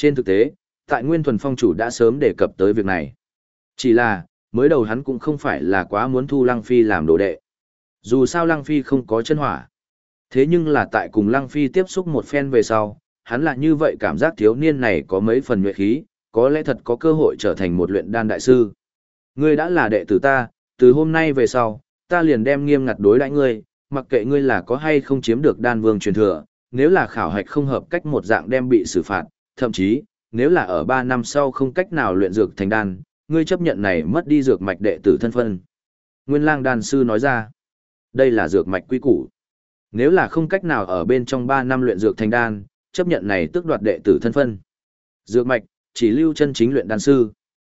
Trên thực tế, tại Nguyên Thuần Phong chủ đã sớm đề cập tới việc này. Chỉ là, mới đầu hắn cũng không phải là quá muốn thu Lăng Phi làm đồ đệ. Dù sao Lăng Phi không có chân hỏa. Thế nhưng là tại cùng Lăng Phi tiếp xúc một phen về sau, hắn lại như vậy cảm giác thiếu niên này có mấy phần nhuệ khí, có lẽ thật có cơ hội trở thành một luyện đan đại sư. Ngươi đã là đệ tử ta, từ hôm nay về sau, ta liền đem nghiêm ngặt đối đãi ngươi, mặc kệ ngươi là có hay không chiếm được đan vương truyền thừa, nếu là khảo hạch không hợp cách một dạng đem bị xử phạt, thậm chí, nếu là ở 3 năm sau không cách nào luyện dược thành đan, ngươi chấp nhận này mất đi dược mạch đệ tử thân phân. Nguyên Lang đan sư nói ra, đây là dược mạch quy củ. Nếu là không cách nào ở bên trong 3 năm luyện dược thành đan, chấp nhận này tước đoạt đệ tử thân phân. Dược mạch, chỉ lưu chân chính luyện đan sư.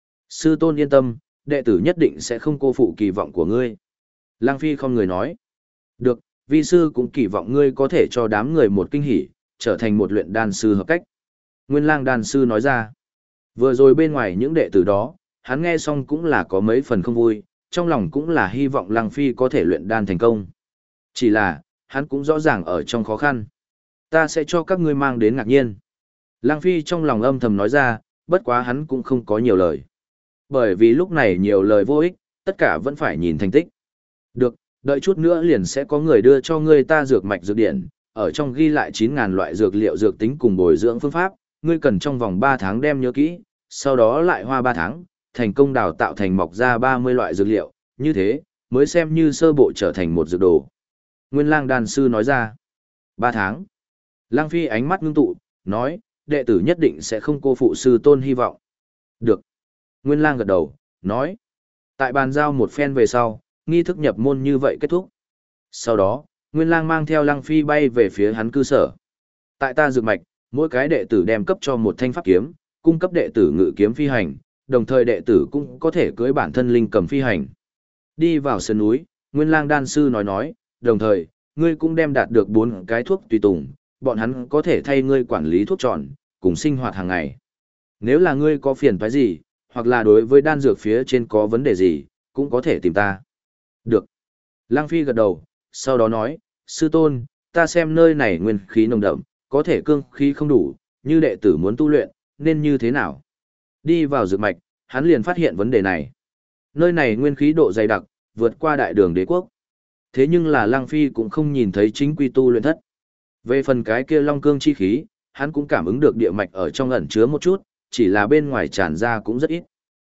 Sư tôn yên tâm, đệ tử nhất định sẽ không cô phụ kỳ vọng của ngươi. Lang Phi không người nói. Được, vi sư cũng kỳ vọng ngươi có thể cho đám người một kinh hỉ, trở thành một luyện đan sư hợp cách. Nguyên Lang đan sư nói ra. Vừa rồi bên ngoài những đệ tử đó, hắn nghe xong cũng là có mấy phần không vui, trong lòng cũng là hy vọng Lang Phi có thể luyện đan thành công. Chỉ là, hắn cũng rõ ràng ở trong khó khăn. Ta sẽ cho các ngươi mang đến ngạc nhiên. Lang Phi trong lòng âm thầm nói ra, bất quá hắn cũng không có nhiều lời. Bởi vì lúc này nhiều lời vô ích, tất cả vẫn phải nhìn thành tích. Được, đợi chút nữa liền sẽ có người đưa cho ngươi ta dược mạch dược điển, ở trong ghi lại 9.000 loại dược liệu dược tính cùng bồi dưỡng phương pháp, ngươi cần trong vòng 3 tháng đem nhớ kỹ, sau đó lại hoa 3 tháng, thành công đào tạo thành mọc ra 30 loại dược liệu, như thế, mới xem như sơ bộ trở thành một dược đồ. Nguyên Lang đan sư nói ra, 3 tháng. Lang Phi ánh mắt ngưng tụ, nói, đệ tử nhất định sẽ không cô phụ sư tôn hy vọng. Được. Nguyên Lang gật đầu, nói, tại bàn giao một phen về sau, nghi thức nhập môn như vậy kết thúc. Sau đó, Nguyên Lang mang theo Lang Phi bay về phía hắn cư sở. Tại ta dược mạch, mỗi cái đệ tử đem cấp cho một thanh pháp kiếm, cung cấp đệ tử ngự kiếm phi hành, đồng thời đệ tử cũng có thể cưỡi bản thân linh cầm phi hành. Đi vào sơn núi, Nguyên Lang đan sư nói, đồng thời, ngươi cũng đem đạt được 4 cái thuốc tùy tùng, bọn hắn có thể thay ngươi quản lý thuốc tròn, cùng sinh hoạt hàng ngày. Nếu là ngươi có phiền toái gì, hoặc là đối với đan dược phía trên có vấn đề gì, cũng có thể tìm ta. Được. Lang Phi gật đầu, sau đó nói, sư tôn, ta xem nơi này nguyên khí nồng đậm, có thể cương khí không đủ, như đệ tử muốn tu luyện, nên như thế nào? Đi vào dược mạch, hắn liền phát hiện vấn đề này. Nơi này nguyên khí độ dày đặc, vượt qua đại đường đế quốc. Thế nhưng là Lang Phi cũng không nhìn thấy chính quy tu luyện thất. Về phần cái kia long cương chi khí, hắn cũng cảm ứng được địa mạch ở trong ẩn chứa một chút, chỉ là bên ngoài tràn ra cũng rất ít.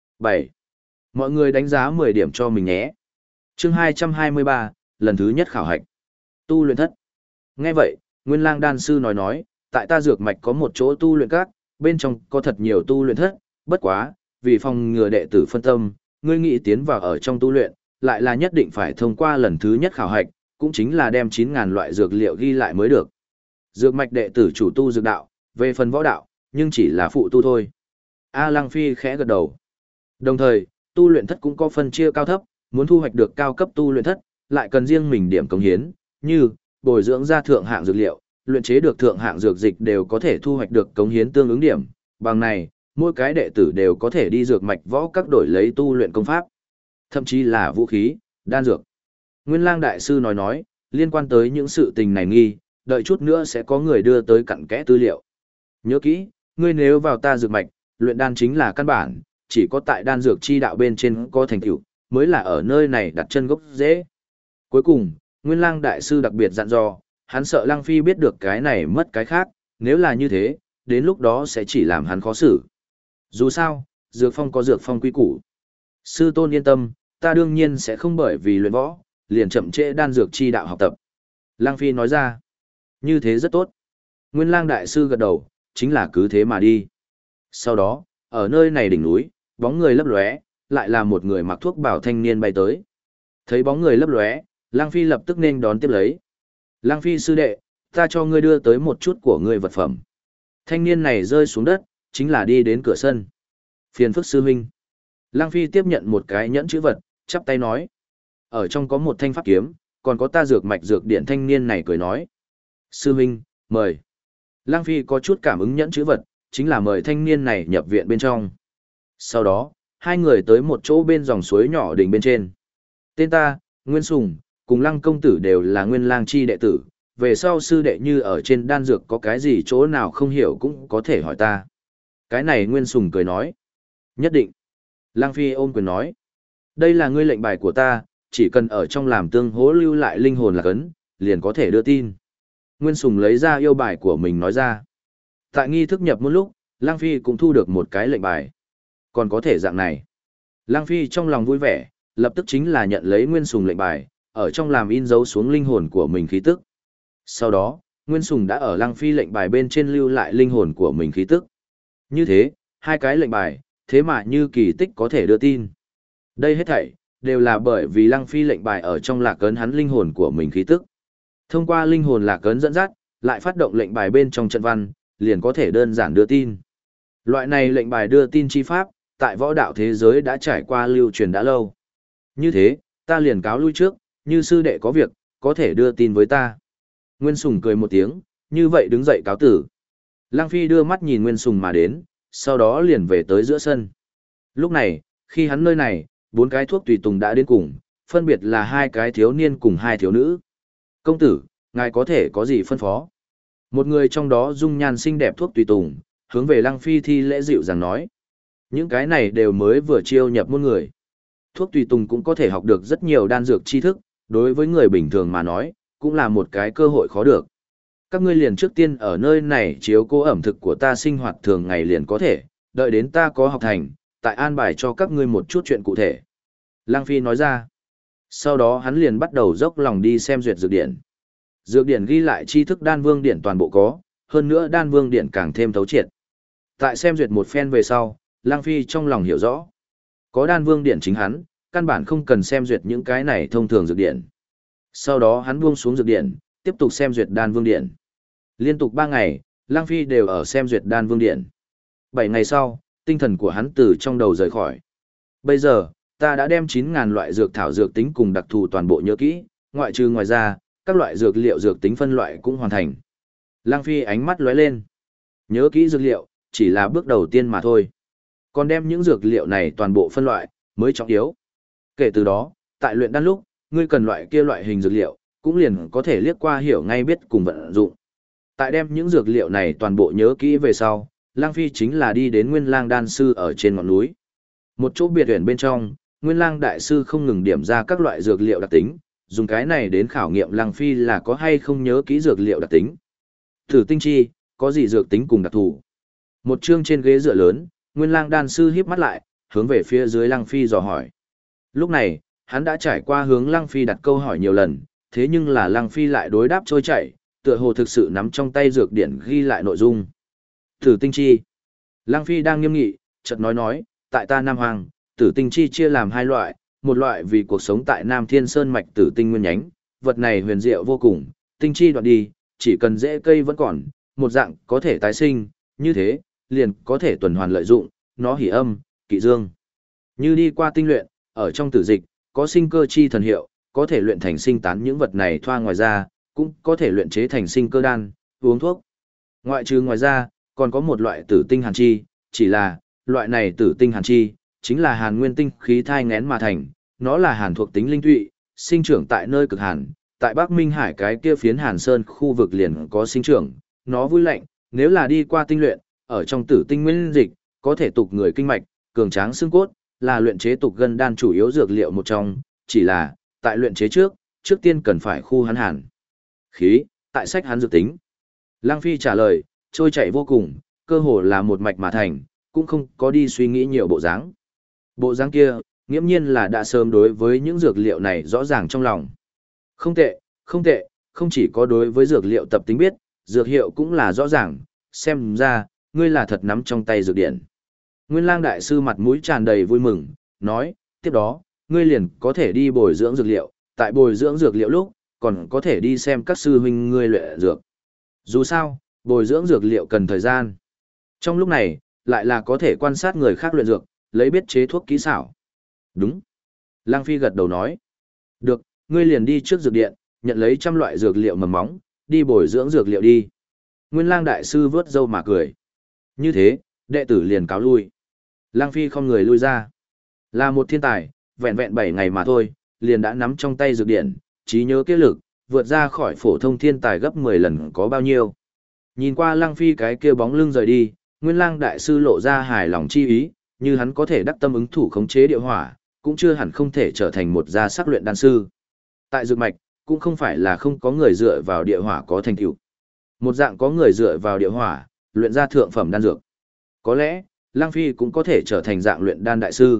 7. Mọi người đánh giá 10 điểm cho mình nhé. Chương 223, lần thứ nhất khảo hạch. Tu luyện thất. Nghe vậy, Nguyên Lang đan sư nói, tại ta dược mạch có một chỗ tu luyện các, bên trong có thật nhiều tu luyện thất, bất quá, vì phòng ngừa đệ tử phân tâm, ngươi nghĩ tiến vào ở trong tu luyện, lại là nhất định phải thông qua lần thứ nhất khảo hạch, cũng chính là đem 9.000 loại dược liệu ghi lại mới được. Dược mạch đệ tử chủ tu dược đạo, về phần võ đạo, nhưng chỉ là phụ tu thôi. A Lang Phi khẽ gật đầu. Đồng thời, tu luyện thất cũng có phân chia cao thấp, muốn thu hoạch được cao cấp tu luyện thất, lại cần riêng mình điểm cống hiến, như bồi dưỡng ra thượng hạng dược liệu, luyện chế được thượng hạng dược dịch đều có thể thu hoạch được cống hiến tương ứng điểm. Bằng này, mỗi cái đệ tử đều có thể đi dược mạch võ các đổi lấy tu luyện công pháp, thậm chí là vũ khí, đan dược. Nguyên Lang đại sư nói, liên quan tới những sự tình này nghi, đợi chút nữa sẽ có người đưa tới cặn kẽ tư liệu. Nhớ kỹ, ngươi nếu vào ta dược mạch, luyện đan chính là căn bản, chỉ có tại đan dược chi đạo bên trên có thành tựu, mới là ở nơi này đặt chân gốc dễ. Cuối cùng, Nguyên Lang đại sư đặc biệt dặn dò, hắn sợ Lang Phi biết được cái này mất cái khác, nếu là như thế, đến lúc đó sẽ chỉ làm hắn khó xử. Dù sao, dược phong có dược phong quy củ. Sư tôn yên tâm, ta đương nhiên sẽ không bởi vì luyện võ, liền chậm trễ đan dược chi đạo học tập. Lang Phi nói ra, như thế rất tốt. Nguyên Lang đại sư gật đầu, chính là cứ thế mà đi. Sau đó, ở nơi này đỉnh núi, bóng người lấp lóe, lại là một người mặc thuốc bảo thanh niên bay tới. Thấy bóng người lấp lóe, Lang Phi lập tức nên đón tiếp lấy. Lang Phi sư đệ, ta cho ngươi đưa tới một chút của ngươi vật phẩm. Thanh niên này rơi xuống đất, chính là đi đến cửa sân. Phiền phức sư huynh. Lang Phi tiếp nhận một cái nhẫn chữ vật, chắp tay nói. Ở trong có một thanh pháp kiếm, còn có ta dược mạch dược điện. Thanh niên này cười nói. Sư huynh, mời. Lang Phi có chút cảm ứng nhẫn chữ vật, chính là mời thanh niên này nhập viện bên trong. Sau đó, hai người tới một chỗ bên dòng suối nhỏ đỉnh bên trên. Tên ta, Nguyên Sùng, cùng Lăng công tử đều là Nguyên Lang chi đệ tử, về sau sư đệ như ở trên đan dược có cái gì chỗ nào không hiểu cũng có thể hỏi ta. Cái này Nguyên Sùng cười nói. Nhất định. Lăng Phi ôm quyền nói. Đây là ngươi lệnh bài của ta, chỉ cần ở trong làm tương hố lưu lại linh hồn là cấn, liền có thể đưa tin. Nguyên Sùng lấy ra yêu bài của mình nói ra. Tại nghi thức nhập một lúc, Lăng Phi cũng thu được một cái lệnh bài. Còn có thể dạng này. Lăng Phi trong lòng vui vẻ, lập tức chính là nhận lấy Nguyên Sùng lệnh bài, ở trong làm in dấu xuống linh hồn của mình khí tức. Sau đó, Nguyên Sùng đã ở Lăng Phi lệnh bài bên trên lưu lại linh hồn của mình khí tức. Như thế, hai cái lệnh bài, thế mà như kỳ tích có thể đưa tin. Đây hết thảy, đều là bởi vì Lăng Phi lệnh bài ở trong lạc ấn hắn linh hồn của mình khí tức. Thông qua linh hồn lạc ấn dẫn dắt, lại phát động lệnh bài bên trong trận văn, liền có thể đơn giản đưa tin. Loại này lệnh bài đưa tin chi pháp, tại võ đạo thế giới đã trải qua lưu truyền đã lâu. Như thế, ta liền cáo lui trước, như sư đệ có việc, có thể đưa tin với ta. Nguyên Sùng cười một tiếng, như vậy đứng dậy cáo tử. Lăng Phi đưa mắt nhìn Nguyên Sùng mà đến, sau đó liền về tới giữa sân. Lúc này, khi hắn nơi này, 4 cái thuốc tùy tùng đã đến cùng, phân biệt là 2 cái thiếu niên cùng 2 thiếu nữ. Công tử, ngài có thể có gì phân phó? Một người trong đó dung nhan xinh đẹp thuốc tùy tùng, hướng về Lăng Phi thi lễ dịu dàng nói. Những cái này đều mới vừa chiêu nhập môn người. Thuốc tùy tùng cũng có thể học được rất nhiều đan dược tri thức, đối với người bình thường mà nói, cũng là một cái cơ hội khó được. Các ngươi liền trước tiên ở nơi này chiếu cố ẩm thực của ta sinh hoạt thường ngày liền có thể, đợi đến ta có học thành, tại an bài cho các ngươi một chút chuyện cụ thể. Lăng Phi nói ra. Sau đó hắn liền bắt đầu dốc lòng đi xem duyệt dược điển. Dược điển ghi lại tri thức đan vương điển toàn bộ có, hơn nữa đan vương điển càng thêm thấu triệt. Tại xem duyệt một phen về sau, Lăng Phi trong lòng hiểu rõ. Có đan vương điển chính hắn, căn bản không cần xem duyệt những cái này thông thường dược điển. Sau đó hắn buông xuống dược điển, tiếp tục xem duyệt đan vương điển. Liên tục 3 ngày, Lăng Phi đều ở xem duyệt đan vương điển. 7 ngày sau, tinh thần của hắn từ trong đầu rời khỏi. Bây giờ, ta đã đem 9.000 loại dược thảo dược tính cùng đặc thù toàn bộ nhớ kỹ, ngoại trừ ngoài ra, các loại dược liệu dược tính phân loại cũng hoàn thành. Lăng Phi ánh mắt lóe lên. Nhớ kỹ dược liệu, chỉ là bước đầu tiên mà thôi. Còn đem những dược liệu này toàn bộ phân loại, mới trọng yếu. Kể từ đó, tại luyện đan lúc, ngươi cần loại kia loại hình dược liệu, cũng liền có thể liếc qua hiểu ngay biết cùng vận dụng. Tại đem những dược liệu này toàn bộ nhớ kỹ về sau, Lăng Phi chính là đi đến Nguyên Lang đan sư ở trên ngọn núi. Một chỗ biệt viện bên trong, Nguyên Lang đại sư không ngừng điểm ra các loại dược liệu đặc tính, dùng cái này đến khảo nghiệm Lăng Phi là có hay không nhớ kỹ dược liệu đặc tính. Thử tinh chi, có gì dược tính cùng đặc thù. Một chương trên ghế dựa lớn, Nguyên Lang đan sư híp mắt lại, hướng về phía dưới Lăng Phi dò hỏi. Lúc này, hắn đã trải qua hướng Lăng Phi đặt câu hỏi nhiều lần, thế nhưng là Lăng Phi lại đối đáp trôi chảy, tựa hồ thực sự nắm trong tay dược điển ghi lại nội dung. Tử tinh chi. Lăng Phi đang nghiêm nghị, chợt nói, tại ta Nam Hoàng, tử tinh chi chia làm 2 loại, một loại vì cuộc sống tại Nam Thiên Sơn mạch tử tinh nguyên nhánh, vật này huyền diệu vô cùng, tinh chi đoạn đi, chỉ cần rễ cây vẫn còn, một dạng có thể tái sinh, như thế, liền có thể tuần hoàn lợi dụng, nó hỉ âm, kỵ dương. Như đi qua tinh luyện, ở trong tử dịch, có sinh cơ chi thần hiệu, có thể luyện thành sinh tán những vật này thoa ngoài ra, cũng có thể luyện chế thành sinh cơ đan, uống thuốc. Ngoại trừ ngoài ra, còn có một loại tử tinh hàn chi, chỉ là, loại này tử tinh hàn chi, chính là hàn nguyên tinh khí thai ngén mà thành, nó là hàn thuộc tính linh tụy, sinh trưởng tại nơi cực hàn, tại Bắc Minh Hải cái kia phiến Hàn Sơn khu vực liền có sinh trưởng, nó vui lạnh, nếu là đi qua tinh luyện, ở trong tử tinh nguyên dịch, có thể tục người kinh mạch, cường tráng xương cốt, là luyện chế tục gân đan chủ yếu dược liệu một trong, chỉ là, tại luyện chế trước tiên cần phải khu hắn hàn khí, tại sách hắn dược tính. Lăng Phi trả lời, trôi chảy vô cùng, cơ hồ là một mạch mà thành, cũng không có đi suy nghĩ nhiều bộ dáng. Bộ dáng kia, nghiễm nhiên là đã sớm đối với những dược liệu này rõ ràng trong lòng. Không tệ, không chỉ có đối với dược liệu tập tính biết, dược hiệu cũng là rõ ràng, xem ra, ngươi là thật nắm trong tay dược điển. Nguyên Lang đại sư mặt mũi tràn đầy vui mừng, nói, tiếp đó, ngươi liền có thể đi bồi dưỡng dược liệu, tại bồi dưỡng dược liệu lúc, còn có thể đi xem các sư huynh ngươi luyện dược. Dù sao, bồi dưỡng dược liệu cần thời gian. Trong lúc này, lại là có thể quan sát người khác luyện dược, lấy biết chế thuốc kỹ xảo. Đúng. Lăng Phi gật đầu nói. Được, ngươi liền đi trước dược điện, nhận lấy 100 loại dược liệu mầm móng, đi bồi dưỡng dược liệu đi. Nguyên Lang đại sư vớt râu mà cười. Như thế, đệ tử liền cáo lui. Lăng Phi không người lui ra. Là một thiên tài, vẹn vẹn 7 ngày mà thôi, liền đã nắm trong tay dược điện, trí nhớ kết lực, vượt ra khỏi phổ thông thiên tài gấp 10 lần có bao nhiêu. Nhìn qua Lăng Phi cái kia bóng lưng rời đi, Nguyên Lang đại sư lộ ra hài lòng chi ý, như hắn có thể đắc tâm ứng thủ khống chế địa hỏa, cũng chưa hẳn không thể trở thành một gia sắc luyện đan sư. Tại dược mạch, cũng không phải là không có người dựa vào địa hỏa có thành tựu. Một dạng có người dựa vào địa hỏa, luyện ra thượng phẩm đan dược. Có lẽ, Lang Phi cũng có thể trở thành dạng luyện đan đại sư.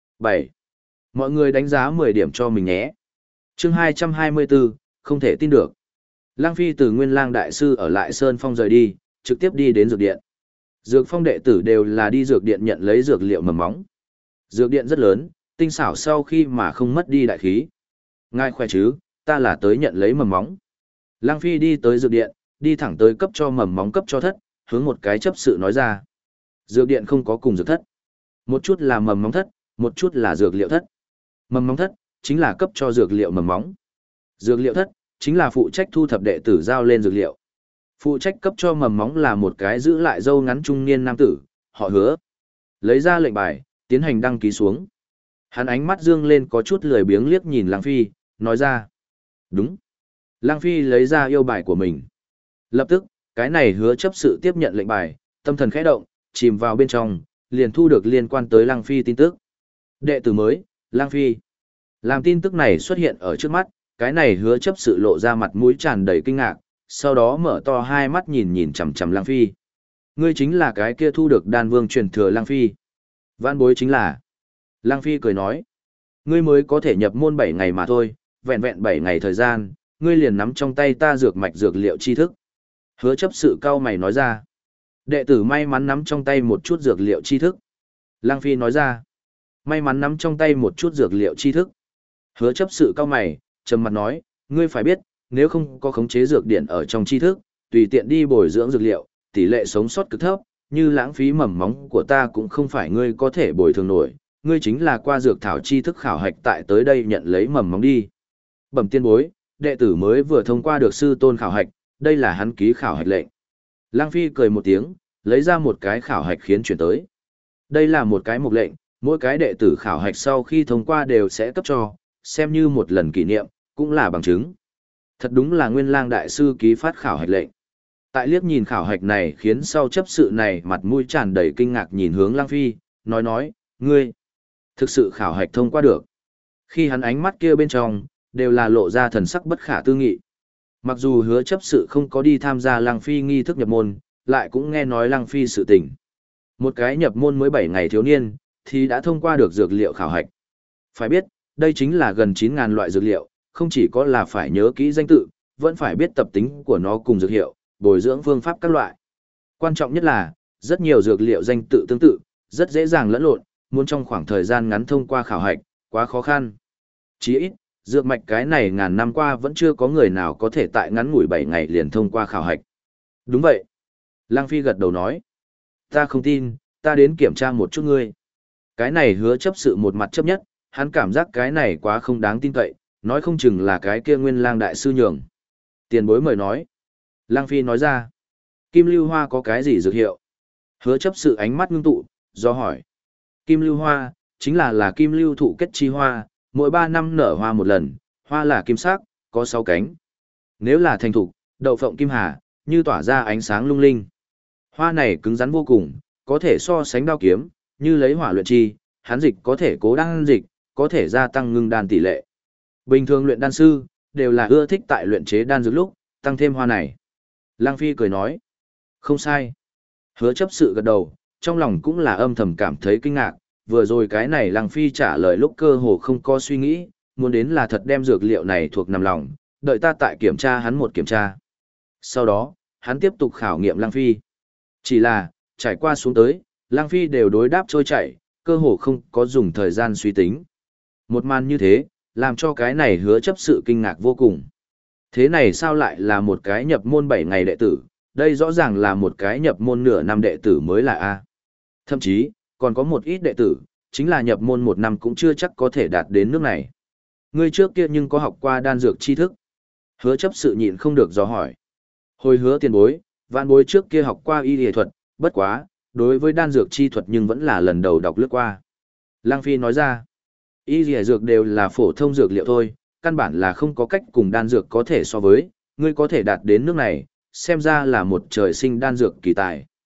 7. Mọi người đánh giá 10 điểm cho mình nhé. Chương 224, không thể tin được. Lang Phi từ Nguyên Lang đại sư ở lại Sơn Phong rời đi, trực tiếp đi đến dược điện. Dược Phong đệ tử đều là đi dược điện nhận lấy dược liệu mầm móng. Dược điện rất lớn, tinh xảo sau khi mà không mất đi đại khí. Ngài khỏe chứ, ta là tới nhận lấy mầm móng. Lang Phi đi tới dược điện, đi thẳng tới cấp cho mầm móng cấp cho thất, hướng một cái chấp sự nói ra. Dược điện không có cùng dược thất. Một chút là mầm móng thất, một chút là dược liệu thất. Mầm móng thất, chính là cấp cho dược liệu mầm móng. Dược liệu thất, chính là phụ trách thu thập đệ tử giao lên dược liệu. Phụ trách cấp cho mầm móng là một cái giữ lại râu ngắn trung niên nam tử, họ Hứa. Lấy ra lệnh bài, tiến hành đăng ký xuống. Hắn ánh mắt dương lên có chút lười biếng liếc nhìn Lang Phi, nói ra. Đúng. Lang Phi lấy ra yêu bài của mình. Lập tức, cái này Hứa chấp sự tiếp nhận lệnh bài, tâm thần khẽ động, chìm vào bên trong, liền thu được liên quan tới Lang Phi tin tức. Đệ tử mới, Lang Phi. Làm tin tức này xuất hiện ở trước mắt, cái này Hứa chấp sự lộ ra mặt mũi tràn đầy kinh ngạc, sau đó mở to hai mắt nhìn nhìn chằm chằm Lang Phi. Ngươi chính là cái kia thu được đan vương truyền thừa Lang Phi. Vãn bối chính là. Lang Phi cười nói. Ngươi mới có thể nhập môn 7 ngày mà thôi, vẹn vẹn 7 ngày thời gian, ngươi liền nắm trong tay ta dược mạch dược liệu tri thức. Hứa chấp sự cao mày nói ra. Đệ tử may mắn nắm trong tay một chút dược liệu tri thức. Lang Phi nói ra. May mắn nắm trong tay một chút dược liệu tri thức. Hứa chấp sự cao mày, trầm mặt nói, ngươi phải biết, nếu không có khống chế dược điển ở trong tri thức, tùy tiện đi bồi dưỡng dược liệu, tỷ lệ sống sót cực thấp, như lãng phí mầm móng của ta cũng không phải ngươi có thể bồi thường nổi, ngươi chính là qua dược thảo tri thức khảo hạch tại tới đây nhận lấy mầm móng đi. Bẩm tiên bối, đệ tử mới vừa thông qua được sư tôn khảo hạch, đây là hắn ký khảo hạch lệnh. Lang Phi cười một tiếng, lấy ra một cái khảo hạch khiến chuyển tới. Đây là một cái mục lệnh, mỗi cái đệ tử khảo hạch sau khi thông qua đều sẽ cấp cho, xem như một lần kỷ niệm, cũng là bằng chứng. Thật đúng là Nguyên Lang đại sư ký phát khảo hạch lệnh. Tại liếc nhìn khảo hạch này khiến sau chấp sự này mặt mũi tràn đầy kinh ngạc nhìn hướng Lang Phi, nói, ngươi, thực sự khảo hạch thông qua được. Khi hắn ánh mắt kia bên trong, đều là lộ ra thần sắc bất khả tư nghị. Mặc dù Hứa chấp sự không có đi tham gia Lang Phi nghi thức nhập môn, lại cũng nghe nói Lang Phi sự tình. Một cái nhập môn mới 7 ngày thiếu niên, thì đã thông qua được dược liệu khảo hạch. Phải biết, đây chính là gần 9.000 loại dược liệu, không chỉ có là phải nhớ kỹ danh tự, vẫn phải biết tập tính của nó cùng dược hiệu, bồi dưỡng phương pháp các loại. Quan trọng nhất là, rất nhiều dược liệu danh tự tương tự, rất dễ dàng lẫn lộn, muốn trong khoảng thời gian ngắn thông qua khảo hạch, quá khó khăn. Chỉ ít, dược mạch cái này ngàn năm qua vẫn chưa có người nào có thể tại ngắn ngủi 7 ngày liền thông qua khảo hạch. Đúng vậy. Lang Phi gật đầu nói. Ta không tin, ta đến kiểm tra một chút ngươi. Cái này Hứa chấp sự một mặt chấp nhất, hắn cảm giác cái này quá không đáng tin cậy, nói không chừng là cái kia Nguyên Lang đại sư nhường. Tiền bối mời nói. Lang Phi nói ra. Kim lưu hoa có cái gì dược hiệu? Hứa chấp sự ánh mắt ngưng tụ, do hỏi. Kim lưu hoa, chính là kim lưu thụ kết chi hoa, mỗi 3 năm nở hoa một lần, hoa là kim sắc, có 6 cánh. Nếu là thành thục, đậu phộng kim hà, như tỏa ra ánh sáng lung linh. Hoa này cứng rắn vô cùng, có thể so sánh đao kiếm, như lấy hỏa luyện chi, hán dịch có thể cố đan dịch, có thể gia tăng ngưng đan tỷ lệ. Bình thường luyện đan sư, đều là ưa thích tại luyện chế đan dược lúc, tăng thêm hoa này. Lang Phi cười nói, không sai. Hứa chấp sự gật đầu, trong lòng cũng là âm thầm cảm thấy kinh ngạc, vừa rồi cái này Lang Phi trả lời lúc cơ hồ không có suy nghĩ, muốn đến là thật đem dược liệu này thuộc nằm lòng, đợi ta tại kiểm tra hắn một kiểm tra. Sau đó, hắn tiếp tục khảo nghiệm Lang Phi. Chỉ là, trải qua xuống tới, Lang Phi đều đối đáp trôi chảy, cơ hồ không có dùng thời gian suy tính. Một màn như thế, làm cho cái này Hứa chấp sự kinh ngạc vô cùng. Thế này sao lại là một cái nhập môn 7 ngày đệ tử, đây rõ ràng là một cái nhập môn nửa năm đệ tử mới là A. Thậm chí, còn có một ít đệ tử, chính là nhập môn 1 năm cũng chưa chắc có thể đạt đến nước này. Ngươi trước kia nhưng có học qua đan dược tri thức. Hứa chấp sự nhịn không được dò hỏi. Hồi Hứa tiền bối, vạn bối trước kia học qua y y thuật, bất quá, đối với đan dược chi thuật nhưng vẫn là lần đầu đọc lướt qua. Lang Phi nói ra, y y dược đều là phổ thông dược liệu thôi, căn bản là không có cách cùng đan dược có thể so với, ngươi có thể đạt đến nước này, xem ra là một trời sinh đan dược kỳ tài.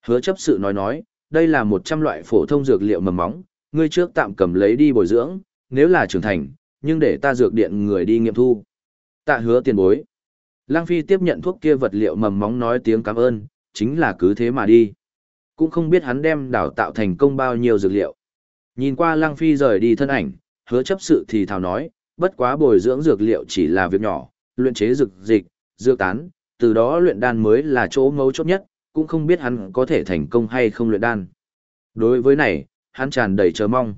Hứa chấp sự nói, đây là 100 loại phổ thông dược liệu mầm móng, ngươi trước tạm cầm lấy đi bồi dưỡng, nếu là trưởng thành, nhưng để ta dược điện người đi nghiệm thu. Tạ Hứa tiền bối. Lăng Phi tiếp nhận thuốc kia vật liệu mầm móng nói tiếng cảm ơn, chính là cứ thế mà đi. Cũng không biết hắn đem đào tạo thành công bao nhiêu dược liệu. Nhìn qua Lăng Phi rời đi thân ảnh, Hứa chấp sự thì thào nói, bất quá bồi dưỡng dược liệu chỉ là việc nhỏ, luyện chế dược dịch, dược tán, từ đó luyện đan mới là chỗ mấu chốt nhất, cũng không biết hắn có thể thành công hay không luyện đan. Đối với này, hắn tràn đầy chờ mong.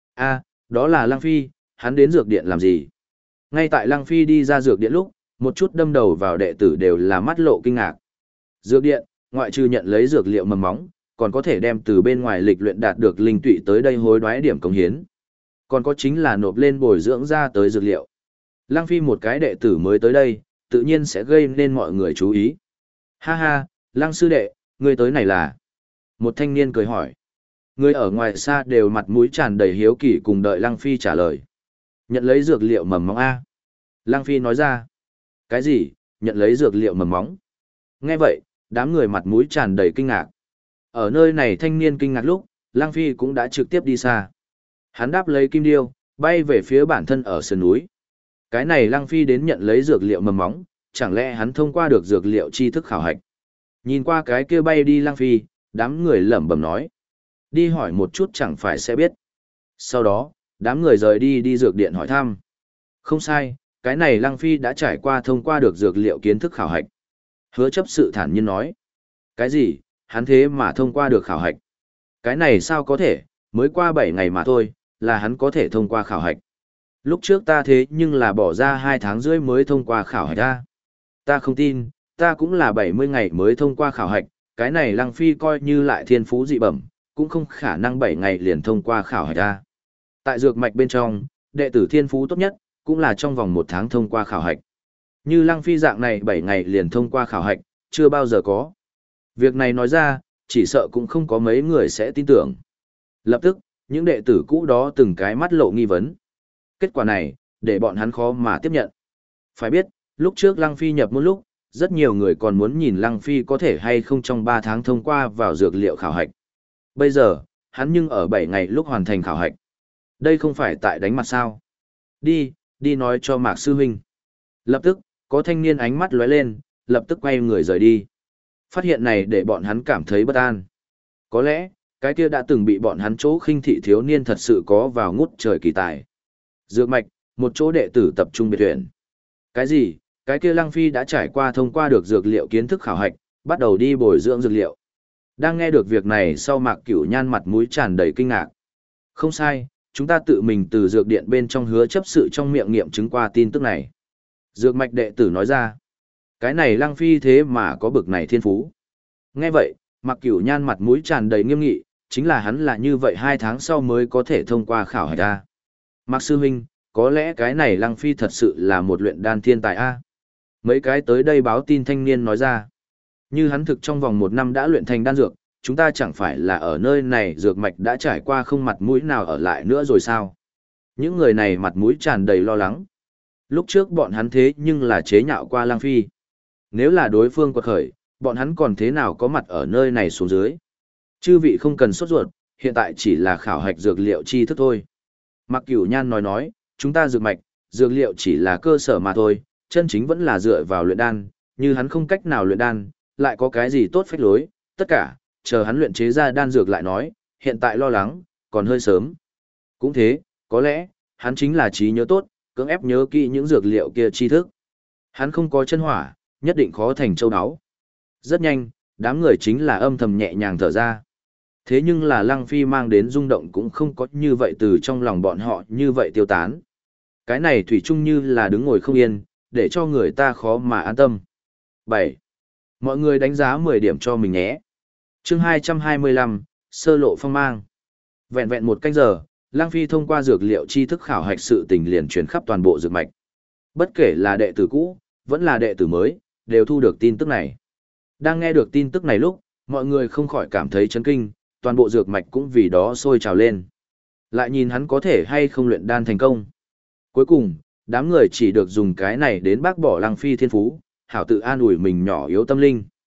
Đó là Lăng Phi, hắn đến dược điện làm gì? Ngay tại Lăng Phi đi ra dược điện lúc, một chút đâm đầu vào đệ tử đều là mắt lộ kinh ngạc. Dược điện, ngoại trừ nhận lấy dược liệu mầm móng, còn có thể đem từ bên ngoài lịch luyện đạt được linh tụy tới đây hối đoái điểm cống hiến. Còn có chính là nộp lên bồi dưỡng ra tới dược liệu. Lăng Phi một cái đệ tử mới tới đây, tự nhiên sẽ gây nên mọi người chú ý. Ha ha, Lăng sư đệ, ngươi tới này là? Một thanh niên cười hỏi. Người ở ngoài xa đều mặt mũi tràn đầy hiếu kỳ cùng đợi Lăng Phi trả lời. Nhận lấy dược liệu mầm móng A. Lăng Phi nói ra. Cái gì, nhận lấy dược liệu mầm móng? Nghe vậy, đám người mặt mũi tràn đầy kinh ngạc. Ở nơi này thanh niên kinh ngạc lúc, Lăng Phi cũng đã trực tiếp đi xa. Hắn đáp lấy kim điêu, bay về phía bản thân ở sườn núi. Cái này Lăng Phi đến nhận lấy dược liệu mầm móng, chẳng lẽ hắn thông qua được dược liệu tri thức khảo hạch. Nhìn qua cái kia bay đi Lăng Phi, đám người lẩm bẩm nói. Đi hỏi một chút chẳng phải sẽ biết. Sau đó, đám người rời đi dược điện hỏi thăm. Không sai, cái này Lăng Phi đã trải qua thông qua được dược liệu kiến thức khảo hạch. Hứa chấp sự thản nhiên nói. Cái gì, hắn thế mà thông qua được khảo hạch? Cái này sao có thể, mới qua 7 ngày mà thôi, là hắn có thể thông qua khảo hạch. Lúc trước ta thế nhưng là bỏ ra 2 tháng rưỡi mới thông qua khảo hạch ra. Ta không tin, ta cũng là 70 ngày mới thông qua khảo hạch, cái này Lăng Phi coi như lại thiên phú dị bẩm, cũng không khả năng 7 ngày liền thông qua khảo hạch ra. Tại dược mạch bên trong, đệ tử thiên phú tốt nhất, cũng là trong vòng 1 tháng thông qua khảo hạch. Như Lăng Phi dạng này 7 ngày liền thông qua khảo hạch, chưa bao giờ có. Việc này nói ra, chỉ sợ cũng không có mấy người sẽ tin tưởng. Lập tức, những đệ tử cũ đó từng cái mắt lộ nghi vấn. Kết quả này, để bọn hắn khó mà tiếp nhận. Phải biết, lúc trước Lăng Phi nhập môn lúc, rất nhiều người còn muốn nhìn Lăng Phi có thể hay không trong 3 tháng thông qua vào dược liệu khảo hạch. Bây giờ, hắn nhưng ở 7 ngày lúc hoàn thành khảo hạch. Đây không phải tại đánh mặt sao. Đi nói cho Mạc Sư Huynh. Lập tức, có thanh niên ánh mắt lóe lên, lập tức quay người rời đi. Phát hiện này để bọn hắn cảm thấy bất an. Có lẽ, cái kia đã từng bị bọn hắn chỗ khinh thị thiếu niên thật sự có vào ngút trời kỳ tài. Dược mạch, một chỗ đệ tử tập trung biệt tuyển. Cái gì, cái kia Lăng Phi đã trải qua thông qua được dược liệu kiến thức khảo hạch, bắt đầu đi bồi dưỡng dược liệu. Đang nghe được việc này sau Mạc Cửu Nhan mặt mũi tràn đầy kinh ngạc. Không sai, chúng ta tự mình từ dược điện bên trong hứa chấp sự trong miệng nghiệm chứng qua tin tức này. Dược mạch đệ tử nói ra, cái này Lăng Phi thế mà có bực này thiên phú. Nghe vậy, Mạc Cửu Nhan mặt mũi tràn đầy nghiêm nghị, chính là hắn là như vậy 2 tháng sau mới có thể thông qua khảo hạch A. Mạc Sư Huynh, có lẽ cái này Lăng Phi thật sự là một luyện đan thiên tài A. Mấy cái tới đây báo tin thanh niên nói ra, như hắn thực trong vòng 1 năm đã luyện thành đan dược, chúng ta chẳng phải là ở nơi này dược mạch đã trải qua không mặt mũi nào ở lại nữa rồi sao? Những người này mặt mũi tràn đầy lo lắng. Lúc trước bọn hắn thế nhưng là chế nhạo qua Lăng Phi. Nếu là đối phương quật khởi, bọn hắn còn thế nào có mặt ở nơi này xuống dưới? Chư vị không cần sốt ruột, hiện tại chỉ là khảo hạch dược liệu tri thức thôi. Mạc Cửu Nhan nói, chúng ta dược mạch, dược liệu chỉ là cơ sở mà thôi, chân chính vẫn là dựa vào luyện đan, như hắn không cách nào luyện đan, lại có cái gì tốt phách lối, tất cả, chờ hắn luyện chế ra đan dược lại nói, hiện tại lo lắng, còn hơi sớm. Cũng thế, có lẽ, hắn chính là trí nhớ tốt, cưỡng ép nhớ kỹ những dược liệu kia tri thức. Hắn không có chân hỏa, nhất định khó thành châu áo. Rất nhanh, đám người chính là âm thầm nhẹ nhàng thở ra. Thế nhưng là Lăng Phi mang đến rung động cũng không có như vậy từ trong lòng bọn họ như vậy tiêu tán. Cái này thủy chung như là đứng ngồi không yên, để cho người ta khó mà an tâm. 7. Mọi người đánh giá 10 điểm cho mình nhé. Chương 225, sơ lộ phong mang. Vẹn vẹn 1 canh giờ, Lăng Phi thông qua dược liệu tri thức khảo hạch sự tình liền truyền khắp toàn bộ dược mạch. Bất kể là đệ tử cũ, vẫn là đệ tử mới, đều thu được tin tức này. Đang nghe được tin tức này lúc, mọi người không khỏi cảm thấy chấn kinh, toàn bộ dược mạch cũng vì đó sôi trào lên. Lại nhìn hắn có thể hay không luyện đan thành công. Cuối cùng, đám người chỉ được dùng cái này đến bác bỏ Lăng Phi thiên phú, hảo tự an ủi mình nhỏ yếu tâm linh.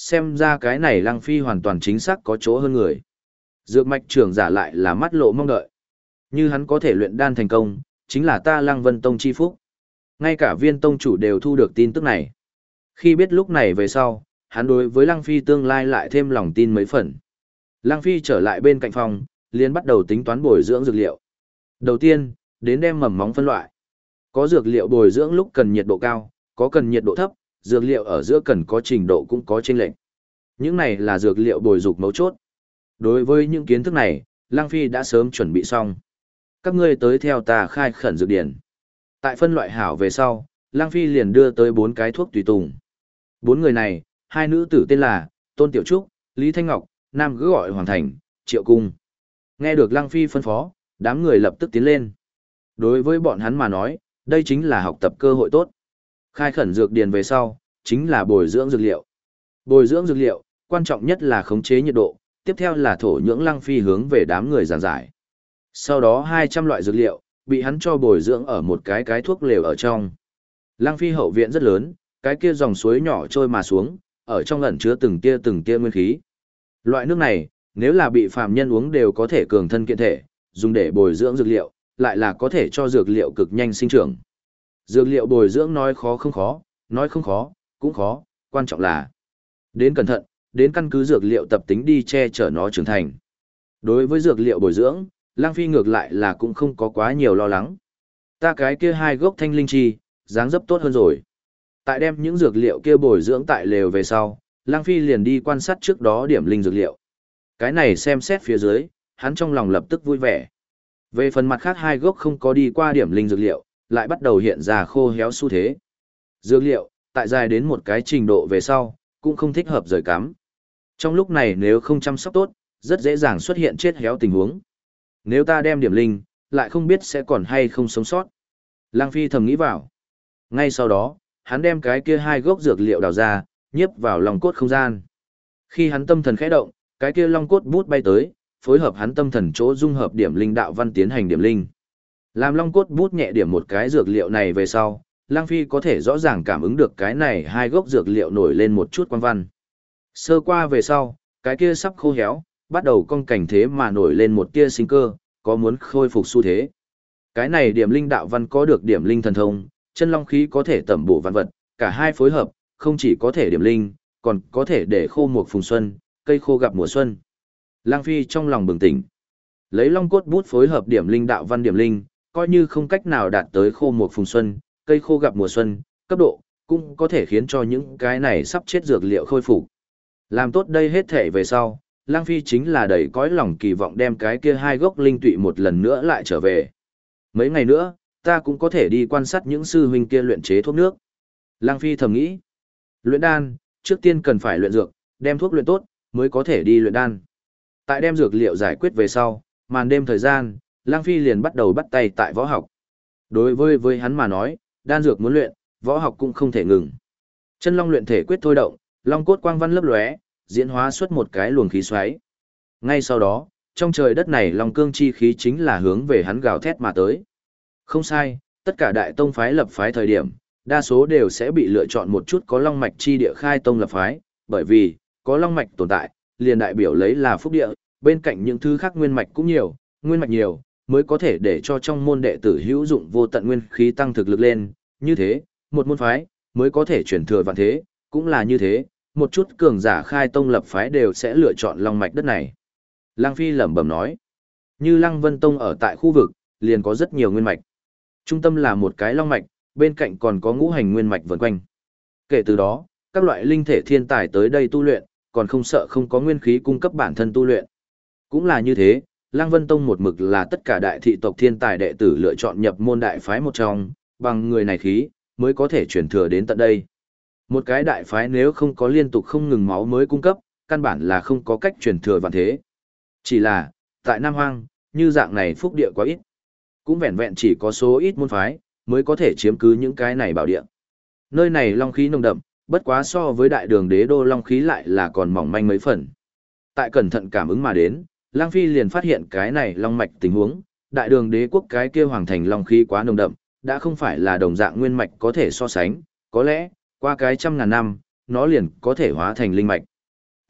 Xem ra cái này Lăng Phi hoàn toàn chính xác có chỗ hơn người. Dược mạch trưởng giả lại là mắt lộ mong đợi. Như hắn có thể luyện đan thành công, chính là ta Lăng Vân Tông chi phúc. Ngay cả viên tông chủ đều thu được tin tức này. Khi biết lúc này về sau, hắn đối với Lăng Phi tương lai lại thêm lòng tin mấy phần. Lăng Phi trở lại bên cạnh phòng, liền bắt đầu tính toán bồi dưỡng dược liệu. Đầu tiên, đến đem mầm móng phân loại. Có dược liệu bồi dưỡng lúc cần nhiệt độ cao, có cần nhiệt độ thấp, dược liệu ở giữa cần có trình độ cũng có chênh lệch. Những này là dược liệu bồi dục mấu chốt. Đối với những kiến thức này, Lăng Phi đã sớm chuẩn bị xong. Các ngươi tới theo ta khai khẩn dược điển. Tại phân loại hảo về sau, Lăng Phi liền đưa tới 4 cái thuốc tùy tùng. 4 người này, 2 nữ tử tên là Tôn Tiểu Trúc, Lý Thanh Ngọc, nam cứ gọi Hoàng Thành, Triệu Cung. Nghe được Lăng Phi phân phó, đám người lập tức tiến lên. Đối với bọn hắn mà nói, đây chính là học tập cơ hội tốt. Khai khẩn dược điển về sau, chính là bồi dưỡng dược liệu. Bồi dưỡng dược liệu, quan trọng nhất là khống chế nhiệt độ, tiếp theo là thổ nhưỡng. Lăng Phi hướng về đám người giảng giải. Sau đó 200 loại dược liệu, bị hắn cho bồi dưỡng ở một cái thuốc lều ở trong. Lăng Phi hậu viện rất lớn, cái kia dòng suối nhỏ trôi mà xuống, ở trong ẩn chứa từng tia nguyên khí. Loại nước này, nếu là bị phàm nhân uống đều có thể cường thân kiện thể, dùng để bồi dưỡng dược liệu, lại là có thể cho dược liệu cực nhanh sinh trưởng. Dược liệu bồi dưỡng nói khó không khó, nói không khó, cũng khó, quan trọng là đến cẩn thận, đến căn cứ dược liệu tập tính đi che chở nó trưởng thành. Đối với dược liệu bồi dưỡng, Lăng Phi ngược lại là cũng không có quá nhiều lo lắng. Ta cái kia 2 gốc thanh linh chi, dáng dấp tốt hơn rồi. Tại đem những dược liệu kia bồi dưỡng tại lều về sau, Lăng Phi liền đi quan sát trước đó điểm linh dược liệu. Cái này xem xét phía dưới, hắn trong lòng lập tức vui vẻ. Về phần mặt khác 2 gốc không có đi qua điểm linh dược liệu, lại bắt đầu hiện ra khô héo xu thế. Dược liệu, tại dài đến một cái trình độ về sau, cũng không thích hợp rời cắm. Trong lúc này nếu không chăm sóc tốt, rất dễ dàng xuất hiện chết héo tình huống. Nếu ta đem điểm linh, lại không biết sẽ còn hay không sống sót. Lăng Phi thầm nghĩ vào. Ngay sau đó, hắn đem cái kia 2 gốc dược liệu đào ra, nhiếp vào lòng cốt không gian. Khi hắn tâm thần khẽ động, cái kia long cốt bút bay tới, phối hợp hắn tâm thần chỗ dung hợp điểm linh đạo văn tiến hành điểm linh. Làm long cốt bút nhẹ điểm một cái dược liệu này về sau, Lăng Phi có thể rõ ràng cảm ứng được cái này 2 gốc dược liệu nổi lên một chút quang văn. Sơ qua về sau, cái kia sắp khô héo, bắt đầu cong cảnh thế mà nổi lên một tia sinh cơ, có muốn khôi phục xu thế. Cái này điểm linh đạo văn có được điểm linh thần thông, chân long khí có thể tẩm bổ vạn vật, cả hai phối hợp, không chỉ có thể điểm linh, còn có thể để khô mùa phùng xuân, cây khô gặp mùa xuân. Lang Phi trong lòng bừng tỉnh. Lấy long cốt bút phối hợp điểm linh đạo văn điểm linh, coi như không cách nào đạt tới khô mùa phùng xuân, cây khô gặp mùa xuân, cấp độ, cũng có thể khiến cho những cái này sắp chết dược liệu khôi phục. Làm tốt đây hết thể về sau, Lang Phi chính là đầy cõi lòng kỳ vọng đem cái kia 2 gốc linh tụy một lần nữa lại trở về. Mấy ngày nữa, ta cũng có thể đi quan sát những sư huynh kia luyện chế thuốc nước. Lang Phi thầm nghĩ, luyện đan, trước tiên cần phải luyện dược, đem thuốc luyện tốt, mới có thể đi luyện đan. Tại đem dược liệu giải quyết về sau, màn đêm thời gian, Lang Phi liền bắt đầu bắt tay tại võ học. Đối với hắn mà nói, đan dược muốn luyện, võ học cũng không thể ngừng. Chân long luyện thể quyết thôi động, long cốt quang văn lấp lóe, diễn hóa xuất một cái luồng khí xoáy. Ngay sau đó, trong trời đất này long cương chi khí chính là hướng về hắn gào thét mà tới. Không sai, tất cả đại tông phái lập phái thời điểm, đa số đều sẽ bị lựa chọn một chút có long mạch chi địa khai tông lập phái, bởi vì có long mạch tồn tại, liền đại biểu lấy là phúc địa, bên cạnh những thứ khác nguyên mạch cũng nhiều, nguyên mạch nhiều, mới có thể để cho trong môn đệ tử hữu dụng vô tận nguyên khí tăng thực lực lên, như thế, một môn phái mới có thể chuyển thừa vạn thế, cũng là như thế, một chút cường giả khai tông lập phái đều sẽ lựa chọn long mạch đất này. Lang Phi lẩm bẩm nói, như Lăng Vân Tông ở tại khu vực, liền có rất nhiều nguyên mạch. Trung tâm là một cái long mạch, bên cạnh còn có ngũ hành nguyên mạch vần quanh. Kể từ đó, các loại linh thể thiên tài tới đây tu luyện, còn không sợ không có nguyên khí cung cấp bản thân tu luyện. Cũng là như thế, Lăng Vân Tông một mực là tất cả đại thị tộc thiên tài đệ tử lựa chọn nhập môn đại phái một trong, bằng người này khí, mới có thể truyền thừa đến tận đây. Một cái đại phái nếu không có liên tục không ngừng máu mới cung cấp, căn bản là không có cách truyền thừa vạn thế. Chỉ là, tại Nam Hoang, như dạng này phúc địa quá ít. Cũng vẹn vẹn chỉ có số ít môn phái, mới có thể chiếm cứ những cái này bảo địa. Nơi này long khí nồng đậm, bất quá so với đại đường đế đô long khí lại là còn mỏng manh mấy phần. Tại cẩn thận cảm ứng mà đến, Lang Phi liền phát hiện cái này long mạch tình huống, đại đường đế quốc cái kia hoàng thành long khí quá nồng đậm, đã không phải là đồng dạng nguyên mạch có thể so sánh, có lẽ, qua cái 100.000 năm, nó liền có thể hóa thành linh mạch.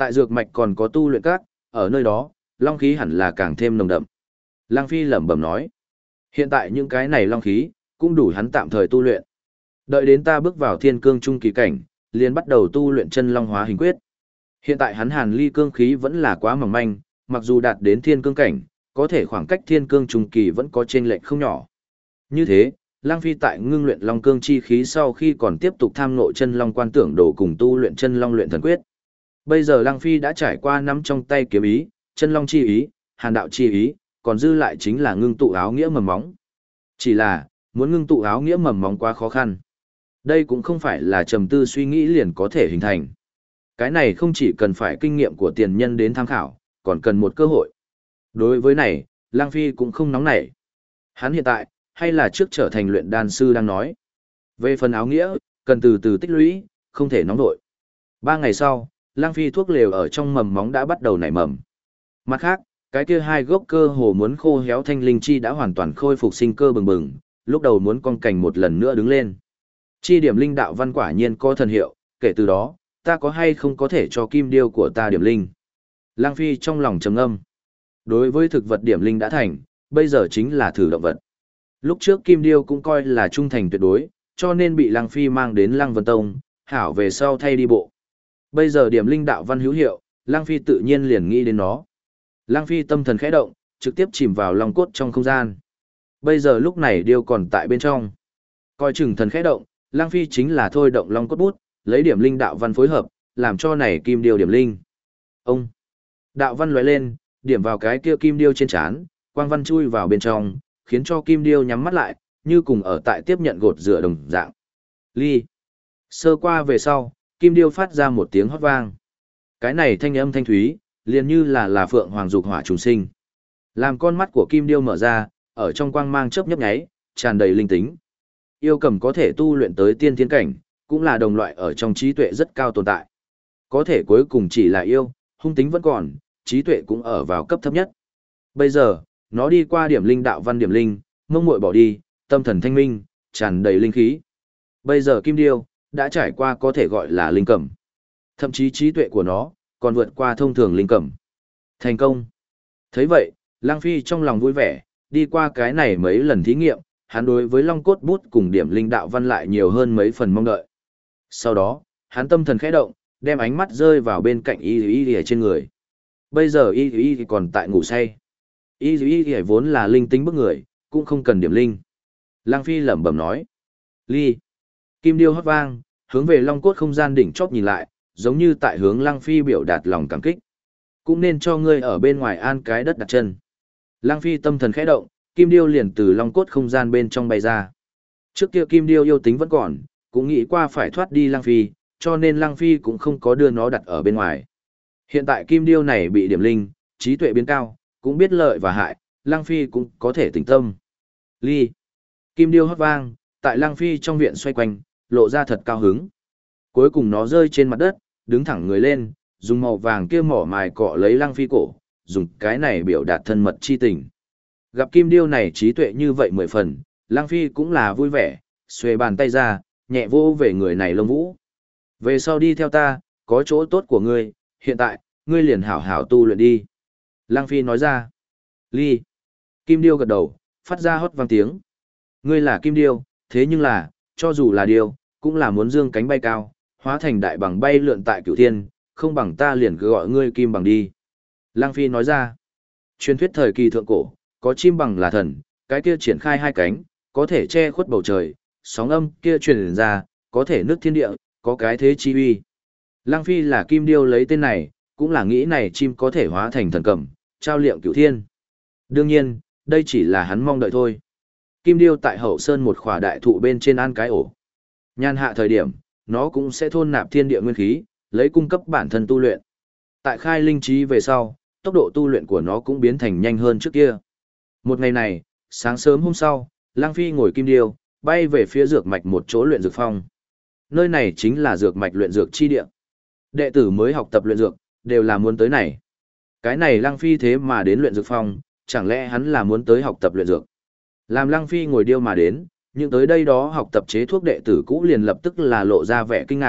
Tại dược mạch còn có tu luyện các, ở nơi đó, long khí hẳn là càng thêm nồng đậm. Lăng Phi lẩm bẩm nói. Hiện tại những cái này long khí, cũng đủ hắn tạm thời tu luyện. Đợi đến ta bước vào thiên cương trung kỳ cảnh, liền bắt đầu tu luyện chân long hóa hình quyết. Hiện tại hắn hàn ly cương khí vẫn là quá mỏng manh, mặc dù đạt đến thiên cương cảnh, có thể khoảng cách thiên cương trung kỳ vẫn có chênh lệch không nhỏ. Như thế, Lăng Phi tại ngưng luyện long cương chi khí sau khi còn tiếp tục tham ngộ chân long quan tưởng đồ cùng tu luyện chân long luyện thần quyết. Bây giờ Lăng Phi đã trải qua nắm trong tay kiếm ý, chân long chi ý, hàn đạo chi ý, còn dư lại chính là ngưng tụ áo nghĩa mầm móng. Chỉ là, muốn ngưng tụ áo nghĩa mầm móng quá khó khăn. Đây cũng không phải là trầm tư suy nghĩ liền có thể hình thành. Cái này không chỉ cần phải kinh nghiệm của tiền nhân đến tham khảo, còn cần một cơ hội. Đối với này, Lăng Phi cũng không nóng nảy. Hắn hiện tại, hay là trước trở thành luyện đan sư đang nói. Về phần áo nghĩa, cần từ từ tích lũy, không thể nóng vội. 3 ngày sau, Lăng Phi thuốc lều ở trong mầm móng đã bắt đầu nảy mầm. Mặt khác, cái kia 2 gốc cơ hồ muốn khô héo thanh linh chi đã hoàn toàn khôi phục sinh cơ bừng bừng, lúc đầu muốn cong cành một lần nữa đứng lên. Chi điểm linh đạo văn quả nhiên có thần hiệu, kể từ đó, ta có hay không có thể cho kim điêu của ta điểm linh. Lăng Phi trong lòng trầm ngâm. Đối với thực vật điểm linh đã thành, bây giờ chính là thử động vật. Lúc trước kim điêu cũng coi là trung thành tuyệt đối, cho nên bị Lăng Phi mang đến Lăng Vân Tông, hảo về sau thay đi bộ. Bây giờ điểm linh đạo văn hữu hiệu, Lăng Phi tự nhiên liền nghĩ đến nó. Lăng Phi tâm thần khẽ động, trực tiếp chìm vào long cốt trong không gian. Bây giờ lúc này điêu còn tại bên trong. Coi chừng thần khẽ động, Lăng Phi chính là thôi động long cốt bút, lấy điểm linh đạo văn phối hợp, làm cho này kim điêu điểm linh. Ông! Đạo văn lóe lên, điểm vào cái kia kim điêu trên trán, quang văn chui vào bên trong, khiến cho kim điêu nhắm mắt lại, như cùng ở tại tiếp nhận gột rửa đồng dạng. Ly! Sơ qua về sau, kim điêu phát ra một tiếng hót vang. Cái này thanh âm thanh thúy, liền như là phượng hoàng dục hỏa trùng sinh. Làm con mắt của kim điêu mở ra, ở trong quang mang chớp nhấp nháy, tràn đầy linh tính. Yêu cầm có thể tu luyện tới tiên thiên cảnh, cũng là đồng loại ở trong trí tuệ rất cao tồn tại. Có thể cuối cùng chỉ là yêu, hung tính vẫn còn, trí tuệ cũng ở vào cấp thấp nhất. Bây giờ, nó đi qua điểm linh đạo văn điểm linh, mông muội bỏ đi, tâm thần thanh minh, tràn đầy linh khí. Bây giờ kim điêu, đã trải qua có thể gọi là linh cầm. Thậm chí trí tuệ của nó, còn vượt qua thông thường linh cầm. Thành công. Thấy vậy, Lăng Phi trong lòng vui vẻ, đi qua cái này mấy lần thí nghiệm, hắn đối với long cốt bút cùng điểm linh đạo văn lại nhiều hơn mấy phần mong đợi. Sau đó, hắn tâm thần khẽ động, đem ánh mắt rơi vào bên cạnh y trên người. Bây giờ y còn tại ngủ say. Y vốn là linh tính bức người, cũng không cần điểm linh. Lăng Phi lẩm bẩm nói. Ly. Kim điêu hót vang, hướng về long cốt không gian đỉnh chóp nhìn lại, giống như tại hướng Lăng Phi biểu đạt lòng cảm kích. Cũng nên cho ngươi ở bên ngoài an cái đất đặt chân. Lăng Phi tâm thần khẽ động, kim điêu liền từ long cốt không gian bên trong bay ra. Trước kia kim điêu yêu tính vẫn còn, cũng nghĩ qua phải thoát đi Lăng Phi, cho nên Lăng Phi cũng không có đưa nó đặt ở bên ngoài. Hiện tại kim điêu này bị điểm linh, trí tuệ biến cao, cũng biết lợi và hại, Lăng Phi cũng có thể tỉnh tâm. Ly. Kim điêu hót vang, tại Lăng Phi trong viện xoay quanh, lộ ra thật cao hứng. Cuối cùng nó rơi trên mặt đất, đứng thẳng người lên, dùng màu vàng kia mỏ mài cọ lấy Lăng Phi cổ, dùng cái này biểu đạt thân mật chi tình. Gặp kim điêu này trí tuệ như vậy 10 phần, Lăng Phi cũng là vui vẻ, xuề bàn tay ra, nhẹ vô về người này lông vũ. Về sau đi theo ta, có chỗ tốt của ngươi, hiện tại, ngươi liền hảo hảo tu luyện đi. Lăng Phi nói ra. Ly. Kim điêu gật đầu, phát ra hót vang tiếng. Ngươi là kim điêu, thế nhưng là, cho dù là điêu, cũng là muốn dương cánh bay cao, hóa thành đại bằng bay lượn tại cửu thiên, không bằng ta liền cứ gọi ngươi kim bằng đi. Lăng Phi nói ra. Truyền thuyết thời kỳ thượng cổ, có chim bằng là thần, cái kia triển khai 2 cánh, có thể che khuất bầu trời, sóng âm kia truyền ra, có thể nước thiên địa, có cái thế chi uy. Lăng Phi là kim điêu lấy tên này, cũng là nghĩ này chim có thể hóa thành thần cầm, trao liệm cửu thiên. Đương nhiên, đây chỉ là hắn mong đợi thôi. Kim điêu tại hậu sơn một khỏa đại thụ bên trên an cái ổ. Nhan hạ thời điểm, nó cũng sẽ thôn nạp thiên địa nguyên khí, lấy cung cấp bản thân tu luyện. Tại khai linh trí về sau, tốc độ tu luyện của nó cũng biến thành nhanh hơn trước kia. Một ngày này, sáng sớm hôm sau, Lăng Phi ngồi kim điêu, bay về phía dược mạch một chỗ luyện dược phong. Nơi này chính là dược mạch luyện dược chi địa. Đệ tử mới học tập luyện dược, đều là muốn tới này. Cái này Lăng Phi thế mà đến luyện dược phong, chẳng lẽ hắn là muốn tới học tập luyện dược. Làm Lăng Phi ngồi điêu mà đến, nhưng tới đây đó học tập chế thuốc đệ tử cũ liền lập tức là lộ ra vẻ kinh ngạc,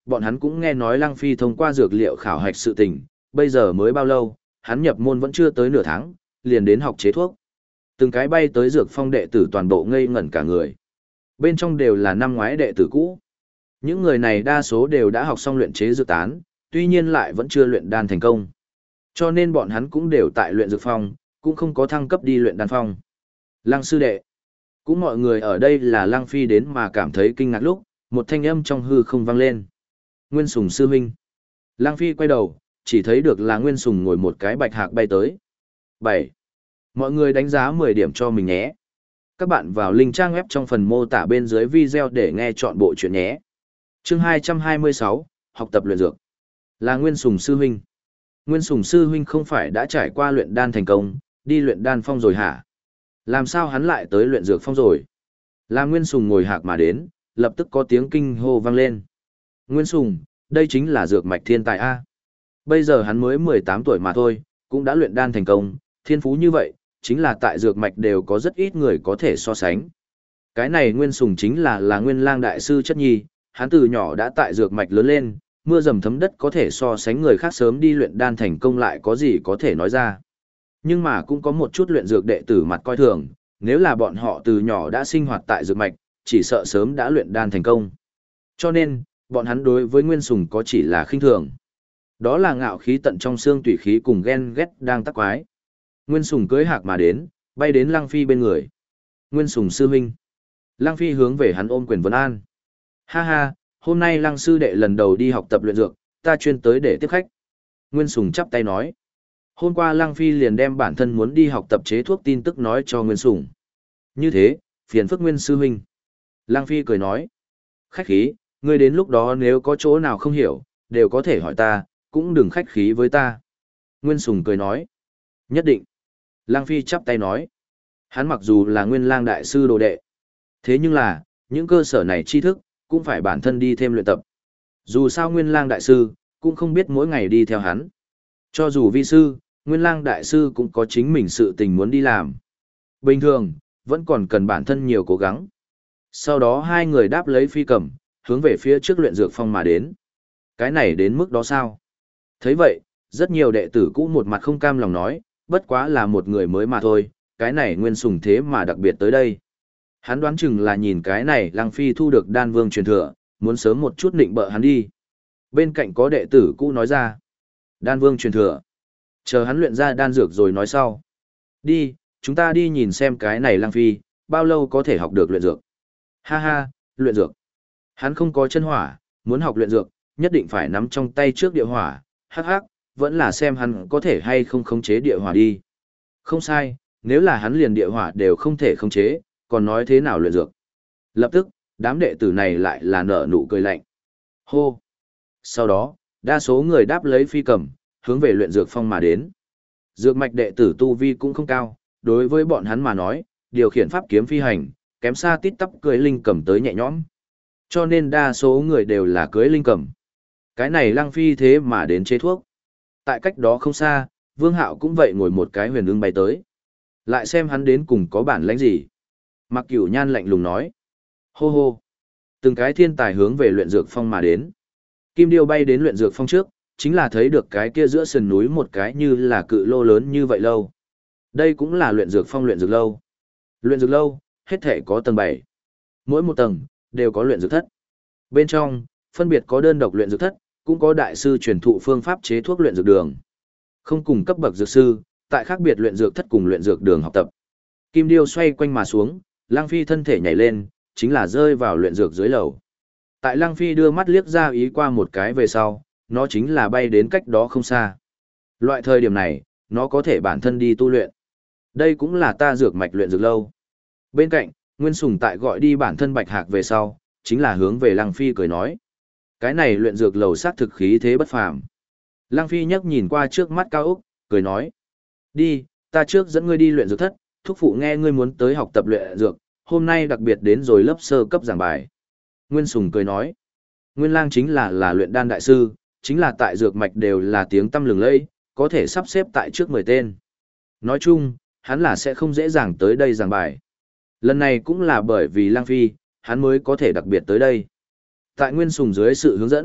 Bọn hắn cũng nghe nói Lăng Phi thông qua dược liệu khảo hạch sự tình, bây giờ mới bao lâu, hắn nhập môn vẫn chưa tới nửa tháng, liền đến học chế thuốc. Từng cái bay tới dược phong đệ tử toàn bộ ngây ngẩn cả người. Bên trong đều là năm ngoái đệ tử cũ. Những người này đa số đều đã học xong luyện chế dược tán, tuy nhiên lại vẫn chưa luyện đan thành công. Cho nên bọn hắn cũng đều tại luyện dược phong, cũng không có thăng cấp đi luyện đan phong. Lăng sư đệ. Cũng mọi người ở đây là Lăng Phi đến mà cảm thấy kinh ngạc lúc, một thanh âm trong hư không vang lên. Nguyên Sùng sư huynh. Lăng Phi quay đầu, chỉ thấy được là Nguyên Sùng ngồi một cái bạch hạc bay tới. 7. Mọi người đánh giá 10 điểm cho mình nhé. Các bạn vào link trang web trong phần mô tả bên dưới video để nghe chọn bộ chuyện nhé. Chương 226, học tập luyện dược. Là Nguyên Sùng sư huynh. Nguyên Sùng sư huynh không phải đã trải qua luyện đan thành công, đi luyện đan phong rồi hả? Làm sao hắn lại tới luyện dược phong rồi? Là Nguyên Sùng ngồi hạc mà đến, lập tức có tiếng kinh hô vang lên. Nguyên Sùng, đây chính là dược mạch thiên tài A. Bây giờ hắn mới 18 tuổi mà thôi, cũng đã luyện đan thành công, thiên phú như vậy, chính là tại dược mạch đều có rất ít người có thể so sánh. Cái này Nguyên Sùng chính là Nguyên Lang đại sư chất nhi, hắn từ nhỏ đã tại dược mạch lớn lên, mưa dầm thấm đất có thể so sánh người khác sớm đi luyện đan thành công lại có gì có thể nói ra. Nhưng mà cũng có một chút luyện dược đệ tử mặt coi thường, nếu là bọn họ từ nhỏ đã sinh hoạt tại dược mạch, chỉ sợ sớm đã luyện đan thành công. Cho nên, bọn hắn đối với Nguyên Sùng có chỉ là khinh thường. Đó là ngạo khí tận trong xương tùy khí cùng ghen ghét đang tắc quái. Nguyên Sùng cưỡi hạc mà đến, bay đến Lăng Phi bên người. Nguyên Sùng sư huynh. Lăng Phi hướng về hắn ôm quyền vấn an. Ha ha, hôm nay Lăng sư đệ lần đầu đi học tập luyện dược, ta chuyên tới để tiếp khách. Nguyên Sùng chắp tay nói. Hôm qua Lăng Phi liền đem bản thân muốn đi học tập chế thuốc tin tức nói cho Nguyên Sùng. Như thế, phiền phức Nguyên sư huynh. Lăng Phi cười nói. Khách khí, ngươi đến lúc đó nếu có chỗ nào không hiểu, đều có thể hỏi ta, cũng đừng khách khí với ta. Nguyên Sùng cười nói. Nhất định. Lăng Phi chắp tay nói. Hắn mặc dù là Nguyên Lang đại sư đồ đệ. Thế nhưng là, những cơ sở này tri thức, cũng phải bản thân đi thêm luyện tập. Dù sao Nguyên Lang đại sư, cũng không biết mỗi ngày đi theo hắn. Cho dù vi sư, Nguyên Lang đại sư cũng có chính mình sự tình muốn đi làm. Bình thường, vẫn còn cần bản thân nhiều cố gắng. Sau đó hai người đáp lấy phi cầm, hướng về phía trước luyện dược phong mà đến. Cái này đến mức đó sao? Thấy vậy, rất nhiều đệ tử cũ một mặt không cam lòng nói, bất quá là một người mới mà thôi, cái này Nguyên Sùng thế mà đặc biệt tới đây. Hắn đoán chừng là nhìn cái này Lăng Phi thu được đan vương truyền thừa, muốn sớm một chút định bợ hắn đi. Bên cạnh có đệ tử cũ nói ra, đan vương truyền thừa. Chờ hắn luyện ra đan dược rồi nói sau. Đi, chúng ta đi nhìn xem cái này Lăng Phi, bao lâu có thể học được luyện dược. Ha ha, luyện dược. Hắn không có chân hỏa, muốn học luyện dược, nhất định phải nắm trong tay trước địa hỏa, hắc hắc, vẫn là xem hắn có thể hay không khống chế địa hỏa đi. Không sai, nếu là hắn liền địa hỏa đều không thể khống chế, còn nói thế nào luyện dược. Lập tức, đám đệ tử này lại là nở nụ cười lạnh. Hô! Sau đó, đa số người đáp lấy phi cầm, hướng về luyện dược phong mà đến. Dược mạch đệ tử tu vi cũng không cao, đối với bọn hắn mà nói, điều khiển pháp kiếm phi hành, kém xa tít tắp cưới linh cầm tới nhẹ nhõm. Cho nên đa số người đều là cưới linh cầm. Cái này Lăng Phi thế mà đến chế thuốc. Tại cách đó không xa, Vương Hạo cũng vậy ngồi một cái huyền ưng bay tới. Lại xem hắn đến cùng có bản lĩnh gì. Mặc Cửu Nhan lạnh lùng nói. Hô hô. Từng cái thiên tài hướng về luyện dược phong mà đến. Kim Điêu bay đến luyện dược phong trước, chính là thấy được cái kia giữa sườn núi một cái như là cự lô lớn như vậy lâu. Đây cũng là luyện dược phong luyện dược lâu. Luyện dược lâu, hết thể có tầng 7. Mỗi một tầng, đều có luyện dược thất. Bên trong, phân biệt có đơn độc luyện dược thất, cũng có đại sư truyền thụ phương pháp chế thuốc luyện dược đường. Không cùng cấp bậc dược sư, tại khác biệt luyện dược thất cùng luyện dược đường học tập. Kim Điêu xoay quanh mà xuống, Lăng Phi thân thể nhảy lên, chính là rơi vào luyện dược dưới lầu. Tại Lăng Phi đưa mắt liếc ra ý qua một cái về sau, nó chính là bay đến cách đó không xa. Loại thời điểm này, nó có thể bản thân đi tu luyện. Đây cũng là ta dược mạch luyện dược lâu. Bên cạnh, Nguyên Sùng tại gọi đi bản thân Bạch Hạc về sau, chính là hướng về Lăng Phi cười nói. Cái này luyện dược lầu sát thực khí thế bất phàm. Lăng Phi nhấc nhìn qua trước mắt cao ốc, cười nói. Đi, ta trước dẫn ngươi đi luyện dược thất, thúc phụ nghe ngươi muốn tới học tập luyện dược, hôm nay đặc biệt đến rồi lớp sơ cấp giảng bài. Nguyên Sùng cười nói. Nguyên Lang chính là luyện đan đại sư, chính là tại dược mạch đều là tiếng tăm lừng lẫy, có thể sắp xếp tại trước 10 tên. Nói chung, hắn là sẽ không dễ dàng tới đây giảng bài. Lần này cũng là bởi vì Lăng Phi, hắn mới có thể đặc biệt tới đây. Tại Nguyên Sùng dưới sự hướng dẫn,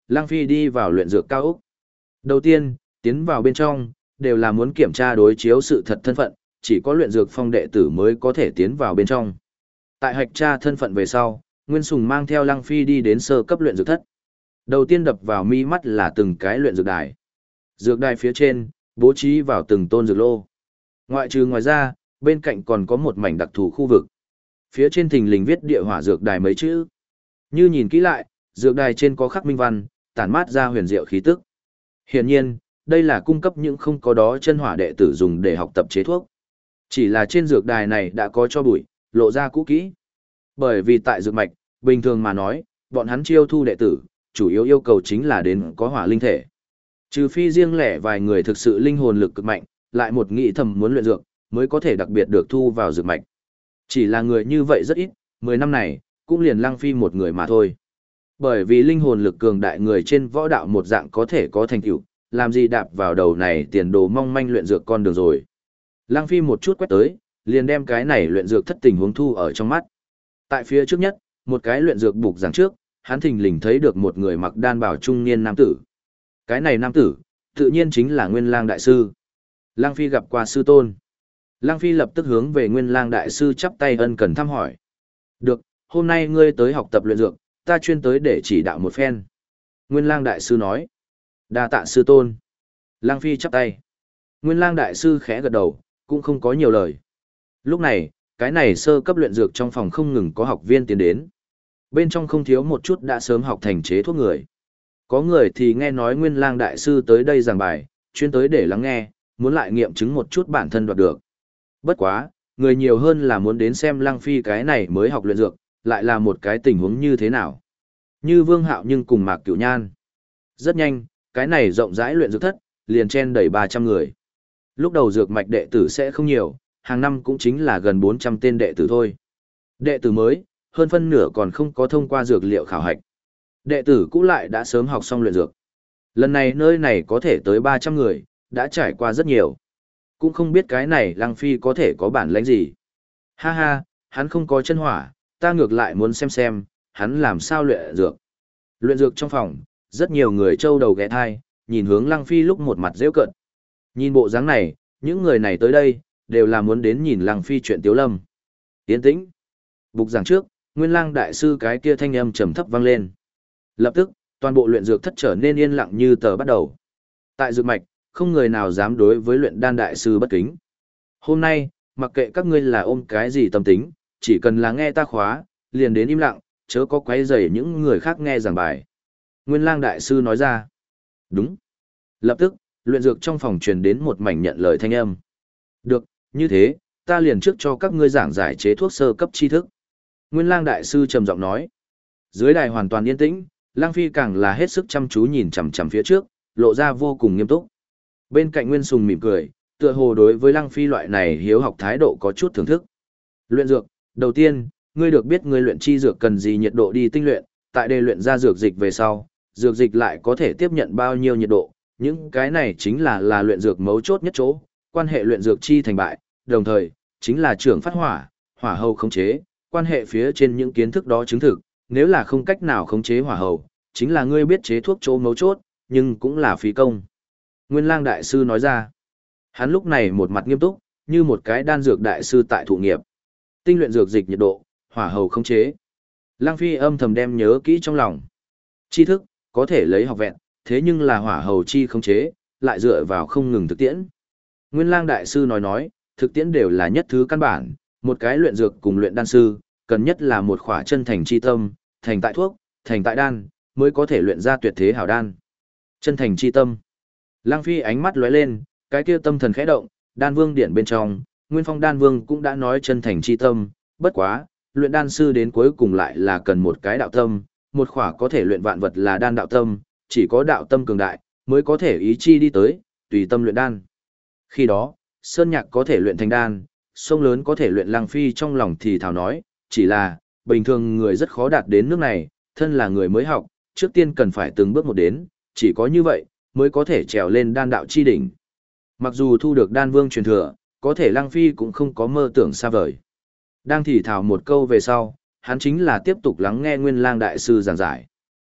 Lăng Phi đi vào luyện dược cao ốc. Đầu tiên, tiến vào bên trong, đều là muốn kiểm tra đối chiếu sự thật thân phận, chỉ có luyện dược phong đệ tử mới có thể tiến vào bên trong. Tại hạch tra thân phận về sau, Nguyên Sùng mang theo Lăng Phi đi đến sơ cấp luyện dược thất. Đầu tiên đập vào mi mắt là từng cái luyện dược đài. Dược đài phía trên, bố trí vào từng tôn dược lô. Ngoài ra, bên cạnh còn có một mảnh đặc thù khu vực. Phía trên thình lình viết địa hỏa dược đài mấy chữ. Như nhìn kỹ lại, dược đài trên có khắc minh văn, tản mát ra huyền diệu khí tức. Hiển nhiên, đây là cung cấp những không có đó chân hỏa đệ tử dùng để học tập chế thuốc. Chỉ là trên dược đài này đã có cho bụi, lộ ra cũ kỹ. Bởi vì tại dược mạch, bình thường mà nói, bọn hắn chiêu thu đệ tử, chủ yếu yêu cầu chính là đến có hỏa linh thể. Trừ phi riêng lẻ vài người thực sự linh hồn lực cực mạnh, lại một nghĩ thầm muốn luyện dược, mới có thể đặc biệt được thu vào dược mạch. Chỉ là người như vậy rất ít, 10 năm này, cũng liền Lăng Phi một người mà thôi. Bởi vì linh hồn lực cường đại người trên võ đạo một dạng có thể có thành tựu, làm gì đạp vào đầu này tiền đồ mong manh luyện dược con đường rồi. Lăng Phi một chút quét tới, liền đem cái này luyện dược thất tình huống thu ở trong mắt. Tại phía trước nhất, một cái luyện dược bục giảng trước, hắn thình lình thấy được một người mặc đan bào trung niên nam tử. Cái này nam tử, tự nhiên chính là Nguyên Lang đại sư. Lăng Phi gặp qua sư tôn. Lăng Phi lập tức hướng về Nguyên Lang đại sư chắp tay ân cần thăm hỏi. Được, hôm nay ngươi tới học tập luyện dược, ta chuyên tới để chỉ đạo một phen. Nguyên Lang đại sư nói. Đa tạ sư tôn. Lăng Phi chắp tay. Nguyên Lang đại sư khẽ gật đầu, cũng không có nhiều lời. Lúc này, cái này sơ cấp luyện dược trong phòng không ngừng có học viên tiến đến. Bên trong không thiếu một chút đã sớm học thành chế thuốc người. Có người thì nghe nói Nguyên Lang đại sư tới đây giảng bài, chuyên tới để lắng nghe, muốn lại nghiệm chứng một chút bản thân đoạt được. Bất quá, người nhiều hơn là muốn đến xem Lăng Phi cái này mới học luyện dược, lại là một cái tình huống như thế nào. Như Vương Hạo nhưng cùng Mạc Cửu Nhan. Rất nhanh, cái này rộng rãi luyện dược thất, liền chen đầy 300 người. Lúc đầu dược mạch đệ tử sẽ không nhiều, hàng năm cũng chính là gần 400 tên đệ tử thôi. Đệ tử mới, hơn phân nửa còn không có thông qua dược liệu khảo hạch. Đệ tử cũ lại đã sớm học xong luyện dược. Lần này nơi này có thể tới 300 người, đã trải qua rất nhiều. Cũng không biết cái này Lăng Phi có thể có bản lĩnh gì. Ha ha, hắn không có chân hỏa, ta ngược lại muốn xem, hắn làm sao luyện dược. Luyện dược trong phòng, rất nhiều người trâu đầu ghé thai, nhìn hướng Lăng Phi lúc một mặt giễu cợt. Nhìn bộ dáng này, những người này tới đây, đều là muốn đến nhìn Lăng Phi chuyện tiếu lâm. Yên tĩnh. Bục giảng trước, Nguyên Lang đại sư cái kia thanh âm trầm thấp vang lên. Lập tức, toàn bộ luyện dược thất trở nên yên lặng như tờ bắt đầu. Tại dược mạch, không người nào dám đối với luyện đan đại sư bất kính. Hôm nay, mặc kệ các ngươi là ôm cái gì tâm tính, chỉ cần là nghe ta khóa, liền đến im lặng, chớ có quấy rầy những người khác nghe giảng bài. Nguyên Lang đại sư nói ra. Đúng. Lập tức, luyện dược trong phòng truyền đến một mảnh nhận lời thanh âm. Được, như thế, ta liền trước cho các ngươi giảng giải chế thuốc sơ cấp tri thức. Nguyên Lang đại sư trầm giọng nói. Dưới đài hoàn toàn yên tĩnh, Lăng Phi càng là hết sức chăm chú nhìn chằm chằm phía trước, lộ ra vô cùng nghiêm túc. Bên cạnh Nguyên Sùng mỉm cười, tựa hồ đối với Lăng Phi loại này hiếu học thái độ có chút thưởng thức. Luyện dược, đầu tiên, ngươi được biết ngươi luyện chi dược cần gì nhiệt độ đi tinh luyện, tại đây luyện ra dược dịch về sau, dược dịch lại có thể tiếp nhận bao nhiêu nhiệt độ, những cái này chính là luyện dược mấu chốt nhất chỗ, quan hệ luyện dược chi thành bại, đồng thời, chính là trưởng phát hỏa, hỏa hầu khống chế, quan hệ phía trên những kiến thức đó chứng thực, nếu là không cách nào khống chế hỏa hầu, chính là ngươi biết chế thuốc chỗ mấu chốt, nhưng cũng là phí công. Nguyên Lang đại sư nói ra, hắn lúc này một mặt nghiêm túc, như một cái đan dược đại sư tại thụ nghiệp. Tinh luyện dược dịch nhiệt độ, hỏa hầu khống chế. Lăng Phi âm thầm đem nhớ kỹ trong lòng. Tri thức, có thể lấy học vẹn, thế nhưng là hỏa hầu chi khống chế, lại dựa vào không ngừng thực tiễn. Nguyên Lang đại sư nói, thực tiễn đều là nhất thứ căn bản, một cái luyện dược cùng luyện đan sư, cần nhất là một khỏa chân thành chi tâm, thành tại thuốc, thành tại đan, mới có thể luyện ra tuyệt thế hảo đan. Chân thành chi tâm. Lăng Phi ánh mắt lóe lên, cái kia tâm thần khẽ động, đan vương điển bên trong, Nguyên Phong đan vương cũng đã nói chân thành chi tâm, bất quá, luyện đan sư đến cuối cùng lại là cần một cái đạo tâm, một khỏa có thể luyện vạn vật là đan đạo tâm, chỉ có đạo tâm cường đại, mới có thể ý chi đi tới, tùy tâm luyện đan. Khi đó, Sơn Nhạc có thể luyện thành đan, sông lớn có thể luyện. Lăng Phi trong lòng thì thào nói, chỉ là, bình thường người rất khó đạt đến nước này, thân là người mới học, trước tiên cần phải từng bước một đến, chỉ có như vậy, mới có thể trèo lên đan đạo chi đỉnh. Mặc dù thu được đan vương truyền thừa, có thể Lăng Phi cũng không có mơ tưởng xa vời. Đang thì thào một câu về sau, hắn chính là tiếp tục lắng nghe Nguyên Lang đại sư giảng giải.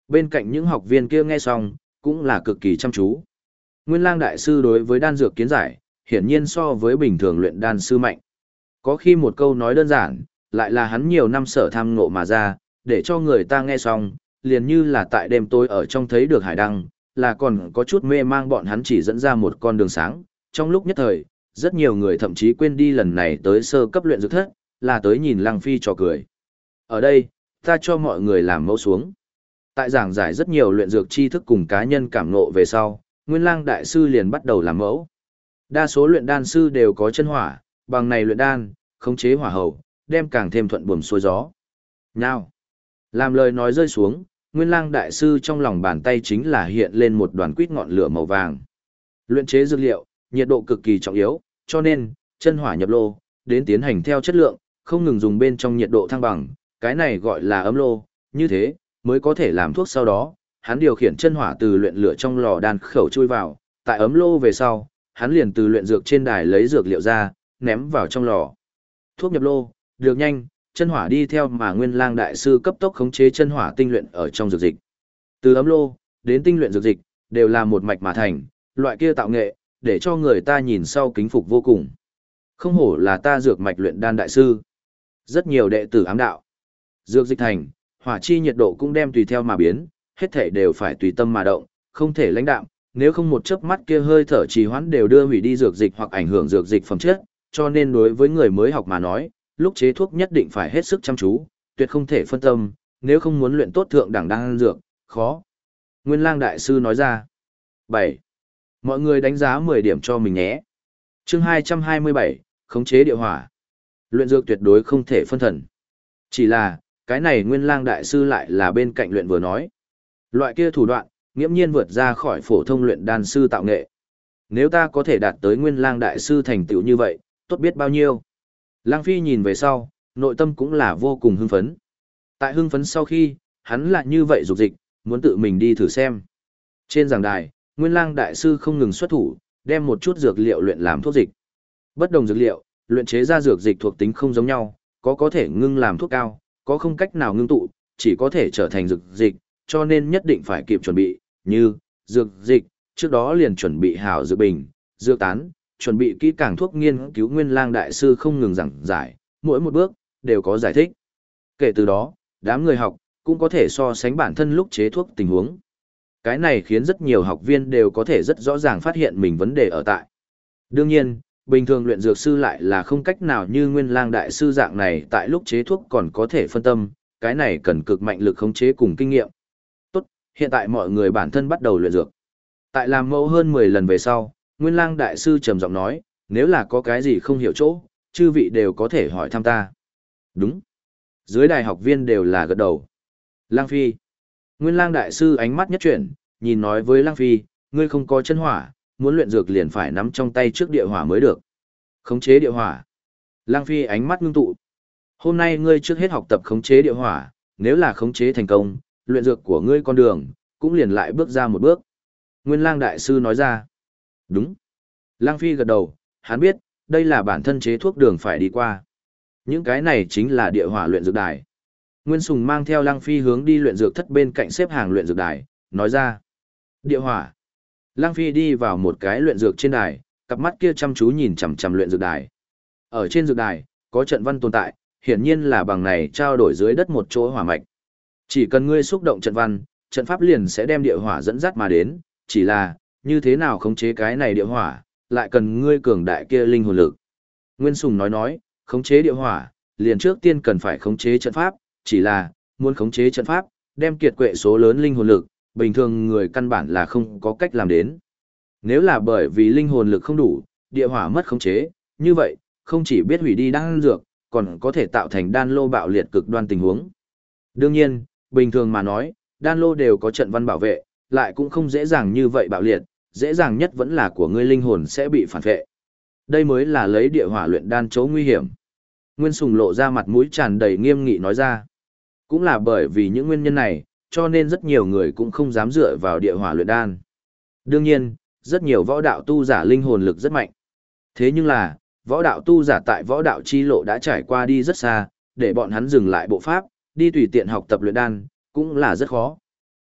Bên cạnh những học viên kia nghe xong, cũng là cực kỳ chăm chú. Nguyên Lang đại sư đối với đan dược kiến giải, hiển nhiên so với bình thường luyện đan sư mạnh. Có khi một câu nói đơn giản, lại là hắn nhiều năm sở tham ngộ mà ra, để cho người ta nghe xong, liền như là tại đêm tối ở trong thấy được hải đăng, là còn có chút mê mang bọn hắn chỉ dẫn ra một con đường sáng. Trong lúc nhất thời, rất nhiều người thậm chí quên đi lần này tới sơ cấp luyện dược thất, là tới nhìn Lăng Phi trò cười. Ở đây, ta cho mọi người làm mẫu xuống. Tại giảng giải rất nhiều luyện dược tri thức cùng cá nhân cảm ngộ về sau, Nguyên Lang đại sư liền bắt đầu làm mẫu. Đa số luyện đan sư đều có chân hỏa, bằng này luyện đan, khống chế hỏa hầu, đem càng thêm thuận buồm xuôi gió. Nào, làm lời nói rơi xuống, Nguyên Lang đại sư trong lòng bàn tay chính là hiện lên một đoàn quýt ngọn lửa màu vàng. Luyện chế dược liệu, nhiệt độ cực kỳ trọng yếu, cho nên chân hỏa nhập lô, đến tiến hành theo chất lượng, không ngừng dùng bên trong nhiệt độ thăng bằng, cái này gọi là ấm lô, như thế mới có thể làm thuốc sau đó. Hắn điều khiển chân hỏa từ luyện lửa trong lò đan khẩu chui vào, tại ấm lô về sau, hắn liền từ luyện dược trên đài lấy dược liệu ra, ném vào trong lò. Thuốc nhập lô, được nhanh, chân hỏa đi theo mà Nguyên Lang đại sư cấp tốc khống chế chân hỏa tinh luyện ở trong dược dịch. Từ ấm lô đến tinh luyện dược dịch, đều là một mạch mà thành, loại kia tạo nghệ, để cho người ta nhìn sau kính phục vô cùng. Không hổ là ta dược mạch luyện đan đại sư. Rất nhiều đệ tử ám đạo. Dược dịch thành, hỏa chi nhiệt độ cũng đem tùy theo mà biến, hết thể đều phải tùy tâm mà động, không thể lãnh đạm, nếu không một chớp mắt kia hơi thở trì hoãn đều đưa hủy đi dược dịch hoặc ảnh hưởng dược dịch phẩm chất, cho nên đối với người mới học mà nói, lúc chế thuốc nhất định phải hết sức chăm chú, tuyệt không thể phân tâm, nếu không muốn luyện tốt thượng đẳng đan dược, khó. Nguyên Lang đại sư nói ra. 7. Mọi người đánh giá 10 điểm cho mình nhé. Chương 227, khống chế địa hỏa. Luyện dược tuyệt đối không thể phân thần. Chỉ là, cái này Nguyên Lang đại sư lại là bên cạnh luyện vừa nói. Loại kia thủ đoạn, nghiễm nhiên vượt ra khỏi phổ thông luyện đan sư tạo nghệ. Nếu ta có thể đạt tới Nguyên Lang đại sư thành tựu như vậy, tốt biết bao nhiêu. Lang Phi nhìn về sau, nội tâm cũng là vô cùng hưng phấn. Tại hưng phấn sau khi, hắn lại như vậy dục dịch, muốn tự mình đi thử xem. Trên giảng đài, Nguyên Lang đại sư không ngừng xuất thủ, đem một chút dược liệu luyện làm thuốc dịch. Bất đồng dược liệu, luyện chế ra dược dịch thuộc tính không giống nhau, có thể ngưng làm thuốc cao, có không cách nào ngưng tụ, chỉ có thể trở thành dược dịch, cho nên nhất định phải kịp chuẩn bị, như dược dịch, trước đó liền chuẩn bị hảo dược bình, dược tán, chuẩn bị kỹ càng thuốc nghiên cứu. Nguyên Lang đại sư không ngừng giảng giải, mỗi một bước đều có giải thích. Kể từ đó, đám người học cũng có thể so sánh bản thân lúc chế thuốc tình huống. Cái này khiến rất nhiều học viên đều có thể rất rõ ràng phát hiện mình vấn đề ở tại. Đương nhiên, bình thường luyện dược sư lại là không cách nào như Nguyên Lang đại sư dạng này tại lúc chế thuốc còn có thể phân tâm, cái này cần cực mạnh lực khống chế cùng kinh nghiệm. Tốt, hiện tại mọi người bản thân bắt đầu luyện dược. Tại làm mẫu hơn 10 lần về sau, Nguyên Lang đại sư trầm giọng nói, nếu là có cái gì không hiểu chỗ, chư vị đều có thể hỏi thăm ta. Đúng. Dưới đài học viên đều là gật đầu. Lang Phi. Nguyên Lang đại sư ánh mắt nhất chuyển, nhìn nói với Lang Phi, ngươi không có chân hỏa, muốn luyện dược liền phải nắm trong tay trước địa hỏa mới được. Khống chế địa hỏa. Lang Phi ánh mắt ngưng tụ. Hôm nay ngươi trước hết học tập khống chế địa hỏa, nếu là khống chế thành công, luyện dược của ngươi con đường, cũng liền lại bước ra một bước. Nguyên Lang đại sư nói ra. Đúng. Lang Phi gật đầu, hắn biết, đây là bản thân chế thuốc đường phải đi qua. Những cái này chính là địa hỏa luyện dược đài. Nguyên Sùng mang theo Lang Phi hướng đi luyện dược thất bên cạnh xếp hàng luyện dược đài, nói ra. Địa hỏa. Lang Phi đi vào một cái luyện dược trên đài, cặp mắt kia chăm chú nhìn chằm chằm luyện dược đài. Ở trên dược đài, có trận văn tồn tại, hiển nhiên là bằng này trao đổi dưới đất một chỗ hỏa mạch. Chỉ cần ngươi xúc động trận văn, trận pháp liền sẽ đem địa hỏa dẫn dắt mà đến, chỉ là, như thế nào khống chế cái này địa hỏa, lại cần ngươi cường đại kia linh hồn lực. Nguyên Sùng nói, khống chế địa hỏa, liền trước tiên cần phải khống chế trận pháp, chỉ là, muốn khống chế trận pháp, đem kiệt quệ số lớn linh hồn lực, bình thường người căn bản là không có cách làm đến. Nếu là bởi vì linh hồn lực không đủ, địa hỏa mất khống chế, như vậy, không chỉ biết hủy đi đan dược, còn có thể tạo thành đan lô bạo liệt cực đoan tình huống. Đương nhiên, bình thường mà nói, đan lô đều có trận văn bảo vệ, lại cũng không dễ dàng như vậy bạo liệt, dễ dàng nhất vẫn là của ngươi linh hồn sẽ bị phản vệ. Đây mới là lấy địa hỏa luyện đan chỗ nguy hiểm. Nguyên Sùng lộ ra mặt mũi tràn đầy nghiêm nghị nói ra. Cũng là bởi vì những nguyên nhân này, cho nên rất nhiều người cũng không dám dựa vào địa hỏa luyện đan. Đương nhiên, rất nhiều võ đạo tu giả linh hồn lực rất mạnh. Thế nhưng là, võ đạo tu giả tại võ đạo chi lộ đã trải qua đi rất xa, để bọn hắn dừng lại bộ pháp, đi tùy tiện học tập luyện đan, cũng là rất khó.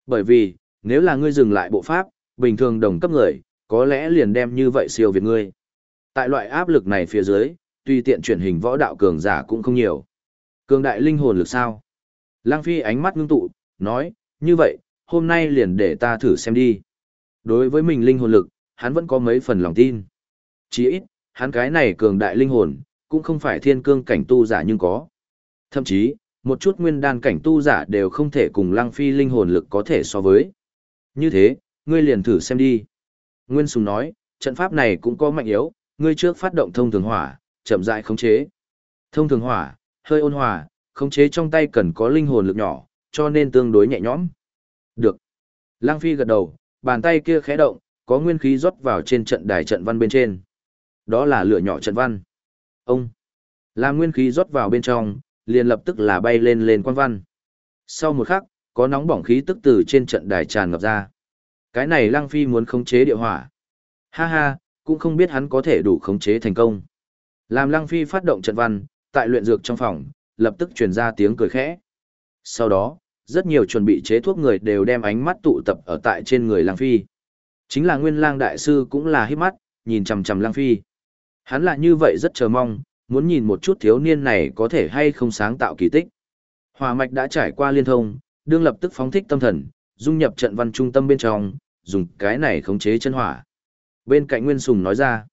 Bởi vì, nếu là ngươi dừng lại bộ pháp, bình thường đồng cấp người, có lẽ liền đem như vậy siêu việt ngươi. Tại loại áp lực này phía dưới, tùy tiện chuyển hình võ đạo cường giả cũng không nhiều. Cường đại linh hồn lực sao? Lăng Phi ánh mắt ngưng tụ, nói, như vậy, hôm nay liền để ta thử xem đi. Đối với mình linh hồn lực, hắn vẫn có mấy phần lòng tin. Chỉ ít, hắn cái này cường đại linh hồn, cũng không phải thiên cương cảnh tu giả nhưng có. Thậm chí, một chút nguyên đan cảnh tu giả đều không thể cùng Lăng Phi linh hồn lực có thể so với. Như thế, ngươi liền thử xem đi. Nguyên Sùng nói, trận pháp này cũng có mạnh yếu, ngươi trước phát động thông thường hỏa, chậm rãi khống chế. Thông thường hỏa, hơi ôn hòa, khống chế trong tay cần có linh hồn lực nhỏ, cho nên tương đối nhẹ nhõm. Được. Lăng Phi gật đầu, bàn tay kia khẽ động, có nguyên khí rót vào trên trận đài trận văn bên trên. Đó là lửa nhỏ trận văn. Ông. Làm nguyên khí rót vào bên trong, liền lập tức là bay lên lên quang văn. Sau một khắc, có nóng bỏng khí tức từ trên trận đài tràn ngập ra. Cái này Lăng Phi muốn khống chế địa hỏa. Ha ha, cũng không biết hắn có thể đủ khống chế thành công. Làm Lăng Phi phát động trận văn, tại luyện dược trong phòng, lập tức truyền ra tiếng cười khẽ. Sau đó, rất nhiều chuẩn bị chế thuốc người đều đem ánh mắt tụ tập ở tại trên người Lăng Phi. Chính là Nguyên Lang đại sư cũng là híp mắt, nhìn chằm chằm Lăng Phi. Hắn là như vậy rất chờ mong, muốn nhìn một chút thiếu niên này có thể hay không sáng tạo kỳ tích. Hỏa mạch đã trải qua liên thông, đương lập tức phóng thích tâm thần, dung nhập trận văn trung tâm bên trong, dùng cái này khống chế chân hỏa. Bên cạnh Nguyên Sùng nói ra,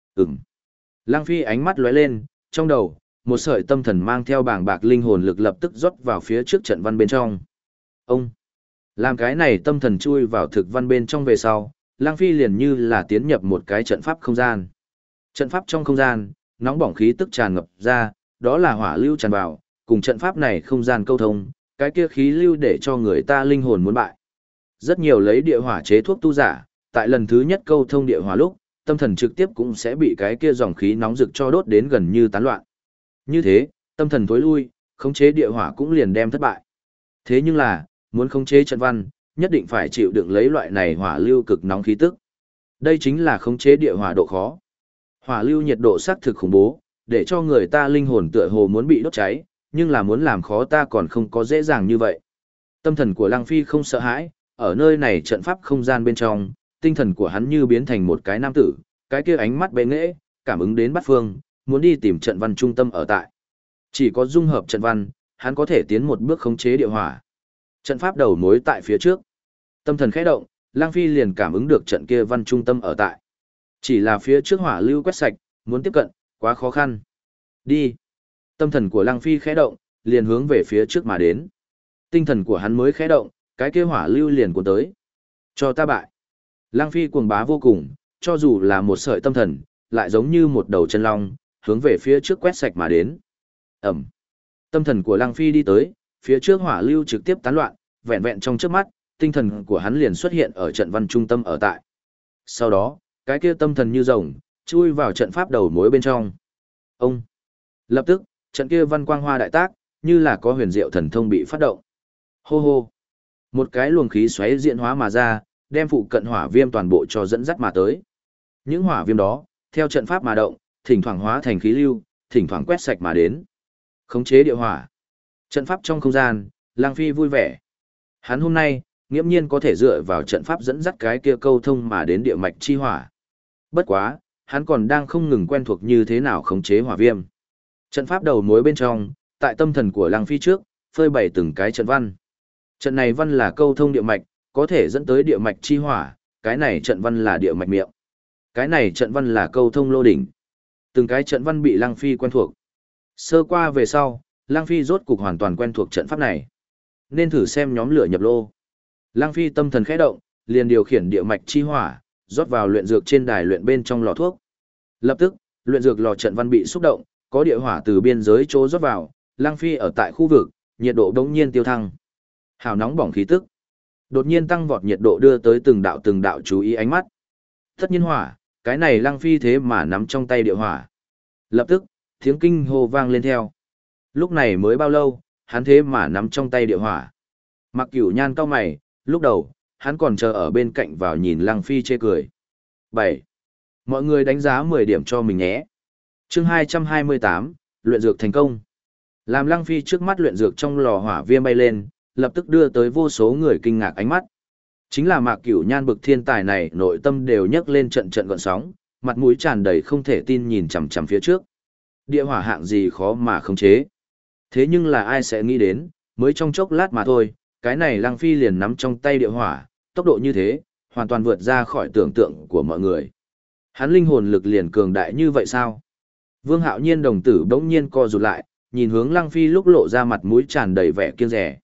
Lăng Phi ánh mắt lóe lên, trong đầu, một sợi tâm thần mang theo bảng bạc linh hồn lực lập tức rót vào phía trước trận văn bên trong. Ông, làm cái này tâm thần chui vào thực văn bên trong về sau, Lăng Phi liền như là tiến nhập một cái trận pháp không gian. Trận pháp trong không gian, nóng bỏng khí tức tràn ngập ra, đó là hỏa lưu tràn vào, cùng trận pháp này không gian câu thông, cái kia khí lưu để cho người ta linh hồn muốn bại. Rất nhiều lấy địa hỏa chế thuốc tu giả, tại lần thứ nhất câu thông địa hỏa lúc, tâm thần trực tiếp cũng sẽ bị cái kia dòng khí nóng rực cho đốt đến gần như tán loạn. Như thế, tâm thần tối lui, khống chế địa hỏa cũng liền đem thất bại. Thế nhưng là, muốn khống chế trận văn, nhất định phải chịu đựng lấy loại này hỏa lưu cực nóng khí tức. Đây chính là khống chế địa hỏa độ khó. Hỏa lưu nhiệt độ xác thực khủng bố, để cho người ta linh hồn tựa hồ muốn bị đốt cháy, nhưng là muốn làm khó ta còn không có dễ dàng như vậy. Tâm thần của Lăng Phi không sợ hãi, ở nơi này trận pháp không gian bên trong, tinh thần của hắn như biến thành một cái nam tử, cái kia ánh mắt bệ nghệ, cảm ứng đến bát phương, muốn đi tìm trận văn trung tâm ở tại. Chỉ có dung hợp trận văn, hắn có thể tiến một bước khống chế địa hỏa. Trận pháp đầu mối tại phía trước. Tâm thần khẽ động, Lăng Phi liền cảm ứng được trận kia văn trung tâm ở tại. Chỉ là phía trước hỏa lưu quét sạch, muốn tiếp cận, quá khó khăn. Đi. Tâm thần của Lăng Phi khẽ động, liền hướng về phía trước mà đến. Tinh thần của hắn mới khẽ động, cái kia hỏa lưu liền cuốn tới. Cho ta bại. Lăng Phi cuồng bá vô cùng, cho dù là một sợi tâm thần, lại giống như một đầu chân long, hướng về phía trước quét sạch mà đến. Ẩm. Tâm thần của Lăng Phi đi tới, phía trước hỏa lưu trực tiếp tán loạn, vẹn vẹn trong trước mắt, tinh thần của hắn liền xuất hiện ở trận văn trung tâm ở tại. Sau đó, cái kia tâm thần như rồng, chui vào trận pháp đầu mối bên trong. Ông. Lập tức, trận kia văn quang hoa đại tác, như là có huyền diệu thần thông bị phát động. Hô hô. Một cái luồng khí xoáy diễn hóa mà ra, đem phụ cận hỏa viêm toàn bộ cho dẫn dắt mà tới. Những hỏa viêm đó, theo trận pháp mà động, thỉnh thoảng hóa thành khí lưu, thỉnh thoảng quét sạch mà đến. Khống chế địa hỏa. Trận pháp trong không gian, Lăng Phi vui vẻ. Hắn hôm nay, nghiễm nhiên có thể dựa vào trận pháp dẫn dắt cái kia câu thông mà đến địa mạch chi hỏa. Bất quá, hắn còn đang không ngừng quen thuộc như thế nào khống chế hỏa viêm. Trận pháp đầu mối bên trong, tại tâm thần của Lăng Phi trước, phơi bày từng cái trận văn. Trận này văn là câu thông địa mạch, có thể dẫn tới địa mạch chi hỏa, cái này trận văn là địa mạch miệng. Cái này trận văn là câu thông lô đỉnh. Từng cái trận văn bị Lăng Phi quen thuộc. Sơ qua về sau, Lăng Phi rốt cục hoàn toàn quen thuộc trận pháp này. Nên thử xem nhóm lửa nhập lô. Lăng Phi tâm thần khẽ động, liền điều khiển địa mạch chi hỏa, rót vào luyện dược trên đài luyện bên trong lò thuốc. Lập tức, luyện dược lò trận văn bị xúc động, có địa hỏa từ biên giới chỗ rót vào, Lăng Phi ở tại khu vực, nhiệt độ đống nhiên tiêu thăng. Hào nóng bỏng khí tức. Đột nhiên tăng vọt nhiệt độ đưa tới từng đạo chú ý ánh mắt. Tất nhiên hỏa, cái này Lăng Phi thế mà nắm trong tay địa hỏa. Lập tức, tiếng kinh hô vang lên theo. Lúc này mới bao lâu, hắn thế mà nắm trong tay địa hỏa. Mặc Cửu Nhan cau mày, lúc đầu, hắn còn chờ ở bên cạnh vào nhìn Lăng Phi chê cười. 7. Mọi người đánh giá 10 điểm cho mình nhé. Chương 228, luyện dược thành công. Làm Lăng Phi trước mắt luyện dược trong lò hỏa viêm bay lên, lập tức đưa tới vô số người kinh ngạc ánh mắt. Chính là Mạc Cửu Nhan bực thiên tài này nội tâm đều nhấc lên trận trận gợn sóng, mặt mũi tràn đầy không thể tin nhìn chằm chằm phía trước. Địa hỏa hạng gì khó mà khống chế. Thế nhưng là ai sẽ nghĩ đến, mới trong chốc lát mà thôi, cái này Lăng Phi liền nắm trong tay địa hỏa, tốc độ như thế, hoàn toàn vượt ra khỏi tưởng tượng của mọi người. Hắn linh hồn lực liền cường đại như vậy sao? Vương Hạo Nhiên đồng tử bỗng nhiên co rụt lại, nhìn hướng Lăng Phi lúc lộ ra mặt mũi tràn đầy vẻ kiêng dè.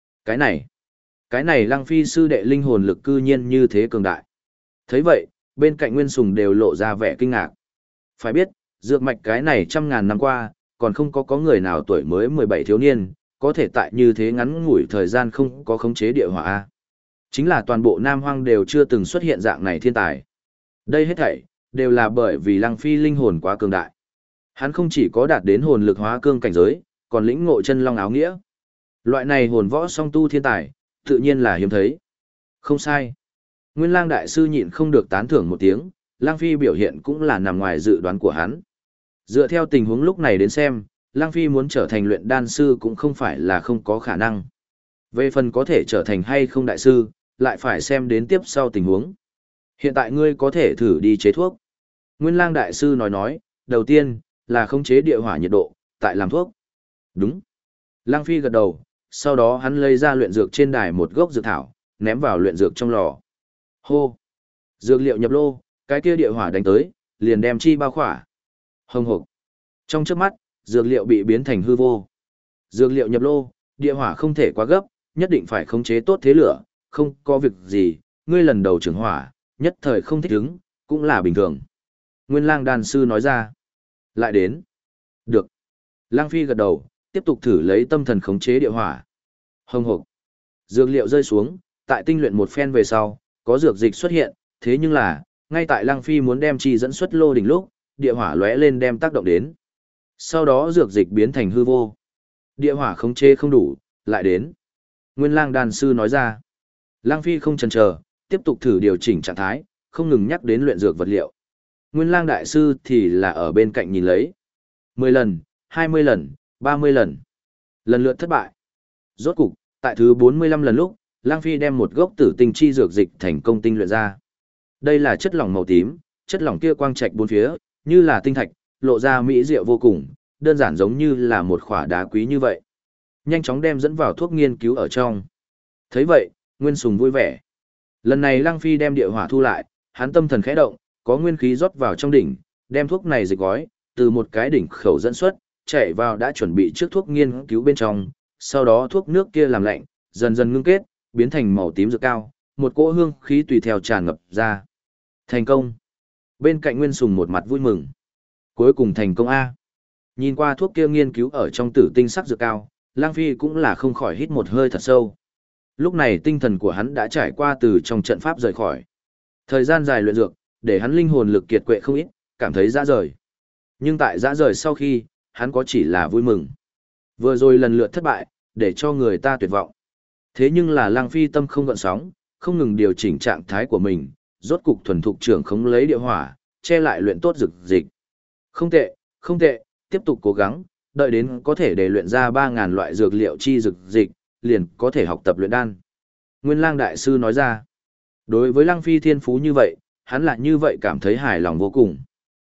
Cái này Lăng Phi sư đệ linh hồn lực cư nhiên như thế cường đại. Thấy vậy, bên cạnh Nguyên Sùng đều lộ ra vẻ kinh ngạc. Phải biết, dược mạch cái này trăm ngàn năm qua, còn không có người nào tuổi mới 17 thiếu niên, có thể tại như thế ngắn ngủi thời gian không có khống chế địa hỏa. Chính là toàn bộ Nam Hoang đều chưa từng xuất hiện dạng này thiên tài. Đây hết thảy, đều là bởi vì Lăng Phi linh hồn quá cường đại. Hắn không chỉ có đạt đến hồn lực hóa cương cảnh giới, còn lĩnh ngộ chân long áo nghĩa. Loại này hồn võ song tu thiên tài, tự nhiên là hiếm thấy. Không sai. Nguyên Lang đại sư nhịn không được tán thưởng một tiếng, Lăng Phi biểu hiện cũng là nằm ngoài dự đoán của hắn. Dựa theo tình huống lúc này đến xem, Lăng Phi muốn trở thành luyện đan sư cũng không phải là không có khả năng. Về phần có thể trở thành hay không đại sư, lại phải xem đến tiếp sau tình huống. Hiện tại ngươi có thể thử đi chế thuốc. Nguyên Lang đại sư nói, đầu tiên là khống chế địa hỏa nhiệt độ, tại làm thuốc. Đúng. Lăng Phi gật đầu, sau đó hắn lấy ra luyện dược trên đài một gốc dược thảo, ném vào luyện dược trong lò. Hô. Dược liệu nhập lô, cái kia địa hỏa đánh tới, liền đem chi bao khỏa. Hồng hộc. Trong chớp mắt, dược liệu bị biến thành hư vô. Dược liệu nhập lô, địa hỏa không thể quá gấp, nhất định phải khống chế tốt thế lửa, không có việc gì, ngươi lần đầu trưởng hỏa, nhất thời không thích ứng, cũng là bình thường. Nguyên Lang đan sư nói ra. Lại đến. Được. Lăng Phi gật đầu, tiếp tục thử lấy tâm thần khống chế địa hỏa. Hồng hộc. Dược liệu rơi xuống, tại tinh luyện một phen về sau, có dược dịch xuất hiện, thế nhưng là, ngay tại Lăng Phi muốn đem chi dẫn xuất lô đỉnh lúc, địa hỏa lóe lên đem tác động đến. Sau đó dược dịch biến thành hư vô. Địa hỏa khống chế không đủ, lại đến. Nguyên Lang đan sư nói ra. Lăng Phi không chần chờ, tiếp tục thử điều chỉnh trạng thái, không ngừng nhắc đến luyện dược vật liệu. Nguyên Lang đại sư thì là ở bên cạnh nhìn lấy. 10 lần, 20 lần, 30 lần. Lần lượt thất bại. Rốt cục, tại thứ 45 lần lúc, Lăng Phi đem một gốc tử tinh chi dược dịch thành công tinh luyện ra. Đây là chất lỏng màu tím, chất lỏng kia quang trạch bốn phía, như là tinh thạch, lộ ra mỹ diệu vô cùng, đơn giản giống như là một khỏa đá quý như vậy. Nhanh chóng đem dẫn vào thuốc nghiên cứu ở trong. Thấy vậy, Nguyên Sùng vui vẻ. Lần này Lăng Phi đem địa hỏa thu lại, hắn tâm thần khẽ động, có nguyên khí rót vào trong đỉnh, đem thuốc này dịch gói, từ một cái đỉnh khẩu dẫn xuất, chạy vào đã chuẩn bị trước thuốc nghiên cứu bên trong, sau đó thuốc nước kia làm lạnh, dần dần ngưng kết, biến thành màu tím rực cao, một cỗ hương khí tùy theo tràn ngập ra. Thành công. Bên cạnh Nguyên Sùng một mặt vui mừng. Cuối cùng thành công A. Nhìn qua thuốc kia nghiên cứu ở trong tử tinh sắc dược cao, Lang Phi cũng là không khỏi hít một hơi thật sâu. Lúc này tinh thần của hắn đã trải qua từ trong trận pháp rời khỏi. Thời gian dài luyện dược, để hắn linh hồn lực kiệt quệ không ít, cảm thấy dã rời. Nhưng tại dã rời sau khi, hắn có chỉ là vui mừng. Vừa rồi lần lượt thất bại, để cho người ta tuyệt vọng. Thế nhưng là Lang Phi tâm không gợn sóng, không ngừng điều chỉnh trạng thái của mình, rốt cục thuần thục trưởng khống lấy địa hỏa, che lại luyện tốt dược dịch. Không tệ, không tệ, tiếp tục cố gắng, đợi đến có thể để luyện ra 3.000 loại dược liệu chi dược dịch, liền có thể học tập luyện đan. Nguyên Lang đại sư nói ra. Đối với Lăng Phi thiên phú như vậy, hắn lại như vậy cảm thấy hài lòng vô cùng.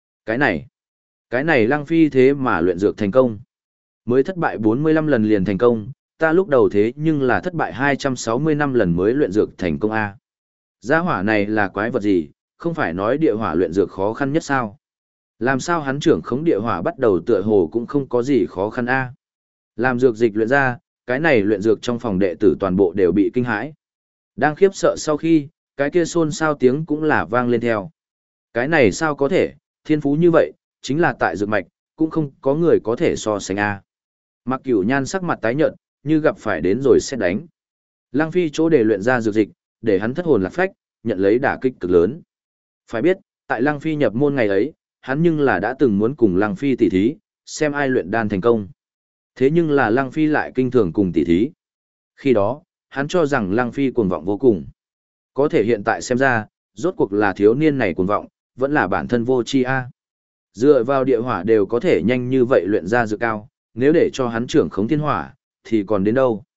Cái này Lăng Phi thế mà luyện dược thành công. Mới thất bại 45 lần liền thành công, ta lúc đầu thế nhưng là thất bại 260 năm lần mới luyện dược thành công A. Gia hỏa này là quái vật gì, không phải nói địa hỏa luyện dược khó khăn nhất sao? Làm sao hắn trưởng khống địa hỏa bắt đầu tựa hồ cũng không có gì khó khăn A. Làm dược dịch luyện ra, cái này luyện dược trong phòng đệ tử toàn bộ đều bị kinh hãi. Đang khiếp sợ sau khi, cái kia xôn xao tiếng cũng là vang lên theo. Cái này sao có thể, thiên phú như vậy, chính là tại dược mạch, cũng không có người có thể so sánh A. Mặc Cửu Nhan sắc mặt tái nhợt, như gặp phải đến rồi sẽ đánh. Lăng Phi chỗ để luyện ra dược dịch, để hắn thất hồn lạc phách, nhận lấy đả kích cực lớn. Phải biết, tại Lăng Phi nhập môn ngày ấy, hắn nhưng là đã từng muốn cùng Lăng Phi tỉ thí, xem ai luyện đan thành công. Thế nhưng là Lăng Phi lại kinh thường cùng tỉ thí. Khi đó, hắn cho rằng Lăng Phi cuồng vọng vô cùng. Có thể hiện tại xem ra, rốt cuộc là thiếu niên này cuồng vọng, vẫn là bản thân vô tri a. Dựa vào địa hỏa đều có thể nhanh như vậy luyện ra dược cao, nếu để cho hắn trưởng khống thiên hỏa, thì còn đến đâu.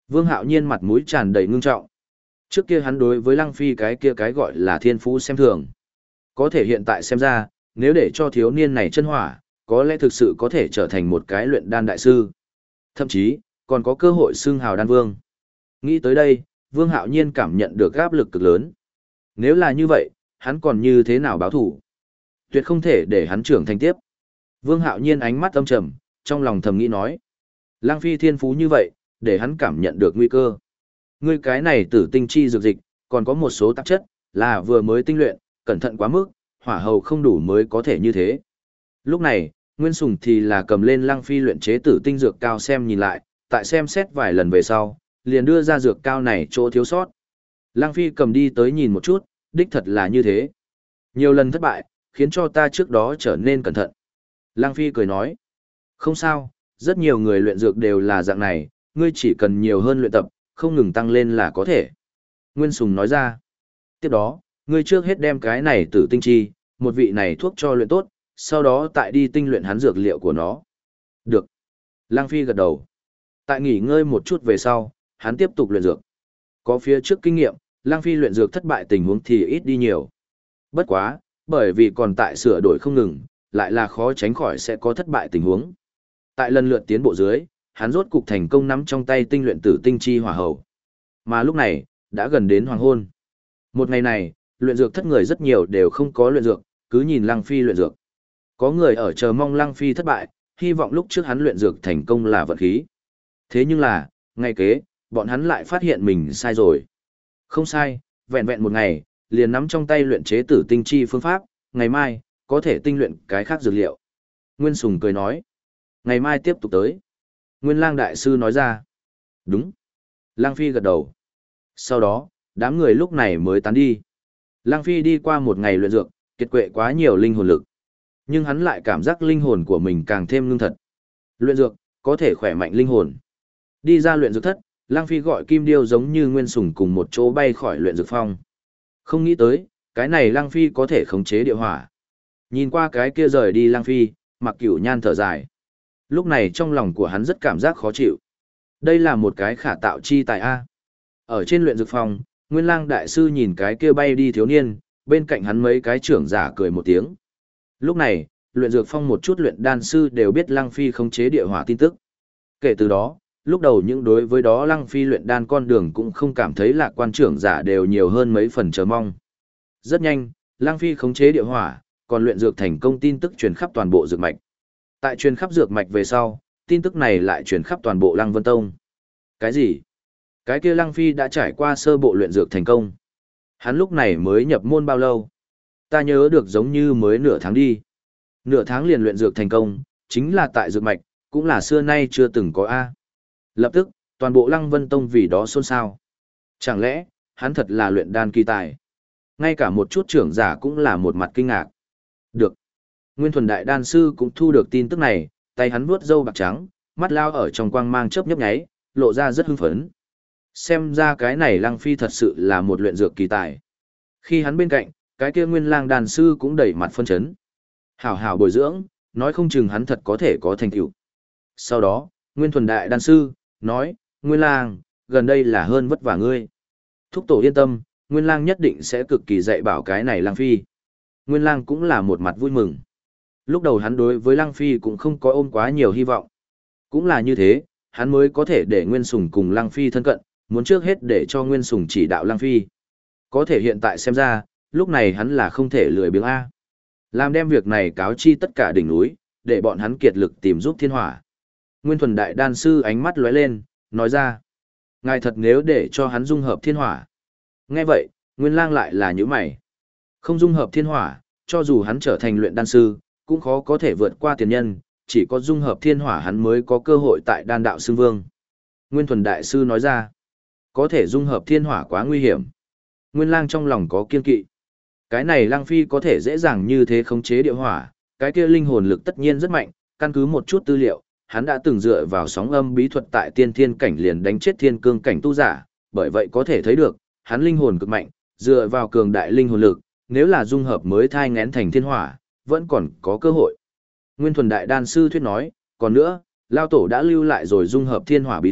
Vương Hạo Nhiên mặt mũi tràn đầy ngưng trọng. Trước kia hắn đối với Lăng Phi cái kia cái gọi là thiên phú xem thường. Có thể hiện tại xem ra, nếu để cho thiếu niên này chân hỏa, có lẽ thực sự có thể trở thành một cái luyện đan đại sư. Thậm chí, còn có cơ hội xưng hào đan vương. Nghĩ tới đây, Vương Hạo Nhiên cảm nhận được áp lực cực lớn. Nếu là như vậy, hắn còn như thế nào báo thủ? Tuyệt không thể để hắn trưởng thành tiếp. Vương Hạo Nhiên ánh mắt âm trầm, trong lòng thầm nghĩ nói. Lăng Phi thiên phú như vậy, để hắn cảm nhận được nguy cơ. Ngươi cái này tử tinh chi dược dịch, còn có một số tạp chất, là vừa mới tinh luyện, cẩn thận quá mức, hỏa hầu không đủ mới có thể như thế. Lúc này, Nguyên Sùng thì là cầm lên Lăng Phi luyện chế tử tinh dược cao xem nhìn lại, tại xem xét vài lần về sau, liền đưa ra dược cao này chỗ thiếu sót. Lăng Phi cầm đi tới nhìn một chút, đích thật là như thế. Nhiều lần thất bại, khiến cho ta trước đó trở nên cẩn thận. Lăng Phi cười nói, không sao, rất nhiều người luyện dược đều là dạng này, ngươi chỉ cần nhiều hơn luyện tập, không ngừng tăng lên là có thể. Nguyên Sùng nói ra, tiếp đó, ngươi trước hết đem cái này tử tinh chi, một vị này thuốc cho luyện tốt, sau đó tại đi tinh luyện hắn dược liệu của nó. Được. Lăng Phi gật đầu. Tại nghỉ ngơi một chút về sau, hắn tiếp tục luyện dược. Có phía trước kinh nghiệm, Lăng Phi luyện dược thất bại tình huống thì ít đi nhiều. Bất quá, bởi vì còn tại sửa đổi không ngừng, lại là khó tránh khỏi sẽ có thất bại tình huống. Tại lần lượt tiến bộ dưới, hắn rốt cục thành công nắm trong tay tinh luyện tử tinh chi hỏa hầu. Mà lúc này, đã gần đến hoàng hôn. Một ngày này, luyện dược thất người rất nhiều đều không có luyện dược, cứ nhìn Lăng Phi luyện dược. Có người ở chờ mong Lăng Phi thất bại, hy vọng lúc trước hắn luyện dược thành công là vận khí. Thế nhưng là, ngày kế, bọn hắn lại phát hiện mình sai rồi. Không sai, vẹn vẹn một ngày, liền nắm trong tay luyện chế tử tinh chi phương pháp, ngày mai, có thể tinh luyện cái khác dược liệu. Nguyên Sùng cười nói, ngày mai tiếp tục tới. Nguyên Lang Đại Sư nói ra, đúng. Lăng Phi gật đầu. Sau đó, đám người lúc này mới tán đi. Lăng Phi đi qua một ngày luyện dược, kiệt quệ quá nhiều linh hồn lực. Nhưng hắn lại cảm giác linh hồn của mình càng thêm ngưng thật. Luyện dược, có thể khỏe mạnh linh hồn. Đi ra luyện dược thất, Lăng Phi gọi Kim Điêu giống như Nguyên Sùng cùng một chỗ bay khỏi luyện dược phong. Không nghĩ tới, cái này Lăng Phi có thể khống chế địa hỏa. Nhìn qua cái kia rời đi Lăng Phi, Mặc Cửu Nhan thở dài. Lúc này trong lòng của hắn rất cảm giác khó chịu. Đây là một cái khả tạo chi tài A. Ở trên luyện dược phòng, Nguyên Lang Đại Sư nhìn cái kia bay đi thiếu niên, bên cạnh hắn mấy cái trưởng giả cười một tiếng. Lúc này, luyện dược phong một chút luyện đan sư đều biết Lăng Phi khống chế địa hỏa tin tức. Kể từ đó, lúc đầu những đối với đó Lăng Phi luyện đan con đường cũng không cảm thấy lạc quan trưởng giả đều nhiều hơn mấy phần chờ mong. Rất nhanh, Lăng Phi khống chế địa hỏa, còn luyện dược thành công tin tức truyền khắp toàn bộ dược mạch. Tại truyền khắp dược mạch về sau, tin tức này lại truyền khắp toàn bộ Lăng Vân Tông. Cái gì? Cái kia Lăng Phi đã trải qua sơ bộ luyện dược thành công. Hắn lúc này mới nhập môn bao lâu? Ta nhớ được giống như mới nửa tháng đi. Nửa tháng liền luyện dược thành công, chính là tại dược mạch, cũng là xưa nay chưa từng có A. Lập tức, toàn bộ Lăng Vân Tông vì đó xôn xao. Chẳng lẽ, hắn thật là luyện đan kỳ tài? Ngay cả một chút trưởng giả cũng là một mặt kinh ngạc. Được. Nguyên Thuần Đại Đan Sư cũng thu được tin tức này, tay hắn vuốt râu bạc trắng, mắt lao ở trong quang mang chớp nhấp nháy, lộ ra rất hưng phấn. Xem ra cái này Lăng Phi thật sự là một luyện dược kỳ tài. Khi hắn bên cạnh, cái kia Nguyên Lang Đan Sư cũng đầy mặt phân chấn. Hảo hảo bồi dưỡng, nói không chừng hắn thật có thể có thành tựu. Sau đó, Nguyên Thuần Đại Đan Sư nói, Nguyên Lang, gần đây là hơn vất vả ngươi. Thúc tổ yên tâm, Nguyên Lang nhất định sẽ cực kỳ dạy bảo cái này Lăng Phi. Nguyên Lang cũng là một mặt vui mừng. Lúc đầu hắn đối với Lăng Phi cũng không có ôm quá nhiều hy vọng. Cũng là như thế, hắn mới có thể để Nguyên Sùng cùng Lăng Phi thân cận, muốn trước hết để cho Nguyên Sùng chỉ đạo Lăng Phi. Có thể hiện tại xem ra, lúc này hắn là không thể lười biếng A. Làm đem việc này cáo chi tất cả đỉnh núi, để bọn hắn kiệt lực tìm giúp thiên hỏa. Nguyên Thuần Đại Đan Sư ánh mắt lóe lên, nói ra. Ngài thật nếu để cho hắn dung hợp thiên hỏa. Nghe vậy, Nguyên Lang lại là những mày. Không dung hợp thiên hỏa, cho dù hắn trở thành luyện đan sư, cũng khó có thể vượt qua tiền nhân, chỉ có dung hợp thiên hỏa hắn mới có cơ hội tại đan đạo xưng vương. Nguyên Thuần Đại Sư nói ra, có thể dung hợp thiên hỏa quá nguy hiểm. Nguyên Lang trong lòng có kiên kỵ. Cái này Lăng Phi có thể dễ dàng như thế khống chế địa hỏa, cái kia linh hồn lực tất nhiên rất mạnh, căn cứ một chút tư liệu, hắn đã từng dựa vào sóng âm bí thuật tại tiên thiên cảnh liền đánh chết thiên cương cảnh tu giả, bởi vậy có thể thấy được, hắn linh hồn cực mạnh, dựa vào cường đại linh hồn lực, nếu là dung hợp mới thai ngén thành thiên hỏa, vẫn còn có cơ hội. Nguyên Thuần Đại Đan Sư thuyết nói, còn nữa, Lao Tổ đã lưu lại rồi dung hợp thiên hỏa bí thuật,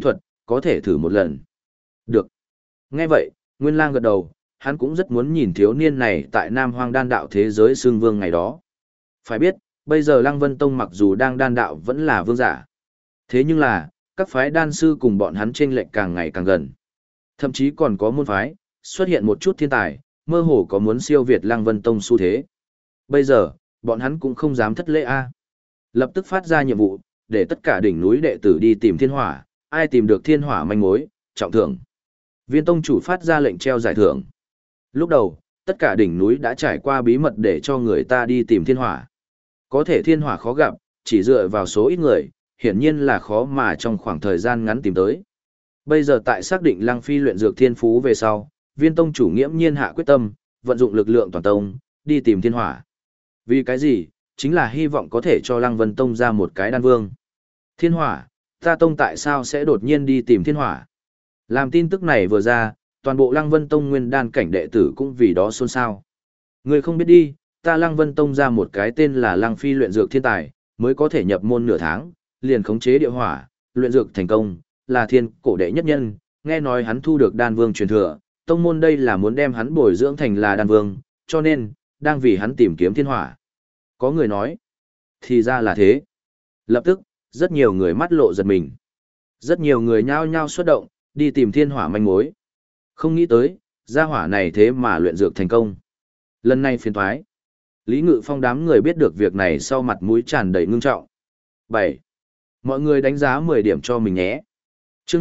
có thể thử một lần. Được. Nghe vậy, Nguyên Lang gật đầu, hắn cũng rất muốn nhìn thiếu niên này tại Nam Hoang đan đạo thế giới xương vương ngày đó. Phải biết, bây giờ Lăng Vân Tông mặc dù đang đan đạo vẫn là vương giả. Thế nhưng là, các phái đan sư cùng bọn hắn chênh lệch càng ngày càng gần. Thậm chí còn có môn phái, xuất hiện một chút thiên tài, mơ hồ có muốn siêu việt Lăng Vân Tông xu thế. Bây giờ, bọn hắn cũng không dám thất lễ a. Lập tức phát ra nhiệm vụ, để tất cả đỉnh núi đệ tử đi tìm thiên hỏa, ai tìm được thiên hỏa manh mối, trọng thưởng. Viên tông chủ phát ra lệnh treo giải thưởng. Lúc đầu, tất cả đỉnh núi đã trải qua bí mật để cho người ta đi tìm thiên hỏa. Có thể thiên hỏa khó gặp, chỉ dựa vào số ít người, hiển nhiên là khó mà trong khoảng thời gian ngắn tìm tới. Bây giờ tại xác định Lăng Phi luyện dược thiên phú về sau, viên tông chủ nghiễm nhiên hạ quyết tâm, vận dụng lực lượng toàn tông, đi tìm thiên hỏa. Vì cái gì? Chính là hy vọng có thể cho Lăng Vân Tông ra một cái đan vương. Thiên hỏa, ta tông tại sao sẽ đột nhiên đi tìm thiên hỏa? Làm tin tức này vừa ra, toàn bộ Lăng Vân Tông nguyên đan cảnh đệ tử cũng vì đó xôn xao. Người không biết đi, ta Lăng Vân Tông ra một cái tên là Lăng Phi luyện dược thiên tài, mới có thể nhập môn nửa tháng, liền khống chế địa hỏa, luyện dược thành công, là thiên cổ đệ nhất nhân, nghe nói hắn thu được đan vương truyền thừa, tông môn đây là muốn đem hắn bồi dưỡng thành là đan vương, cho nên, đang vì hắn tìm kiếm thiên hỏa. Có người nói, thì ra là thế. Lập tức, rất nhiều người mắt lộ giật mình. Rất nhiều người nhao nhao xuất động, đi tìm thiên hỏa manh mối. Không nghĩ tới, gia hỏa này thế mà luyện dược thành công. Lần này phiền thoái. Lý Ngự Phong đám người biết được việc này sau mặt mũi tràn đầy ngưng trọng. 7. Mọi người đánh giá 10 điểm cho mình nhé. Chương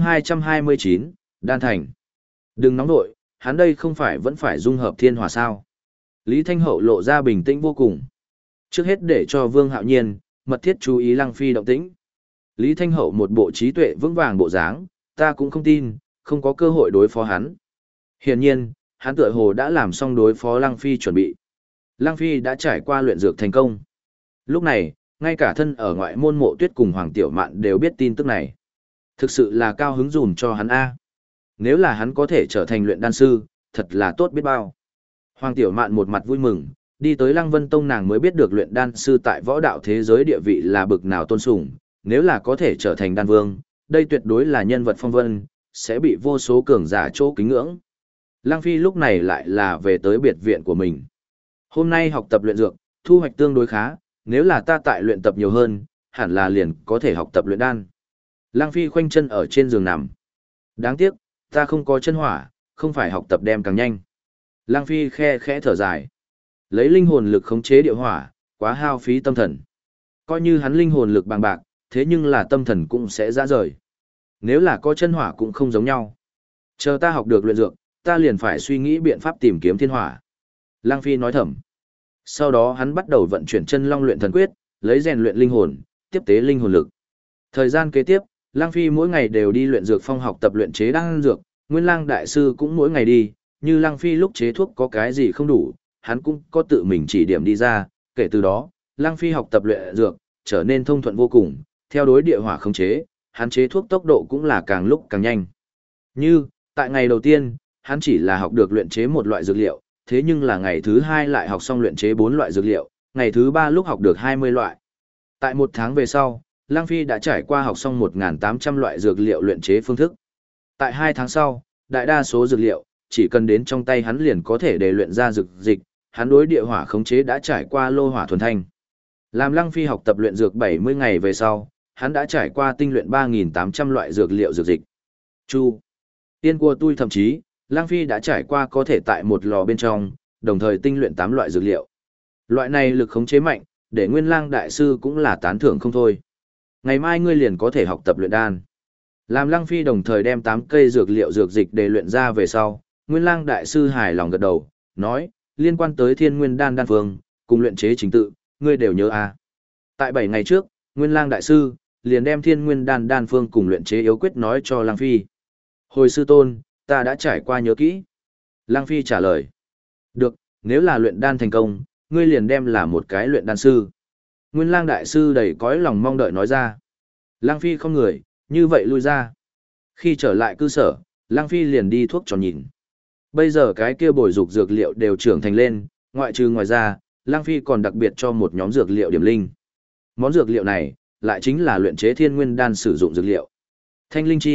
229, Đan Thành. Đừng nóng nội, hắn đây không phải vẫn phải dung hợp thiên hỏa sao. Lý Thanh Hậu lộ ra bình tĩnh vô cùng. Trước hết để cho Vương Hạo Nhiên, mật thiết chú ý Lăng Phi động tĩnh. Lý Thanh Hậu một bộ trí tuệ vững vàng bộ dáng, ta cũng không tin, không có cơ hội đối phó hắn. Hiển nhiên, hắn tựa hồ đã làm xong đối phó Lăng Phi chuẩn bị. Lăng Phi đã trải qua luyện dược thành công. Lúc này, ngay cả thân ở ngoại môn Mộ Tuyết cùng Hoàng Tiểu Mạn đều biết tin tức này. Thực sự là cao hứng dùm cho hắn A. Nếu là hắn có thể trở thành luyện đan sư, thật là tốt biết bao. Hoàng Tiểu Mạn một mặt vui mừng, đi tới Lăng Vân Tông nàng mới biết được luyện đan sư tại võ đạo thế giới địa vị là bực nào tôn sùng, nếu là có thể trở thành đan vương, đây tuyệt đối là nhân vật phong vân, sẽ bị vô số cường giả chỗ kính ngưỡng. Lăng Phi lúc này lại là về tới biệt viện của mình. Hôm nay học tập luyện dược, thu hoạch tương đối khá, nếu là ta tại luyện tập nhiều hơn, hẳn là liền có thể học tập luyện đan. Lăng Phi khoanh chân ở trên giường nằm. Đáng tiếc, ta không có chân hỏa, không phải học tập đem càng nhanh. Lăng Phi khe khẽ thở dài. Lấy linh hồn lực khống chế địa hỏa, quá hao phí tâm thần. Coi như hắn linh hồn lực bằng bạc, thế nhưng là tâm thần cũng sẽ ra rời. Nếu là có chân hỏa cũng không giống nhau. Chờ ta học được luyện dược, ta liền phải suy nghĩ biện pháp tìm kiếm thiên hỏa. Lăng Phi nói thầm. Sau đó hắn bắt đầu vận chuyển chân long luyện thần quyết, lấy rèn luyện linh hồn, tiếp tế linh hồn lực. Thời gian kế tiếp, Lăng Phi mỗi ngày đều đi luyện dược phong học tập luyện chế đan dược, Nguyên Lang đại sư cũng mỗi ngày đi, như Lăng Phi lúc chế thuốc có cái gì không đủ, hắn cũng có tự mình chỉ điểm đi ra, kể từ đó, Lăng Phi học tập luyện dược, trở nên thông thuận vô cùng, theo đối địa hỏa khống chế, hắn chế thuốc tốc độ cũng là càng lúc càng nhanh. Như, tại ngày đầu tiên, hắn chỉ là học được luyện chế một loại dược liệu, thế nhưng là ngày thứ 2 lại học xong luyện chế 4 loại dược liệu, ngày thứ 3 lúc học được 20 loại. Tại 1 tháng về sau, Lăng Phi đã trải qua học xong 1.800 loại dược liệu luyện chế phương thức. Tại 2 tháng sau, đại đa số dược liệu, chỉ cần đến trong tay hắn liền có thể để luyện ra dược dịch, hắn đối địa hỏa khống chế đã trải qua lô hỏa thuần thanh. Làm Lăng Phi học tập luyện dược 70 ngày về sau, hắn đã trải qua tinh luyện 3.800 loại dược liệu dược dịch. Chu, tiên của tôi thậm chí, Lăng Phi đã trải qua có thể tại một lò bên trong, đồng thời tinh luyện 8 loại dược liệu. Loại này lực khống chế mạnh, để Nguyên Lang đại sư cũng là tán thưởng không thôi. Ngày mai ngươi liền có thể học tập luyện đan. Làm Lăng Phi đồng thời đem 8 cây dược liệu dược dịch để luyện ra về sau, Nguyên Lang đại sư hài lòng gật đầu, nói, liên quan tới Thiên Nguyên đan đan phương, cùng luyện chế trình tự, ngươi đều nhớ à. Tại 7 ngày trước, Nguyên Lang đại sư liền đem Thiên Nguyên đan đan phương cùng luyện chế yếu quyết nói cho Lăng Phi. Hồi sư tôn, ta đã trải qua nhớ kỹ. Lăng Phi trả lời. Được, nếu là luyện đan thành công, ngươi liền đem là một cái luyện đan sư. Nguyên Lang đại sư đầy cõi lòng mong đợi nói ra. Lăng Phi không người, như vậy lui ra. Khi trở lại cư sở, Lăng Phi liền đi thuốc tròn nhìn. Bây giờ cái kia bồi dục dược liệu đều trưởng thành lên, ngoại trừ ngoài ra, Lăng Phi còn đặc biệt cho một nhóm dược liệu điểm linh. Món dược liệu này, lại chính là luyện chế Thiên Nguyên đan sử dụng dược liệu. Thanh linh chi,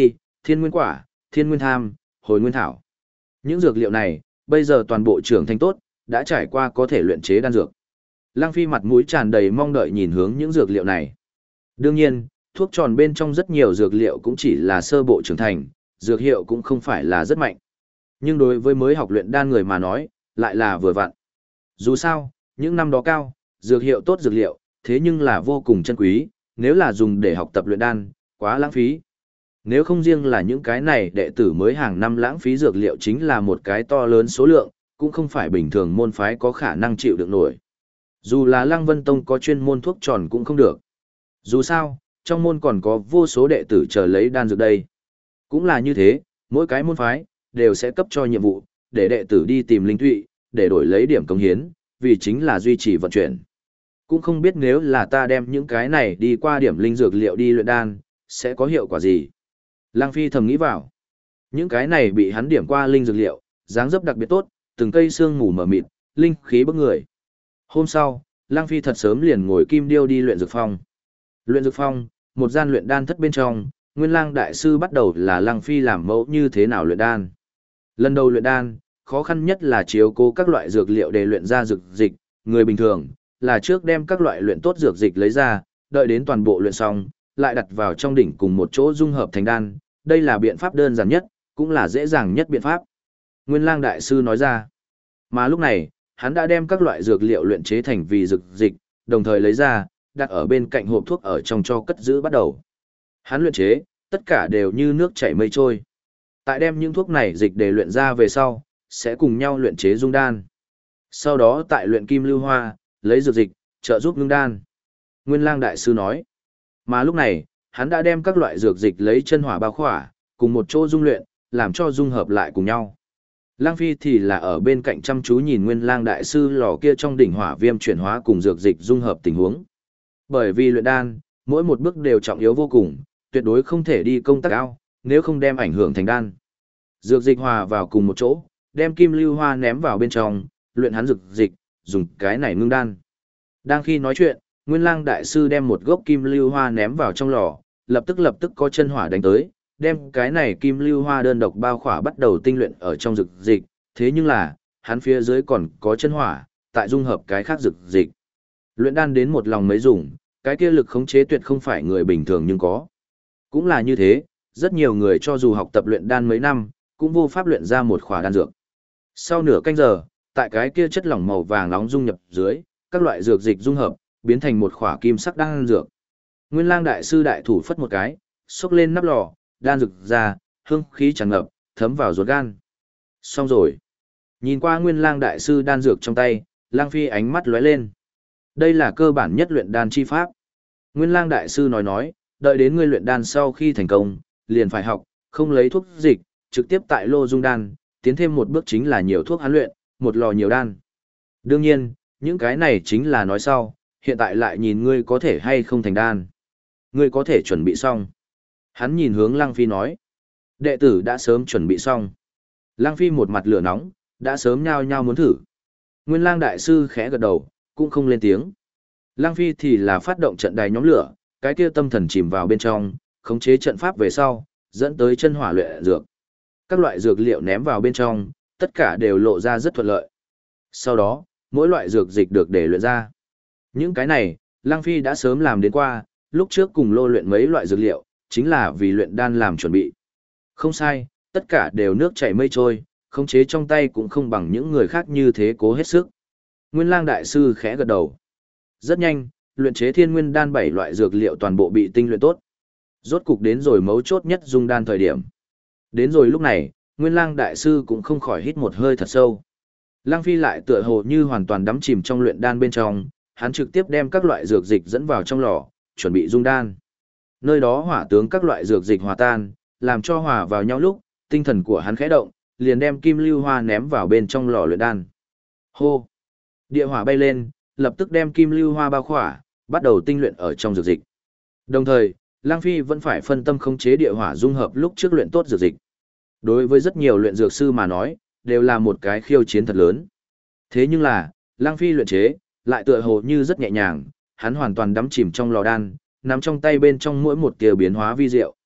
thiên nguyên quả, thiên nguyên tham, hồi nguyên thảo. Những dược liệu này, bây giờ toàn bộ trưởng thành tốt, đã trải qua có thể luyện chế đan dược. Lăng Phi mặt mũi tràn đầy mong đợi nhìn hướng những dược liệu này. Đương nhiên, thuốc tròn bên trong rất nhiều dược liệu cũng chỉ là sơ bộ trưởng thành, dược hiệu cũng không phải là rất mạnh. Nhưng đối với mới học luyện đan người mà nói, lại là vừa vặn. Dù sao, những năm đó cao, dược hiệu tốt dược liệu, thế nhưng là vô cùng chân quý, nếu là dùng để học tập luyện đan, quá lãng phí. Nếu không riêng là những cái này đệ tử mới hàng năm lãng phí dược liệu chính là một cái to lớn số lượng, cũng không phải bình thường môn phái có khả năng chịu được nổi. Dù là Lăng Vân Tông có chuyên môn thuốc tròn cũng không được. Dù sao, trong môn còn có vô số đệ tử chờ lấy đan dược đây. Cũng là như thế, mỗi cái môn phái đều sẽ cấp cho nhiệm vụ, để đệ tử đi tìm linh thụy, để đổi lấy điểm công hiến, vì chính là duy trì vận chuyển. Cũng không biết nếu là ta đem những cái này đi qua điểm linh dược liệu đi luyện đan, sẽ có hiệu quả gì. Lăng Phi thầm nghĩ vào. Những cái này bị hắn điểm qua linh dược liệu, dáng dấp đặc biệt tốt, từng cây xương mù mờ mịt, linh khí bức người. Hôm sau, Lăng Phi thật sớm liền ngồi kim điêu đi luyện dược phong. Luyện dược phong, một gian luyện đan thất bên trong, Nguyên Lang đại sư bắt đầu là Lăng Phi làm mẫu như thế nào luyện đan. Lần đầu luyện đan, khó khăn nhất là chiếu cố các loại dược liệu để luyện ra dược dịch, người bình thường là trước đem các loại luyện tốt dược dịch lấy ra, đợi đến toàn bộ luyện xong, lại đặt vào trong đỉnh cùng một chỗ dung hợp thành đan, đây là biện pháp đơn giản nhất, cũng là dễ dàng nhất biện pháp. Nguyên Lang đại sư nói ra. Mà lúc này, hắn đã đem các loại dược liệu luyện chế thành vì dược dịch, đồng thời lấy ra, đặt ở bên cạnh hộp thuốc ở trong cho cất giữ bắt đầu. Hắn luyện chế, tất cả đều như nước chảy mây trôi. Tại đem những thuốc này dịch để luyện ra về sau, sẽ cùng nhau luyện chế dung đan. Sau đó tại luyện kim lưu hoa, lấy dược dịch, trợ giúp ngưng đan. Nguyên Lang đại sư nói. Mà lúc này, hắn đã đem các loại dược dịch lấy chân hỏa bao khỏa, cùng một chỗ dung luyện, làm cho dung hợp lại cùng nhau. Lăng Phi thì là ở bên cạnh chăm chú nhìn Nguyên Lang đại sư lò kia trong đỉnh hỏa viêm chuyển hóa cùng dược dịch dung hợp tình huống. Bởi vì luyện đan, mỗi một bước đều trọng yếu vô cùng, tuyệt đối không thể đi công tác ao, nếu không đem ảnh hưởng thành đan. Dược dịch hòa vào cùng một chỗ, đem kim lưu hoa ném vào bên trong, luyện hắn dược dịch, dùng cái này ngưng đan. Đang khi nói chuyện, Nguyên Lang đại sư đem một gốc kim lưu hoa ném vào trong lò, lập tức có chân hỏa đánh tới, đem cái này kim lưu hoa đơn độc bao khỏa bắt đầu tinh luyện ở trong dược dịch, thế nhưng là, hắn phía dưới còn có chân hỏa, tại dung hợp cái khác dược dịch. Luyện đan đến một lòng mới dùng, cái kia lực khống chế tuyệt không phải người bình thường nhưng có. Cũng là như thế, rất nhiều người cho dù học tập luyện đan mấy năm, cũng vô pháp luyện ra một khỏa đan dược. Sau nửa canh giờ, tại cái kia chất lỏng màu vàng nóng dung nhập dưới, các loại dược dịch dung hợp, biến thành một khỏa kim sắc đan dược. Nguyên Lang đại sư đại thủ phất một cái, xốc lên nắp lò, đan dược ra, hương khí tràn ngập, thấm vào ruột gan. Xong rồi. Nhìn qua Nguyên Lang đại sư đan dược trong tay, Lang Phi ánh mắt lóe lên. Đây là cơ bản nhất luyện đan chi pháp. Nguyên Lang đại sư nói, đợi đến ngươi luyện đan sau khi thành công, liền phải học, không lấy thuốc dịch, trực tiếp tại lô dung đan, tiến thêm một bước chính là nhiều thuốc hắn luyện, một lò nhiều đan. Đương nhiên, những cái này chính là nói sau, hiện tại lại nhìn ngươi có thể hay không thành đan. Ngươi có thể chuẩn bị xong. Hắn nhìn hướng Lăng Phi nói. Đệ tử đã sớm chuẩn bị xong. Lăng Phi một mặt lửa nóng, đã sớm nhao nhao muốn thử. Nguyên Lang đại sư khẽ gật đầu, cũng không lên tiếng. Lăng Phi thì là phát động trận đài nhóm lửa, cái kia tâm thần chìm vào bên trong, khống chế trận pháp về sau, dẫn tới chân hỏa luyện dược. Các loại dược liệu ném vào bên trong, tất cả đều lộ ra rất thuận lợi. Sau đó, mỗi loại dược dịch được để luyện ra. Những cái này, Lăng Phi đã sớm làm đến qua, lúc trước cùng lô luyện mấy loại dược liệu, chính là vì luyện đan làm chuẩn bị. Không sai, tất cả đều nước chảy mây trôi, khống chế trong tay cũng không bằng những người khác như thế cố hết sức. Nguyên Lang đại sư khẽ gật đầu. Rất nhanh, luyện chế thiên nguyên đan 7 loại dược liệu toàn bộ bị tinh luyện tốt. Rốt cục đến rồi mấu chốt nhất dung đan thời điểm. Đến rồi lúc này, Nguyên Lang đại sư cũng không khỏi hít một hơi thật sâu. Lăng Phi lại tựa hồ như hoàn toàn đắm chìm trong luyện đan bên trong, hắn trực tiếp đem các loại dược dịch dẫn vào trong lò, chuẩn bị dung đan. Nơi đó hỏa tướng các loại dược dịch hòa tan, làm cho hòa vào nhau lúc, tinh thần của hắn khẽ động, liền đem kim lưu hoa ném vào bên trong lò luyện đan. Hô! Địa hỏa bay lên, lập tức đem kim lưu hoa bao khỏa, bắt đầu tinh luyện ở trong dược dịch. Đồng thời, Lăng Phi vẫn phải phân tâm khống chế địa hỏa dung hợp lúc trước luyện tốt dược dịch. Đối với rất nhiều luyện dược sư mà nói, đều là một cái khiêu chiến thật lớn. Thế nhưng là, Lăng Phi luyện chế, lại tựa hồ như rất nhẹ nhàng, hắn hoàn toàn đắm chìm trong lò đan, nắm trong tay bên trong mỗi một tia biến hóa vi diệu.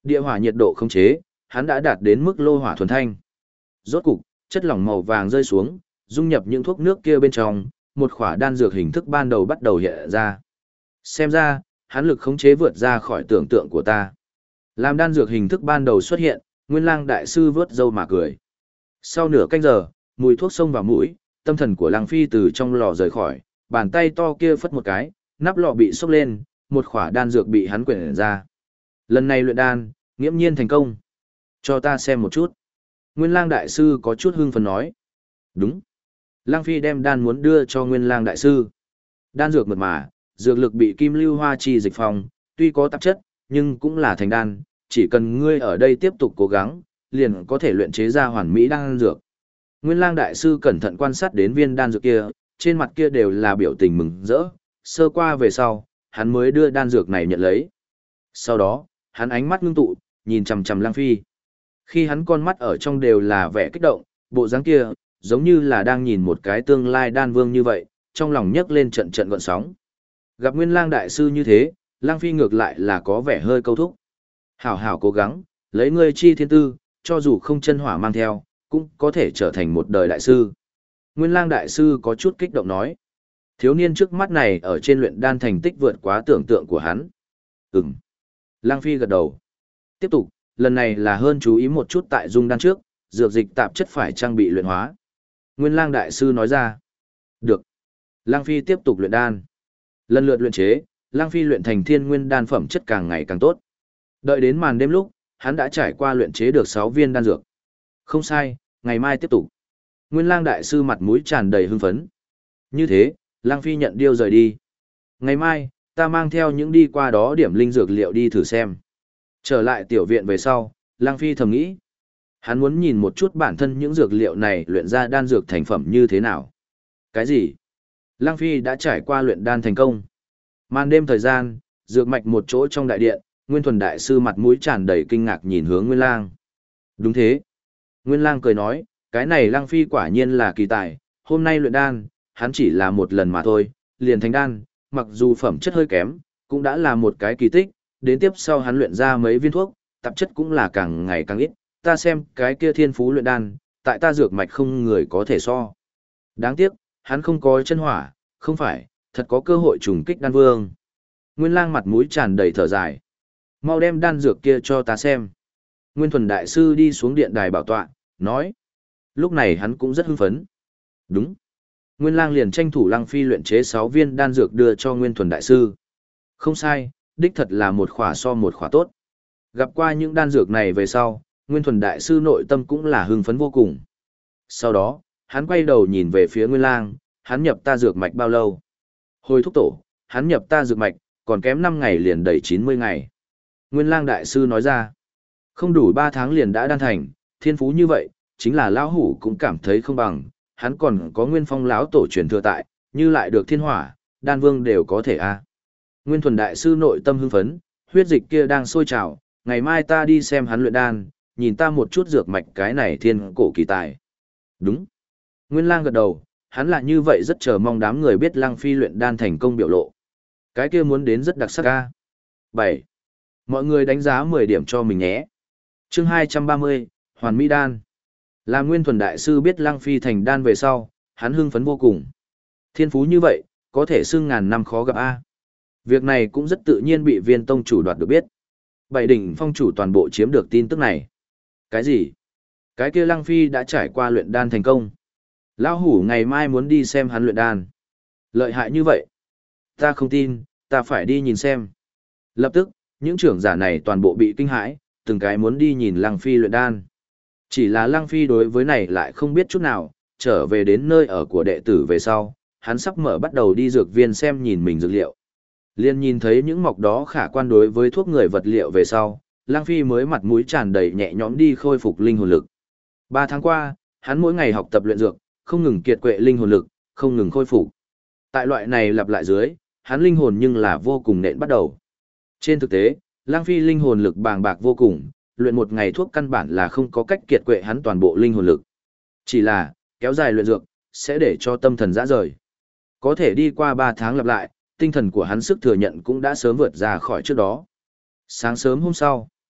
Địa hỏa nhiệt độ khống chế, hắn đã đạt đến mức lô hỏa thuần thanh. Rốt cục, chất lỏng màu vàng rơi xuống, dung nhập những thuốc nước kia bên trong, một khỏa đan dược hình thức ban đầu bắt đầu hiện ra. Xem ra, hắn lực khống chế vượt ra khỏi tưởng tượng của ta. Làm đan dược hình thức ban đầu xuất hiện, Nguyên Lang đại sư vớt râu mà cười. Sau nửa canh giờ, mùi thuốc xông vào mũi, tâm thần của Lăng Phi từ trong lò rời khỏi, bàn tay to kia phất một cái, nắp lọ bị xốc lên, một khỏa đan dược bị hắn quyển ra. Lần này luyện đan, nghiễm nhiên thành công. Cho ta xem một chút. Nguyên Lang đại sư có chút hưng phấn nói. Đúng. Lăng Phi đem đan muốn đưa cho Nguyên Lang đại sư. Đan dược mượt mà, dược lực bị kim lưu hoa chi dịch phòng, tuy có tạp chất, nhưng cũng là thành đan, chỉ cần ngươi ở đây tiếp tục cố gắng, liền có thể luyện chế ra hoàn mỹ đan dược. Nguyên Lang đại sư cẩn thận quan sát đến viên đan dược kia, trên mặt kia đều là biểu tình mừng rỡ, sơ qua về sau, hắn mới đưa đan dược này nhận lấy. Sau đó, hắn ánh mắt ngưng tụ, nhìn chằm chằm Lăng Phi. Khi hắn con mắt ở trong đều là vẻ kích động, bộ dáng kia, giống như là đang nhìn một cái tương lai đan vương như vậy, trong lòng nhấc lên trận trận gợn sóng. Gặp Nguyên Lang đại sư như thế, Lăng Phi ngược lại là có vẻ hơi câu thúc. Hảo hảo cố gắng, lấy ngươi chi thiên tư, cho dù không chân hỏa mang theo, cũng có thể trở thành một đời đại sư. Nguyên Lang đại sư có chút kích động nói. Thiếu niên trước mắt này ở trên luyện đan thành tích vượt quá tưởng tượng của hắn. Ừm. Lăng Phi gật đầu. Tiếp tục, lần này là hơn chú ý một chút tại dung đan trước, dược dịch tạp chất phải trang bị luyện hóa. Nguyên Lang đại sư nói ra. Được. Lăng Phi tiếp tục luyện đan. Lần lượt luyện chế, Lăng Phi luyện thành thiên nguyên đan phẩm chất càng ngày càng tốt. Đợi đến màn đêm lúc, hắn đã trải qua luyện chế được 6 viên đan dược. Không sai, ngày mai tiếp tục. Nguyên Lang đại sư mặt mũi tràn đầy hưng phấn. Như thế, Lăng Phi nhận điêu rời đi. Ngày mai, ta mang theo những đi qua đó điểm linh dược liệu đi thử xem. Trở lại tiểu viện về sau, Lăng Phi thầm nghĩ. Hắn muốn nhìn một chút bản thân những dược liệu này luyện ra đan dược thành phẩm như thế nào. Cái gì? Lăng Phi đã trải qua luyện đan thành công. Màn đêm thời gian, dược mạch một chỗ trong đại điện, Nguyên Thuần đại sư mặt mũi tràn đầy kinh ngạc nhìn hướng Nguyên Lang. Đúng thế. Nguyên Lang cười nói, cái này Lăng Phi quả nhiên là kỳ tài, hôm nay luyện đan, hắn chỉ là một lần mà thôi, liền thành đan, mặc dù phẩm chất hơi kém, cũng đã là một cái kỳ tích, đến tiếp sau hắn luyện ra mấy viên thuốc, tạp chất cũng là càng ngày càng ít, ta xem cái kia thiên phú luyện đan, tại ta dược mạch không người có thể so. Đáng tiếc, hắn không có chân hỏa, không phải, thật có cơ hội trùng kích đan vương. Nguyên Lang mặt mũi tràn đầy thở dài. Mau đem đan dược kia cho ta xem. Nguyên Thuần đại sư đi xuống điện đài bảo tọa, nói. Lúc này hắn cũng rất hưng phấn. Đúng. Nguyên Lang liền tranh thủ Lăng Phi luyện chế 6 viên đan dược đưa cho Nguyên Thuần đại sư. Không sai, đích thật là một khỏa so một khỏa tốt. Gặp qua những đan dược này về sau, Nguyên Thuần đại sư nội tâm cũng là hưng phấn vô cùng. Sau đó, hắn quay đầu nhìn về phía Nguyên Lang, hắn nhập ta dược mạch bao lâu? Hồi thúc tổ, hắn nhập ta dược mạch, còn kém 5 ngày liền đầy 90 ngày. Nguyên Lang đại sư nói ra, không đủ 3 tháng liền đã đan thành, thiên phú như vậy, chính là lão hủ cũng cảm thấy không bằng, hắn còn có Nguyên Phong lão tổ truyền thừa tại, như lại được thiên hỏa, đan vương đều có thể a. Nguyên Thuần đại sư nội tâm hưng phấn, huyết dịch kia đang sôi trào, ngày mai ta đi xem hắn luyện đan, nhìn ta một chút dược mạch cái này thiên cổ kỳ tài. Đúng. Nguyên Lang gật đầu, hắn là như vậy rất chờ mong đám người biết Lăng Phi luyện đan thành công biểu lộ. Cái kia muốn đến rất đặc sắc a. 7. Mọi người đánh giá 10 điểm cho mình nhé. Chương 230, Hoàn Mỹ đan. Là Nguyên Thuần đại sư biết Lăng Phi thành đan về sau, hắn hưng phấn vô cùng. Thiên phú như vậy, có thể xưng ngàn năm khó gặp a. Việc này cũng rất tự nhiên bị Viên tông chủ đoạt được biết. 7 đỉnh phong chủ toàn bộ chiếm được tin tức này. Cái gì? Cái kia Lăng Phi đã trải qua luyện đan thành công. Lão hủ ngày mai muốn đi xem hắn luyện đan. Lợi hại như vậy. Ta không tin, ta phải đi nhìn xem. Lập tức, những trưởng giả này toàn bộ bị kinh hãi, từng cái muốn đi nhìn Lăng Phi luyện đan. Chỉ là Lăng Phi đối với này lại không biết chút nào, trở về đến nơi ở của đệ tử về sau, hắn sắp mở bắt đầu đi dược viên xem nhìn mình dược liệu. Liên nhìn thấy những mọc đó khả quan đối với thuốc người vật liệu về sau, Lăng Phi mới mặt mũi tràn đầy nhẹ nhõm đi khôi phục linh hồn lực. 3 tháng qua, hắn mỗi ngày học tập luyện dược, không ngừng kiệt quệ linh hồn lực, không ngừng khôi phục. Tại loại này lặp lại dưới, hắn linh hồn nhưng là vô cùng nện bắt đầu. Trên thực tế, Lăng Phi linh hồn lực bàng bạc vô cùng, luyện một ngày thuốc căn bản là không có cách kiệt quệ hắn toàn bộ linh hồn lực. Chỉ là, kéo dài luyện dược, sẽ để cho tâm thần dã rời. Có thể đi qua 3 tháng lặp lại, tinh thần của hắn sức thừa nhận cũng đã sớm vượt ra khỏi trước đó. Sáng sớm hôm sau,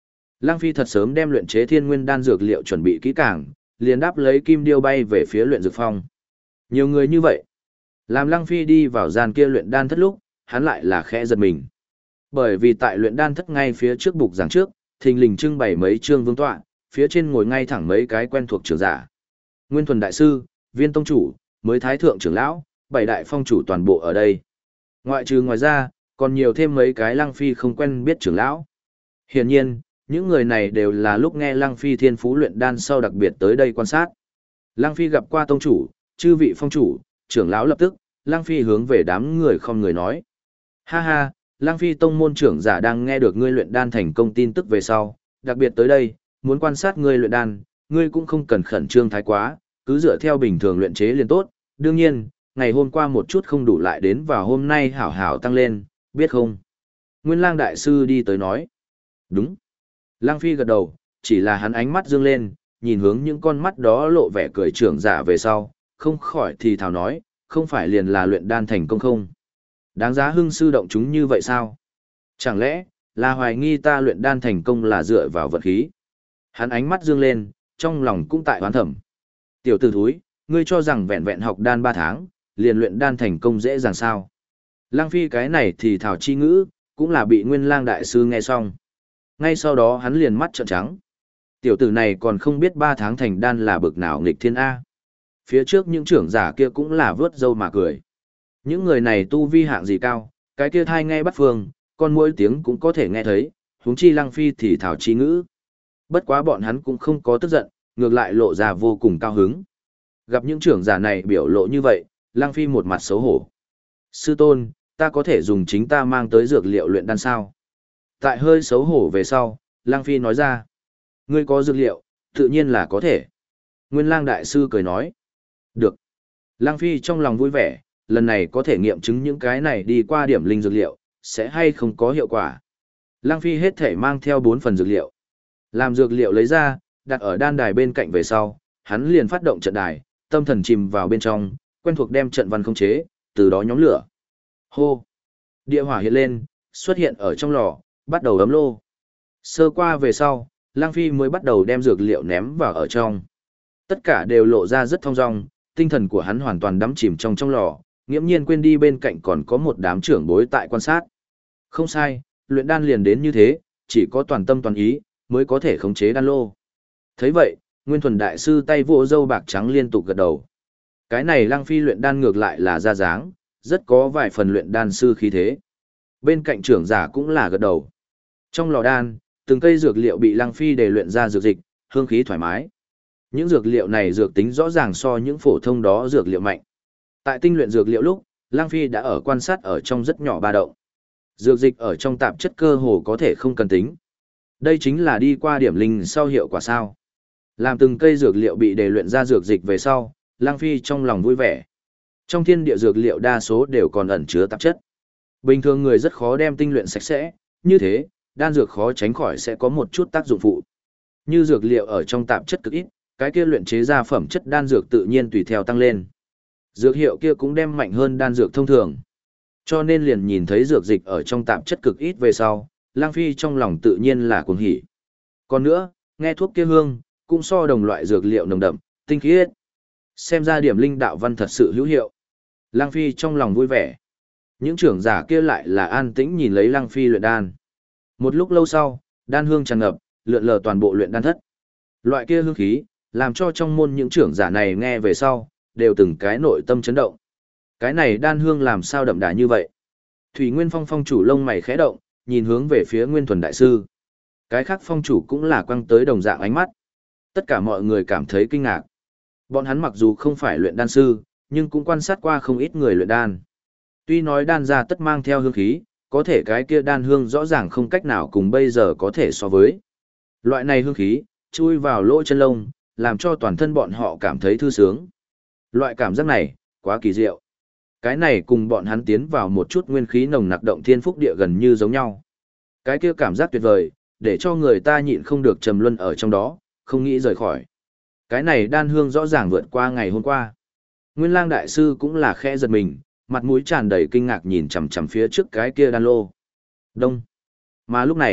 Lăng Phi thật sớm đem luyện chế thiên nguyên đan dược liệu chuẩn bị kỹ càng, liền đáp lấy kim điêu bay về phía luyện dược phong. Nhiều người như vậy. Làm Lăng Phi đi vào gian kia luyện đan thất lúc, hắn lại là khẽ giật mình. Bởi vì tại luyện đan thất ngay phía trước bục giảng trước, thình lình trưng bày mấy trương vương tọa, phía trên ngồi ngay thẳng mấy cái quen thuộc trưởng giả. Nguyên Thuần đại sư, Viên tông chủ, mới thái thượng trưởng lão, bảy đại phong chủ toàn bộ ở đây. Ngoại trừ ngoài ra, còn nhiều thêm mấy cái Lăng Phi không quen biết trưởng lão. Hiển nhiên, những người này đều là lúc nghe Lăng Phi thiên phú luyện đan sau đặc biệt tới đây quan sát. Lăng Phi gặp qua tông chủ, chư vị phong chủ, trưởng lão lập tức, Lăng Phi hướng về đám người không người nói. Ha ha, Lăng Phi tông môn trưởng giả đang nghe được ngươi luyện đan thành công tin tức về sau, đặc biệt tới đây, muốn quan sát ngươi luyện đan, ngươi cũng không cần khẩn trương thái quá, cứ dựa theo bình thường luyện chế liền tốt. Đương nhiên, ngày hôm qua một chút không đủ lại đến vào hôm nay hảo hảo tăng lên, biết không? Nguyên Lang đại sư đi tới nói. Đúng. Lăng Phi gật đầu, chỉ là hắn ánh mắt dương lên, nhìn hướng những con mắt đó lộ vẻ cười trưởng giả về sau, không khỏi thì thào nói, không phải liền là luyện đan thành công không? Đáng giá hưng sư động chúng như vậy sao? Chẳng lẽ, là hoài nghi ta luyện đan thành công là dựa vào vật khí? Hắn ánh mắt dương lên, trong lòng cũng tại hoán thẩm. Tiểu tử thúi, ngươi cho rằng vẹn vẹn học đan 3 tháng, liền luyện đan thành công dễ dàng sao? Lăng Phi cái này thì thảo chi ngữ, cũng là bị Nguyên Lang đại sư nghe xong. Ngay sau đó hắn liền mắt trợn trắng. Tiểu tử này còn không biết 3 tháng thành đan là bực nào nghịch thiên A. Phía trước những trưởng giả kia cũng là vớt râu mà cười. Những người này tu vi hạng gì cao, cái kia thai nghe bắt phương, con mỗi tiếng cũng có thể nghe thấy, huống chi Lăng Phi thì thảo chi ngữ. Bất quá bọn hắn cũng không có tức giận, ngược lại lộ ra vô cùng cao hứng. Gặp những trưởng giả này biểu lộ như vậy, Lăng Phi một mặt xấu hổ. Sư tôn, ta có thể dùng chính ta mang tới dược liệu luyện đan sao? Tại hơi xấu hổ về sau, Lăng Phi nói ra. Ngươi có dược liệu, tự nhiên là có thể. Nguyên Lang đại sư cười nói. Được. Lăng Phi trong lòng vui vẻ, lần này có thể nghiệm chứng những cái này đi qua điểm linh dược liệu, sẽ hay không có hiệu quả. Lăng Phi hết thể mang theo 4 phần dược liệu. Làm dược liệu lấy ra, đặt ở đan đài bên cạnh về sau, hắn liền phát động trận đài, tâm thần chìm vào bên trong, quen thuộc đem trận văn khống chế, từ đó nhóm lửa. Hô! Địa hỏa hiện lên, xuất hiện ở trong lò, bắt đầu ấm lô. Sơ qua về sau, Lăng Phi mới bắt đầu đem dược liệu ném vào ở trong. Tất cả đều lộ ra rất thong dong, tinh thần của hắn hoàn toàn đắm chìm trong lò, nghiễm nhiên quên đi bên cạnh còn có một đám trưởng bối tại quan sát. Không sai, luyện đan liền đến như thế, chỉ có toàn tâm toàn ý, mới có thể khống chế đan lô. Thấy vậy, Nguyên Thuần đại sư tay vỗ râu bạc trắng liên tục gật đầu. Cái này Lăng Phi luyện đan ngược lại là ra dáng, rất có vài phần luyện đan sư khí thế. Bên cạnh trưởng giả cũng là gật đầu. Trong lò đan, từng cây dược liệu bị Lăng Phi để luyện ra dược dịch, hương khí thoải mái. Những dược liệu này dược tính rõ ràng so những phổ thông đó dược liệu mạnh. Tại tinh luyện dược liệu lúc, Lăng Phi đã ở quan sát ở trong rất nhỏ ba động. Dược dịch ở trong tạp chất cơ hồ có thể không cần tính. Đây chính là đi qua điểm linh sau hiệu quả sao. Làm từng cây dược liệu bị để luyện ra dược dịch về sau, Lăng Phi trong lòng vui vẻ. Trong thiên địa dược liệu đa số đều còn ẩn chứa tạp chất. Bình thường người rất khó đem tinh luyện sạch sẽ, như thế, đan dược khó tránh khỏi sẽ có một chút tác dụng phụ. Như dược liệu ở trong tạp chất cực ít, cái kia luyện chế ra phẩm chất đan dược tự nhiên tùy theo tăng lên. Dược hiệu kia cũng đem mạnh hơn đan dược thông thường. Cho nên liền nhìn thấy dược dịch ở trong tạp chất cực ít về sau, Lăng Phi trong lòng tự nhiên là cuồng hỉ. Còn nữa, nghe thuốc kia hương, cũng so đồng loại dược liệu nồng đậm, tinh khiết. Xem ra điểm linh đạo văn thật sự hữu hiệu. Lăng Phi trong lòng vui vẻ. Những trưởng giả kia lại là an tĩnh nhìn lấy Lăng Phi luyện đan. Một lúc lâu sau, đan hương tràn ngập, lượn lờ toàn bộ luyện đan thất. Loại kia hương khí, làm cho trong môn những trưởng giả này nghe về sau, đều từng cái nội tâm chấn động. Cái này đan hương làm sao đậm đà như vậy? Thủy Nguyên Phong phong chủ lông mày khẽ động, nhìn hướng về phía Nguyên Thuần đại sư. Cái khác phong chủ cũng là quăng tới đồng dạng ánh mắt. Tất cả mọi người cảm thấy kinh ngạc. Bọn hắn mặc dù không phải luyện đan sư, nhưng cũng quan sát qua không ít người luyện đan. Tuy nói đan ra tất mang theo hương khí, có thể cái kia đan hương rõ ràng không cách nào cùng bây giờ có thể so với. Loại này hương khí, chui vào lỗ chân lông, làm cho toàn thân bọn họ cảm thấy thư sướng. Loại cảm giác này, quá kỳ diệu. Cái này cùng bọn hắn tiến vào một chút nguyên khí nồng nặc động thiên phúc địa gần như giống nhau. Cái kia cảm giác tuyệt vời, để cho người ta nhịn không được trầm luân ở trong đó, không nghĩ rời khỏi. Cái này đan hương rõ ràng vượt qua ngày hôm qua. Nguyên Lang đại sư cũng là khẽ giật mình, mặt mũi tràn đầy kinh ngạc nhìn chằm chằm phía trước cái kia đan lô. Đông. Mà lúc này,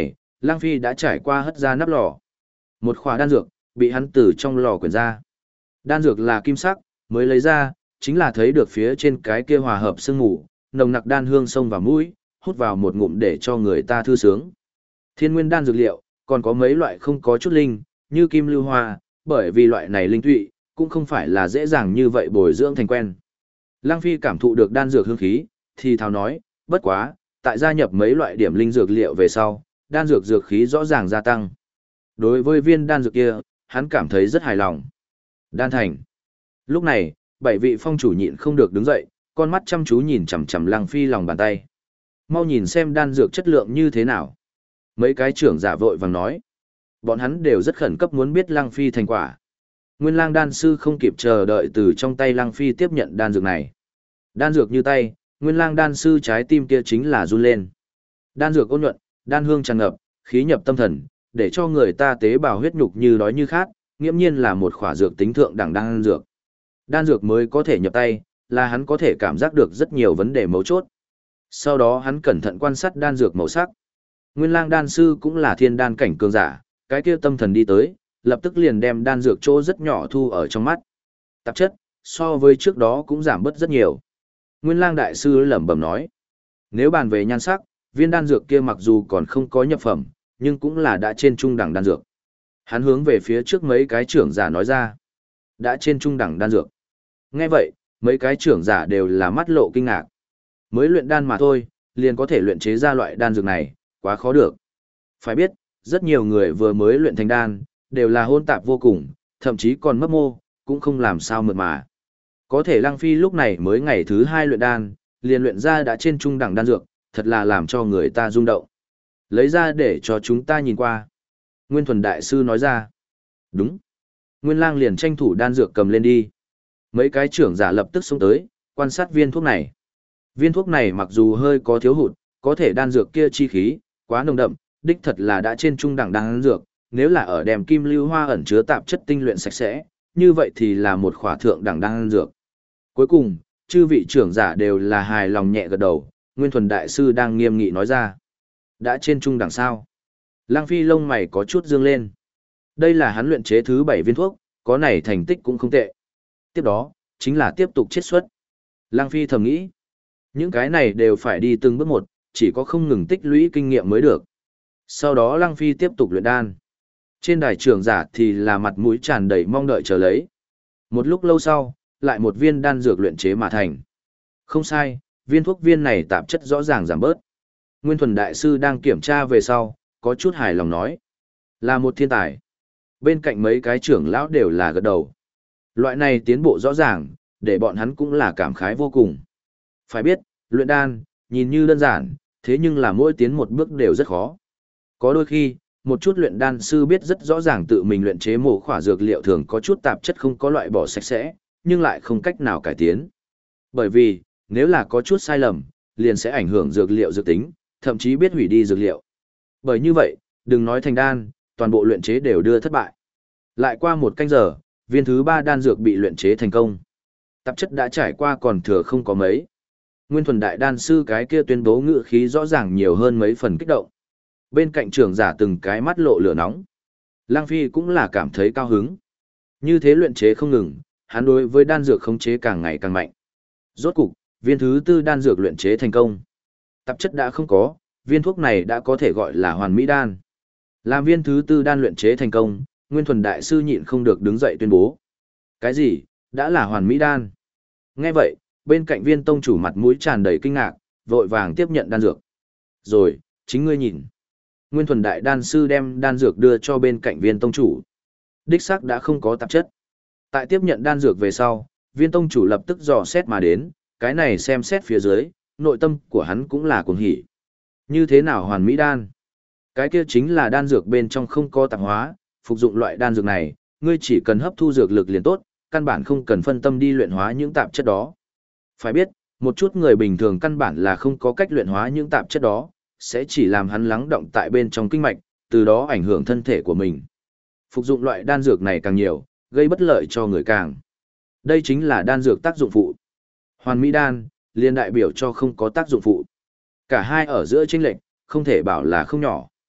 Lăng Phi đã trải qua hất ra nắp lò. Một khỏa đan dược, bị hắn từ trong lò quyển ra. Đan dược là kim sắc, mới lấy ra, chính là thấy được phía trên cái kia hòa hợp sương mù, nồng nặc đan hương xông vào mũi, hút vào một ngụm để cho người ta thư sướng. Thiên nguyên đan dược liệu, còn có mấy loại không có chút linh, như kim lưu hoa, bởi vì loại này linh tụy, cũng không phải là dễ dàng như vậy bồi dưỡng thành quen. Lăng Phi cảm thụ được đan dược hương khí, thì thào nói, bất quá, tại gia nhập mấy loại điểm linh dược liệu về sau, đan dược dược khí rõ ràng gia tăng. Đối với viên đan dược kia, hắn cảm thấy rất hài lòng. Đan thành. Lúc này, 7 vị phong chủ nhịn không được đứng dậy, con mắt chăm chú nhìn chằm chằm Lăng Phi lòng bàn tay. Mau nhìn xem đan dược chất lượng như thế nào. Mấy cái trưởng giả vội vàng nói. Bọn hắn đều rất khẩn cấp muốn biết Lăng Phi thành quả. Nguyên Lang đan sư không kịp chờ đợi từ trong tay Lăng Phi tiếp nhận đan dược này. Đan dược như tay, Nguyên Lang đan sư trái tim kia chính là run lên. Đan dược ôn nhuận, đan hương tràn ngập, khí nhập tâm thần, để cho người ta tế bào huyết nhục như đói như khát, nghiễm nhiên là một khỏa dược tính thượng đẳng đan dược. Đan dược mới có thể nhập tay, là hắn có thể cảm giác được rất nhiều vấn đề mấu chốt. Sau đó hắn cẩn thận quan sát đan dược màu sắc. Nguyên Lang đan sư cũng là thiên đan cảnh cường giả, cái kia tâm thần đi tới, lập tức liền đem đan dược chỗ rất nhỏ thu ở trong mắt. Tạp chất, so với trước đó cũng giảm bớt rất nhiều. Nguyên Lang đại sư lẩm bẩm nói, nếu bàn về nhan sắc, viên đan dược kia mặc dù còn không có nhập phẩm, nhưng cũng là đã trên trung đẳng đan dược. Hắn hướng về phía trước mấy cái trưởng giả nói ra, đã trên trung đẳng đan dược. Nghe vậy, mấy cái trưởng giả đều là mắt lộ kinh ngạc. Mới luyện đan mà thôi, liền có thể luyện chế ra loại đan dược này, quá khó được. Phải biết, rất nhiều người vừa mới luyện thành đan, đều là hôn tạp vô cùng, thậm chí còn mấp mô, cũng không làm sao mượt mà. Có thể Lăng Phi lúc này mới ngày thứ 2 luyện đan, liền luyện ra đã trên trung đẳng đan dược, thật là làm cho người ta rung động. Lấy ra để cho chúng ta nhìn qua. Nguyên Thuần Đại Sư nói ra. Đúng. Nguyên Lang liền tranh thủ đan dược cầm lên đi. Mấy cái trưởng giả lập tức xông tới, quan sát viên thuốc này. Viên thuốc này mặc dù hơi có thiếu hụt, có thể đan dược kia chi khí, quá nồng đậm, đích thật là đã trên trung đẳng đan dược, nếu là ở đèm kim lưu hoa ẩn chứa tạp chất tinh luyện sạch sẽ, như vậy thì là một khỏa thượng đẳng đan dược. Cuối cùng, chư vị trưởng giả đều là hài lòng nhẹ gật đầu, Nguyên Thuần Đại Sư đang nghiêm nghị nói ra. Đã trên trung đẳng sao? Lăng Phi lông mày có chút dương lên. Đây là hắn luyện chế thứ 7 viên thuốc, có này thành tích cũng không tệ. Tiếp đó, chính là tiếp tục chiết xuất. Lăng Phi thầm nghĩ, những cái này đều phải đi từng bước một, chỉ có không ngừng tích lũy kinh nghiệm mới được. Sau đó Lăng Phi tiếp tục luyện đan. Trên đài trưởng giả thì là mặt mũi tràn đầy mong đợi chờ lấy. Một lúc lâu sau, lại một viên đan dược luyện chế mà thành. Không sai, viên thuốc viên này tạp chất rõ ràng giảm bớt. Nguyên Thuần Đại Sư đang kiểm tra về sau, có chút hài lòng nói. Là một thiên tài. Bên cạnh mấy cái trưởng lão đều là gật đầu. Loại này tiến bộ rõ ràng, để bọn hắn cũng là cảm khái vô cùng. Phải biết, luyện đan, nhìn như đơn giản, thế nhưng là mỗi tiến một bước đều rất khó. Có đôi khi, một chút luyện đan sư biết rất rõ ràng tự mình luyện chế một khỏa dược liệu thường có chút tạp chất không có loại bỏ sạch sẽ, nhưng lại không cách nào cải tiến. Bởi vì, nếu là có chút sai lầm, liền sẽ ảnh hưởng dược liệu dược tính, thậm chí biết hủy đi dược liệu. Bởi như vậy, đừng nói thành đan, toàn bộ luyện chế đều đưa thất bại. Lại qua một canh giờ, viên thứ 3 đan dược bị luyện chế thành công. Tạp chất đã trải qua còn thừa không có mấy. Nguyên Thuần Đại đan sư cái kia tuyên bố ngữ khí rõ ràng nhiều hơn mấy phần kích động. Bên cạnh trưởng giả từng cái mắt lộ lửa nóng. Lăng Phi cũng là cảm thấy cao hứng. Như thế luyện chế không ngừng, hắn đối với đan dược khống chế càng ngày càng mạnh. Rốt cục, viên thứ 4 đan dược luyện chế thành công. Tạp chất đã không có, viên thuốc này đã có thể gọi là hoàn mỹ đan. Làm viên thứ 4 đan luyện chế thành công, Nguyên Thuần Đại Sư nhịn không được đứng dậy tuyên bố. Cái gì, đã là hoàn mỹ đan? Nghe vậy, bên cạnh viên tông chủ mặt mũi tràn đầy kinh ngạc, vội vàng tiếp nhận đan dược. Rồi, chính ngươi nhìn. Nguyên Thuần Đại đan sư đem đan dược đưa cho bên cạnh viên tông chủ. Đích xác đã không có tạp chất. Tại tiếp nhận đan dược về sau, viên tông chủ lập tức dò xét mà đến, cái này xem xét phía dưới, nội tâm của hắn cũng là cuồng hỉ. Như thế nào hoàn mỹ đan? Cái kia chính là đan dược bên trong không có tạp hóa, phục dụng loại đan dược này, ngươi chỉ cần hấp thu dược lực liền tốt, căn bản không cần phân tâm đi luyện hóa những tạp chất đó. Phải biết, một chút người bình thường căn bản là không có cách luyện hóa những tạp chất đó, sẽ chỉ làm hắn lắng động tại bên trong kinh mạch, từ đó ảnh hưởng thân thể của mình. Phục dụng loại đan dược này càng nhiều, gây bất lợi cho người càng. Đây chính là đan dược tác dụng phụ. Hoàn mỹ đan, liền đại biểu cho không có tác dụng phụ. Cả hai ở giữa chênh lệch, không thể bảo là không nhỏ.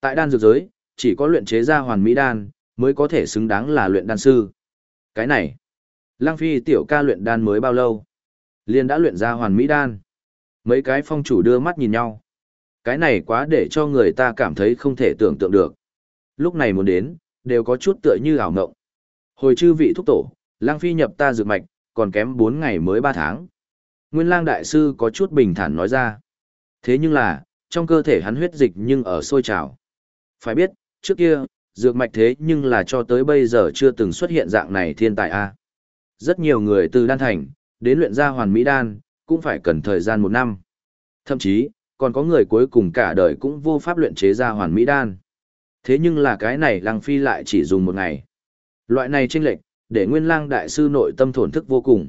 Tại đan dược giới, chỉ có luyện chế ra hoàn mỹ đan, mới có thể xứng đáng là luyện đan sư. Cái này, Lăng Phi tiểu ca luyện đan mới bao lâu? Liền đã luyện ra hoàn mỹ đan. Mấy cái phong chủ đưa mắt nhìn nhau. Cái này quá để cho người ta cảm thấy không thể tưởng tượng được. Lúc này muốn đến, đều có chút tựa như ảo ngộng. Hồi chư vị thúc tổ, Lăng Phi nhập ta dược mạch, còn kém 4 ngày mới 3 tháng. Nguyên Lang đại sư có chút bình thản nói ra. Thế nhưng là, trong cơ thể hắn huyết dịch nhưng ở sôi trào. Phải biết, trước kia, dược mạch thế nhưng là cho tới bây giờ chưa từng xuất hiện dạng này thiên tài a. Rất nhiều người từ đan thành, đến luyện ra hoàn mỹ đan, cũng phải cần thời gian 1 năm. Thậm chí, còn có người cuối cùng cả đời cũng vô pháp luyện chế ra hoàn mỹ đan. Thế nhưng là cái này Lăng Phi lại chỉ dùng 1 ngày. Loại này chênh lệch, để Nguyên Lang đại sư nội tâm thổn thức vô cùng.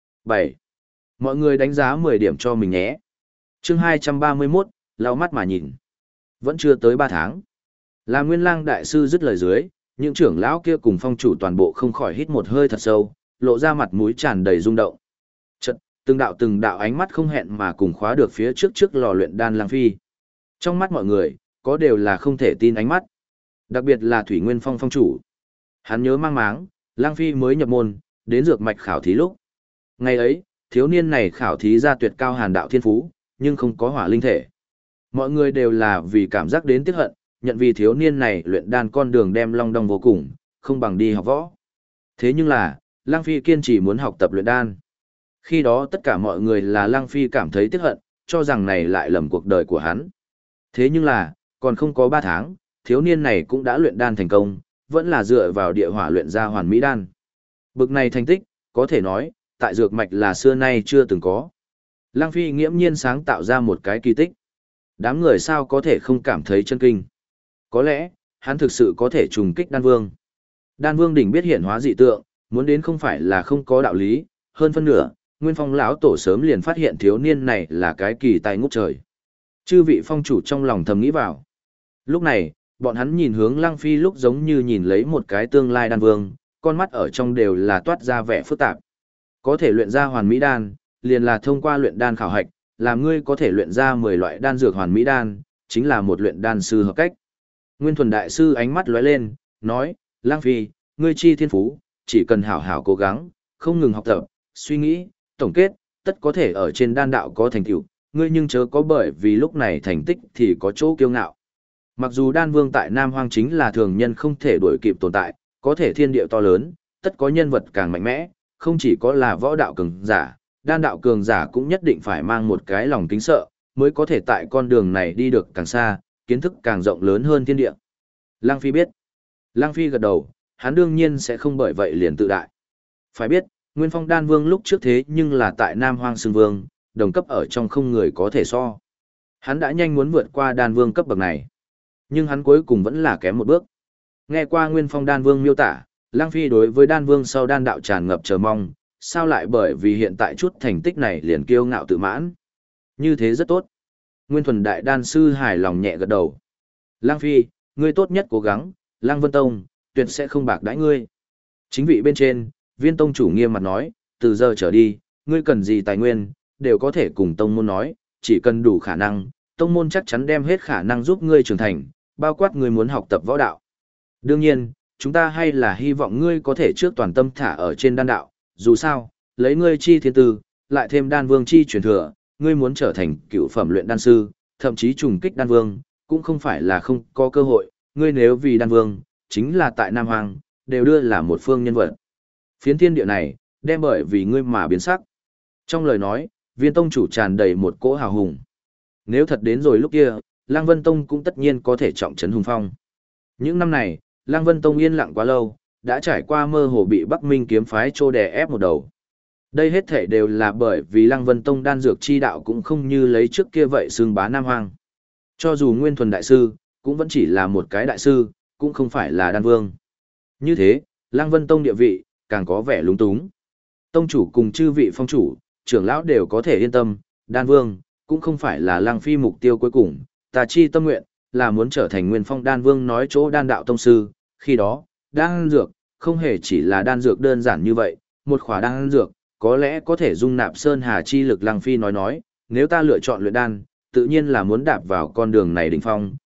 7. Mọi người đánh giá 10 điểm cho mình nhé. Chương 231, lau mắt mà nhìn. Vẫn chưa tới 3 tháng. Là Nguyên Lang đại sư dứt lời dưới, những trưởng lão kia cùng phong chủ toàn bộ không khỏi hít một hơi thật sâu, lộ ra mặt mũi tràn đầy rung động. Chợt, từng đạo ánh mắt không hẹn mà cùng khóa được phía trước lò luyện đan Lăng Phi. Trong mắt mọi người, có đều là không thể tin ánh mắt. Đặc biệt là Thủy Nguyên Phong phong chủ. Hắn nhớ mang máng, Lăng Phi mới nhập môn, đến dược mạch khảo thí lúc. Ngày ấy, thiếu niên này khảo thí ra tuyệt cao hàn đạo thiên phú, nhưng không có hỏa linh thể. Mọi người đều là vì cảm giác đến tiếc hận, nhận vì thiếu niên này luyện đan con đường đem long đong vô cùng, không bằng đi học võ. Thế nhưng là, Lăng Phi kiên trì muốn học tập luyện đan. Khi đó tất cả mọi người là Lăng Phi cảm thấy tiếc hận, cho rằng này lại lầm cuộc đời của hắn. Thế nhưng là, còn không có 3 tháng, thiếu niên này cũng đã luyện đan thành công, vẫn là dựa vào địa hỏa luyện ra hoàn mỹ đan. Bực này thành tích, có thể nói, tại dược mạch là xưa nay chưa từng có. Lăng Phi nghiễm nhiên sáng tạo ra một cái kỳ tích. Đám người sao có thể không cảm thấy chân kinh. Có lẽ, hắn thực sự có thể trùng kích đan vương. Đan vương đỉnh biết hiện hóa dị tượng, muốn đến không phải là không có đạo lý, hơn phân nửa, Nguyên Phong lão tổ sớm liền phát hiện thiếu niên này là cái kỳ tài ngút trời. Chư vị phong chủ trong lòng thầm nghĩ vào. Lúc này, bọn hắn nhìn hướng Lăng Phi lúc giống như nhìn lấy một cái tương lai đan vương, con mắt ở trong đều là toát ra vẻ phức tạp. Có thể luyện ra hoàn mỹ đan, liền là thông qua luyện đan khảo hạch, làm ngươi có thể luyện ra 10 loại đan dược hoàn mỹ đan, chính là một luyện đan sư hợp cách. Nguyên Thuần đại sư ánh mắt lóe lên, nói, Lăng Phi, ngươi chi thiên phú, chỉ cần hảo hảo cố gắng, không ngừng học tập, suy nghĩ, tổng kết, tất có thể ở trên đan đạo có thành tựu, ngươi nhưng chớ có bởi vì lúc này thành tích thì có chỗ kiêu ngạo. Mặc dù đan vương tại Nam Hoang chính là thường nhân không thể đuổi kịp tồn tại, có thể thiên địa to lớn, tất có nhân vật càng mạnh mẽ, không chỉ có là võ đạo cường giả, đan đạo cường giả cũng nhất định phải mang một cái lòng kính sợ, mới có thể tại con đường này đi được càng xa, kiến thức càng rộng lớn hơn thiên địa. Lăng Phi biết. Lăng Phi gật đầu, hắn đương nhiên sẽ không bởi vậy liền tự đại. Phải biết, Nguyên Phong đan vương lúc trước thế nhưng là tại Nam Hoang xưng vương, đồng cấp ở trong không người có thể so. Hắn đã nhanh muốn vượt qua đan vương cấp bậc này. Nhưng hắn cuối cùng vẫn là kém một bước. Nghe qua Nguyên Phong đan vương miêu tả, Lăng Phi đối với đan vương sau đan đạo tràn ngập chờ mong, sao lại bởi vì hiện tại chút thành tích này liền kiêu ngạo tự mãn. Như thế rất tốt. Nguyên Thuần đại đan sư hài lòng nhẹ gật đầu. Lăng Phi, ngươi tốt nhất cố gắng, Lăng Vân Tông, tuyệt sẽ không bạc đãi ngươi. Chính vị bên trên, Viên tông chủ nghiêm mặt nói, từ giờ trở đi, ngươi cần gì tài nguyên, đều có thể cùng tông môn nói, chỉ cần đủ khả năng, tông môn chắc chắn đem hết khả năng giúp ngươi trưởng thành, bao quát ngươi muốn học tập võ đạo. Đương nhiên, chúng ta hay là hy vọng ngươi có thể trước toàn tâm thả ở trên đan đạo, dù sao, lấy ngươi chi thiên tư, lại thêm đan vương chi truyền thừa, ngươi muốn trở thành cựu phẩm luyện đan sư, thậm chí trùng kích đan vương, cũng không phải là không có cơ hội, ngươi nếu vì đan vương, chính là tại Nam Hoàng, đều đưa là một phương nhân vật. Phiến thiên địa này, đem bởi vì ngươi mà biến sắc. Trong lời nói, Viên tông chủ tràn đầy một cỗ hào hùng. Nếu thật đến rồi lúc kia, Lăng Vân Tông cũng tất nhiên có thể trọng trấn hùng phong. Những năm này, Lăng Vân Tông yên lặng quá lâu, đã trải qua mơ hồ bị Bắc Minh kiếm phái trô đè ép một đầu. Đây hết thể đều là bởi vì Lăng Vân Tông đan dược chi đạo cũng không như lấy trước kia vậy xương bá Nam Hoang. Cho dù Nguyên Thuần đại sư, cũng vẫn chỉ là một cái đại sư, cũng không phải là đan vương. Như thế, Lăng Vân Tông địa vị, càng có vẻ lúng túng. Tông chủ cùng chư vị phong chủ, trưởng lão đều có thể yên tâm, đan vương, cũng không phải là Lăng Phi mục tiêu cuối cùng, ta chi tâm nguyện, là muốn trở thành Nguyên Phong đan vương nói chỗ đan đạo tông sư, khi đó, đan dược, không hề chỉ là đan dược đơn giản như vậy, một khỏa đan dược, có lẽ có thể dung nạp sơn hà chi lực. Lăng Phi nói, nếu ta lựa chọn luyện đan, tự nhiên là muốn đạp vào con đường này đỉnh phong,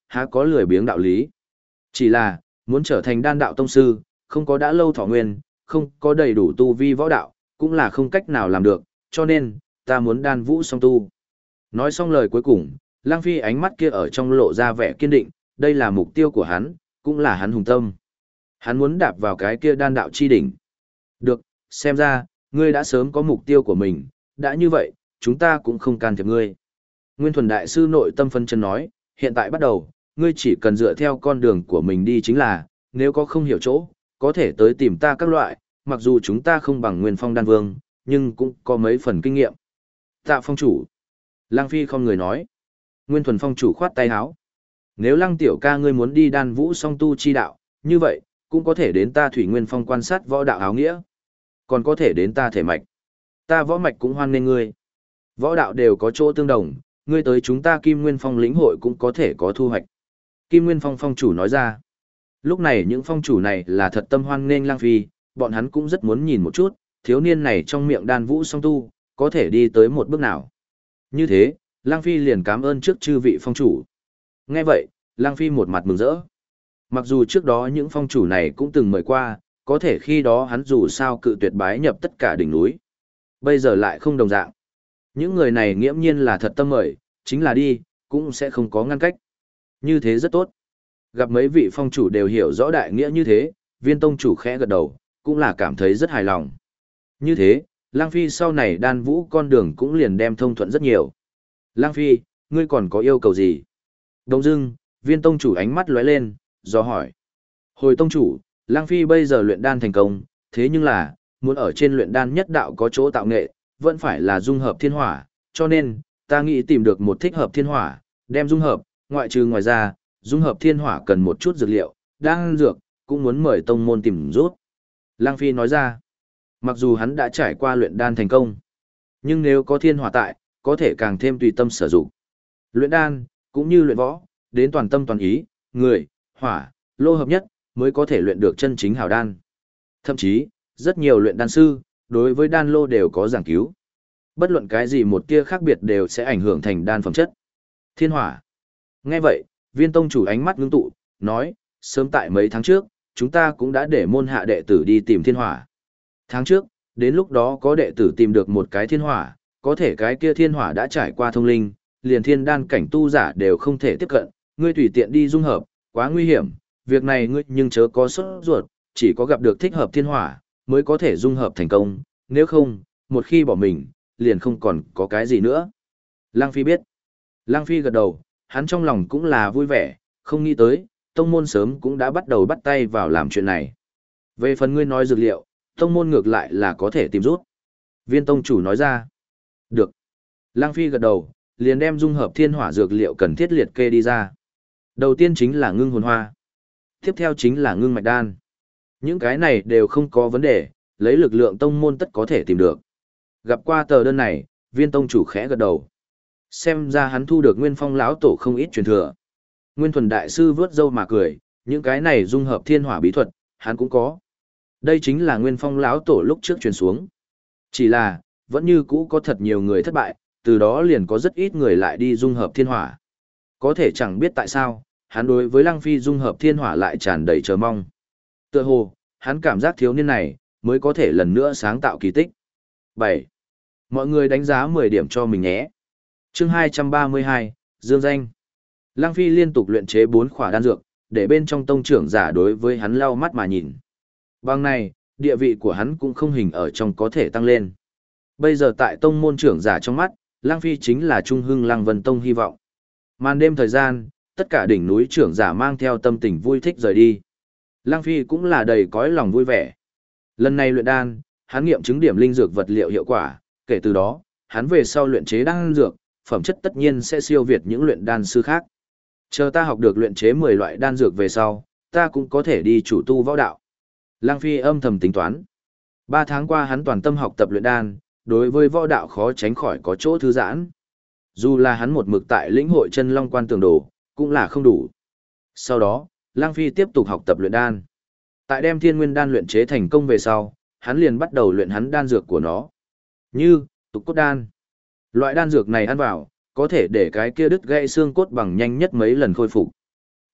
há có lười biếng đạo lý. Chỉ là, muốn trở thành đan đạo tông sư, không có đã lâu thọ nguyên, không có đầy đủ tu vi võ đạo, cũng là không cách nào làm được, cho nên, ta muốn đan vũ song tu. Nói xong lời cuối cùng, Lang Phi ánh mắt kia ở trong lộ ra vẻ kiên định, đây là mục tiêu của hắn, cũng là hắn hùng tâm. Hắn muốn đạp vào cái kia đan đạo chi đỉnh. Được, xem ra, ngươi đã sớm có mục tiêu của mình, đã như vậy, chúng ta cũng không can thiệp ngươi. Nguyên Thuần Đại Sư nội tâm phân chân nói, hiện tại bắt đầu, ngươi chỉ cần dựa theo con đường của mình đi chính là, nếu có không hiểu chỗ, có thể tới tìm ta các loại, mặc dù chúng ta không bằng Nguyên Phong Đan Vương, nhưng cũng có mấy phần kinh nghiệm. Tạ phong chủ. Lang Phi không người nói. Nguyên Thuần Phong chủ khoát tay áo. Nếu Lăng tiểu ca ngươi muốn đi đan vũ song tu chi đạo, như vậy, cũng có thể đến ta Thủy Nguyên Phong quan sát võ đạo áo nghĩa. Còn có thể đến ta thể mạch. Ta võ mạch cũng hoan nghênh ngươi. Võ đạo đều có chỗ tương đồng, ngươi tới chúng ta Kim Nguyên Phong lĩnh hội cũng có thể có thu hoạch. Kim Nguyên Phong phong chủ nói ra. Lúc này những phong chủ này là thật tâm hoan nghênh Lang Phi, bọn hắn cũng rất muốn nhìn một chút, thiếu niên này trong miệng đan vũ song tu, có thể đi tới một bước nào. Như thế, Lang Phi liền cảm ơn trước chư vị phong chủ. Nghe vậy, Lang Phi một mặt mừng rỡ. Mặc dù trước đó những phong chủ này cũng từng mời qua, có thể khi đó hắn dù sao cự tuyệt bái nhập tất cả đỉnh núi. Bây giờ lại không đồng dạng. Những người này nghiễm nhiên là thật tâm mời, chính là đi, cũng sẽ không có ngăn cách. Như thế rất tốt. Gặp mấy vị phong chủ đều hiểu rõ đại nghĩa như thế, Viên tông chủ khẽ gật đầu, cũng là cảm thấy rất hài lòng. Như thế, Lang Phi sau này đan vũ con đường cũng liền đem thông thuận rất nhiều. Lang Phi, ngươi còn có yêu cầu gì? Đông dưng, Viên tông chủ ánh mắt lóe lên, do hỏi. Hồi tông chủ, Lang Phi bây giờ luyện đan thành công, thế nhưng là, muốn ở trên luyện đan nhất đạo có chỗ tạo nghệ, vẫn phải là dung hợp thiên hỏa, cho nên, ta nghĩ tìm được một thích hợp thiên hỏa, đem dung hợp, ngoại trừ ngoài ra, dung hợp thiên hỏa cần một chút dược liệu, đan dược, cũng muốn mời tông môn tìm rút. Lang Phi nói ra, mặc dù hắn đã trải qua luyện đan thành công, nhưng nếu có thiên hỏa tại, có thể càng thêm tùy tâm sử dụng. Luyện đan, cũng như luyện võ, đến toàn tâm toàn ý, người, hỏa, lô hợp nhất, mới có thể luyện được chân chính hào đan. Thậm chí, rất nhiều luyện đan sư, đối với đan lô đều có giảng cứu. Bất luận cái gì một tia khác biệt đều sẽ ảnh hưởng thành đan phẩm chất. Thiên hỏa. Nghe vậy, Viên tông chủ ánh mắt ngưng tụ, nói, sớm tại mấy tháng trước, chúng ta cũng đã để môn hạ đệ tử đi tìm thiên hỏa. Tháng trước, đến lúc đó có đệ tử tìm được một cái thiên hỏa, có thể cái kia thiên hỏa đã trải qua thông linh, liền thiên đan cảnh tu giả đều không thể tiếp cận, ngươi tùy tiện đi dung hợp, quá nguy hiểm, việc này ngươi nhưng chớ có sốt ruột, chỉ có gặp được thích hợp thiên hỏa, mới có thể dung hợp thành công, nếu không, một khi bỏ mình, liền không còn có cái gì nữa. Lang Phi biết. Lang Phi gật đầu, hắn trong lòng cũng là vui vẻ, không nghĩ tới, tông môn sớm cũng đã bắt đầu bắt tay vào làm chuyện này. Về phần ngươi nói dược liệu, tông môn ngược lại là có thể tìm rút. Viên tông chủ nói ra. Được. Lang Phi gật đầu, liền đem dung hợp thiên hỏa dược liệu cần thiết liệt kê đi ra. Đầu tiên chính là ngưng hồn hoa. Tiếp theo chính là ngưng mạch đan. Những cái này đều không có vấn đề, lấy lực lượng tông môn tất có thể tìm được. Gặp qua tờ đơn này, Viên tông chủ khẽ gật đầu. Xem ra hắn thu được Nguyên Phong lão tổ không ít truyền thừa. Nguyên Thuần đại sư vớt râu mà cười, những cái này dung hợp thiên hỏa bí thuật, hắn cũng có. Đây chính là Nguyên Phong lão tổ lúc trước truyền xuống. Chỉ là, vẫn như cũ có thật nhiều người thất bại, từ đó liền có rất ít người lại đi dung hợp thiên hỏa. Có thể chẳng biết tại sao, hắn đối với Lăng Phi dung hợp thiên hỏa lại tràn đầy chờ mong. Tựa hồ, hắn cảm giác thiếu niên này, mới có thể lần nữa sáng tạo kỳ tích. 7. Mọi người đánh giá 10 điểm cho mình nhé. Chương 232, Dương danh. Lăng Phi liên tục luyện chế 4 khỏa đan dược, để bên trong tông trưởng giả đối với hắn lau mắt mà nhìn. Bằng này, địa vị của hắn cũng không hình ở trong có thể tăng lên. Bây giờ tại tông môn trưởng giả trong mắt, Lăng Phi chính là trung hưng Lăng Vân Tông hy vọng. Màn đêm thời gian, tất cả đỉnh núi trưởng giả mang theo tâm tình vui thích rời đi. Lăng Phi cũng là đầy cõi lòng vui vẻ. Lần này luyện đan, hắn nghiệm chứng điểm linh dược vật liệu hiệu quả, kể từ đó, hắn về sau luyện chế đan dược, phẩm chất tất nhiên sẽ siêu việt những luyện đan sư khác. Chờ ta học được luyện chế 10 loại đan dược về sau, ta cũng có thể đi chủ tu võ đạo. Lăng Phi âm thầm tính toán. 3 tháng qua hắn toàn tâm học tập luyện đan, đối với võ đạo khó tránh khỏi có chỗ thư giãn. Dù là hắn một mực tại lĩnh hội chân long quan tường đồ, cũng là không đủ. Sau đó, Lăng Phi tiếp tục học tập luyện đan. Tại đem thiên nguyên đan luyện chế thành công về sau, hắn liền bắt đầu luyện hắn đan dược của nó. Như, tục cốt đan. Loại đan dược này ăn vào, có thể để cái kia đứt gãy xương cốt bằng nhanh nhất mấy lần khôi phục.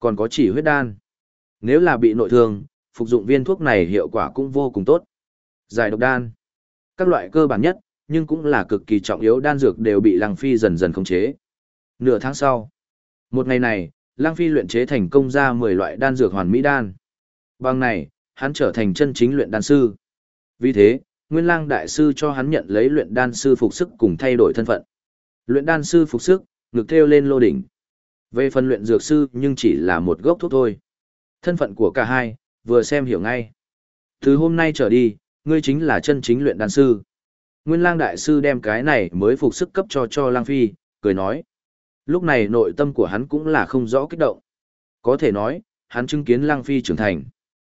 Còn có chỉ huyết đan. Nếu là bị nội thương, phục dụng viên thuốc này hiệu quả cũng vô cùng tốt. Giải độc đan. Các loại cơ bản nhất, nhưng cũng là cực kỳ trọng yếu đan dược đều bị Lăng Phi dần dần khống chế. Nửa tháng sau, một ngày này, Lăng Phi luyện chế thành công ra 10 loại đan dược hoàn mỹ đan. Bằng này, hắn trở thành chân chính luyện đan sư. Vì thế, Nguyên Lang đại sư cho hắn nhận lấy luyện đan sư phục sức cùng thay đổi thân phận. Luyện đan sư phục sức, ngực thêu lên lô đỉnh. Về phần luyện dược sư nhưng chỉ là một gốc thuốc thôi. Thân phận của cả hai, vừa xem hiểu ngay. Từ hôm nay trở đi, ngươi chính là chân chính luyện đan sư. Nguyên Lang đại sư đem cái này mới phục sức cấp cho Lăng Phi, cười nói. Lúc này nội tâm của hắn cũng là không rõ kích động. Có thể nói, hắn chứng kiến Lăng Phi trưởng thành.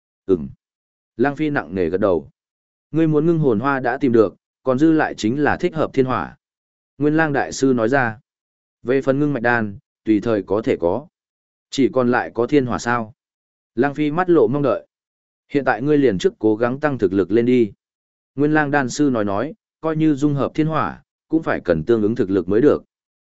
Lăng Phi nặng nề gật đầu. Ngươi muốn ngưng hồn hoa đã tìm được, còn dư lại chính là thích hợp thiên hỏa. Nguyên Lang đại sư nói ra. Về phần ngưng mạch đan, tùy thời có thể có. Chỉ còn lại có thiên hỏa sao? Lăng Phi mắt lộ mong đợi. Hiện tại ngươi liền trước cố gắng tăng thực lực lên đi. Nguyên Lang đan sư nói, coi như dung hợp thiên hỏa, cũng phải cần tương ứng thực lực mới được.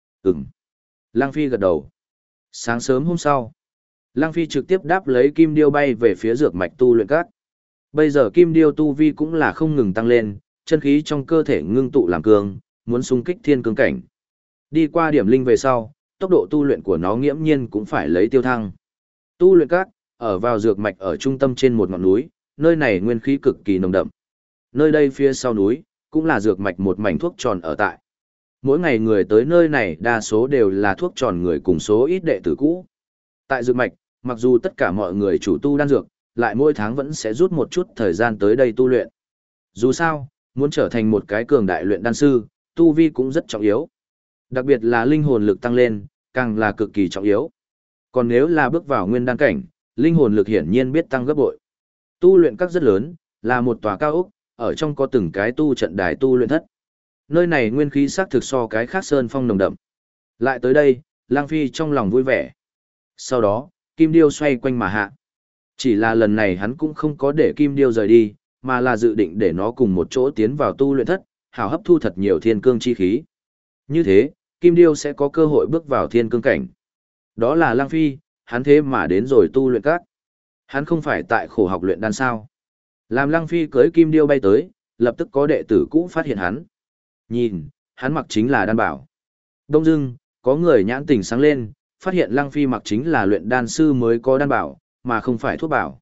Lăng Phi gật đầu. Sáng sớm hôm sau, Lăng Phi trực tiếp đáp lấy kim điêu bay về phía dược mạch tu luyện các. Bây giờ kim điêu tu vi cũng là không ngừng tăng lên, chân khí trong cơ thể ngưng tụ làm cường, muốn xung kích thiên cương cảnh. Đi qua điểm linh về sau, tốc độ tu luyện của nó nghiễm nhiên cũng phải lấy tiêu thăng. Tu luyện các, ở vào dược mạch ở trung tâm trên một ngọn núi, nơi này nguyên khí cực kỳ nồng đậm. Nơi đây phía sau núi, cũng là dược mạch một mảnh thuốc tròn ở tại. Mỗi ngày người tới nơi này đa số đều là thuốc tròn người cùng số ít đệ tử cũ. Tại dược mạch, mặc dù tất cả mọi người chủ tu đan dược, lại mỗi tháng vẫn sẽ rút một chút thời gian tới đây tu luyện. Dù sao, muốn trở thành một cái cường đại luyện đan sư, tu vi cũng rất trọng yếu. Đặc biệt là linh hồn lực tăng lên, càng là cực kỳ trọng yếu. Còn nếu là bước vào nguyên đan cảnh, linh hồn lực hiển nhiên biết tăng gấp bội. Tu luyện các rất lớn, là một tòa cao ốc, ở trong có từng cái tu trận đài tu luyện thất. Nơi này nguyên khí sắc thực so cái khác sơn phong nồng đậm. Lại tới đây, Lang Phi trong lòng vui vẻ. Sau đó, Kim Điêu xoay quanh mà hạ. Chỉ là lần này hắn cũng không có để Kim Điêu rời đi, mà là dự định để nó cùng một chỗ tiến vào tu luyện thất, hào hấp thu thật nhiều thiên cương chi khí. Như thế, Kim Điêu sẽ có cơ hội bước vào thiên cương cảnh. Đó là Lang Phi, hắn thế mà đến rồi tu luyện các. Hắn không phải tại khổ học luyện đan sao. Làm Lang Phi cưới Kim Điêu bay tới, lập tức có đệ tử cũ phát hiện hắn. Nhìn, hắn mặc chính là đan bảo. Đông dưng, có người nhãn tình sáng lên, phát hiện Lăng Phi mặc chính là luyện đan sư mới có đan bảo, mà không phải thuốc bảo.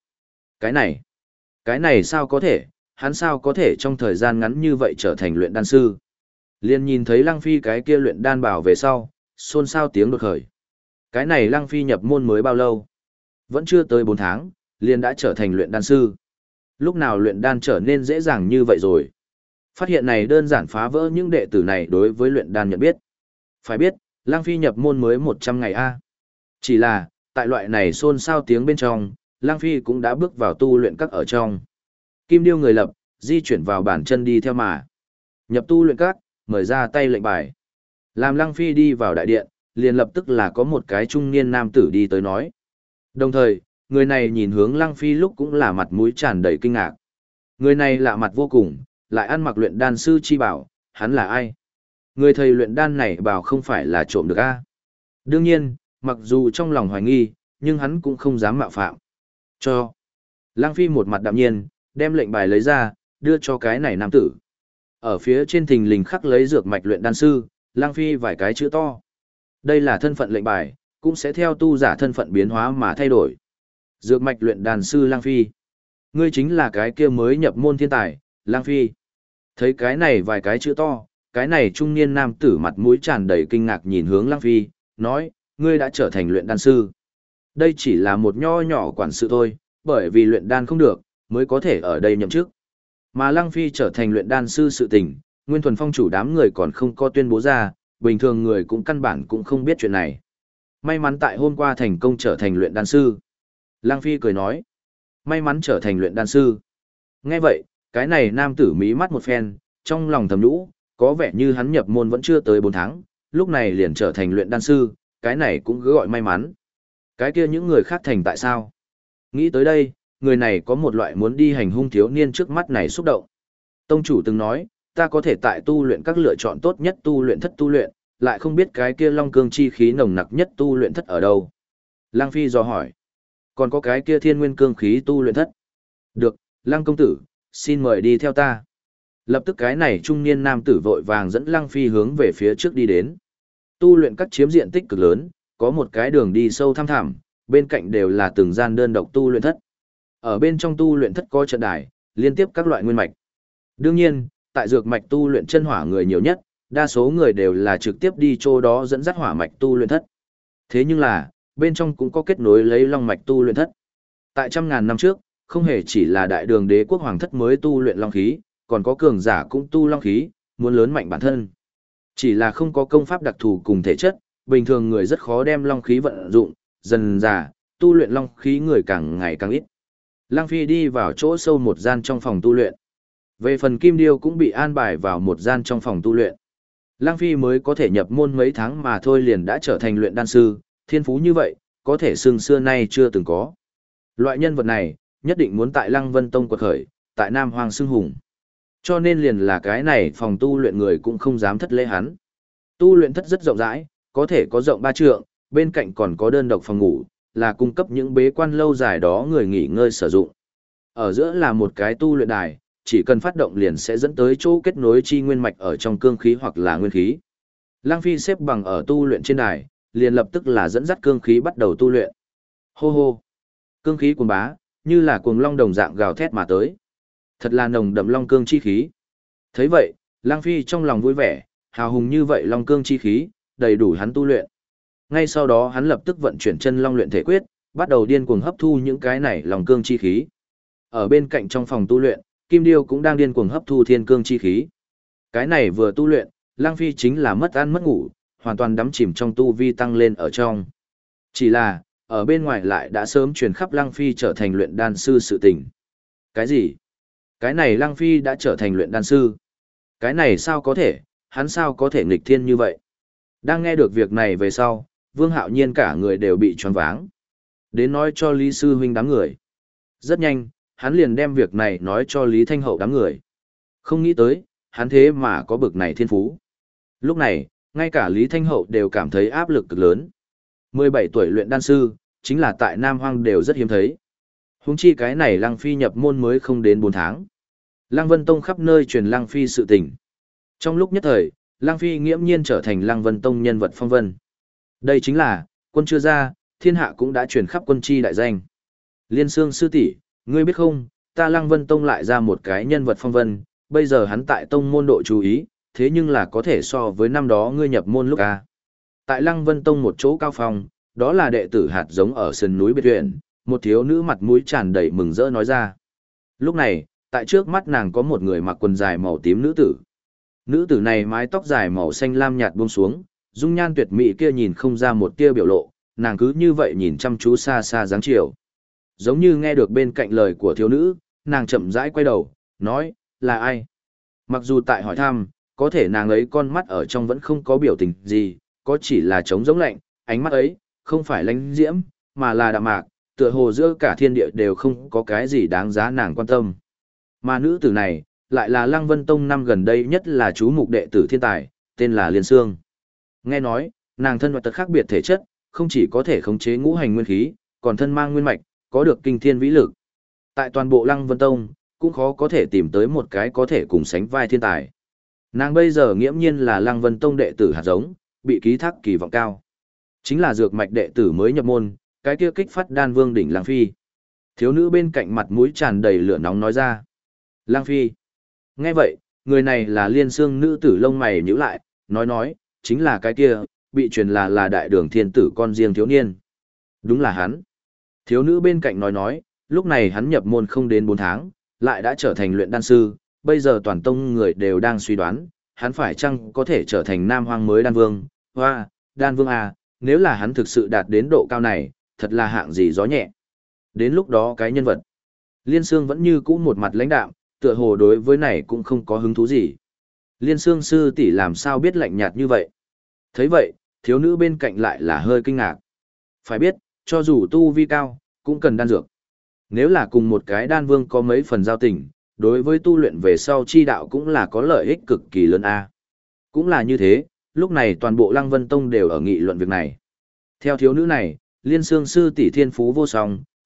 Cái này sao có thể, hắn sao có thể trong thời gian ngắn như vậy trở thành luyện đan sư. Liền nhìn thấy Lăng Phi cái kia luyện đan bảo về sau, xôn xao tiếng đột khởi. Cái này Lăng Phi nhập môn mới bao lâu? Vẫn chưa tới 4 tháng, liền đã trở thành luyện đan sư. Lúc nào luyện đan trở nên dễ dàng như vậy rồi? Phát hiện này đơn giản phá vỡ những đệ tử này đối với luyện đan nhận biết. Phải biết, Lăng Phi nhập môn mới 100 ngày A. Chỉ là, tại loại này xôn xao tiếng bên trong, Lăng Phi cũng đã bước vào tu luyện các ở trong. Kim Điêu người lập, di chuyển vào bản chân đi theo mà. Nhập tu luyện các, mời ra tay lệnh bài. Làm Lăng Phi đi vào đại điện, liền lập tức là có một cái trung niên nam tử đi tới nói. Đồng thời, người này nhìn hướng Lăng Phi lúc cũng là mặt mũi tràn đầy kinh ngạc. Người này lạ mặt vô cùng, lại ăn mặc luyện đan sư chi bảo, hắn là ai? Người thầy luyện đan này bảo không phải là trộm được a? Đương nhiên, mặc dù trong lòng hoài nghi, nhưng hắn cũng không dám mạo phạm. Cho. Lăng Phi một mặt đạm nhiên, đem lệnh bài lấy ra, đưa cho cái này nam tử. Ở phía trên thình lình khắc lấy dược mạch luyện đan sư, Lăng Phi vài cái chữ to. Đây là thân phận lệnh bài, cũng sẽ theo tu giả thân phận biến hóa mà thay đổi. Dược mạch luyện đan sư Lăng Phi. Ngươi chính là cái kia mới nhập môn thiên tài, Lăng Phi. Thấy cái này vài cái chữ to, cái này trung niên nam tử mặt mũi tràn đầy kinh ngạc nhìn hướng Lăng Phi, nói, ngươi đã trở thành luyện đan sư. Đây chỉ là một nho nhỏ quản sự thôi, bởi vì luyện đan không được, mới có thể ở đây nhậm chức. Mà Lăng Phi trở thành luyện đan sư sự tình, Nguyên Thuần Phong chủ đám người còn không có tuyên bố ra, bình thường người cũng căn bản cũng không biết chuyện này. May mắn tại hôm qua thành công trở thành luyện đan sư. Lăng Phi cười nói, may mắn trở thành luyện đan sư. Nghe vậy, cái này nam tử mí mắt một phen, trong lòng thầm nhũ, có vẻ như hắn nhập môn vẫn chưa tới 4 tháng, lúc này liền trở thành luyện đan sư, cái này cũng cứ gọi may mắn. Cái kia những người khác thành tại sao? Nghĩ tới đây, người này có một loại muốn đi hành hung thiếu niên trước mắt này xúc động. Tông chủ từng nói, ta có thể tại tu luyện các lựa chọn tốt nhất tu luyện thất tu luyện, lại không biết cái kia long cương chi khí nồng nặc nhất tu luyện thất ở đâu. Lăng Phi dò hỏi. Còn có cái kia thiên nguyên cương khí tu luyện thất. Được, Lăng công tử, xin mời đi theo ta. Lập tức cái này trung niên nam tử vội vàng dẫn Lăng Phi hướng về phía trước đi đến. Tu luyện các chiếm diện tích cực lớn, có một cái đường đi sâu thăm thẳm, bên cạnh đều là từng gian đơn độc tu luyện thất. Ở bên trong tu luyện thất có trận đài, liên tiếp các loại nguyên mạch. Đương nhiên, tại dược mạch tu luyện chân hỏa người nhiều nhất, đa số người đều là trực tiếp đi chỗ đó dẫn dắt hỏa mạch tu luyện thất. Thế nhưng là, bên trong cũng có kết nối lấy long mạch tu luyện thất. Tại trăm ngàn năm trước, không hề chỉ là đại đường đế quốc hoàng thất mới tu luyện long khí, còn có cường giả cũng tu long khí, muốn lớn mạnh bản thân. Chỉ là không có công pháp đặc thù cùng thể chất, bình thường người rất khó đem long khí vận dụng, dần dà, tu luyện long khí người càng ngày càng ít. Lăng Phi đi vào chỗ sâu một gian trong phòng tu luyện. Về phần Kim Điêu cũng bị an bài vào một gian trong phòng tu luyện. Lăng Phi mới có thể nhập môn mấy tháng mà thôi liền đã trở thành luyện đan sư, thiên phú như vậy, có thể xưng xưa nay chưa từng có. Loại nhân vật này, nhất định muốn tại Lăng Vân Tông quật khởi, tại Nam Hoang xưng hùng. Cho nên liền là cái này phòng tu luyện người cũng không dám thất lễ hắn. Tu luyện thất rất rộng rãi, có thể có rộng 3 trượng, bên cạnh còn có đơn độc phòng ngủ, là cung cấp những bế quan lâu dài đó người nghỉ ngơi sử dụng. Ở giữa là một cái tu luyện đài, chỉ cần phát động liền sẽ dẫn tới chỗ kết nối chi nguyên mạch ở trong cương khí hoặc là nguyên khí. Lăng Phi xếp bằng ở tu luyện trên đài, liền lập tức là dẫn dắt cương khí bắt đầu tu luyện. Hô hô! Cương khí cuồng bá, như là cuồng long đồng dạng gào thét mà tới. Thật là nồng đậm long cương chi khí. Thấy vậy, Lăng Phi trong lòng vui vẻ, hào hùng như vậy long cương chi khí, đầy đủ hắn tu luyện. Ngay sau đó hắn lập tức vận chuyển chân long luyện thể quyết, bắt đầu điên cuồng hấp thu những cái này long cương chi khí. Ở bên cạnh trong phòng tu luyện, Kim Điêu cũng đang điên cuồng hấp thu thiên cương chi khí. Cái này vừa tu luyện, Lăng Phi chính là mất ăn mất ngủ, hoàn toàn đắm chìm trong tu vi tăng lên ở trong. Chỉ là, ở bên ngoài lại đã sớm truyền khắp Lăng Phi trở thành luyện đan sư sự tình. Cái gì? Cái này Lăng Phi đã trở thành luyện đan sư. Cái này sao có thể, hắn sao có thể nghịch thiên như vậy? Đang nghe được việc này về sau, Vương Hạo Nhiên cả người đều bị choáng váng. Đến nói cho Lý Sư Huynh đám người. Rất nhanh, hắn liền đem việc này nói cho Lý Thanh Hậu đám người. Không nghĩ tới, hắn thế mà có bực này thiên phú. Lúc này, ngay cả Lý Thanh Hậu đều cảm thấy áp lực cực lớn. 17 tuổi luyện đan sư, chính là tại Nam Hoang đều rất hiếm thấy. Huống chi cái này Lăng Phi nhập môn mới không đến 4 tháng. Lăng Vân Tông khắp nơi truyền Lăng Phi sự tình. Trong lúc nhất thời, Lăng Phi nghiễm nhiên trở thành Lăng Vân Tông nhân vật phong vân. Đây chính là, quân chưa ra, thiên hạ cũng đã truyền khắp quân chi đại danh. Liên Sương sư tỷ, ngươi biết không, ta Lăng Vân Tông lại ra một cái nhân vật phong vân, bây giờ hắn tại tông môn độ chú ý, thế nhưng là có thể so với năm đó ngươi nhập môn lúc a. Tại Lăng Vân Tông một chỗ cao phong, đó là đệ tử hạt giống ở sườn núi biệt huyện, một thiếu nữ mặt mũi tràn đầy mừng rỡ nói ra. Lúc này, tại trước mắt nàng có một người mặc quần dài màu tím nữ tử. Nữ tử này mái tóc dài màu xanh lam nhạt buông xuống, dung nhan tuyệt mỹ kia nhìn không ra một tia biểu lộ, nàng cứ như vậy nhìn chăm chú xa xa dáng chiều. Giống như nghe được bên cạnh lời của thiếu nữ, nàng chậm rãi quay đầu, nói, là ai? Mặc dù tại hỏi thăm, có thể nàng ấy con mắt ở trong vẫn không có biểu tình gì, có chỉ là trống giống lạnh, ánh mắt ấy, không phải lánh diễm, mà là đạm mạc, tựa hồ giữa cả thiên địa đều không có cái gì đáng giá nàng quan tâm. Mà nữ tử này, lại là Lăng Vân Tông năm gần đây nhất là chú mục đệ tử thiên tài, tên là Liên Sương. Nghe nói, nàng thân vật tật khác biệt thể chất, không chỉ có thể khống chế ngũ hành nguyên khí, còn thân mang nguyên mạch, có được kinh thiên vĩ lực. Tại toàn bộ Lăng Vân Tông, cũng khó có thể tìm tới một cái có thể cùng sánh vai thiên tài. Nàng bây giờ nghiễm nhiên là Lăng Vân Tông đệ tử hạt giống, bị ký thác kỳ vọng cao. Chính là dược mạch đệ tử mới nhập môn, cái kia kích phát đan vương đỉnh Lăng Phi. Thiếu nữ bên cạnh mặt mũi tràn đầy lửa nóng nói ra. Lăng Phi. Nghe vậy, người này là Liên Sương nữ tử lông mày nhíu lại, nói, chính là cái kia, bị truyền là đại đường thiên tử con riêng thiếu niên. Đúng là hắn. Thiếu nữ bên cạnh nói, lúc này hắn nhập môn không đến 4 tháng, lại đã trở thành luyện đan sư, bây giờ toàn tông người đều đang suy đoán, hắn phải chăng có thể trở thành Nam Hoang mới đan vương. Hoa, đan vương à, nếu là hắn thực sự đạt đến độ cao này, thật là hạng gì gió nhẹ. Đến lúc đó cái nhân vật, Liên Sương vẫn như cũ một mặt lãnh đạm, tựa hồ đối với này cũng không có hứng thú gì. Liên Sương sư tỷ làm sao biết lạnh nhạt như vậy? Thấy vậy, thiếu nữ bên cạnh lại là hơi kinh ngạc. Phải biết, cho dù tu vi cao, cũng cần đan dược. Nếu là cùng một cái đan vương có mấy phần giao tình, đối với tu luyện về sau chi đạo cũng là có lợi ích cực kỳ lớn a. Cũng là như thế, lúc này toàn bộ Lăng Vân Tông đều ở nghị luận việc này. Theo thiếu nữ này, Liên Sương sư tỷ thiên phú vô song,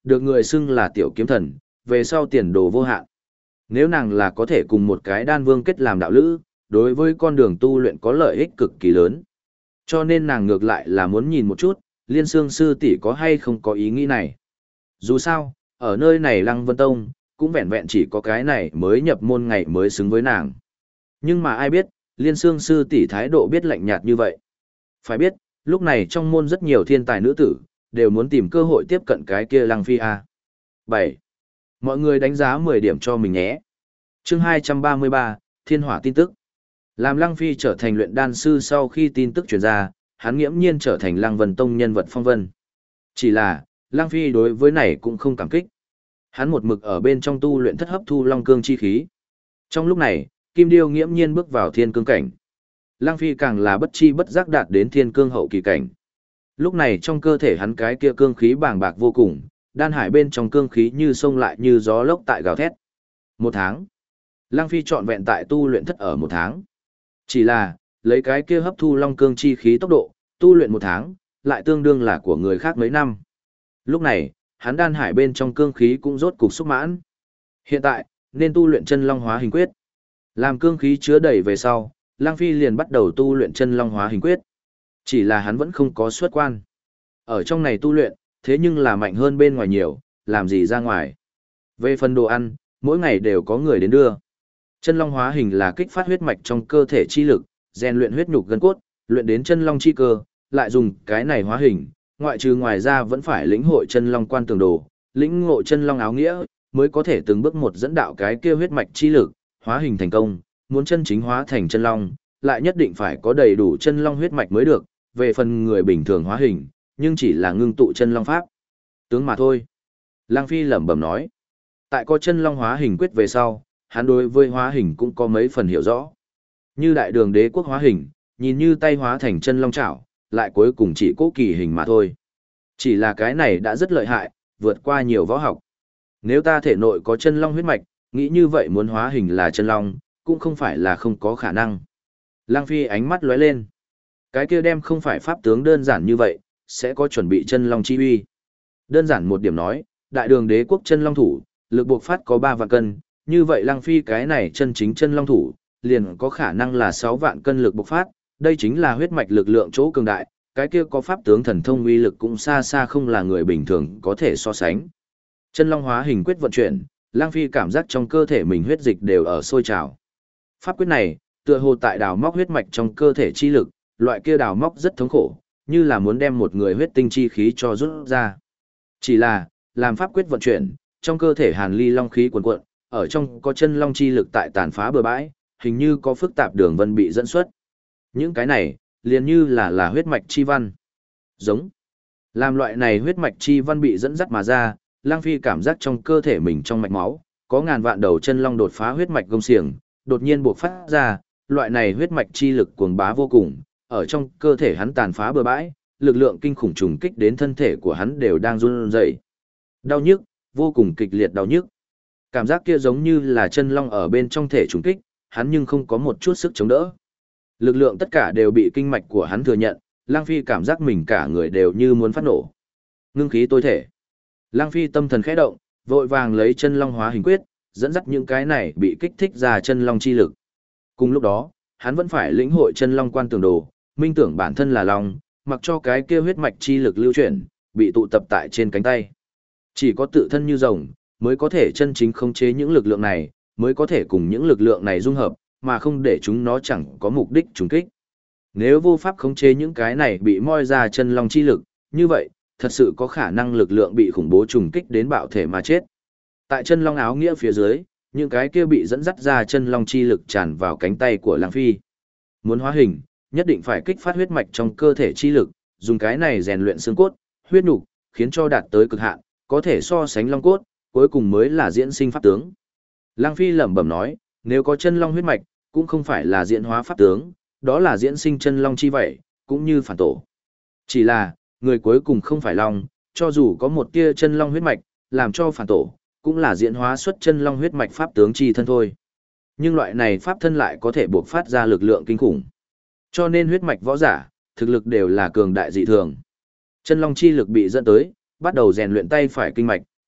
được người xưng là tiểu kiếm thần, về sau tiền đồ vô hạn. Nếu nàng là có thể cùng một cái đan vương kết làm đạo lữ, đối với con đường tu luyện có lợi ích cực kỳ lớn. Cho nên nàng ngược lại là muốn nhìn một chút, Liên Xương sư tỷ có hay không có ý nghĩ này. Dù sao, ở nơi này Lăng Vân Tông, cũng vẹn vẹn chỉ có cái này mới nhập môn ngày mới xứng với nàng. Nhưng mà ai biết, Liên Xương sư tỷ thái độ biết lạnh nhạt như vậy. Phải biết, lúc này trong môn rất nhiều thiên tài nữ tử, đều muốn tìm cơ hội tiếp cận cái kia Lăng Phi A. 7. Mọi người đánh giá 10 điểm cho mình nhé. Chương 233, Thiên Hỏa tin tức. Làm Lăng Phi trở thành luyện đan sư sau khi tin tức truyền ra, hắn nghiễm nhiên trở thành Lăng Vân Tông nhân vật phong vân. Chỉ là, Lăng Phi đối với này cũng không cảm kích. Hắn một mực ở bên trong tu luyện thất hấp thu long cương chi khí. Trong lúc này, Kim Điêu nghiễm nhiên bước vào thiên cương cảnh. Lăng Phi càng là bất chi bất giác đạt đến thiên cương hậu kỳ cảnh. Lúc này trong cơ thể hắn cái kia cương khí bàng bạc vô cùng, đan hải bên trong cương khí như sông lại như gió lốc tại gào thét. 1 tháng. Lăng Phi trọn vẹn tại tu luyện thất ở 1 tháng. Chỉ là, lấy cái kia hấp thu long cương chi khí tốc độ, tu luyện 1 tháng, lại tương đương là của người khác mấy năm. Lúc này, hắn đan hải bên trong cương khí cũng rốt cục xúc mãn. Hiện tại, nên tu luyện chân long hóa hình quyết. Làm cương khí chứa đầy về sau, Lăng Phi liền bắt đầu tu luyện chân long hóa hình quyết. Chỉ là hắn vẫn không có xuất quan. Ở trong này tu luyện, thế nhưng là mạnh hơn bên ngoài nhiều, làm gì ra ngoài. Về phần đồ ăn, mỗi ngày đều có người đến đưa. Chân long hóa hình là kích phát huyết mạch trong cơ thể chi lực, rèn luyện huyết nhục gân cốt, luyện đến chân long chi cơ, lại dùng cái này hóa hình, ngoại trừ ngoài ra vẫn phải lĩnh hội chân long quan tường đồ, lĩnh ngộ chân long áo nghĩa, mới có thể từng bước một dẫn đạo cái kia huyết mạch chi lực, hóa hình thành công, muốn chân chính hóa thành chân long, lại nhất định phải có đầy đủ chân long huyết mạch mới được, về phần người bình thường hóa hình, nhưng chỉ là ngưng tụ chân long pháp. Tướng mà thôi. Lăng Phi lẩm bẩm nói. Tại có chân long hóa hình quyết về sau, hắn đối với hóa hình cũng có mấy phần hiểu rõ. Như đại đường đế quốc hóa hình, nhìn như tay hóa thành chân long chảo, lại cuối cùng chỉ cố kỳ hình mà thôi. Chỉ là cái này đã rất lợi hại, vượt qua nhiều võ học. Nếu ta thể nội có chân long huyết mạch, nghĩ như vậy muốn hóa hình là chân long, cũng không phải là không có khả năng. Lăng Phi ánh mắt lóe lên. Cái kia đem không phải pháp tướng đơn giản như vậy, sẽ có chuẩn bị chân long chi uy. Đơn giản một điểm nói, đại đường đế quốc chân long thủ, lực buộc phát có 3 vạn cân, như vậy Lăng Phi cái này chân chính chân long thủ, liền có khả năng là 6 vạn cân lực buộc phát, đây chính là huyết mạch lực lượng chỗ cường đại, cái kia có pháp tướng thần thông uy lực cũng xa xa không là người bình thường có thể so sánh. Chân long hóa hình quyết vận chuyển, Lăng Phi cảm giác trong cơ thể mình huyết dịch đều ở sôi trào. Pháp quyết này, tựa hồ tại đào móc huyết mạch trong cơ thể chi lực, loại kia đào móc rất thống khổ, như là muốn đem một người huyết tinh chi khí cho rút ra. Chỉ là, làm pháp quyết vận chuyển, trong cơ thể hàn ly long khí cuồn cuộn, ở trong có chân long chi lực tại tàn phá bờ bãi, hình như có phức tạp đường vân bị dẫn xuất. Những cái này, liền như là huyết mạch chi văn. Giống. Làm loại này huyết mạch chi văn bị dẫn dắt mà ra, Lăng Phi cảm giác trong cơ thể mình trong mạch máu, có ngàn vạn đầu chân long đột phá huyết mạch gông xiềng, đột nhiên bộc phát ra, loại này huyết mạch chi lực cuồng bá vô cùng, ở trong cơ thể hắn tàn phá bừa bãi, lực lượng kinh khủng trùng kích đến thân thể của hắn đều đang run rẩy. Đau nhức, vô cùng kịch liệt đau nhức. Cảm giác kia giống như là chân long ở bên trong thể trùng kích, hắn nhưng không có một chút sức chống đỡ. Lực lượng tất cả đều bị kinh mạch của hắn thừa nhận, Lăng Phi cảm giác mình cả người đều như muốn phát nổ. Ngưng khí tối thể. Lăng Phi tâm thần khẽ động, vội vàng lấy chân long hóa hình quyết, dẫn dắt những cái này bị kích thích ra chân long chi lực. Cùng lúc đó, hắn vẫn phải lĩnh hội chân long quan tường đồ, minh tưởng bản thân là long, mặc cho cái kia huyết mạch chi lực lưu chuyển, bị tụ tập tại trên cánh tay. Chỉ có tự thân như rồng, mới có thể chân chính khống chế những lực lượng này, mới có thể cùng những lực lượng này dung hợp, mà không để chúng nó chẳng có mục đích trùng kích. Nếu vô pháp khống chế những cái này bị moi ra chân long chi lực, như vậy, thật sự có khả năng lực lượng bị khủng bố trùng kích đến bạo thể mà chết. Tại chân long áo nghĩa phía dưới, những cái kia bị dẫn dắt ra chân long chi lực tràn vào cánh tay của Lăng Phi. Muốn hóa hình, nhất định phải kích phát huyết mạch trong cơ thể chi lực, dùng cái này rèn luyện xương cốt, huyết nhục, khiến cho đạt tới cực hạn, có thể so sánh long cốt, cuối cùng mới là diễn sinh pháp tướng. Lăng Phi lẩm bẩm nói, nếu có chân long huyết mạch, cũng không phải là diễn hóa pháp tướng, đó là diễn sinh chân long chi vậy, cũng như phản tổ. Chỉ là, người cuối cùng không phải long, cho dù có một tia chân long huyết mạch, làm cho phản tổ, cũng là diễn hóa xuất chân long huyết mạch pháp tướng chi thân thôi. Nhưng loại này pháp thân lại có thể buộc phát ra lực lượng kinh khủng. Cho nên huyết mạch võ giả, thực lực đều là cường đại dị thường. Chân long chi lực bị dẫn tới, bắt đầu rèn luyện tay phải kinh mạch,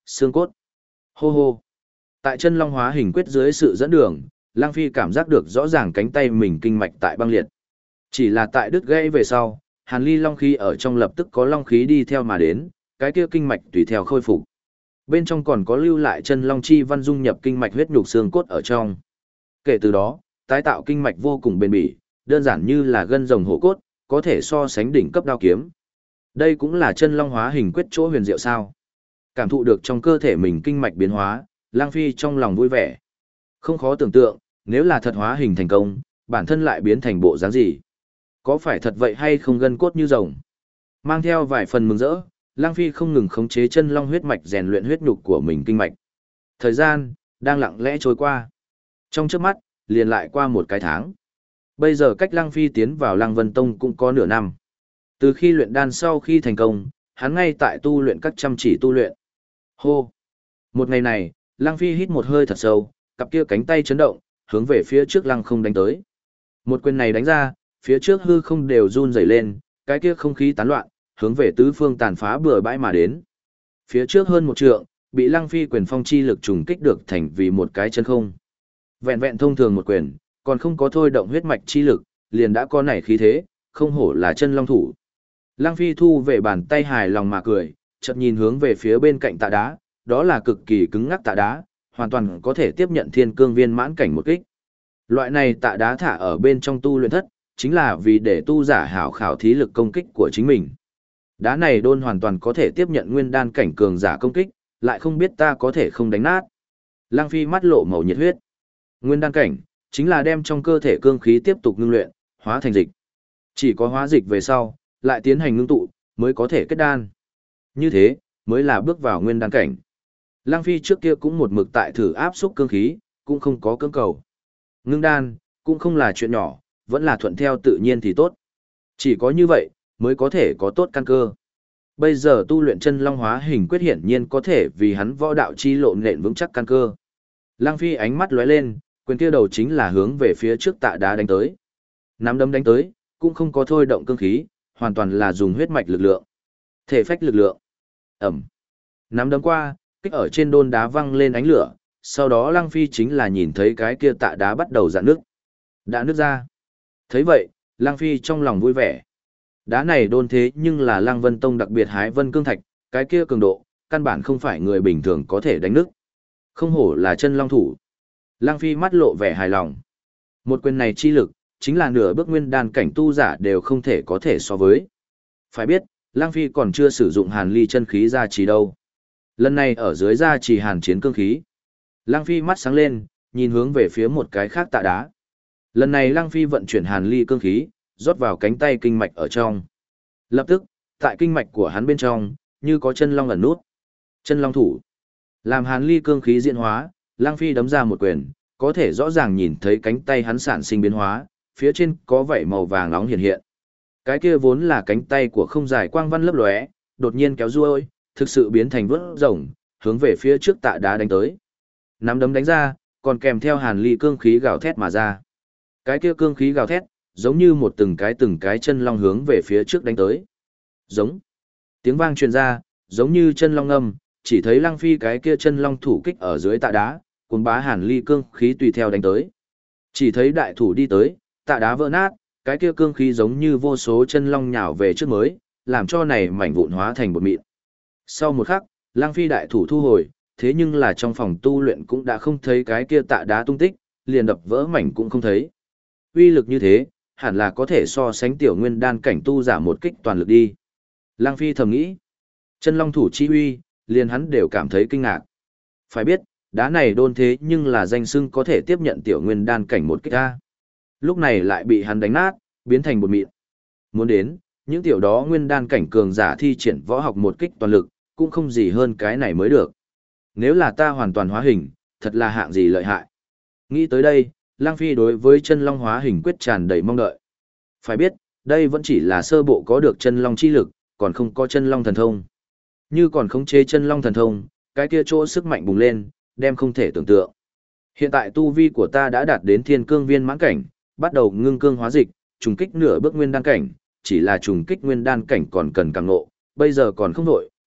xương cốt. Hô hô. Tại chân long hóa hình quyết dưới sự dẫn đường, Lăng Phi cảm giác được rõ ràng cánh tay mình kinh mạch tại băng liệt. Chỉ là tại đứt gãy về sau, hàn ly long khí ở trong lập tức có long khí đi theo mà đến, cái kia kinh mạch tùy theo khôi phục. Bên trong còn có lưu lại chân long chi văn dung nhập kinh mạch huyết nhục xương cốt ở trong. Kể từ đó, tái tạo kinh mạch vô cùng bền bỉ, đơn giản như là gân rồng hổ cốt, có thể so sánh đỉnh cấp đao kiếm. Đây cũng là chân long hóa hình quyết chỗ huyền diệu sao? Cảm thụ được trong cơ thể mình kinh mạch biến hóa, Lang Phi trong lòng vui vẻ. Không khó tưởng tượng, nếu là thật hóa hình thành công, bản thân lại biến thành bộ dáng gì? Có phải thật vậy hay không gân cốt như rồng? Mang theo vài phần mừng rỡ, Lang Phi không ngừng khống chế chân long huyết mạch rèn luyện huyết nhục của mình kinh mạch. Thời gian đang lặng lẽ trôi qua. Trong chớp mắt, liền lại qua một cái tháng. Bây giờ cách Lang Phi tiến vào Lăng Vân Tông cũng có nửa năm. Từ khi luyện đan sau khi thành công, hắn ngay tại tu luyện các chăm chỉ tu luyện. Hô! Một ngày này, Lăng Phi hít một hơi thật sâu, cặp kia cánh tay chấn động, hướng về phía trước lăng không đánh tới. Một quyền này đánh ra, phía trước hư không đều run rẩy lên, cái kia không khí tán loạn, hướng về tứ phương tàn phá bừa bãi mà đến. Phía trước hơn một trượng, bị Lăng Phi quyền phong chi lực trùng kích được thành vì một cái chân không. Vẹn vẹn thông thường một quyền, còn không có thôi động huyết mạch chi lực, liền đã có nảy khí thế, không hổ là chân long thủ. Lăng Phi thu về bàn tay hài lòng mà cười, chợt nhìn hướng về phía bên cạnh tạ đá, đó là cực kỳ cứng ngắc tạ đá, hoàn toàn có thể tiếp nhận thiên cương viên mãn cảnh một kích. Loại này tạ đá thả ở bên trong tu luyện thất, chính là vì để tu giả hảo khảo thí lực công kích của chính mình. Đá này đôn hoàn toàn có thể tiếp nhận nguyên đan cảnh cường giả công kích, lại không biết ta có thể không đánh nát. Lăng Phi mắt lộ màu nhiệt huyết. Nguyên đan cảnh, chính là đem trong cơ thể cương khí tiếp tục ngưng luyện, hóa thành dịch. Chỉ có hóa dịch về sau, lại tiến hành ngưng tụ, mới có thể kết đan. Như thế, mới là bước vào nguyên đan cảnh. Lăng Phi trước kia cũng một mực tại thử áp xúc cương khí, cũng không có cưỡng cầu. Ngưng đan, cũng không là chuyện nhỏ, vẫn là thuận theo tự nhiên thì tốt. Chỉ có như vậy, mới có thể có tốt căn cơ. Bây giờ tu luyện chân long hóa hình quyết hiển nhiên có thể vì hắn võ đạo chi lộ nện vững chắc căn cơ. Lăng Phi ánh mắt lóe lên, quyền kia đầu chính là hướng về phía trước tạ đá đánh tới. Nắm đấm đánh tới, cũng không có thôi động cương khí, hoàn toàn là dùng huyết mạch lực lượng. Thể phách lực lượng. Ẩm. Nắm đấm qua, kích ở trên đôn đá văng lên ánh lửa, sau đó Lăng Phi chính là nhìn thấy cái kia tạ đá bắt đầu rạn nước. Đã nứt ra. Thấy vậy, Lăng Phi trong lòng vui vẻ. Đá này đôn thế nhưng là Lăng Vân Tông đặc biệt hái vân cương thạch, cái kia cường độ, căn bản không phải người bình thường có thể đánh nứt. Không hổ là chân long thủ. Lăng Phi mắt lộ vẻ hài lòng. Một quyền này chi lực, chính là nửa bước nguyên đan cảnh tu giả đều không thể có thể so với. Phải biết, Lăng Phi còn chưa sử dụng hàn ly chân khí gia trì đâu. Lần này ở dưới gia trì hàn chiến cương khí. Lăng Phi mắt sáng lên, nhìn hướng về phía một cái khác tạ đá. Lần này Lăng Phi vận chuyển hàn ly cương khí, rót vào cánh tay kinh mạch ở trong. Lập tức, tại kinh mạch của hắn bên trong, như có chân long ẩn nút. Chân long thủ. Làm hàn ly cương khí diễn hóa, Lăng Phi đấm ra một quyền, có thể rõ ràng nhìn thấy cánh tay hắn sản sinh biến hóa, phía trên có vảy màu vàng nóng hiện hiện. Cái kia vốn là cánh tay của không dài quang văn lấp lóe, đột nhiên kéo ruôi, thực sự biến thành vớt rồng, hướng về phía trước tạ đá đánh tới. Nắm đấm đánh ra, còn kèm theo hàn ly cương khí gào thét mà ra. Cái kia cương khí gào thét, giống như một từng cái chân long hướng về phía trước đánh tới. Giống. Tiếng vang truyền ra, giống như chân long ngâm, chỉ thấy Lăng Phi cái kia chân long thủ kích ở dưới tạ đá, cuốn bá hàn ly cương khí tùy theo đánh tới. Chỉ thấy đại thủ đi tới, tạ đá vỡ nát, cái kia cương khí giống như vô số chân long nhào về trước mới, làm cho này mảnh vụn hóa thành bột mịn. Sau một khắc, Lăng Phi đại thủ thu hồi, thế nhưng là trong phòng tu luyện cũng đã không thấy cái kia tạ đá tung tích, liền đập vỡ mảnh cũng không thấy. Uy lực như thế, hẳn là có thể so sánh tiểu nguyên đan cảnh tu giả một kích toàn lực đi. Lăng Phi thầm nghĩ, chân long thủ chi uy, liền hắn đều cảm thấy kinh ngạc. Phải biết, đá này đôn thế nhưng là danh xưng có thể tiếp nhận tiểu nguyên đan cảnh một kích ra. Lúc này lại bị hắn đánh nát, biến thành bột mịn. Muốn đến, những tiểu đó nguyên đan cảnh cường giả thi triển võ học một kích toàn lực, cũng không gì hơn cái này mới được. Nếu là ta hoàn toàn hóa hình, thật là hạng gì lợi hại. Nghĩ tới đây, Lăng Phi đối với chân long hóa hình quyết tràn đầy mong đợi. Phải biết, đây vẫn chỉ là sơ bộ có được chân long chi lực, còn không có chân long thần thông. Như còn khống chế chân long thần thông, cái kia chỗ sức mạnh bùng lên, đem không thể tưởng tượng. Hiện tại tu vi của ta đã đạt đến thiên cương viên mãn cảnh, bắt đầu ngưng cương hóa dịch, trùng kích nửa bước nguyên đan cảnh, chỉ là trùng kích nguyên đan cảnh còn cần càng ngộ, bây giờ còn không nổi,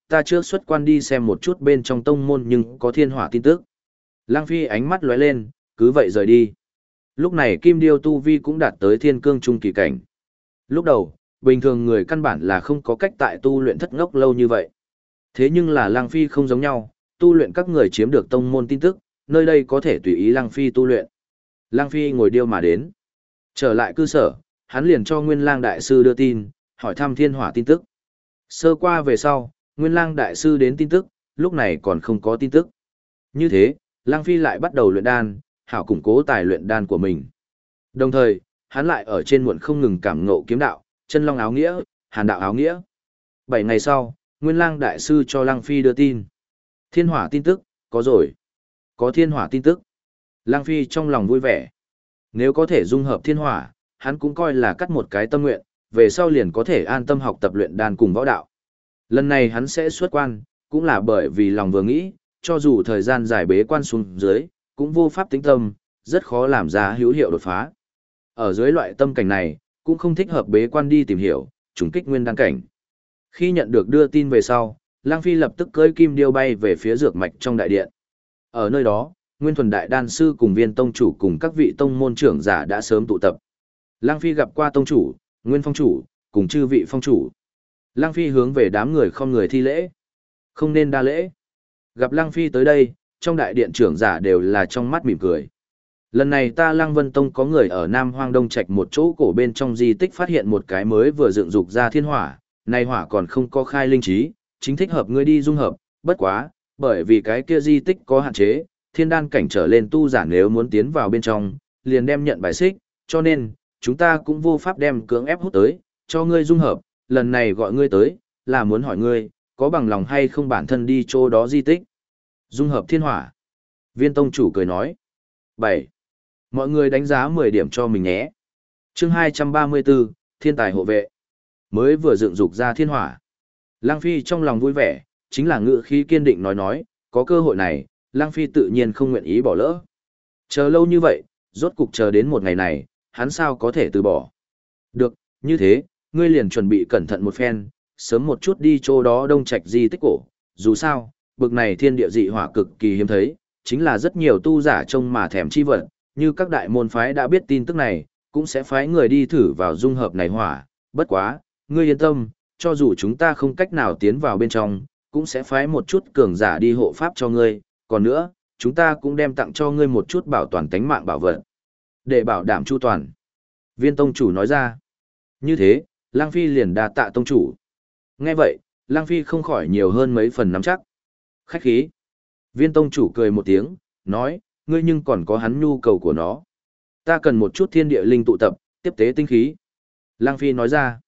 ta trước xuất quan đi xem một chút bên trong tông môn nhưng có thiên hỏa tin tức. Lăng Phi ánh mắt lóe lên, cứ vậy rời đi. Lúc này Kim Điêu tu vi cũng đạt tới thiên cương trung kỳ cảnh. Lúc đầu, bình thường người căn bản là không có cách tại tu luyện thất ngốc lâu như vậy. Thế nhưng là Lăng Phi không giống nhau, tu luyện các người chiếm được tông môn tin tức, nơi đây có thể tùy ý Lăng Phi tu luyện. Lăng Phi ngồi điêu mà đến. Trở lại cư sở, hắn liền cho Nguyên Lang Đại Sư đưa tin, hỏi thăm thiên hỏa tin tức. Sơ qua về sau, Nguyên Lang Đại Sư đến tin tức, lúc này còn không có tin tức. Như thế, Lăng Phi lại bắt đầu luyện đan, hảo củng cố tài luyện đan của mình. Đồng thời, hắn lại ở trên muộn không ngừng cảm ngộ kiếm đạo, chân long áo nghĩa, hàn đạo áo nghĩa. 7 ngày sau, Nguyên Lang Đại Sư cho Lăng Phi đưa tin. Thiên hỏa tin tức, có rồi. Có thiên hỏa tin tức. Lăng Phi trong lòng vui vẻ. Nếu có thể dung hợp thiên hỏa, hắn cũng coi là cắt một cái tâm nguyện, về sau liền có thể an tâm học tập luyện đan cùng võ đạo. Lần này hắn sẽ xuất quan, cũng là bởi vì lòng vừa nghĩ, cho dù thời gian dài bế quan xuống dưới, cũng vô pháp tĩnh tâm, rất khó làm ra hữu hiệu đột phá. Ở dưới loại tâm cảnh này, cũng không thích hợp bế quan đi tìm hiểu, trùng kích nguyên đan cảnh. Khi nhận được đưa tin về sau, Lăng Phi lập tức cưỡi kim điêu bay về phía dược mạch trong đại điện. Ở nơi đó, Nguyên Thuần Đại Đan Sư cùng Viên Tông Chủ cùng các vị tông môn trưởng giả đã sớm tụ tập. Lăng Phi gặp qua Tông Chủ, Nguyên Phong Chủ, cùng chư vị Phong Chủ. Lăng Phi hướng về đám người không người thi lễ. Không nên đa lễ. Gặp Lăng Phi tới đây, trong đại điện trưởng giả đều là trong mắt mỉm cười. Lần này ta Lăng Vân Tông có người ở Nam Hoang Đông Trạch một chỗ cổ bên trong di tích phát hiện một cái mới vừa dựng dục ra thiên hỏa, này hỏa còn không có khai linh trí, chính thích hợp ngươi đi dung hợp, bất quá, bởi vì cái kia di tích có hạn chế, thiên đan cảnh trở lên tu giả nếu muốn tiến vào bên trong, liền đem nhận bài xích, cho nên, chúng ta cũng vô pháp đem cưỡng ép hút tới, cho ngươi dung hợp, lần này gọi ngươi tới, là muốn hỏi ngươi, có bằng lòng hay không bản thân đi chỗ đó di tích. Dung hợp thiên hỏa. Viên Tông Chủ cười nói. 7. Mọi người đánh giá 10 điểm cho mình nhé. Chương 234, Thiên tài hộ vệ. Mới vừa dựng dục ra thiên hỏa. Lăng Phi trong lòng vui vẻ, chính là ngữ khí kiên định nói, có cơ hội này, Lăng Phi tự nhiên không nguyện ý bỏ lỡ. Chờ lâu như vậy, rốt cục chờ đến một ngày này, hắn sao có thể từ bỏ. Được, như thế, ngươi liền chuẩn bị cẩn thận một phen, sớm một chút đi chỗ đó Đông Trạch di tích cổ, dù sao, bực này thiên địa dị hỏa cực kỳ hiếm thấy, chính là rất nhiều tu giả trông mà thèm chi vật, như các đại môn phái đã biết tin tức này, cũng sẽ phái người đi thử vào dung hợp này hỏa, bất quá, ngươi yên tâm, cho dù chúng ta không cách nào tiến vào bên trong, cũng sẽ phái một chút cường giả đi hộ pháp cho ngươi, còn nữa, chúng ta cũng đem tặng cho ngươi một chút bảo toàn tánh mạng bảo vật, để bảo đảm chu toàn. Viên Tông Chủ nói ra. Như thế, Lăng Phi liền đa tạ Tông Chủ. Nghe vậy, Lăng Phi không khỏi nhiều hơn mấy phần nắm chắc. Khách khí. Viên Tông Chủ cười một tiếng, nói, ngươi nhưng còn có hắn nhu cầu của nó. Ta cần một chút thiên địa linh tụ tập, tiếp tế tinh khí. Lăng Phi nói ra.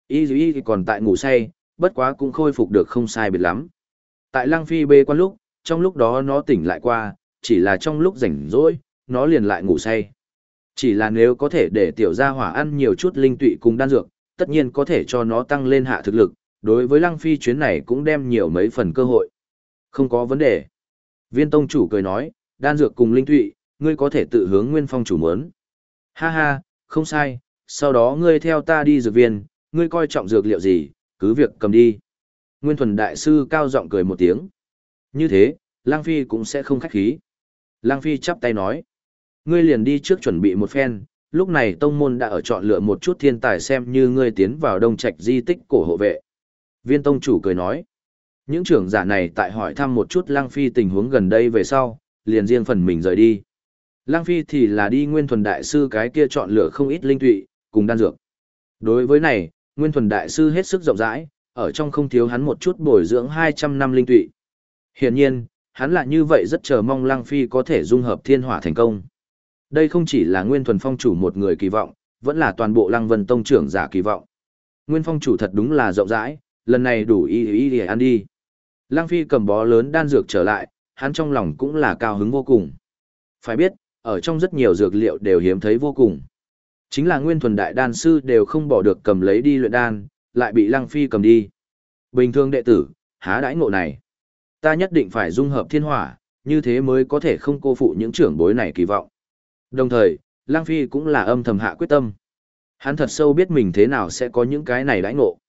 Y còn tại ngủ say, bất quá cũng khôi phục được không sai biệt lắm. Tại Lăng Phi bê quan lúc, trong lúc đó nó tỉnh lại qua, chỉ là trong lúc rảnh rỗi, nó liền lại ngủ say. Chỉ là nếu có thể để tiểu gia hỏa ăn nhiều chút linh tụy cùng đan dược, tất nhiên có thể cho nó tăng lên hạ thực lực, đối với Lăng Phi chuyến này cũng đem nhiều mấy phần cơ hội. Không có vấn đề. Viên Tông Chủ cười nói, đan dược cùng linh tụy, ngươi có thể tự hướng Nguyên Phong Chủ muốn. Ha ha, không sai, sau đó ngươi theo ta đi dược viên, ngươi coi trọng dược liệu gì, cứ việc cầm đi. Nguyên Thuần Đại Sư cao giọng cười một tiếng. Như thế, Lăng Phi cũng sẽ không khách khí. Lăng Phi chắp tay nói, ngươi liền đi trước chuẩn bị một phen, lúc này tông môn đã ở chọn lựa một chút thiên tài xem như ngươi tiến vào Đông Trạch di tích cổ hộ vệ. Viên Tông Chủ cười nói, những trưởng giả này tại hỏi thăm một chút Lăng Phi tình huống gần đây về sau, liền riêng phần mình rời đi. Lăng Phi thì là đi Nguyên Thuần Đại Sư cái kia chọn lựa không ít linh tụy, cùng đan dược. Đối với này, Nguyên Thuần Đại Sư hết sức rộng rãi, ở trong không thiếu hắn một chút bồi dưỡng 200 năm linh tụy. Hiển nhiên, hắn là như vậy rất chờ mong Lăng Phi có thể dung hợp thiên hỏa thành công. Đây không chỉ là Nguyên Thuần Phong Chủ một người kỳ vọng, vẫn là toàn bộ Lăng Vân Tông trưởng giả kỳ vọng. Nguyên Phong Chủ thật đúng là rộng rãi, lần này đủ y để ăn đi. Lăng Phi cầm bó lớn đan dược trở lại, hắn trong lòng cũng là cao hứng vô cùng. Phải biết, ở trong rất nhiều dược liệu đều hiếm thấy vô cùng. Chính là Nguyên Thuần Đại Đan Sư đều không bỏ được cầm lấy đi luyện đan, lại bị Lăng Phi cầm đi. Bình thường đệ tử, há đãi ngộ này. Ta nhất định phải dung hợp thiên hỏa, như thế mới có thể không cô phụ những trưởng bối này kỳ vọng. Đồng thời, Lăng Phi cũng là âm thầm hạ quyết tâm. Hắn thật sâu biết mình thế nào sẽ có những cái này đãi ngộ.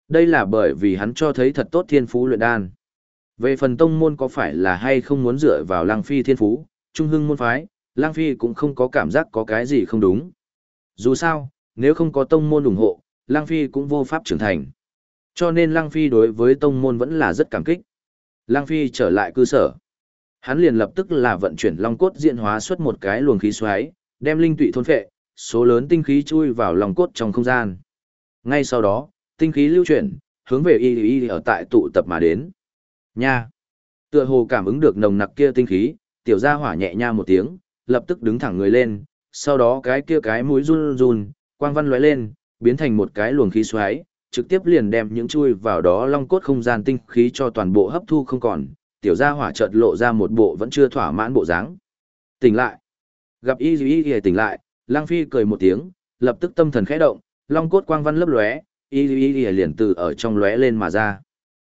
Đây là bởi vì hắn cho thấy thật tốt thiên phú luyện đan. Về phần tông môn có phải là hay không muốn dựa vào Lăng Phi thiên phú, trung hưng môn phái, Lăng Phi cũng không có cảm giác có cái gì không đúng. Dù sao, nếu không có tông môn ủng hộ, Lăng Phi cũng vô pháp trưởng thành. Cho nên Lăng Phi đối với tông môn vẫn là rất cảm kích. Lăng Phi trở lại cư sở. Hắn liền lập tức là vận chuyển long cốt diễn hóa xuất một cái luồng khí xoáy, đem linh tụy thôn phệ, số lớn tinh khí chui vào long cốt trong không gian. Ngay sau đó, tinh khí lưu chuyển, hướng về y ở tại tụ tập mà đến. Nha! Tựa hồ cảm ứng được nồng nặc kia tinh khí, tiểu gia hỏa nhẹ nha một tiếng, lập tức đứng thẳng người lên, sau đó cái mũi run run, quang văn lóe lên, biến thành một cái luồng khí xoáy, trực tiếp liền đem những chui vào đó long cốt không gian tinh khí cho toàn bộ hấp thu không còn, tiểu gia hỏa chợt lộ ra một bộ vẫn chưa thỏa mãn bộ dáng. Tỉnh lại. Gặp y tỉnh lại, Lăng Phi cười một tiếng, lập tức tâm thần khẽ động, long cốt quang văn lấp lóe, y liền từ ở trong lóe lên mà ra.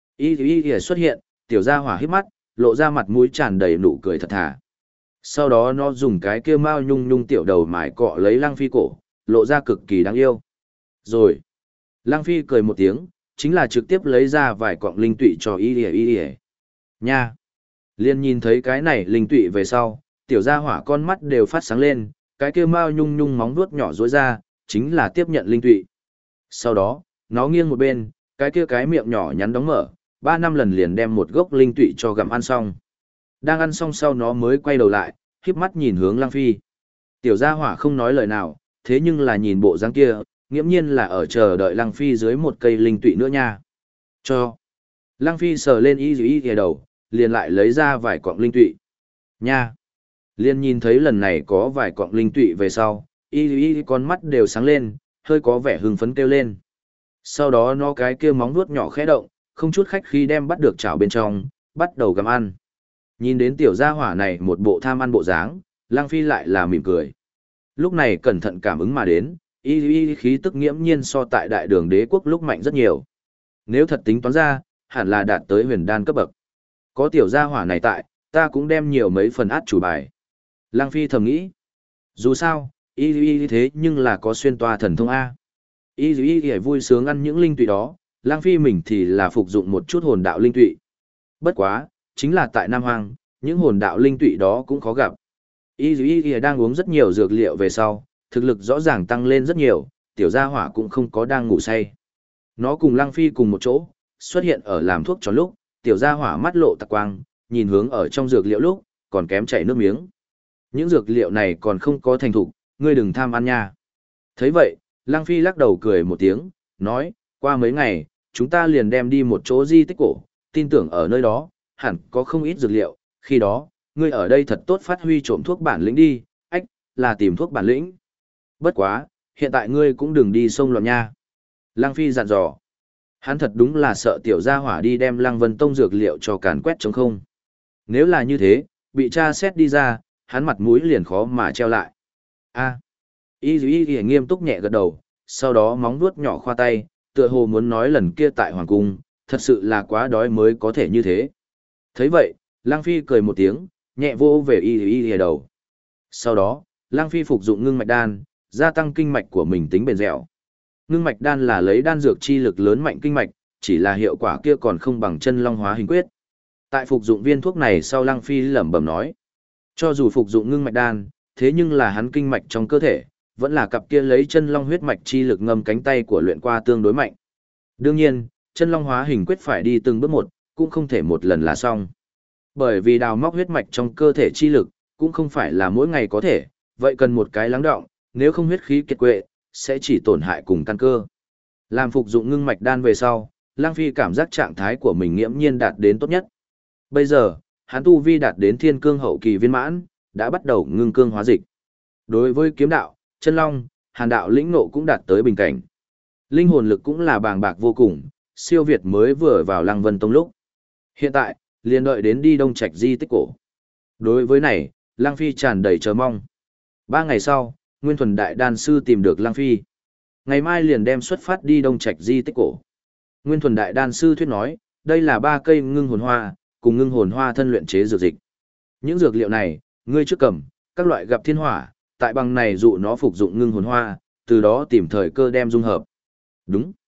Y xuất hiện, tiểu gia hỏa híp mắt, lộ ra mặt mũi tràn đầy nụ cười thật thà. Sau đó nó dùng cái kia mao nhung nhung tiểu đầu mài cọ lấy Lăng Phi cổ, lộ ra cực kỳ đáng yêu. Rồi. Lăng Phi cười một tiếng, chính là trực tiếp lấy ra vài cọng linh tụy cho y. Nha. Liên nhìn thấy cái này linh tụy về sau, tiểu gia hỏa con mắt đều phát sáng lên, cái kia mao nhung nhung móng vuốt nhỏ rối ra, chính là tiếp nhận linh tụy. Sau đó, nó nghiêng một bên, cái kia cái miệng nhỏ nhắn đóng mở, 3-5 lần liền đem một gốc linh tụy cho gặm ăn xong. Đang ăn xong sau nó mới quay đầu lại, híp mắt nhìn hướng Lăng Phi. Tiểu gia hỏa không nói lời nào, thế nhưng là nhìn bộ dáng kia, nghiễm nhiên là ở chờ đợi Lăng Phi dưới một cây linh tụy nữa nha. Cho. Lăng Phi sờ lên y đầu, liền lại lấy ra vài cọng linh tụy. Nha. Liền nhìn thấy lần này có vài cọng linh tụy về sau, y con mắt đều sáng lên, hơi có vẻ hưng phấn kêu lên. Sau đó nó cái kia móng vuốt nhỏ khẽ động, không chút khách khí đem bắt được chảo bên trong, bắt đầu gặm ăn. Nhìn đến tiểu gia hỏa này một bộ tham ăn bộ dáng, Lăng Phi lại là mỉm cười. Lúc này cẩn thận cảm ứng mà đến, y khí tức nghiễm nhiên so tại đại đường đế quốc lúc mạnh rất nhiều. Nếu thật tính toán ra, hẳn là đạt tới huyền đan cấp bậc. Có tiểu gia hỏa này tại, ta cũng đem nhiều mấy phần át chủ bài. Lăng Phi thầm nghĩ. Dù sao, y thế nhưng là có xuyên toa thần thông A. Y vui sướng ăn những linh tụy đó, Lăng Phi mình thì là phục dụng một chút hồn đạo linh tụy. Bất quá, chính là tại Nam Hoang, những hồn đạo linh tụy đó cũng khó gặp. Y đang uống rất nhiều dược liệu về sau, thực lực rõ ràng tăng lên rất nhiều, tiểu gia hỏa cũng không có đang ngủ say. Nó cùng Lăng Phi cùng một chỗ, xuất hiện ở làm thuốc tròn lúc, tiểu gia hỏa mắt lộ tạc quang, nhìn hướng ở trong dược liệu lúc, còn kém chảy nước miếng. Những dược liệu này còn không có thành thục, ngươi đừng tham ăn nha. Thấy vậy, Lăng Phi lắc đầu cười một tiếng, nói, qua mấy ngày, chúng ta liền đem đi một chỗ di tích cổ, tin tưởng ở nơi đó, hẳn có không ít dược liệu, khi đó, ngươi ở đây thật tốt phát huy trộm thuốc bản lĩnh đi, ách, là tìm thuốc bản lĩnh. Bất quá, hiện tại ngươi cũng đừng đi sông loạn nha. Lăng Phi dặn dò. Hắn thật đúng là sợ tiểu gia hỏa đi đem Lăng Vân Tông dược liệu cho càn quét trống không. Nếu là như thế, bị tra xét đi ra, hắn mặt mũi liền khó mà treo lại. A. Y nghiêm túc nhẹ gật đầu, sau đó móng vuốt nhỏ khoa tay, tựa hồ muốn nói lần kia tại hoàng cung, thật sự là quá đói mới có thể như thế. Thấy vậy, Lăng Phi cười một tiếng, nhẹ vô về y đầu. Sau đó, Lăng Phi phục dụng ngưng mạch đan, gia tăng kinh mạch của mình tính bền dẻo. Ngưng mạch đan là lấy đan dược chi lực lớn mạnh kinh mạch, chỉ là hiệu quả kia còn không bằng chân long hóa hình quyết. Tại phục dụng viên thuốc này sau Lăng Phi lẩm bẩm nói, cho dù phục dụng ngưng mạch đan, thế nhưng là hắn kinh mạch trong cơ thể, vẫn là cặp kia lấy chân long huyết mạch chi lực ngâm cánh tay của luyện qua tương đối mạnh. Đương nhiên, chân long hóa hình quyết phải đi từng bước một, cũng không thể một lần là xong. Bởi vì đào móc huyết mạch trong cơ thể chi lực, cũng không phải là mỗi ngày có thể, vậy cần một cái lắng đọng, nếu không huyết khí kiệt quệ, sẽ chỉ tổn hại cùng căn cơ. Làm phục dụng ngưng mạch đan về sau, Lăng Phi cảm giác trạng thái của mình nghiễm nhiên đạt đến tốt nhất. Bây giờ, hắn tu vi đạt đến thiên cương hậu kỳ viên mãn, đã bắt đầu ngưng cương hóa dịch. Đối với kiếm đạo, chân long, hàn đạo lĩnh ngộ cũng đạt tới bình cảnh. Linh hồn lực cũng là bàng bạc vô cùng, siêu việt mới vừa vào Lăng Vân Tông lúc. Hiện tại, liền đợi đến đi Đông Trạch di tích cổ. Đối với này, Lăng Phi tràn đầy chờ mong. 3 ngày sau, Nguyên Thuần Đại Đan Sư tìm được Lăng Phi. Ngày mai liền đem xuất phát đi Đông Trạch di tích cổ. Nguyên Thuần Đại Đan Sư thuyết nói, đây là 3 cây ngưng hồn hoa, cùng ngưng hồn hoa thân luyện chế dược dịch. Những dược liệu này, ngươi trước cầm, các loại gặp thiên hỏa, tại bằng này dụ nó phục dụng ngưng hồn hoa, từ đó tìm thời cơ đem dung hợp. Đúng.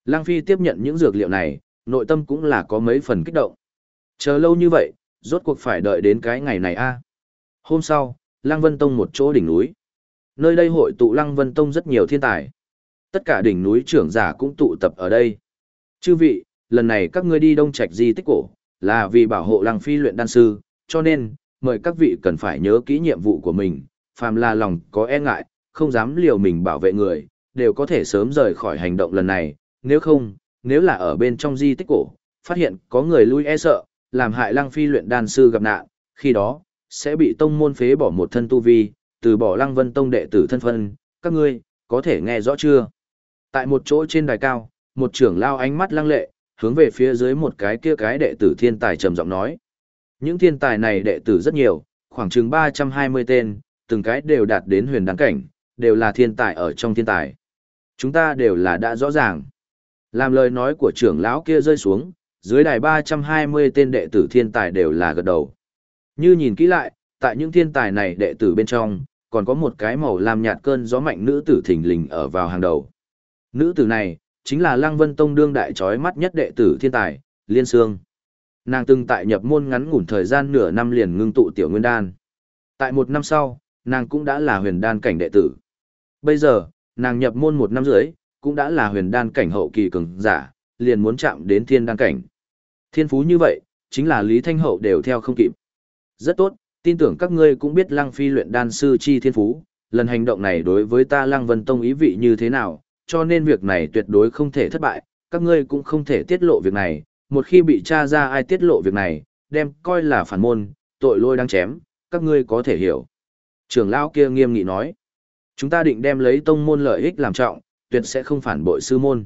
Lăng Phi tiếp nhận những dược liệu này, nội tâm cũng là có mấy phần kích động. Chờ lâu như vậy, rốt cuộc phải đợi đến cái ngày này a. Hôm sau, Lăng Vân Tông một chỗ đỉnh núi. Nơi đây hội tụ Lăng Vân Tông rất nhiều thiên tài. Tất cả đỉnh núi trưởng giả cũng tụ tập ở đây. Chư vị, lần này các ngươi đi Đông Trạch di tích cổ, là vì bảo hộ Lăng Phi luyện đan sư, cho nên, mời các vị cần phải nhớ kỹ nhiệm vụ của mình, phàm là lòng có e ngại, không dám liều mình bảo vệ người, đều có thể sớm rời khỏi hành động lần này, nếu không, nếu là ở bên trong di tích cổ, phát hiện có người lui e sợ, làm hại Lăng Phi luyện đan sư gặp nạn, khi đó, sẽ bị tông môn phế bỏ một thân tu vi, từ bỏ Lăng Vân Tông đệ tử thân phân, các ngươi, có thể nghe rõ chưa? Tại một chỗ trên đài cao, một trưởng lao ánh mắt lăng lệ, hướng về phía dưới một cái kia cái đệ tử thiên tài trầm giọng nói. Những thiên tài này đệ tử rất nhiều, khoảng chừng 320 tên, từng cái đều đạt đến huyền đan cảnh, đều là thiên tài ở trong thiên tài. Chúng ta đều là đã rõ ràng. Làm lời nói của trưởng lão kia rơi xuống, dưới đài 320 tên đệ tử thiên tài đều là gật đầu. Như nhìn kỹ lại, tại những thiên tài này đệ tử bên trong, còn có một cái màu lam nhạt cơn gió mạnh nữ tử thình lình ở vào hàng đầu. Nữ tử này, chính là Lăng Vân Tông đương đại chói mắt nhất đệ tử thiên tài, Liên Sương. Nàng từng tại nhập môn ngắn ngủn thời gian nửa năm liền ngưng tụ tiểu nguyên đan. Tại một năm sau, nàng cũng đã là huyền đan cảnh đệ tử. Bây giờ, nàng nhập môn một năm rưỡi, cũng đã là huyền đan cảnh hậu kỳ cường giả, liền muốn chạm đến thiên đan cảnh. Thiên phú như vậy, chính là Lý Thanh Hậu đều theo không kịp. Rất tốt, tin tưởng các ngươi cũng biết Lăng Phi luyện đan sư chi thiên phú, lần hành động này đối với ta Lăng Vân Tông ý vị như thế nào, cho nên việc này tuyệt đối không thể thất bại, các ngươi cũng không thể tiết lộ việc này, một khi bị tra ra ai tiết lộ việc này, đem coi là phản môn, tội lỗi đáng chém, các ngươi có thể hiểu. Trưởng lão kia nghiêm nghị nói, chúng ta định đem lấy tông môn lợi ích làm trọng, tuyệt sẽ không phản bội sư môn.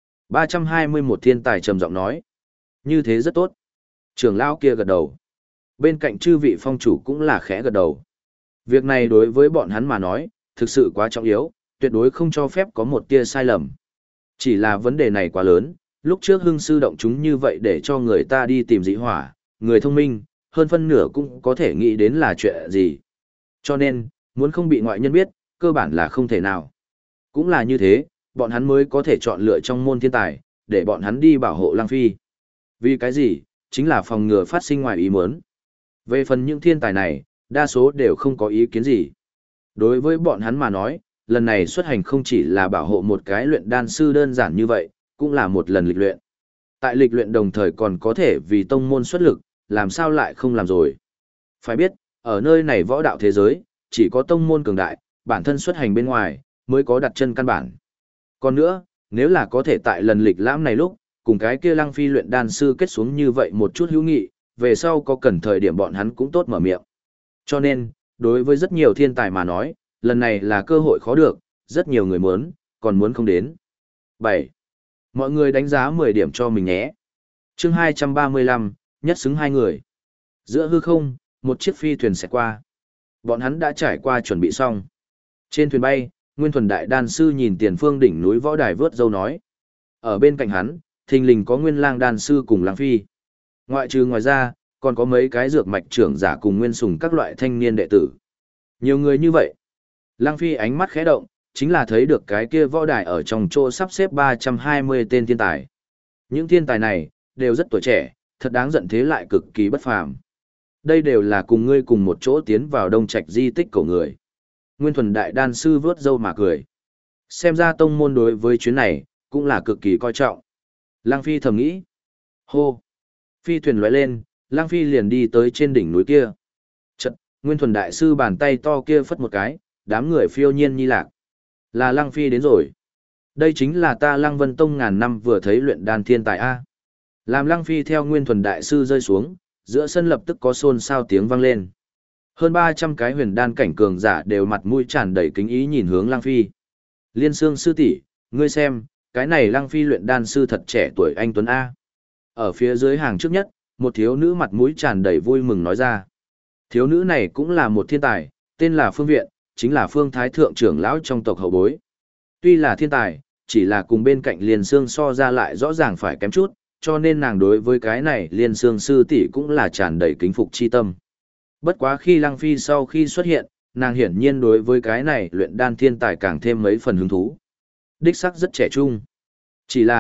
321 thiên tài trầm giọng nói, như thế rất tốt. Trưởng lão kia gật đầu. Bên cạnh chư vị phong chủ cũng là khẽ gật đầu. Việc này đối với bọn hắn mà nói, thực sự quá trọng yếu, tuyệt đối không cho phép có một tia sai lầm. Chỉ là vấn đề này quá lớn, lúc trước hưng sư động chúng như vậy để cho người ta đi tìm dị hỏa, người thông minh, hơn phân nửa cũng có thể nghĩ đến là chuyện gì. Cho nên, muốn không bị ngoại nhân biết, cơ bản là không thể nào. Cũng là như thế, bọn hắn mới có thể chọn lựa trong môn thiên tài, để bọn hắn đi bảo hộ Lăng Phi. Vì cái gì? Chính là phòng ngừa phát sinh ngoài ý muốn. Về phần những thiên tài này, đa số đều không có ý kiến gì. Đối với bọn hắn mà nói, lần này xuất hành không chỉ là bảo hộ một cái luyện đan sư đơn giản như vậy, cũng là một lần lịch luyện. Tại lịch luyện đồng thời còn có thể vì tông môn xuất lực, làm sao lại không làm rồi. Phải biết, ở nơi này võ đạo thế giới, chỉ có tông môn cường đại, bản thân xuất hành bên ngoài, mới có đặt chân căn bản. Còn nữa, nếu là có thể tại lần lịch lãm này lúc, cùng cái kia Lăng Phi luyện đan sư kết xuống như vậy một chút hữu nghị, về sau có cần thời điểm bọn hắn cũng tốt mở miệng. Cho nên, đối với rất nhiều thiên tài mà nói, lần này là cơ hội khó được, rất nhiều người muốn, còn muốn không đến. 7. Mọi người đánh giá 10 điểm cho mình nhé. Chương 235, nhất xứng hai người. Giữa hư không, một chiếc phi thuyền sẽ qua. Bọn hắn đã trải qua chuẩn bị xong. Trên thuyền bay, Nguyên Thuần Đại Đan Sư nhìn tiền phương đỉnh núi võ đài vớt dâu nói. Ở bên cạnh hắn, thình lình có Nguyên Lang Đan Sư cùng Lăng Phi. Ngoài ra, còn có mấy cái dược mạch trưởng giả cùng nguyên sùng các loại thanh niên đệ tử. Nhiều người như vậy. Lăng Phi ánh mắt khẽ động, chính là thấy được cái kia võ đài ở trong chỗ sắp xếp 320 tên thiên tài. Những thiên tài này, đều rất tuổi trẻ, thật đáng giận thế lại cực kỳ bất phàm. Đây đều là cùng ngươi cùng một chỗ tiến vào Đông Trạch di tích của người. Nguyên Thuần Đại Đan Sư vớt râu mà cười. Xem ra tông môn đối với chuyến này, cũng là cực kỳ coi trọng. Lăng Phi thầm nghĩ. Hô! Phi thuyền lóe lên, Lăng Phi liền đi tới trên đỉnh núi kia. Chật, Nguyên Thuần Đại Sư bàn tay to kia phất một cái, đám người phiêu nhiên nhi lạc. Là Lăng Phi đến rồi. Đây chính là ta Lăng Vân Tông ngàn năm vừa thấy luyện đan thiên tài A. Làm Lăng Phi theo Nguyên Thuần Đại Sư rơi xuống, giữa sân lập tức có xôn xao tiếng vang lên. Hơn 300 cái huyền đan cảnh cường giả đều mặt mũi tràn đầy kính ý nhìn hướng Lăng Phi. Liên Sương sư tỷ, ngươi xem, cái này Lăng Phi luyện đan sư thật trẻ tuổi anh tuấn A. Ở phía dưới hàng trước nhất, một thiếu nữ mặt mũi tràn đầy vui mừng nói ra. Thiếu nữ này cũng là một thiên tài, tên là Phương Viện, chính là Phương Thái Thượng trưởng lão trong tộc hậu bối. Tuy là thiên tài, chỉ là cùng bên cạnh Liên Sương so ra lại rõ ràng phải kém chút, cho nên nàng đối với cái này Liên Sương sư tỷ cũng là tràn đầy kính phục chi tâm. Bất quá khi Lăng Phi sau khi xuất hiện, nàng hiển nhiên đối với cái này luyện đan thiên tài càng thêm mấy phần hứng thú. Đích sắc rất trẻ trung. Chỉ là,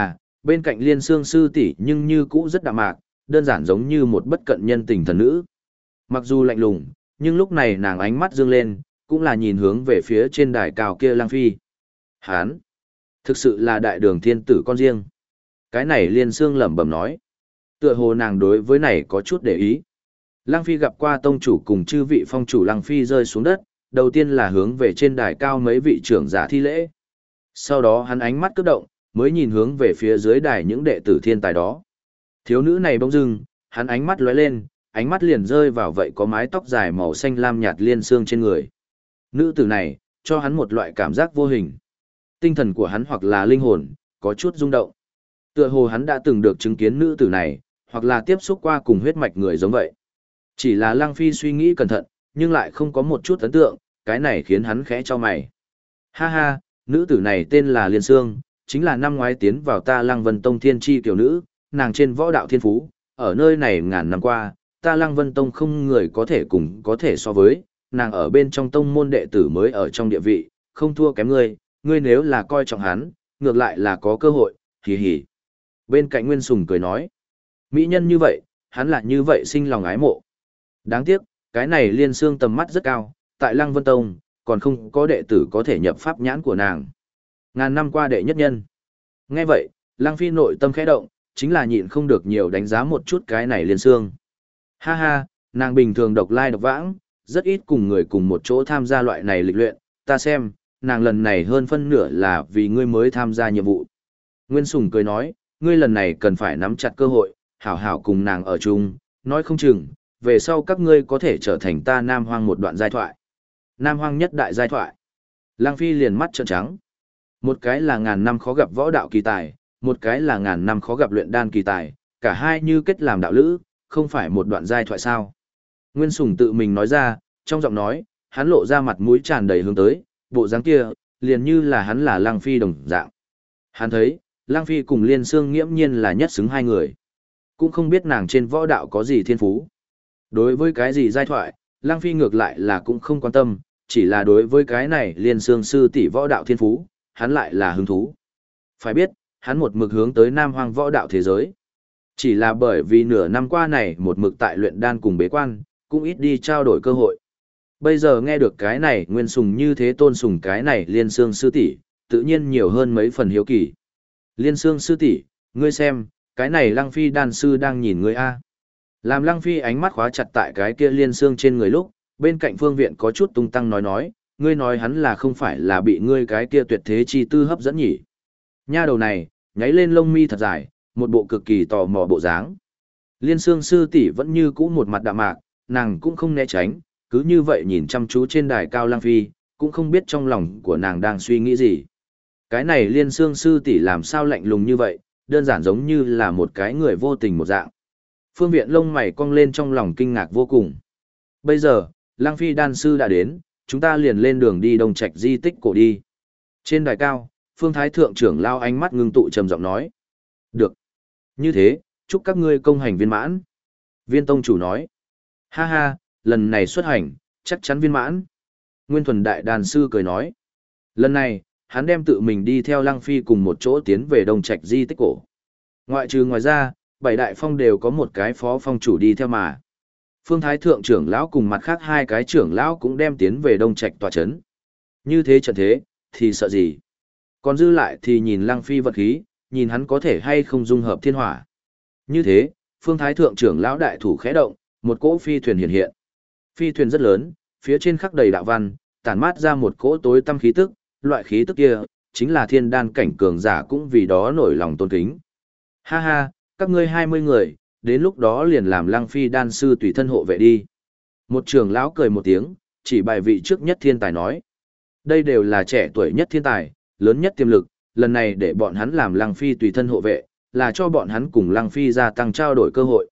Bên cạnh Liên Xương sư tỷ nhưng như cũ rất đạm mạc, đơn giản giống như một bất cận nhân tình thần nữ. Mặc dù lạnh lùng, nhưng lúc này nàng ánh mắt dương lên, cũng là nhìn hướng về phía trên đài cao kia Lăng Phi. Hán, thực sự là đại đường thiên tử con riêng. Cái này Liên Xương lẩm bẩm nói. Tựa hồ nàng đối với này có chút để ý. Lăng Phi gặp qua tông chủ cùng chư vị phong chủ Lăng Phi rơi xuống đất, đầu tiên là hướng về trên đài cao mấy vị trưởng giả thi lễ. Sau đó hắn ánh mắt cất động, mới nhìn hướng về phía dưới đài những đệ tử thiên tài đó. Thiếu nữ này bỗng dưng, hắn ánh mắt lóe lên, ánh mắt liền rơi vào vậy có mái tóc dài màu xanh lam nhạt Liên Xương trên người. Nữ tử này, cho hắn một loại cảm giác vô hình. Tinh thần của hắn hoặc là linh hồn, có chút rung động. Tựa hồ hắn đã từng được chứng kiến nữ tử này, hoặc là tiếp xúc qua cùng huyết mạch người giống vậy. Chỉ là Lăng Phi suy nghĩ cẩn thận, nhưng lại không có một chút ấn tượng, cái này khiến hắn khẽ cho mày. Ha ha, nữ tử này tên là Liên Xương, chính là năm ngoái tiến vào ta Lăng Vân Tông thiên tri tiểu nữ, nàng trên võ đạo thiên phú, ở nơi này ngàn năm qua, ta Lăng Vân Tông không người có thể cùng có thể so với, nàng ở bên trong tông môn đệ tử mới ở trong địa vị, không thua kém ngươi, ngươi nếu là coi trọng hắn, ngược lại là có cơ hội, hì hì. Bên cạnh Nguyên Sùng cười nói, mỹ nhân như vậy, hắn lại như vậy sinh lòng ái mộ. Đáng tiếc, cái này Liên Xương tầm mắt rất cao, tại Lăng Vân Tông, còn không có đệ tử có thể nhập pháp nhãn của nàng. Ngàn năm qua đệ nhất nhân. Nghe vậy, Lăng Phi nội tâm khẽ động, chính là nhịn không được nhiều đánh giá một chút cái này Liên Xương. Ha ha, nàng bình thường độc lai độc vãng, rất ít cùng người cùng một chỗ tham gia loại này lịch luyện, ta xem, nàng lần này hơn phân nửa là vì ngươi mới tham gia nhiệm vụ. Nguyên Sùng cười nói, ngươi lần này cần phải nắm chặt cơ hội, hảo hảo cùng nàng ở chung, nói không chừng, về sau các ngươi có thể trở thành ta Nam Hoang một đoạn giai thoại. Nam Hoang nhất đại giai thoại. Lăng Phi liền mắt trợn trắng. Một cái là ngàn năm khó gặp võ đạo kỳ tài, một cái là ngàn năm khó gặp luyện đan kỳ tài, cả hai như kết làm đạo lữ, không phải một đoạn giai thoại sao. Nguyên Sùng tự mình nói ra, trong giọng nói, hắn lộ ra mặt mũi tràn đầy hướng tới, bộ dáng kia, liền như là hắn là Lăng Phi đồng dạng. Hắn thấy, Lăng Phi cùng Liên Xương nghiễm nhiên là nhất xứng hai người. Cũng không biết nàng trên võ đạo có gì thiên phú. Đối với cái gì giai thoại, Lăng Phi ngược lại là cũng không quan tâm, chỉ là đối với cái này Liên Xương sư tỷ võ đạo thiên phú, hắn lại là hứng thú. Phải biết, hắn một mực hướng tới Nam Hoang võ đạo thế giới. Chỉ là bởi vì nửa năm qua này một mực tại luyện đan cùng bế quan, cũng ít đi trao đổi cơ hội. Bây giờ nghe được cái này Nguyên Sùng như thế tôn sùng cái này Liên Xương sư tỷ, tự nhiên nhiều hơn mấy phần hiếu kỳ. Liên Xương sư tỷ, ngươi xem, cái này Lăng Phi đan sư đang nhìn ngươi a. Làm Lăng Phi ánh mắt khóa chặt tại cái kia Liên Xương trên người lúc, bên cạnh Phương Viện có chút tung tăng nói, ngươi nói hắn là không phải là bị ngươi cái kia tuyệt thế chi tư hấp dẫn nhỉ. Nha đầu này, nháy lên lông mi thật dài, một bộ cực kỳ tò mò bộ dáng. Liên Xương sư tỷ vẫn như cũ một mặt đạm mạc, nàng cũng không né tránh, cứ như vậy nhìn chăm chú trên đài cao Lăng Phi, cũng không biết trong lòng của nàng đang suy nghĩ gì. Cái này Liên Xương sư tỷ làm sao lạnh lùng như vậy, đơn giản giống như là một cái người vô tình một dạng. Phương Viện lông mày cong lên trong lòng kinh ngạc vô cùng. Bây giờ, Lăng Phi đan sư đã đến, chúng ta liền lên đường đi Đông Trạch di tích cổ đi. Trên đài cao, Phương Thái Thượng trưởng lao ánh mắt ngưng tụ trầm giọng nói. Được. Như thế, chúc các ngươi công hành viên mãn. Viên tông chủ nói. Ha ha, lần này xuất hành, chắc chắn viên mãn. Nguyên Thuần Đại Đàn sư cười nói. Lần này, hắn đem tự mình đi theo Lăng Phi cùng một chỗ tiến về Đông Trạch di tích cổ. Ngoài ra, 7 đại phong đều có một cái phó phong chủ đi theo mà. Phương Thái Thượng trưởng lão cùng mặt khác hai cái trưởng lão cũng đem tiến về Đông Trạch tòa chấn. Như thế trận thế, thì sợ gì? Còn dư lại thì nhìn Lăng Phi vật khí, nhìn hắn có thể hay không dung hợp thiên hỏa. Như thế, Phương Thái Thượng trưởng lão đại thủ khẽ động, một cỗ phi thuyền hiện hiện. Phi thuyền rất lớn, phía trên khắc đầy đạo văn, tản mát ra một cỗ tối tăm khí tức, loại khí tức kia, chính là thiên đan cảnh cường giả cũng vì đó nổi lòng tôn kính. Ha ha, các ngươi 20 người, đến lúc đó liền làm Lăng Phi đan sư tùy thân hộ vệ đi. Một trưởng lão cười một tiếng, chỉ bài vị trước nhất thiên tài nói. Đây đều là trẻ tuổi nhất thiên tài, lớn nhất tiềm lực, lần này để bọn hắn làm Lăng Phi tùy thân hộ vệ, là cho bọn hắn cùng Lăng Phi gia tăng trao đổi cơ hội.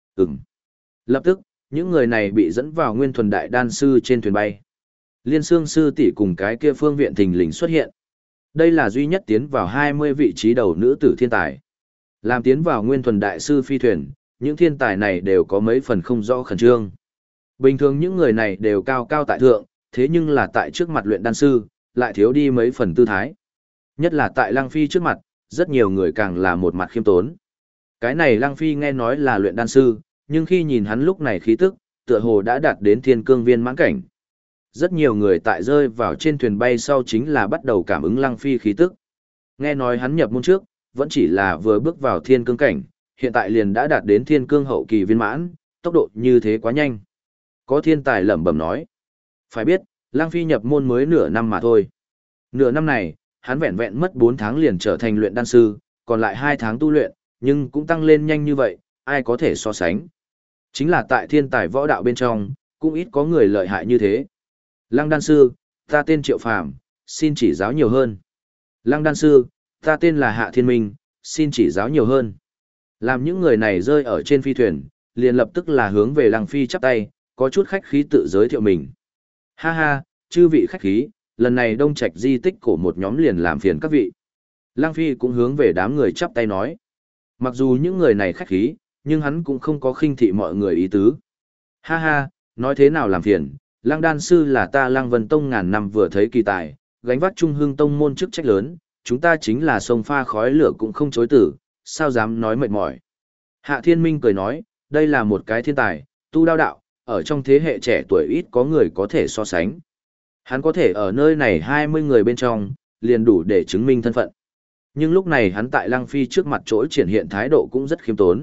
Lập tức, những người này bị dẫn vào Nguyên Thuần Đại Đan sư trên thuyền bay. Liên Xương sư tỷ cùng cái kia Phương Viện thình lình xuất hiện. Đây là duy nhất tiến vào 20 vị trí đầu nữ tử thiên tài. Làm tiến vào Nguyên Thuần Đại sư phi thuyền, những thiên tài này đều có mấy phần không rõ khẩn trương. Bình thường những người này đều cao cao tại thượng, thế nhưng là tại trước mặt luyện đan sư, lại thiếu đi mấy phần tư thái. Nhất là tại Lăng Phi trước mặt, rất nhiều người càng là một mặt khiêm tốn. Cái này Lăng Phi nghe nói là luyện đan sư, nhưng khi nhìn hắn lúc này khí tức, tựa hồ đã đạt đến thiên cương viên mãn cảnh. Rất nhiều người tại rơi vào trên thuyền bay sau chính là bắt đầu cảm ứng Lăng Phi khí tức. Nghe nói hắn nhập môn trước, vẫn chỉ là vừa bước vào thiên cương cảnh, hiện tại liền đã đạt đến thiên cương hậu kỳ viên mãn, tốc độ như thế quá nhanh. Có thiên tài lẩm bẩm nói. Phải biết, Lăng Phi nhập môn mới nửa năm mà thôi. Nửa năm này, hắn vẹn vẹn mất 4 tháng liền trở thành luyện đan sư, còn lại 2 tháng tu luyện, nhưng cũng tăng lên nhanh như vậy, ai có thể so sánh. Chính là tại thiên tài võ đạo bên trong, cũng ít có người lợi hại như thế. Lăng đan sư, ta tên Triệu Phàm, xin chỉ giáo nhiều hơn. Lăng đan sư, ta tên là Hạ Thiên Minh, xin chỉ giáo nhiều hơn. Làm những người này rơi ở trên phi thuyền, liền lập tức là hướng về Lăng Phi chắp tay, có chút khách khí tự giới thiệu mình. Ha ha, chư vị khách khí, lần này Đông Trạch di tích cổ một nhóm liền làm phiền các vị. Lăng Phi cũng hướng về đám người chắp tay nói. Mặc dù những người này khách khí, nhưng hắn cũng không có khinh thị mọi người ý tứ. Ha ha, nói thế nào làm phiền, Lăng đan sư là ta Lăng Vân Tông ngàn năm vừa thấy kỳ tài, gánh vác Trung Hưng Tông môn chức trách lớn, chúng ta chính là sông pha khói lửa cũng không chối tử, sao dám nói mệt mỏi. Hạ Thiên Minh cười nói, đây là một cái thiên tài, tu đao đạo, ở trong thế hệ trẻ tuổi ít có người có thể so sánh. Hắn có thể ở nơi này 20 người bên trong, liền đủ để chứng minh thân phận. Nhưng lúc này hắn tại Lăng Phi trước mặt chỗ triển hiện thái độ cũng rất khiêm tốn.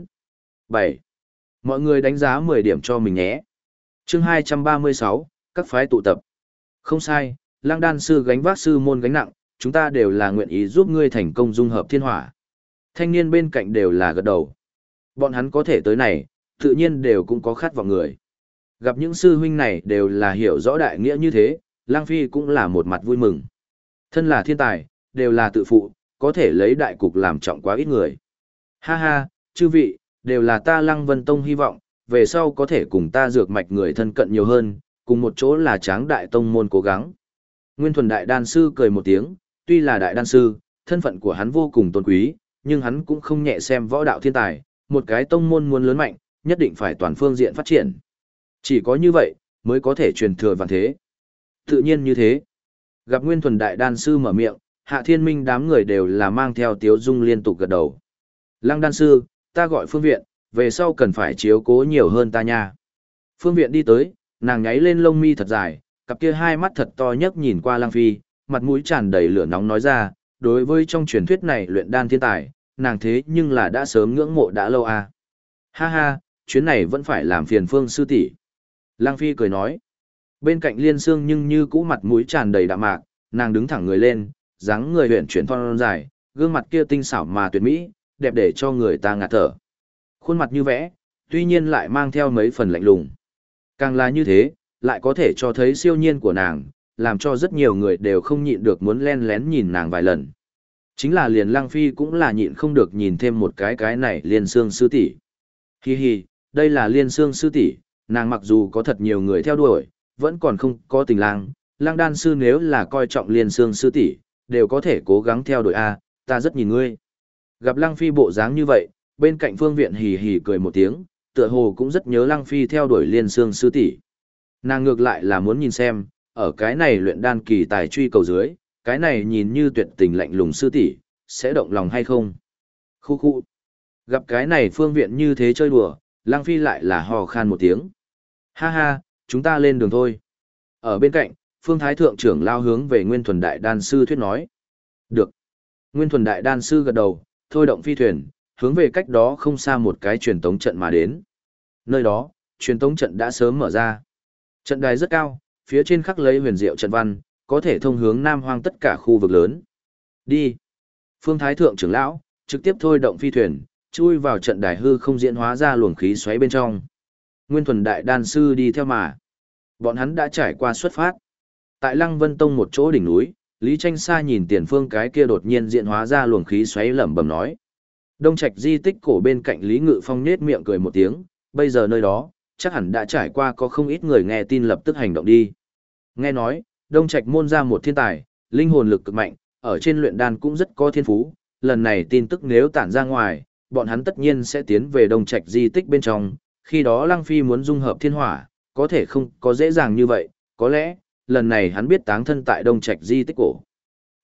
7. Mọi người đánh giá 10 điểm cho mình nhé. Chương 236, các phái tụ tập. Không sai, Lăng đan sư gánh vác sư môn gánh nặng, chúng ta đều là nguyện ý giúp ngươi thành công dung hợp thiên hỏa. Thanh niên bên cạnh đều là gật đầu. Bọn hắn có thể tới này, tự nhiên đều cũng có khát vọng người. Gặp những sư huynh này đều là hiểu rõ đại nghĩa như thế, Lăng Phi cũng là một mặt vui mừng. Thân là thiên tài, đều là tự phụ, có thể lấy đại cục làm trọng quá ít người. Ha ha, chư vị, đều là ta Lăng Vân Tông hy vọng, về sau có thể cùng ta dược mạch người thân cận nhiều hơn, cùng một chỗ là tráng đại tông môn cố gắng. Nguyên Thuần đại đan sư cười một tiếng, tuy là đại đan sư, thân phận của hắn vô cùng tôn quý, nhưng hắn cũng không nhẹ xem võ đạo thiên tài, một cái tông môn muốn lớn mạnh, nhất định phải toàn phương diện phát triển. Chỉ có như vậy, mới có thể truyền thừa vạn thế. Tự nhiên như thế. Gặp Nguyên Thuần đại đan sư mở miệng, Hạ Thiên Minh đám người đều là mang theo tiếu dung liên tục gật đầu. Lăng đan sư, ta gọi Phương Viện, về sau cần phải chiếu cố nhiều hơn ta nha. Phương Viện đi tới, nàng nháy lên lông mi thật dài, cặp kia hai mắt thật to nhấc nhìn qua Lăng Phi, mặt mũi tràn đầy lửa nóng nói ra, đối với trong truyền thuyết này luyện đan thiên tài, nàng thế nhưng là đã sớm ngưỡng mộ đã lâu à. Ha ha, chuyến này vẫn phải làm phiền Phương sư tỷ. Lăng Phi cười nói. Bên cạnh Liên Sương nhưng như cũ mặt mũi tràn đầy đạm mạc, nàng đứng thẳng người lên, dáng người huyền chuyển thon dài, gương mặt kia tinh xảo mà tuyệt mỹ, đẹp để cho người ta ngạt thở. Khuôn mặt như vẽ, tuy nhiên lại mang theo mấy phần lạnh lùng. Càng là như thế, lại có thể cho thấy siêu nhiên của nàng, làm cho rất nhiều người đều không nhịn được muốn len lén nhìn nàng vài lần. Chính là liền Lăng Phi cũng là nhịn không được nhìn thêm một cái này Liên Sương sư tỷ. Hi hi, đây là Liên Sương sư tỷ, nàng mặc dù có thật nhiều người theo đuổi, vẫn còn không có tình lang, Lăng đan sư nếu là coi trọng Liên Sương sư tỷ, đều có thể cố gắng theo đuổi a, ta rất nhìn ngươi. Gặp Lăng Phi bộ dáng như vậy, bên cạnh Phương Viện hì hì cười một tiếng, tựa hồ cũng rất nhớ Lăng Phi theo đuổi Liên Sương sư tỷ. Nàng ngược lại là muốn nhìn xem, ở cái này luyện đan kỳ tài truy cầu dưới, cái này nhìn như tuyệt tình lạnh lùng sư tỷ, sẽ động lòng hay không? Khu khu. Gặp cái này Phương Viện như thế chơi đùa, Lăng Phi lại là hò khan một tiếng. Ha ha, chúng ta lên đường thôi. Ở bên cạnh, Phương Thái Thượng trưởng lao hướng về Nguyên Thuần Đại Đan Sư thuyết nói. Được. Nguyên Thuần Đại Đan Sư gật đầu, thôi động phi thuyền, hướng về cách đó không xa một cái truyền tống trận mà đến. Nơi đó, truyền tống trận đã sớm mở ra. Trận đài rất cao, phía trên khắc lấy huyền diệu trận văn, có thể thông hướng Nam Hoang tất cả khu vực lớn. Đi. Phương Thái Thượng trưởng lão, trực tiếp thôi động phi thuyền, chui vào trận đài hư không diễn hóa ra luồng khí xoáy bên trong. Nguyên Thuần Đại Đan Sư đi theo mà. Bọn hắn đã trải qua xuất phát. Tại Lăng Vân Tông một chỗ đỉnh núi, Lý Tranh Sa nhìn tiền phương cái kia đột nhiên diễn hóa ra luồng khí xoáy lẩm bẩm nói. Đông Trạch di tích cổ bên cạnh Lý Ngự Phong nết miệng cười một tiếng, bây giờ nơi đó, chắc hẳn đã trải qua có không ít người nghe tin lập tức hành động đi. Nghe nói, Đông Trạch môn ra một thiên tài, linh hồn lực cực mạnh, ở trên luyện đan cũng rất có thiên phú, lần này tin tức nếu tản ra ngoài, bọn hắn tất nhiên sẽ tiến về Đông Trạch di tích bên trong, khi đó Lăng Phi muốn dung hợp thiên hỏa, có thể không có dễ dàng như vậy, có lẽ, lần này hắn biết táng thân tại Đông Trạch di tích cổ.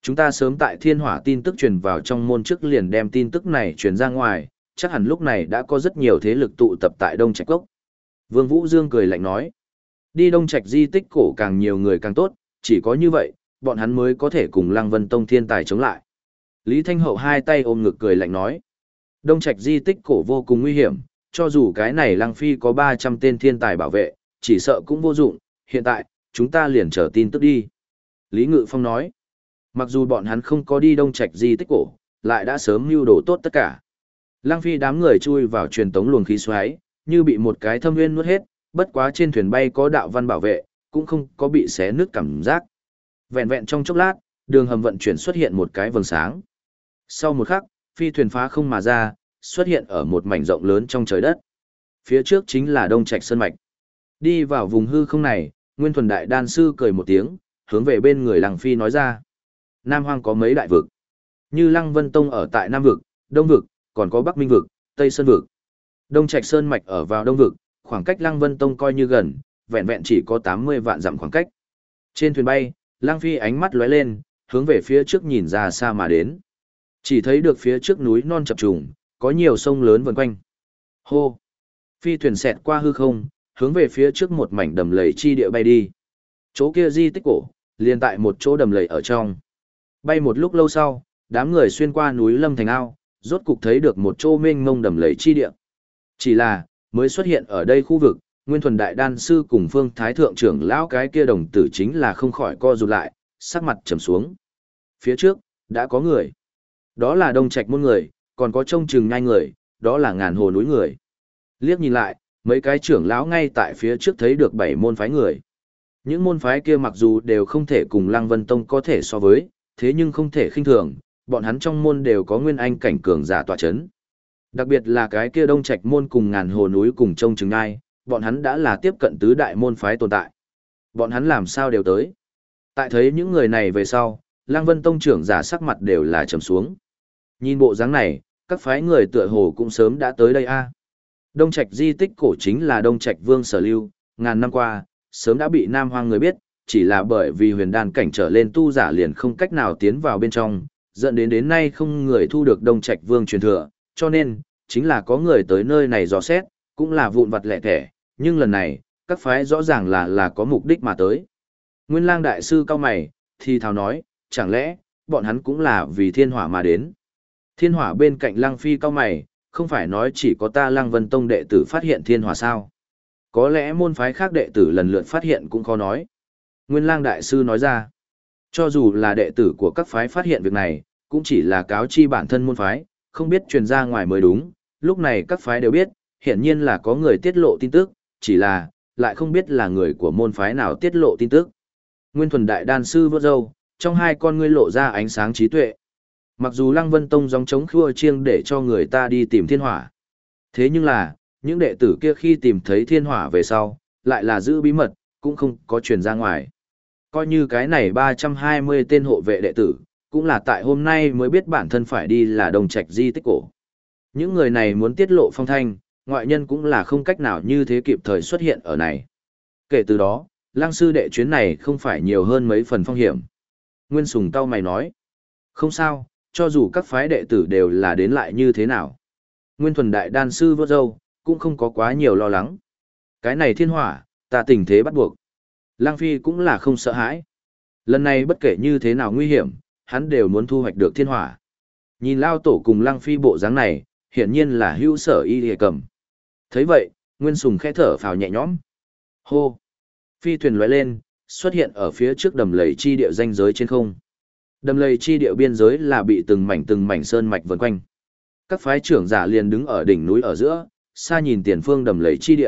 Chúng ta sớm tại thiên hỏa tin tức truyền vào trong môn trước liền đem tin tức này truyền ra ngoài, chắc hẳn lúc này đã có rất nhiều thế lực tụ tập tại Đông Trạch Cốc. Vương Vũ Dương cười lạnh nói, đi Đông Trạch di tích cổ càng nhiều người càng tốt, chỉ có như vậy, bọn hắn mới có thể cùng Lăng Vân Tông thiên tài chống lại. Lý Thanh Hậu hai tay ôm ngực cười lạnh nói, Đông Trạch di tích cổ vô cùng nguy hiểm, cho dù cái này Lăng Phi có 300 tên thiên tài bảo vệ, chỉ sợ cũng vô dụng, hiện tại, chúng ta liền chờ tin tức đi. Lý Ngự Phong nói, mặc dù bọn hắn không có đi Đông Trạch di tích cổ, lại đã sớm mưu đồ tốt tất cả. Lăng Phi đám người chui vào truyền tống luồng khí xoáy, như bị một cái thâm nguyên nuốt hết, bất quá trên thuyền bay có đạo văn bảo vệ, cũng không có bị xé nứt cảm giác. Vẹn vẹn trong chốc lát, đường hầm vận chuyển xuất hiện một cái vầng sáng. Sau một khắc, phi thuyền phá không mà ra, xuất hiện ở một mảnh rộng lớn trong trời đất. Phía trước chính là Đông Trạch Sơn Mạch. Đi vào vùng hư không này, Nguyên Thuần Đại Đan Sư cười một tiếng, hướng về bên người Lăng Phi nói ra. Nam Hoang có mấy đại vực. Như Lăng Vân Tông ở tại Nam Vực, Đông Vực, còn có Bắc Minh Vực, Tây Sơn Vực. Đông Trạch Sơn Mạch ở vào Đông Vực, khoảng cách Lăng Vân Tông coi như gần, vẹn vẹn chỉ có 80 vạn dặm khoảng cách. Trên thuyền bay, Lăng Phi ánh mắt lóe lên, hướng về phía trước nhìn ra xa mà đến. Chỉ thấy được phía trước núi non chập trùng, có nhiều sông lớn vần quanh. Hô! Phi thuyền xẹt qua hư không, hướng về phía trước một mảnh đầm lầy chi địa bay đi. Chỗ kia di tích cổ, liền tại một chỗ đầm lầy ở trong. Bay một lúc lâu sau, đám người xuyên qua núi Lâm Thành Ao, rốt cục thấy được một chỗ mênh mông đầm lầy chi địa. Chỉ là, mới xuất hiện ở đây khu vực, Nguyên Thuần Đại Đan Sư cùng Phương Thái Thượng trưởng lão cái kia đồng tử chính là không khỏi co rụt lại, sắc mặt trầm xuống. Phía trước, đã có người. Đó là Đông Trạch môn người, còn có trông chừng nhai người, đó là Ngàn Hồ núi người. Liếc nhìn lại, mấy cái trưởng lão ngay tại phía trước thấy được 7 môn phái người. Những môn phái kia mặc dù đều không thể cùng Lăng Vân Tông có thể so với, thế nhưng không thể khinh thường, bọn hắn trong môn đều có nguyên anh cảnh cường giả tọa chấn. Đặc biệt là cái kia Đông Trạch môn cùng Ngàn Hồ núi cùng trông chừng nhai, bọn hắn đã là tiếp cận tứ đại môn phái tồn tại. Bọn hắn làm sao đều tới? Tại thấy những người này về sau, Lăng Vân Tông trưởng giả sắc mặt đều là trầm xuống. Nhìn bộ dáng này, các phái người tựa hồ cũng sớm đã tới đây a. Đông Trạch di tích cổ chính là Đông Trạch Vương sở lưu, ngàn năm qua, sớm đã bị Nam Hoang người biết, chỉ là bởi vì huyền đan cảnh trở lên tu giả liền không cách nào tiến vào bên trong, dẫn đến nay không người thu được Đông Trạch Vương truyền thừa, cho nên, chính là có người tới nơi này dò xét, cũng là vụn vặt lẻ thẻ, nhưng lần này, các phái rõ ràng là có mục đích mà tới. Nguyên Lang đại sư cao mày, thì thào nói, chẳng lẽ, bọn hắn cũng là vì thiên hỏa mà đến. Thiên hỏa bên cạnh Lăng Phi cao mày, không phải nói chỉ có ta Lăng Vân Tông đệ tử phát hiện thiên hỏa sao. Có lẽ môn phái khác đệ tử lần lượt phát hiện cũng khó nói. Nguyên Lang đại sư nói ra, cho dù là đệ tử của các phái phát hiện việc này, cũng chỉ là cáo chi bản thân môn phái, không biết truyền ra ngoài mới đúng. Lúc này các phái đều biết, hiển nhiên là có người tiết lộ tin tức, chỉ là, lại không biết là người của môn phái nào tiết lộ tin tức. Nguyên Thuần Đại Đan Sư vớt râu, trong hai con ngươi lộ ra ánh sáng trí tuệ. Mặc dù Lăng Vân Tông gióng trống khua chiêng để cho người ta đi tìm thiên hỏa. Thế nhưng là, những đệ tử kia khi tìm thấy thiên hỏa về sau, lại là giữ bí mật, cũng không có truyền ra ngoài. Coi như cái này 320 tên hộ vệ đệ tử, cũng là tại hôm nay mới biết bản thân phải đi là Đông Trạch di tích cổ. Những người này muốn tiết lộ phong thanh, ngoại nhân cũng là không cách nào như thế kịp thời xuất hiện ở này. Kể từ đó, Lăng sư đệ chuyến này không phải nhiều hơn mấy phần phong hiểm. Nguyên Sùng cau mày nói, không sao, cho dù các phái đệ tử đều là đến lại như thế nào. Nguyên Thuần Đại Đan Sư vớt râu, cũng không có quá nhiều lo lắng. Cái này thiên hỏa, ta tình thế bắt buộc. Lăng Phi cũng là không sợ hãi. Lần này bất kể như thế nào nguy hiểm, hắn đều muốn thu hoạch được thiên hỏa. Nhìn Lao Tổ cùng Lăng Phi bộ dáng này, hiển nhiên là hữu sở y hề cầm. Thấy vậy, Nguyên Sùng khẽ thở phào nhẹ nhõm. Hô! Phi thuyền lóe lên, xuất hiện ở phía trước đầm lầy chi địa ranh giới trên không. Đầm lầy chi địa biên giới là bị từng mảnh sơn mạch vần quanh. Các phái trưởng giả liền đứng ở đỉnh núi ở giữa, xa nhìn tiền phương đầm lầy chi địa.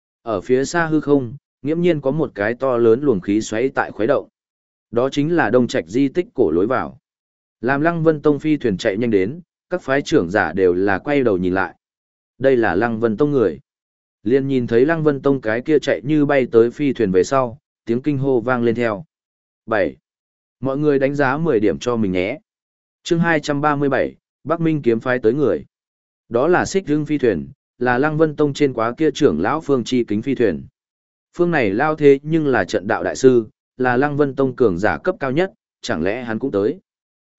Ở phía xa hư không, nghiễm nhiên có một cái to lớn luồng khí xoáy tại khuấy động. Đó chính là Đông Trạch di tích cổ lối vào. Làm Lăng Vân Tông phi thuyền chạy nhanh đến, các phái trưởng giả đều là quay đầu nhìn lại. Đây là Lăng Vân Tông người. Liền nhìn thấy Lăng Vân Tông cái kia chạy như bay tới phi thuyền về sau, tiếng kinh hô vang lên theo. 7. Mọi người đánh giá 10 điểm cho mình nhé. Chương 237, Bắc Minh kiếm phái tới người. Đó là Xích Hưng phi thuyền, là Lăng Vân Tông trên quá kia trưởng lão Phương Chi Kính phi thuyền. Phương này lao thế nhưng là trận đạo đại sư, là Lăng Vân Tông cường giả cấp cao nhất, chẳng lẽ hắn cũng tới.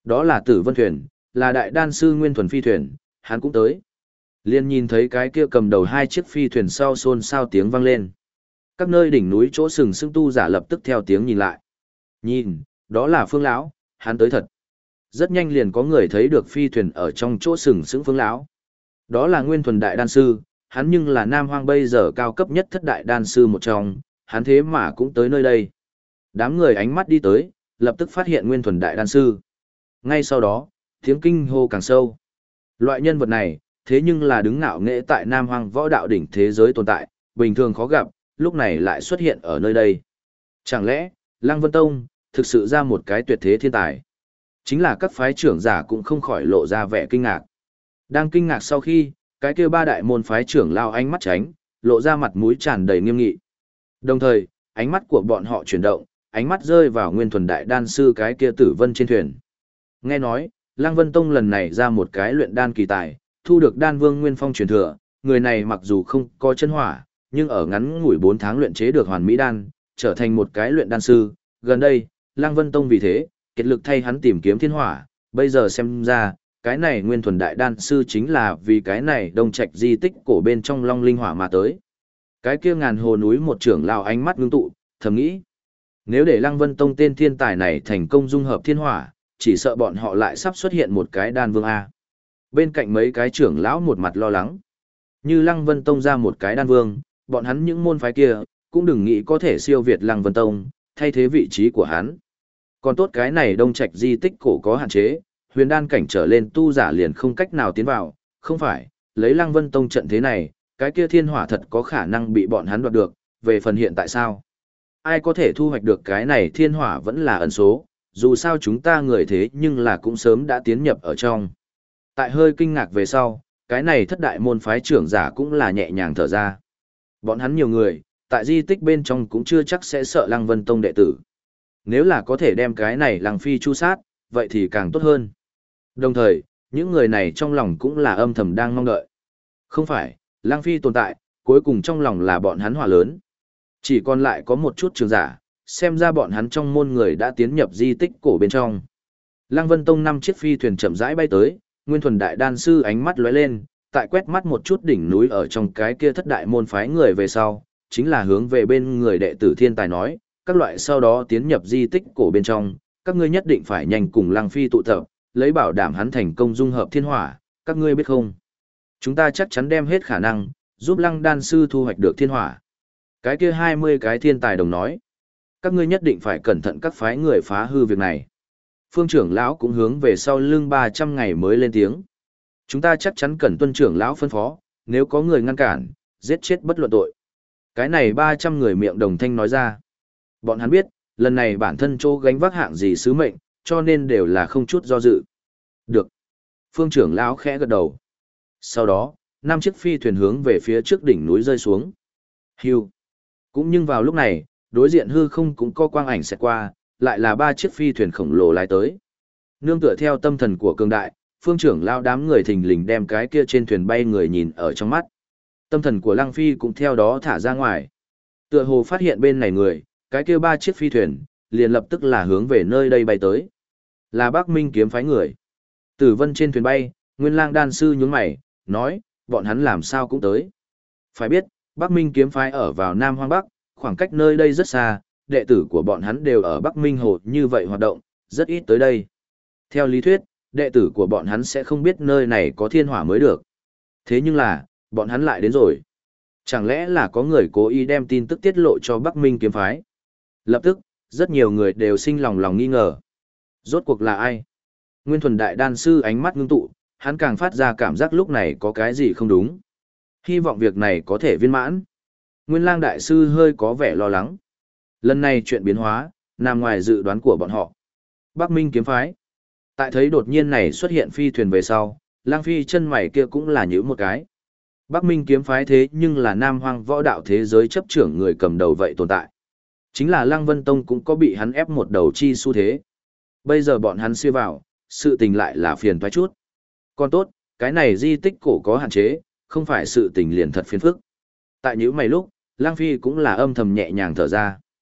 Đó là Tử Vân thuyền, là đại đan sư Nguyên Thuần phi thuyền, hắn cũng tới. Liên nhìn thấy cái kia cầm đầu hai chiếc phi thuyền sau xôn xao tiếng vang lên. Các nơi đỉnh núi chỗ sừng sững tu giả lập tức theo tiếng nhìn lại. Nhìn, đó là Phương lão, hắn tới thật. Rất nhanh liền có người thấy được phi thuyền ở trong chỗ sừng sững Phương lão. Đó là Nguyên Thuần đại đan sư, hắn nhưng là Nam Hoang bây giờ cao cấp nhất thất đại đan sư một trong, hắn thế mà cũng tới nơi đây. Đám người ánh mắt đi tới, lập tức phát hiện Nguyên Thuần đại đan sư. Ngay sau đó, tiếng kinh hô càng sâu. Loại nhân vật này, thế nhưng là đứng ngạo nghễ tại Nam Hoang võ đạo đỉnh thế giới tồn tại, bình thường khó gặp, lúc này lại xuất hiện ở nơi đây. Chẳng lẽ, Lăng Vân Tông, thực sự ra một cái tuyệt thế thiên tài? Chính là các phái trưởng giả cũng không khỏi lộ ra vẻ kinh ngạc. Đang kinh ngạc sau khi, cái kia ba đại môn phái trưởng lao ánh mắt tránh, lộ ra mặt mũi tràn đầy nghiêm nghị. Đồng thời, ánh mắt của bọn họ chuyển động, ánh mắt rơi vào Nguyên Thuần đại đan sư cái kia Tử Vân trên thuyền. Nghe nói, Lăng Vân Tông lần này ra một cái luyện đan kỳ tài, thu được đan vương Nguyên Phong truyền thừa, người này mặc dù không có chân hỏa, nhưng ở ngắn ngủi 4 tháng luyện chế được hoàn mỹ đan, trở thành một cái luyện đan sư. Gần đây, Lăng Vân Tông vì thế, kiệt lực thay hắn tìm kiếm thiên hỏa, bây giờ xem ra, cái này Nguyên Thuần đại đan sư chính là vì cái này Đông Trạch di tích cổ bên trong Long Linh Hỏa mà tới. Cái kia ngàn hồ núi một trưởng lão ánh mắt ngưng tụ, thầm nghĩ, nếu để Lăng Vân Tông tên thiên tài này thành công dung hợp thiên hỏa, chỉ sợ bọn họ lại sắp xuất hiện một cái đan vương A. Bên cạnh mấy cái trưởng lão một mặt lo lắng. Như Lăng Vân Tông ra một cái đan vương, bọn hắn những môn phái kia, cũng đừng nghĩ có thể siêu việt Lăng Vân Tông, thay thế vị trí của hắn. Còn tốt cái này Đông Trạch di tích cổ có hạn chế, huyền đan cảnh trở lên tu giả liền không cách nào tiến vào, không phải, lấy Lăng Vân Tông trận thế này, cái kia thiên hỏa thật có khả năng bị bọn hắn đoạt được, về phần hiện tại sao? Ai có thể thu hoạch được cái này thiên hỏa vẫn là ẩn số, dù sao chúng ta người thế nhưng là cũng sớm đã tiến nhập ở trong. Tại hơi kinh ngạc về sau, cái này thất đại môn phái trưởng giả cũng là nhẹ nhàng thở ra. Bọn hắn nhiều người, tại di tích bên trong cũng chưa chắc sẽ sợ Lăng Vân Tông đệ tử. Nếu là có thể đem cái này Lăng Phi chu sát, vậy thì càng tốt hơn. Đồng thời, những người này trong lòng cũng là âm thầm đang mong đợi. Không phải, Lăng Phi tồn tại, cuối cùng trong lòng là bọn hắn hòa lớn. Chỉ còn lại có một chút trường giả, xem ra bọn hắn trong môn người đã tiến nhập di tích cổ bên trong. Lăng Vân Tông 5 chiếc phi thuyền chậm rãi bay tới, Nguyên Thuần đại đan sư ánh mắt lóe lên, tại quét mắt một chút đỉnh núi ở trong cái kia thất đại môn phái người về sau, chính là hướng về bên người đệ tử thiên tài nói, các loại sau đó tiến nhập di tích cổ bên trong, các ngươi nhất định phải nhanh cùng Lăng Phi tụ tập, lấy bảo đảm hắn thành công dung hợp thiên hỏa, các ngươi biết không? Chúng ta chắc chắn đem hết khả năng, giúp Lăng đan sư thu hoạch được thiên hỏa. Cái kia 20 cái thiên tài đồng nói, các ngươi nhất định phải cẩn thận các phái người phá hư việc này. Phương trưởng lão cũng hướng về sau lưng 300 ngày mới lên tiếng. Chúng ta chắc chắn cần tuân trưởng lão phân phó, nếu có người ngăn cản, giết chết bất luận tội. Cái này 300 người miệng đồng thanh nói ra. Bọn hắn biết, lần này bản thân chỗ gánh vác hạng gì sứ mệnh, cho nên đều là không chút do dự. Được. Phương trưởng lão khẽ gật đầu. Sau đó, 5 chiếc phi thuyền hướng về phía trước đỉnh núi rơi xuống. Hưu. Cũng nhưng vào lúc này, đối diện hư không cũng có quang ảnh xẹt qua, lại là 3 chiếc phi thuyền khổng lồ lái tới. Nương tựa theo tâm thần của cường đại, phương trưởng lao đám người thình lình đem cái kia trên thuyền bay người nhìn ở trong mắt. Tâm thần của Lăng Phi cũng theo đó thả ra ngoài. Tựa hồ phát hiện bên này người, cái kia 3 chiếc phi thuyền, liền lập tức là hướng về nơi đây bay tới. Là Bắc Minh kiếm phái người. Tử Vân trên thuyền bay, Nguyên Lang đan sư nhướng mày, nói, bọn hắn làm sao cũng tới. Phải biết, Bắc Minh kiếm phái ở vào Nam Hoang Bắc, khoảng cách nơi đây rất xa, đệ tử của bọn hắn đều ở Bắc Minh Hồ như vậy hoạt động, rất ít tới đây. Theo lý thuyết, đệ tử của bọn hắn sẽ không biết nơi này có thiên hỏa mới được. Thế nhưng là, bọn hắn lại đến rồi. Chẳng lẽ là có người cố ý đem tin tức tiết lộ cho Bắc Minh kiếm phái? Lập tức, rất nhiều người đều sinh lòng nghi ngờ. Rốt cuộc là ai? Nguyên Thuần đại đan sư ánh mắt ngưng tụ, hắn càng phát ra cảm giác lúc này có cái gì không đúng. Hy vọng việc này có thể viên mãn. Nguyên Lang đại sư hơi có vẻ lo lắng. Lần này chuyện biến hóa, nằm ngoài dự đoán của bọn họ. Bắc Minh kiếm phái. Tại thấy đột nhiên này xuất hiện phi thuyền về sau, Lang Phi chân mày kia cũng là nhíu một cái. Bắc Minh kiếm phái thế nhưng là Nam Hoang võ đạo thế giới chấp trưởng người cầm đầu vậy tồn tại. Chính là Lăng Vân Tông cũng có bị hắn ép một đầu chi xu thế. Bây giờ bọn hắn siêu vào, sự tình lại là phiền toái chút. Còn tốt, cái này di tích cổ có hạn chế, không phải sự tình liền thật phiền phức. Tại những mày lúc, Lang Phi cũng là âm thầm nhẹ nhàng thở ra.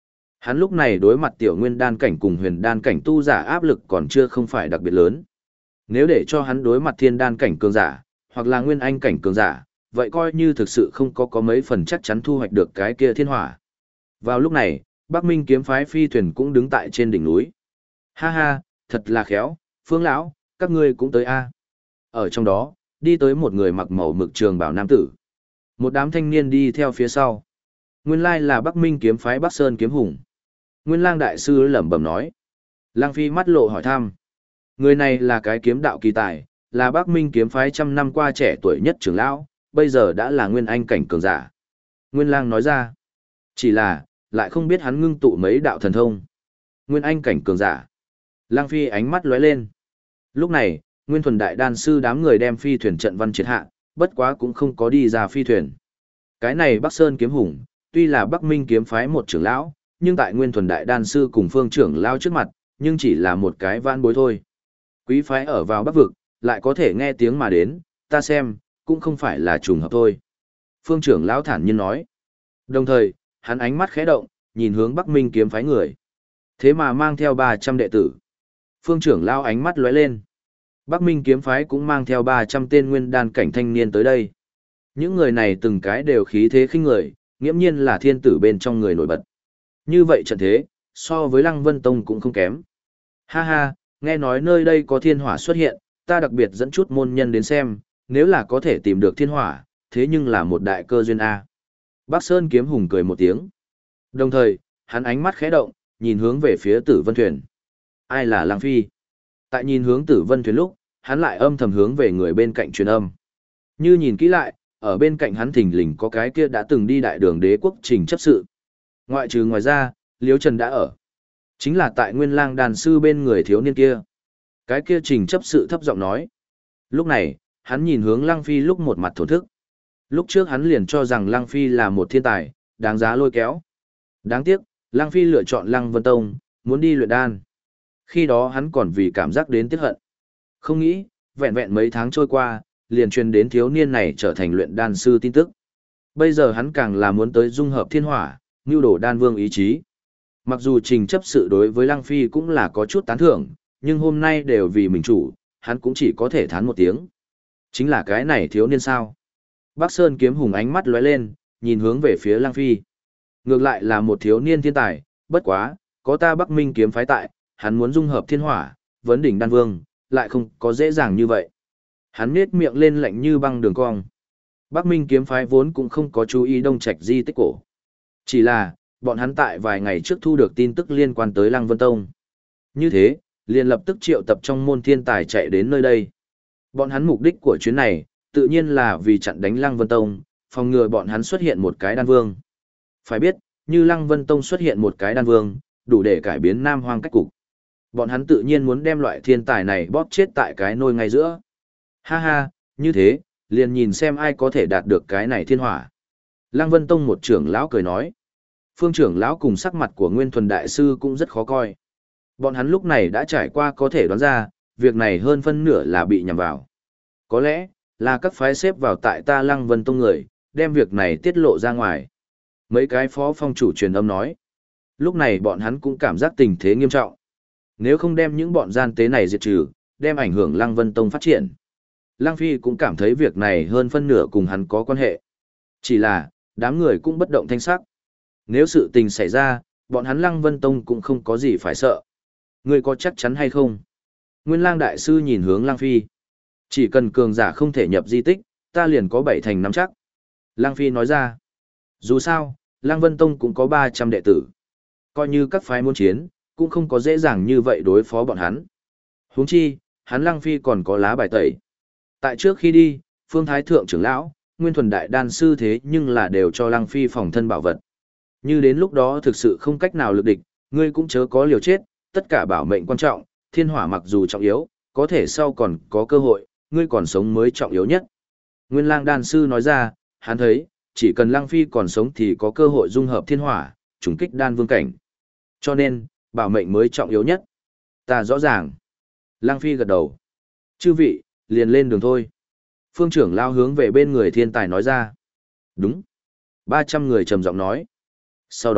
Hắn lúc này đối mặt tiểu nguyên đan cảnh cùng huyền đan cảnh tu giả áp lực còn chưa không phải đặc biệt lớn. Nếu để cho hắn đối mặt thiên đan cảnh cường giả, hoặc là nguyên anh cảnh cường giả, vậy coi như thực sự không có mấy phần chắc chắn thu hoạch được cái kia thiên hỏa. Vào lúc này, Bắc Minh kiếm phái phi thuyền cũng đứng tại trên đỉnh núi. Ha ha, thật là khéo, Phương lão, các ngươi cũng tới a. Ở trong đó, đi tới một người mặc màu mực trường bảo nam tử. Một đám thanh niên đi theo phía sau. Nguyên lai là Bắc Minh kiếm phái Bắc Sơn kiếm hùng. Nguyên Lang đại sư lẩm bẩm nói. Lang Phi mắt lộ hỏi thăm. Người này là cái kiếm đạo kỳ tài, là Bắc Minh kiếm phái trăm năm qua trẻ tuổi nhất trưởng lão, bây giờ đã là nguyên anh cảnh cường giả. Nguyên Lang nói ra. Chỉ là, lại không biết hắn ngưng tụ mấy đạo thần thông. Nguyên anh cảnh cường giả. Lang Phi ánh mắt lóe lên. Lúc này, Nguyên Thuần đại đan sư đám người đem phi thuyền trận văn triệt hạ, bất quá cũng không có đi ra phi thuyền. Cái này Bắc Sơn kiếm hùng, tuy là Bắc Minh kiếm phái một trưởng lão, nhưng tại Nguyên Thuần đại đan sư cùng Phương trưởng lão trước mặt, nhưng chỉ là một cái vãn bối thôi. Quý phái ở vào Bắc vực, lại có thể nghe tiếng mà đến, ta xem, cũng không phải là trùng hợp thôi. Phương trưởng lão thản nhiên nói. Đồng thời, hắn ánh mắt khẽ động, nhìn hướng Bắc Minh kiếm phái người. Thế mà mang theo 300 đệ tử. Phương trưởng lão ánh mắt lóe lên. Bắc Minh kiếm phái cũng mang theo 300 tên nguyên đan cảnh thanh niên tới đây. Những người này từng cái đều khí thế khinh người, nghiễm nhiên là thiên tử bên trong người nổi bật. Như vậy trận thế, so với Lăng Vân Tông cũng không kém. Ha ha, nghe nói nơi đây có thiên hỏa xuất hiện, ta đặc biệt dẫn chút môn nhân đến xem, nếu là có thể tìm được thiên hỏa, thế nhưng là một đại cơ duyên A. Bắc Sơn kiếm hùng cười một tiếng. Đồng thời, hắn ánh mắt khẽ động, nhìn hướng về phía Tử Vân Thuyền. Ai là Lăng Phi? Tại nhìn hướng Tử Vân Thuyền lúc, hắn lại âm thầm hướng về người bên cạnh truyền âm. Như nhìn kỹ lại, ở bên cạnh hắn thình lình có cái kia đã từng đi đại đường đế quốc Trình chấp sự. Ngoại trừ ngoài ra, Liễu Trần đã ở. Chính là tại Nguyên Lang đàn sư bên người thiếu niên kia. Cái kia Trình chấp sự thấp giọng nói. Lúc này, hắn nhìn hướng Lăng Phi lúc một mặt thổn thức. Lúc trước hắn liền cho rằng Lăng Phi là một thiên tài, đáng giá lôi kéo. Đáng tiếc, Lăng Phi lựa chọn Lăng Vân Tông, muốn đi luyện đan. Khi đó hắn còn vì cảm giác đến tiếc hận. Không nghĩ, vẹn vẹn mấy tháng trôi qua, liền truyền đến thiếu niên này trở thành luyện đan sư tin tức. Bây giờ hắn càng là muốn tới dung hợp thiên hỏa, nưu đổ đan vương ý chí. Mặc dù Trình chấp sự đối với Lăng Phi cũng là có chút tán thưởng, nhưng hôm nay đều vì mình chủ, hắn cũng chỉ có thể thán một tiếng. Chính là cái này thiếu niên sao? Bắc Sơn kiếm hùng ánh mắt lóe lên, nhìn hướng về phía Lăng Phi. Ngược lại là một thiếu niên thiên tài, bất quá, có ta Bắc Minh kiếm phái tại, hắn muốn dung hợp thiên hỏa, vấn đỉnh đan vương, lại không có dễ dàng như vậy. Hắn nhếch miệng lên lạnh như băng đường cong. Bắc Minh kiếm phái vốn cũng không có chú ý Đông Trạch di tích cổ. Chỉ là, bọn hắn tại vài ngày trước thu được tin tức liên quan tới Lăng Vân Tông. Như thế, liền lập tức triệu tập trong môn thiên tài chạy đến nơi đây. Bọn hắn mục đích của chuyến này, tự nhiên là vì chặn đánh Lăng Vân Tông, phòng ngừa bọn hắn xuất hiện một cái đan vương. Phải biết, như Lăng Vân Tông xuất hiện một cái đan vương, đủ để cải biến Nam Hoang cách cục. Bọn hắn tự nhiên muốn đem loại thiên tài này bóp chết tại cái nôi ngay giữa. Ha ha, như thế, liền nhìn xem ai có thể đạt được cái này thiên hỏa. Lăng Vân Tông một trưởng lão cười nói. Phương trưởng lão cùng sắc mặt của Nguyên Thuần đại sư cũng rất khó coi. Bọn hắn lúc này đã trải qua có thể đoán ra, việc này hơn phân nửa là bị nhằm vào. Có lẽ, là các phái xếp vào tại ta Lăng Vân Tông người, đem việc này tiết lộ ra ngoài. Mấy cái phó phong chủ truyền âm nói. Lúc này bọn hắn cũng cảm giác tình thế nghiêm trọng. Nếu không đem những bọn gian tế này diệt trừ, đem ảnh hưởng Lăng Vân Tông phát triển. Lăng Phi cũng cảm thấy việc này hơn phân nửa cùng hắn có quan hệ. Chỉ là, đám người cũng bất động thanh sắc. Nếu sự tình xảy ra, bọn hắn Lăng Vân Tông cũng không có gì phải sợ. Ngươi có chắc chắn hay không? Nguyên Lang đại sư nhìn hướng Lăng Phi. Chỉ cần cường giả không thể nhập di tích, ta liền có 7 thành nắm chắc. Lăng Phi nói ra. Dù sao, Lăng Vân Tông cũng có 300 đệ tử. Coi như các phái muốn chiến, cũng không có dễ dàng như vậy đối phó bọn hắn. Huống chi, hắn Lăng Phi còn có lá bài tẩy. Tại trước khi đi, Phương Thái Thượng trưởng lão, Nguyên Thuần đại đan sư thế nhưng là đều cho Lăng Phi phòng thân bảo vật. Như đến lúc đó thực sự không cách nào lực địch, ngươi cũng chớ có liều chết, tất cả bảo mệnh quan trọng, thiên hỏa mặc dù trọng yếu, có thể sau còn có cơ hội, ngươi còn sống mới trọng yếu nhất. Nguyên Lang đan sư nói ra, hắn thấy, chỉ cần Lăng Phi còn sống thì có cơ hội dung hợp thiên hỏa, trùng kích đan vương cảnh. Cho nên, bảo mệnh mới trọng yếu nhất. Ta rõ ràng. Lăng Phi gật đầu. Chư vị, liền lên đường thôi. Phương trưởng lao hướng về bên người thiên tài nói ra. Đúng. 300 người trầm giọng nói. Sau đó,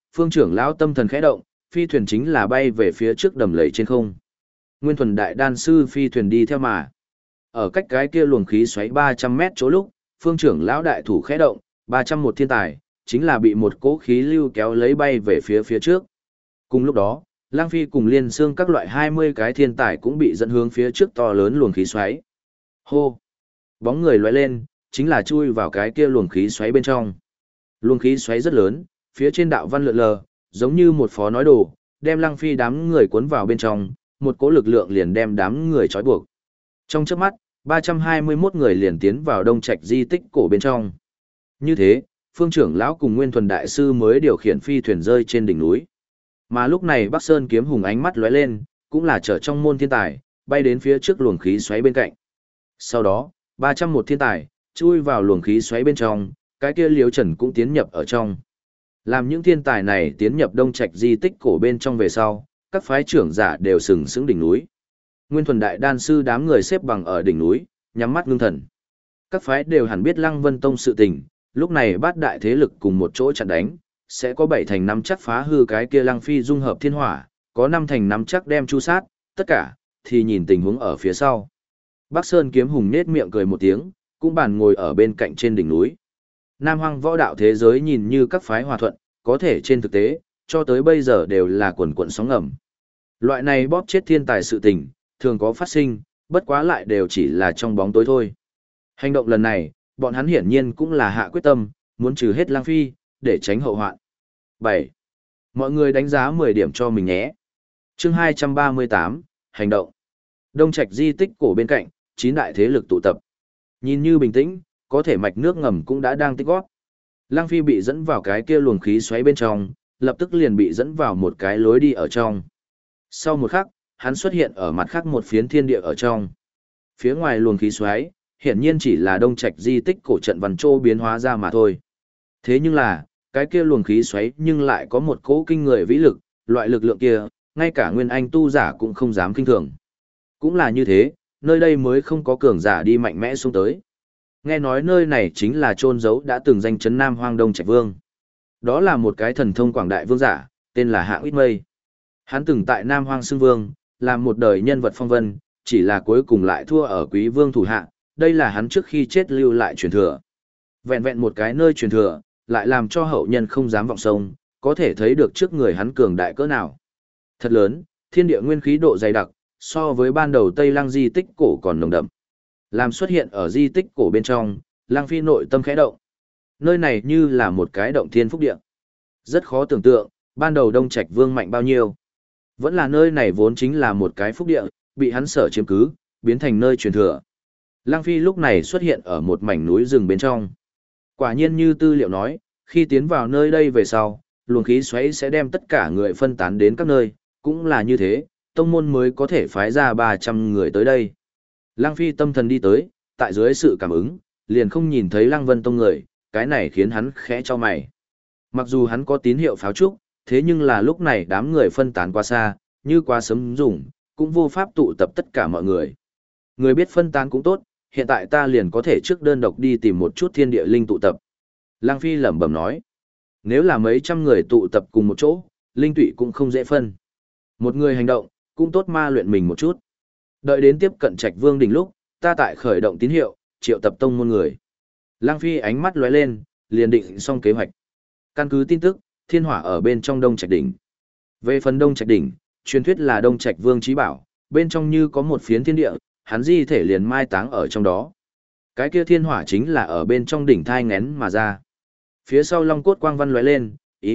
Phương trưởng lão tâm thần khẽ động, phi thuyền chính là bay về phía trước đầm lầy trên không. Nguyên Thuần đại đan sư phi thuyền đi theo mà. Ở cách cái kia luồng khí xoáy 300 mét chỗ lúc, phương trưởng lão đại thủ khẽ động, 301 thiên tài, chính là bị một cỗ khí lưu kéo lấy bay về phía trước. Cùng lúc đó, Lang Phi cùng Liên Xương các loại 20 cái thiên tài cũng bị dẫn hướng phía trước to lớn luồng khí xoáy. Hô! Bóng người lóe lên, chính là chui vào cái kia luồng khí xoáy bên trong. Luồng khí xoáy rất lớn, phía trên đạo văn lượn lờ, giống như một phó nói đồ, đem Lang Phi đám người cuốn vào bên trong, một cỗ lực lượng liền đem đám người trói buộc. Trong chớp mắt, 321 người liền tiến vào Đông Trạch di tích cổ bên trong. Như thế, phương trưởng lão cùng Nguyên Thuần đại sư mới điều khiển phi thuyền rơi trên đỉnh núi. Mà lúc này Bắc Sơn Kiếm Hùng ánh mắt lóe lên, cũng là trở trong môn thiên tài, bay đến phía trước luồng khí xoáy bên cạnh. Sau đó, 301 thiên tài, chui vào luồng khí xoáy bên trong, cái kia Liễu Trần cũng tiến nhập ở trong. Làm những thiên tài này tiến nhập Đông Trạch di tích cổ bên trong về sau, các phái trưởng giả đều sừng sững đỉnh núi. Nguyên Thuần đại đan sư đám người xếp bằng ở đỉnh núi, nhắm mắt ngưng thần. Các phái đều hẳn biết Lăng Vân Tông sự tình, lúc này bát đại thế lực cùng một chỗ chặn đánh, sẽ có 7 thành 5 chắc phá hư cái kia Lăng Phi dung hợp thiên hỏa, có 5 thành 5 chắc đem chu sát, tất cả thì nhìn tình huống ở phía sau. Bắc Sơn Kiếm Hùng nhếch miệng cười một tiếng, cũng bàn ngồi ở bên cạnh trên đỉnh núi. Nam Hoang võ đạo thế giới nhìn như các phái hòa thuận, có thể trên thực tế, cho tới bây giờ đều là quần quần sóng ngầm. Loại này bóp chết thiên tài sự tình, thường có phát sinh, bất quá lại đều chỉ là trong bóng tối thôi. Hành động lần này, bọn hắn hiển nhiên cũng là hạ quyết tâm, muốn trừ hết Lang Phi, để tránh hậu hoạn. 7. Mọi người đánh giá 10 điểm cho mình nhé. Chương 238, hành động. Đông Trạch di tích cổ bên cạnh, 9 đại thế lực tụ tập. Nhìn như bình tĩnh, có thể mạch nước ngầm cũng đã đang tích góp. Lang Phi bị dẫn vào cái kia luồng khí xoáy bên trong, lập tức liền bị dẫn vào một cái lối đi ở trong. Sau một khắc, hắn xuất hiện ở mặt khác một phiến thiên địa ở trong. Phía ngoài luồng khí xoáy, hiển nhiên chỉ là Đông Trạch di tích cổ trận văn trô biến hóa ra mà thôi. Thế nhưng là, cái kia luồng khí xoáy nhưng lại có một cỗ kinh người vĩ lực, loại lực lượng kia, ngay cả nguyên anh tu giả cũng không dám kinh thường. Cũng là như thế, nơi đây mới không có cường giả đi mạnh mẽ xuống tới. Nghe nói nơi này chính là chôn giấu đã từng danh chấn Nam Hoang Đông Trạch Vương. Đó là một cái thần thông quảng đại vương giả, tên là Hạng Ít Mây. Hắn từng tại Nam Hoang xưng vương, làm một đời nhân vật phong vân, chỉ là cuối cùng lại thua ở Quý Vương thủ hạ, đây là hắn trước khi chết lưu lại truyền thừa. Vẹn vẹn một cái nơi truyền thừa, lại làm cho hậu nhân không dám vọng sông, có thể thấy được trước người hắn cường đại cỡ nào. Thật lớn, thiên địa nguyên khí độ dày đặc, so với ban đầu Tây Lăng di tích cổ còn nồng đậm. Làm xuất hiện ở di tích cổ bên trong, Lăng Phi nội tâm khẽ động. Nơi này như là một cái động thiên phúc địa. Rất khó tưởng tượng, ban đầu Đông Trạch Vương mạnh bao nhiêu. Vẫn là nơi này vốn chính là một cái phúc địa, bị hắn sở chiếm cứ, biến thành nơi truyền thừa. Lăng Phi lúc này xuất hiện ở một mảnh núi rừng bên trong. Quả nhiên như tư liệu nói, khi tiến vào nơi đây về sau, luồng khí xoáy sẽ đem tất cả người phân tán đến các nơi, cũng là như thế, tông môn mới có thể phái ra 300 người tới đây. Lăng Phi tâm thần đi tới, tại dưới sự cảm ứng, liền không nhìn thấy Lăng Vân Tông người, cái này khiến hắn khẽ cho mày. Mặc dù hắn có tín hiệu pháo trúc, thế nhưng là lúc này đám người phân tán quá xa, như quá sớm dùng, cũng vô pháp tụ tập tất cả mọi người. Người biết phân tán cũng tốt, hiện tại ta liền có thể trước đơn độc đi tìm một chút thiên địa linh tụ tập. Lăng Phi lẩm bẩm nói, nếu là mấy trăm người tụ tập cùng một chỗ, linh tụy cũng không dễ phân. Một người hành động, cũng tốt ma luyện mình một chút. Đợi đến tiếp cận Trạch Vương đỉnh lúc, ta tại khởi động tín hiệu, triệu tập tông môn người. Lăng Phi ánh mắt lóe lên, liền định xong kế hoạch. Căn cứ tin tức, thiên hỏa ở bên trong Đông Trạch đỉnh. Về phần Đông Trạch đỉnh, truyền thuyết là Đông Trạch Vương chí bảo, bên trong như có một phiến thiên địa, hắn di thể liền mai táng ở trong đó. Cái kia thiên hỏa chính là ở bên trong đỉnh thai ngén mà ra. Phía sau long cốt quang văn lóe lên,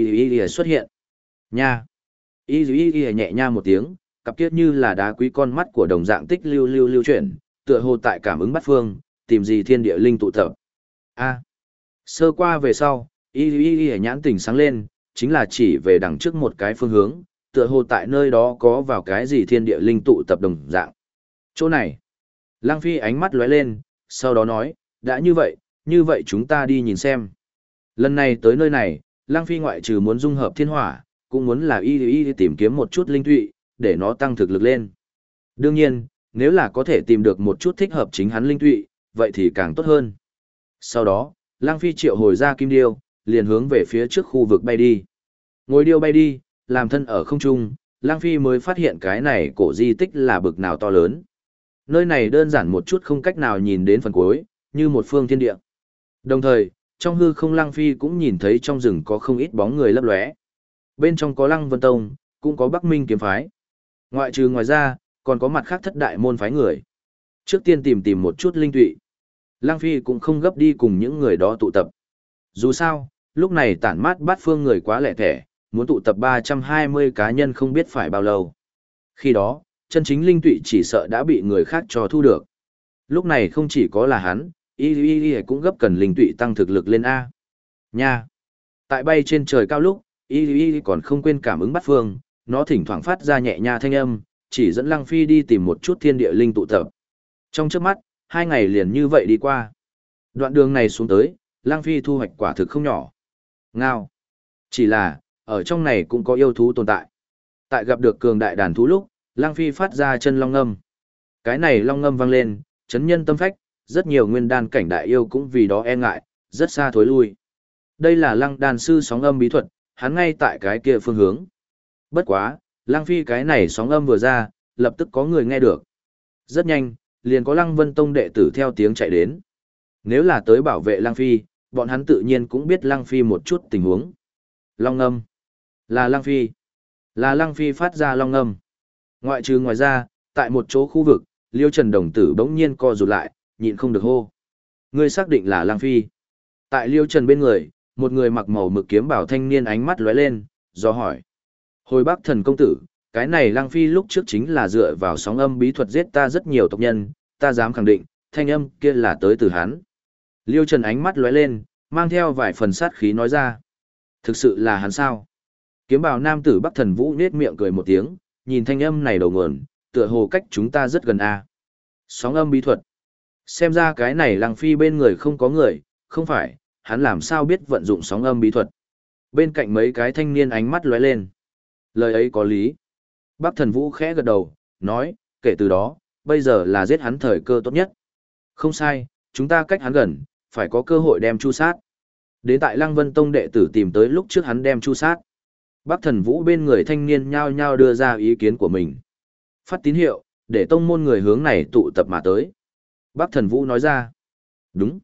y xuất hiện. Nha. Y nhẹ nha một tiếng, cặp kiết như là đá quý con mắt của đồng dạng tích lưu chuyển, tựa hồ tại cảm ứng bắt phương, tìm gì thiên địa linh tụ tập. A. Sơ qua về sau, y nhãn tỉnh sáng lên, chính là chỉ về đằng trước một cái phương hướng, tựa hồ tại nơi đó có vào cái gì thiên địa linh tụ tập đồng dạng. Chỗ này. Lăng Phi ánh mắt lóe lên, sau đó nói, đã như vậy chúng ta đi nhìn xem. Lần này tới nơi này, Lăng Phi ngoại trừ muốn dung hợp thiên hỏa, cũng muốn là y tìm kiếm một chút linh tụy, để nó tăng thực lực lên. Đương nhiên, nếu là có thể tìm được một chút thích hợp chính hắn linh tụy, vậy thì càng tốt hơn. Sau đó, Lăng Phi triệu hồi ra kim điêu, liền hướng về phía trước khu vực bay đi. Ngồi điêu bay đi, làm thân ở không trung, Lang Phi mới phát hiện cái này cổ di tích là bực nào to lớn. Nơi này đơn giản một chút không cách nào nhìn đến phần cuối, như một phương thiên địa. Đồng thời, trong hư không Lang Phi cũng nhìn thấy trong rừng có không ít bóng người lấp lóe. Bên trong có Lăng Vân Tông, cũng có Bắc Minh kiếm phái. Ngoài ra, còn có mặt khác thất đại môn phái người. Trước tiên tìm một chút linh tụy. Lang Phi cũng không gấp đi cùng những người đó tụ tập. Dù sao, lúc này tản mát bát phương người quá lẻ thẻ, muốn tụ tập 320 cá nhân không biết phải bao lâu. Khi đó, chân chính linh tụy chỉ sợ đã bị người khác cho thu được. Lúc này không chỉ có là hắn, y cũng gấp cần linh tụy tăng thực lực lên A. Nha! Tại bay trên trời cao lúc, y còn không quên cảm ứng bát phương, nó thỉnh thoảng phát ra nhẹ nha thanh âm, chỉ dẫn Lăng Phi đi tìm một chút thiên địa linh tụ tập. Trong chớp mắt, 2 ngày liền như vậy đi qua. Đoạn đường này xuống tới, Lăng Phi thu hoạch quả thực không nhỏ. Ngao! Chỉ là, ở trong này cũng có yêu thú tồn tại. Tại gặp được cường đại đàn thú lúc, Lăng Phi phát ra chân long ngâm. Cái này long ngâm vang lên, chấn nhân tâm phách, rất nhiều nguyên đan cảnh đại yêu cũng vì đó e ngại, rất xa thối lui. Đây là Lăng đan sư sóng âm bí thuật, hắn ngay tại cái kia phương hướng. Bất quá, Lăng Phi cái này sóng âm vừa ra, lập tức có người nghe được. Rất nhanh, liền có Lăng Vân Tông đệ tử theo tiếng chạy đến. Nếu là tới bảo vệ Lăng Phi, bọn hắn tự nhiên cũng biết Lăng Phi một chút tình huống. Long ngâm. Là Lăng Phi. Là Lăng Phi phát ra long ngâm. Ngoài ra, tại một chỗ khu vực, Liêu Trần đồng tử bỗng nhiên co rụt lại, nhịn không được hô. Ngươi xác định là Lăng Phi. Tại Liêu Trần bên người, một người mặc màu mực kiếm bảo thanh niên ánh mắt lóe lên, do hỏi. Hồi Bắc Thần công tử, cái này Lăng Phi lúc trước chính là dựa vào sóng âm bí thuật giết ta rất nhiều tộc nhân, ta dám khẳng định, thanh âm kia là tới từ hắn. Liêu Trần ánh mắt lóe lên, mang theo vài phần sát khí nói ra. Thực sự là hắn sao? Kiếm bào nam tử Bắc Thần Vũ nết miệng cười một tiếng, nhìn thanh âm này đầu nguồn, tựa hồ cách chúng ta rất gần a. Sóng âm bí thuật. Xem ra cái này Lăng Phi bên người không có người, không phải, hắn làm sao biết vận dụng sóng âm bí thuật. Bên cạnh mấy cái thanh niên ánh mắt lóe lên. Lời ấy có lý. Bắc Thần Vũ khẽ gật đầu, nói, kể từ đó, bây giờ là giết hắn thời cơ tốt nhất. Không sai, chúng ta cách hắn gần, phải có cơ hội đem chu sát. Đến tại Lăng Vân Tông đệ tử tìm tới lúc trước hắn đem chu sát. Bắc Thần Vũ bên người thanh niên nhao nhao đưa ra ý kiến của mình. Phát tín hiệu, để tông môn người hướng này tụ tập mà tới. Bắc Thần Vũ nói ra. Đúng.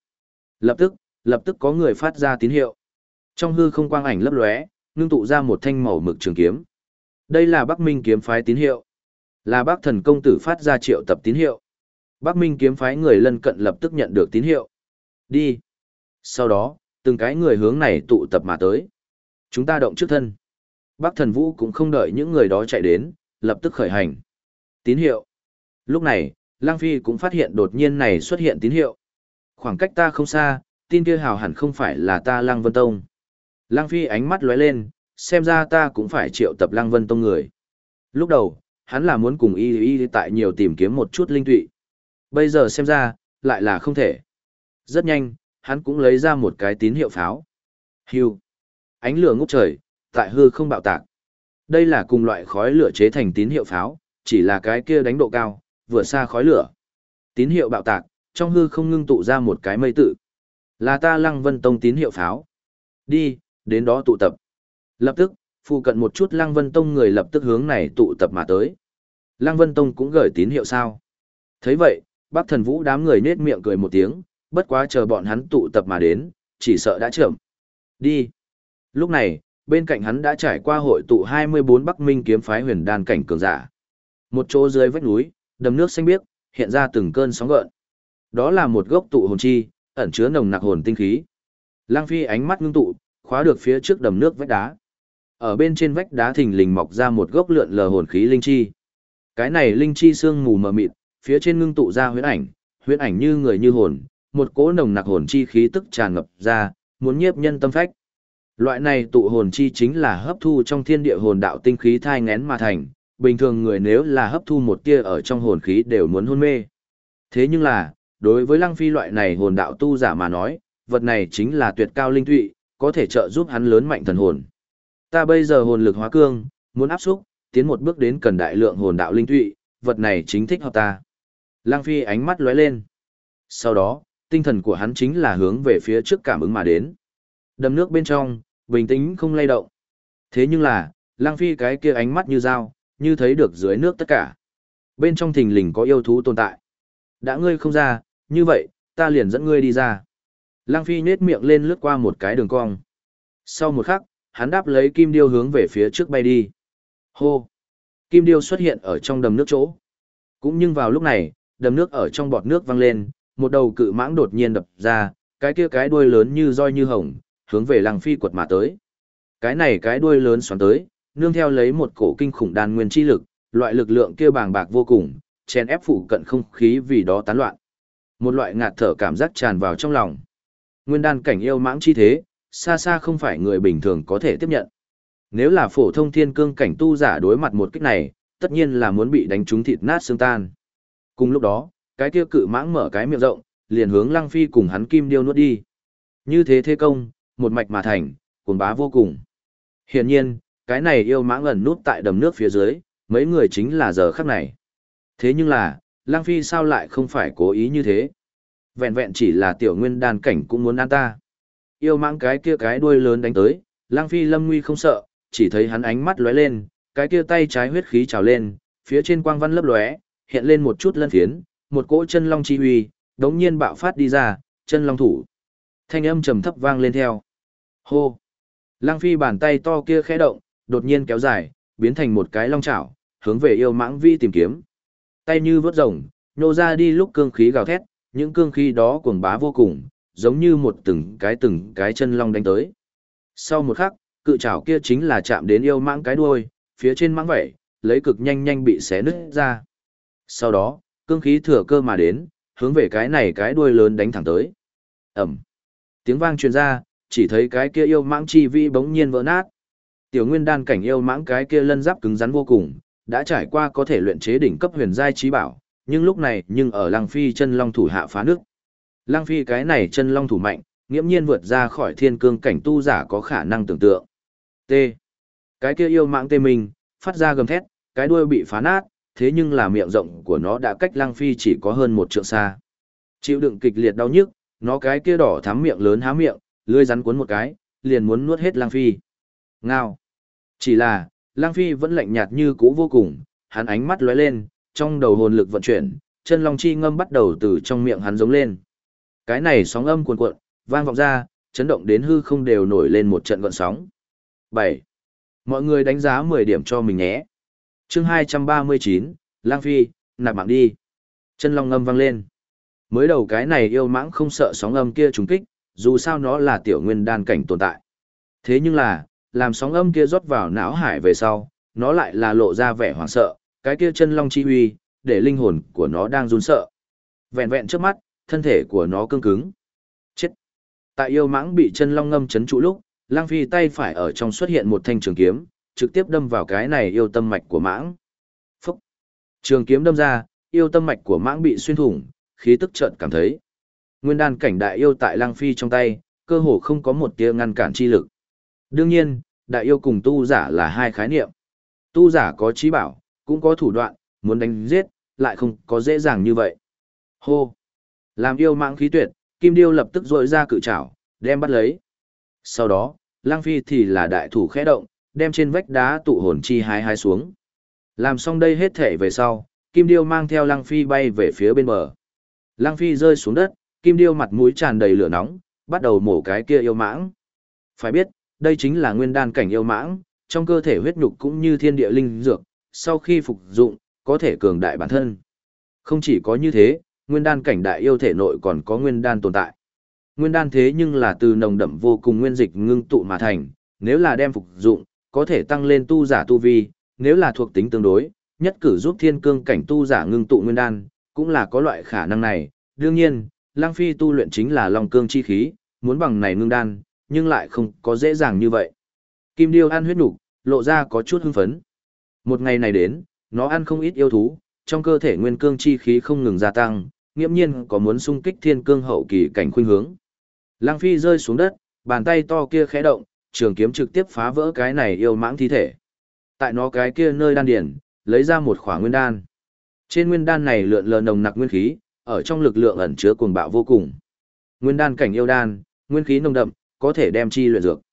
Lập tức có người phát ra tín hiệu. Trong hư không quang ảnh lấp lóe, ngưng tụ ra một thanh màu mực trường kiếm. Đây là Bắc Minh kiếm phái tín hiệu. Là Bắc Thần công tử phát ra triệu tập tín hiệu. Bắc Minh kiếm phái người lân cận lập tức nhận được tín hiệu. Đi. Sau đó, từng cái người hướng này tụ tập mà tới. Chúng ta động trước thân. Bắc Thần Vũ cũng không đợi những người đó chạy đến, lập tức khởi hành. Tín hiệu. Lúc này, Lăng Phi cũng phát hiện đột nhiên này xuất hiện tín hiệu. Khoảng cách ta không xa, tin kia hào hẳn không phải là ta Lăng Vân Tông. Lăng Phi ánh mắt lóe lên, xem ra ta cũng phải triệu tập Lăng Vân Tông người. Lúc đầu, hắn là muốn cùng y tại nhiều tìm kiếm một chút linh tụy. Bây giờ xem ra, lại là không thể. Rất nhanh, hắn cũng lấy ra một cái tín hiệu pháo. Hưu. Ánh lửa ngút trời, tại hư không bạo tạc. Đây là cùng loại khói lửa chế thành tín hiệu pháo, chỉ là cái kia đánh độ cao, vừa xa khói lửa. Tín hiệu bạo tạc, trong hư không ngưng tụ ra một cái mây tự. Là ta Lăng Vân Tông tín hiệu pháo. Đi, đến đó tụ tập. Lập tức, phụ cận một chút Lăng Vân Tông người lập tức hướng này tụ tập mà tới. Lăng Vân Tông cũng gửi tín hiệu sao? Thấy vậy, Bắc Thần Vũ đám người nết miệng cười một tiếng, bất quá chờ bọn hắn tụ tập mà đến, chỉ sợ đã chậm. Đi. Lúc này, bên cạnh hắn đã trải qua hội tụ 24 Bắc Minh kiếm phái huyền đan cảnh cường giả. Một chỗ dưới vách núi, đầm nước xanh biếc, hiện ra từng cơn sóng gợn. Đó là một gốc tụ hồn chi, ẩn chứa nồng nặc hồn tinh khí. Lăng Phi ánh mắt ngưng tụ, khóa được phía trước đầm nước vách đá. Ở bên trên vách đá thình lình mọc ra một gốc lượn lờ hồn khí linh chi. Cái này linh chi sương mù mờ mịt, phía trên ngưng tụ ra huyễn ảnh như người như hồn, một cỗ nồng nặc hồn chi khí tức tràn ngập ra, muốn nhiếp nhân tâm phách. Loại này tụ hồn chi chính là hấp thu trong thiên địa hồn đạo tinh khí thai ngén mà thành, bình thường người nếu là hấp thu một tia ở trong hồn khí đều muốn hôn mê. Thế nhưng là, đối với Lăng Phi loại này hồn đạo tu giả mà nói, vật này chính là tuyệt cao linh tụy, có thể trợ giúp hắn lớn mạnh thần hồn. Ta bây giờ hồn lực hóa cương, muốn áp xúc, tiến một bước đến cần đại lượng hồn đạo linh tụy, vật này chính thích hợp ta. Lăng Phi ánh mắt lóe lên. Sau đó, tinh thần của hắn chính là hướng về phía trước cảm ứng mà đến. Đầm nước bên trong, bình tĩnh không lay động. Thế nhưng là, Lăng Phi cái kia ánh mắt như dao, như thấy được dưới nước tất cả. Bên trong thình lình có yêu thú tồn tại. Đã ngươi không ra, như vậy, ta liền dẫn ngươi đi ra. Lăng Phi nhếch miệng lên lướt qua một cái đường cong. Sau một khắc, hắn đáp lấy kim điêu hướng về phía trước bay đi. Hô! Kim điêu xuất hiện ở trong đầm nước chỗ. Cũng nhưng vào lúc này, đầm nước ở trong bọt nước văng lên, một đầu cự mãng đột nhiên đập ra, cái kia cái đuôi lớn như roi như hồng, hướng về Lăng Phi quật mà tới. Cái này cái đuôi lớn xoắn tới, nương theo lấy một cổ kinh khủng đan nguyên chi lực, loại lực lượng kia bàng bạc vô cùng, chèn ép phụ cận không khí vì đó tán loạn. Một loại ngạt thở cảm giác tràn vào trong lòng. Nguyên đan cảnh yêu mãng chi thế, xa xa không phải người bình thường có thể tiếp nhận. Nếu là phổ thông thiên cương cảnh tu giả đối mặt một kích này, tất nhiên là muốn bị đánh trúng thịt nát xương tan. Cùng lúc đó, cái kia cự mãng mở cái miệng rộng, liền hướng Lăng Phi cùng hắn kim điêu nuốt đi. Như thế thế công, một mạch mà thành, cuồng bá vô cùng. Hiển nhiên, cái này yêu mãng ẩn nút tại đầm nước phía dưới, mấy người chính là giờ khắc này. Thế nhưng là, Lăng Phi sao lại không phải cố ý như thế? Vẹn vẹn chỉ là tiểu nguyên đan cảnh cũng muốn ăn ta. Yêu mãng cái kia cái đuôi lớn đánh tới, Lăng Phi lâm nguy không sợ, chỉ thấy hắn ánh mắt lóe lên, cái kia tay trái huyết khí trào lên, phía trên quang văn lấp lóe, hiện lên một chút lân phiến, một cỗ chân long chi uy, đống nhiên bạo phát đi ra, chân long thủ. Thanh âm trầm thấp vang lên theo. Hô! Lăng Phi bàn tay to kia khẽ động, đột nhiên kéo dài, biến thành một cái long chảo, hướng về yêu mãng vi tìm kiếm. Tay như vớt rồng, nhô ra đi lúc cương khí gào thét, những cương khí đó cuồng bá vô cùng, giống như một từng cái chân long đánh tới. Sau một khắc, cự chảo kia chính là chạm đến yêu mãng cái đuôi, phía trên mãng vảy, lấy cực nhanh bị xé nứt ra. Sau đó, cương khí thừa cơ mà đến, hướng về cái này cái đuôi lớn đánh thẳng tới. Ầm. Tiếng vang truyền ra, chỉ thấy cái kia yêu mãng chi vi bỗng nhiên vỡ nát. Tiểu nguyên đan cảnh yêu mãng cái kia lân giáp cứng rắn vô cùng, đã trải qua có thể luyện chế đỉnh cấp huyền giai trí bảo, nhưng lúc này ở Lăng Phi chân long thủ hạ phá nước. Lăng Phi cái này chân long thủ mạnh, nghiễm nhiên vượt ra khỏi thiên cương cảnh tu giả có khả năng tưởng tượng. T. Cái kia yêu mãng tê mình, phát ra gầm thét, cái đuôi bị phá nát, thế nhưng là miệng rộng của nó đã cách Lăng Phi chỉ có hơn một trượng xa. Chịu đựng kịch liệt đau nhức, nó cái kia đỏ thắm miệng lớn há miệng, lưỡi rắn cuốn một cái, liền muốn nuốt hết Lăng Phi. Ngao. Chỉ là, Lăng Phi vẫn lạnh nhạt như cũ vô cùng, hắn ánh mắt lóe lên, trong đầu hồn lực vận chuyển, chân long chi ngâm bắt đầu từ trong miệng hắn giống lên. Cái này sóng âm cuồn cuộn, vang vọng ra, chấn động đến hư không đều nổi lên một trận gợn sóng. 7. Mọi người đánh giá 10 điểm cho mình nhé. Chương 239, Lang Phi, nạp mạng đi. Chân long ngâm vang lên. Mới đầu cái này yêu mãng không sợ sóng âm kia trùng kích, dù sao nó là tiểu nguyên đan cảnh tồn tại. Thế nhưng là, làm sóng âm kia rót vào não hải về sau, nó lại là lộ ra vẻ hoảng sợ, cái kia chân long chi huy, để linh hồn của nó đang run sợ. Vẹn vẹn trước mắt, thân thể của nó cứng cứng. Chết. Tại yêu mãng bị chân long ngâm chấn trụ lúc, Lang Phi tay phải ở trong xuất hiện một thanh trường kiếm, trực tiếp đâm vào cái này yêu tâm mạch của mãng. Phúc. Trường kiếm đâm ra, yêu tâm mạch của mãng bị xuyên thủng, khí tức chợt cảm thấy. Nguyên đan cảnh đại yêu tại Lang Phi trong tay, cơ hồ không có một tia ngăn cản chi lực. Đương nhiên, đại yêu cùng tu giả là hai khái niệm. Tu giả có trí bảo, cũng có thủ đoạn, muốn đánh giết, lại không có dễ dàng như vậy. Hô! Làm yêu mãng khí tuyệt, Kim Điêu lập tức rội ra cự trảo, đem bắt lấy. Sau đó, Lang Phi thì là đại thủ khẽ động, đem trên vách đá tụ hồn chi hái xuống. Làm xong đây hết thể về sau, Kim Điêu mang theo Lang Phi bay về phía bên bờ. Lang Phi rơi xuống đất, Kim Điêu mặt mũi tràn đầy lửa nóng, bắt đầu mổ cái kia yêu mãng. Phải biết, đây chính là nguyên đan cảnh yêu mãng, trong cơ thể huyết nhục cũng như thiên địa linh dược, sau khi phục dụng, có thể cường đại bản thân. Không chỉ có như thế, nguyên đan cảnh đại yêu thể nội còn có nguyên đan tồn tại. Nguyên đan thế nhưng là từ nồng đậm vô cùng nguyên dịch ngưng tụ mà thành, nếu là đem phục dụng, có thể tăng lên tu giả tu vi, nếu là thuộc tính tương đối, nhất cử giúp thiên cương cảnh tu giả ngưng tụ nguyên đan, cũng là có loại khả năng này. Đương nhiên, Lang Phi tu luyện chính là long cương chi khí, muốn bằng này ngưng đan, nhưng lại không có dễ dàng như vậy. Kim Điêu ăn huyết nục, lộ ra có chút hưng phấn. Một ngày này đến, nó ăn không ít yêu thú, trong cơ thể nguyên cương chi khí không ngừng gia tăng, nghiễm nhiên có muốn xung kích thiên cương hậu kỳ cảnh khuynh hướng. Lang Phi rơi xuống đất, bàn tay to kia khẽ động, trường kiếm trực tiếp phá vỡ cái này yêu mãng thi thể. Tại nó cái kia nơi đan điển, lấy ra một khỏa nguyên đan. Trên nguyên đan này lượn lờ nồng nặc nguyên khí, ở trong lực lượng ẩn chứa cuồng bạo vô cùng. Nguyên đan cảnh yêu đan, nguyên khí nồng đậm, có thể đem chi luyện dược.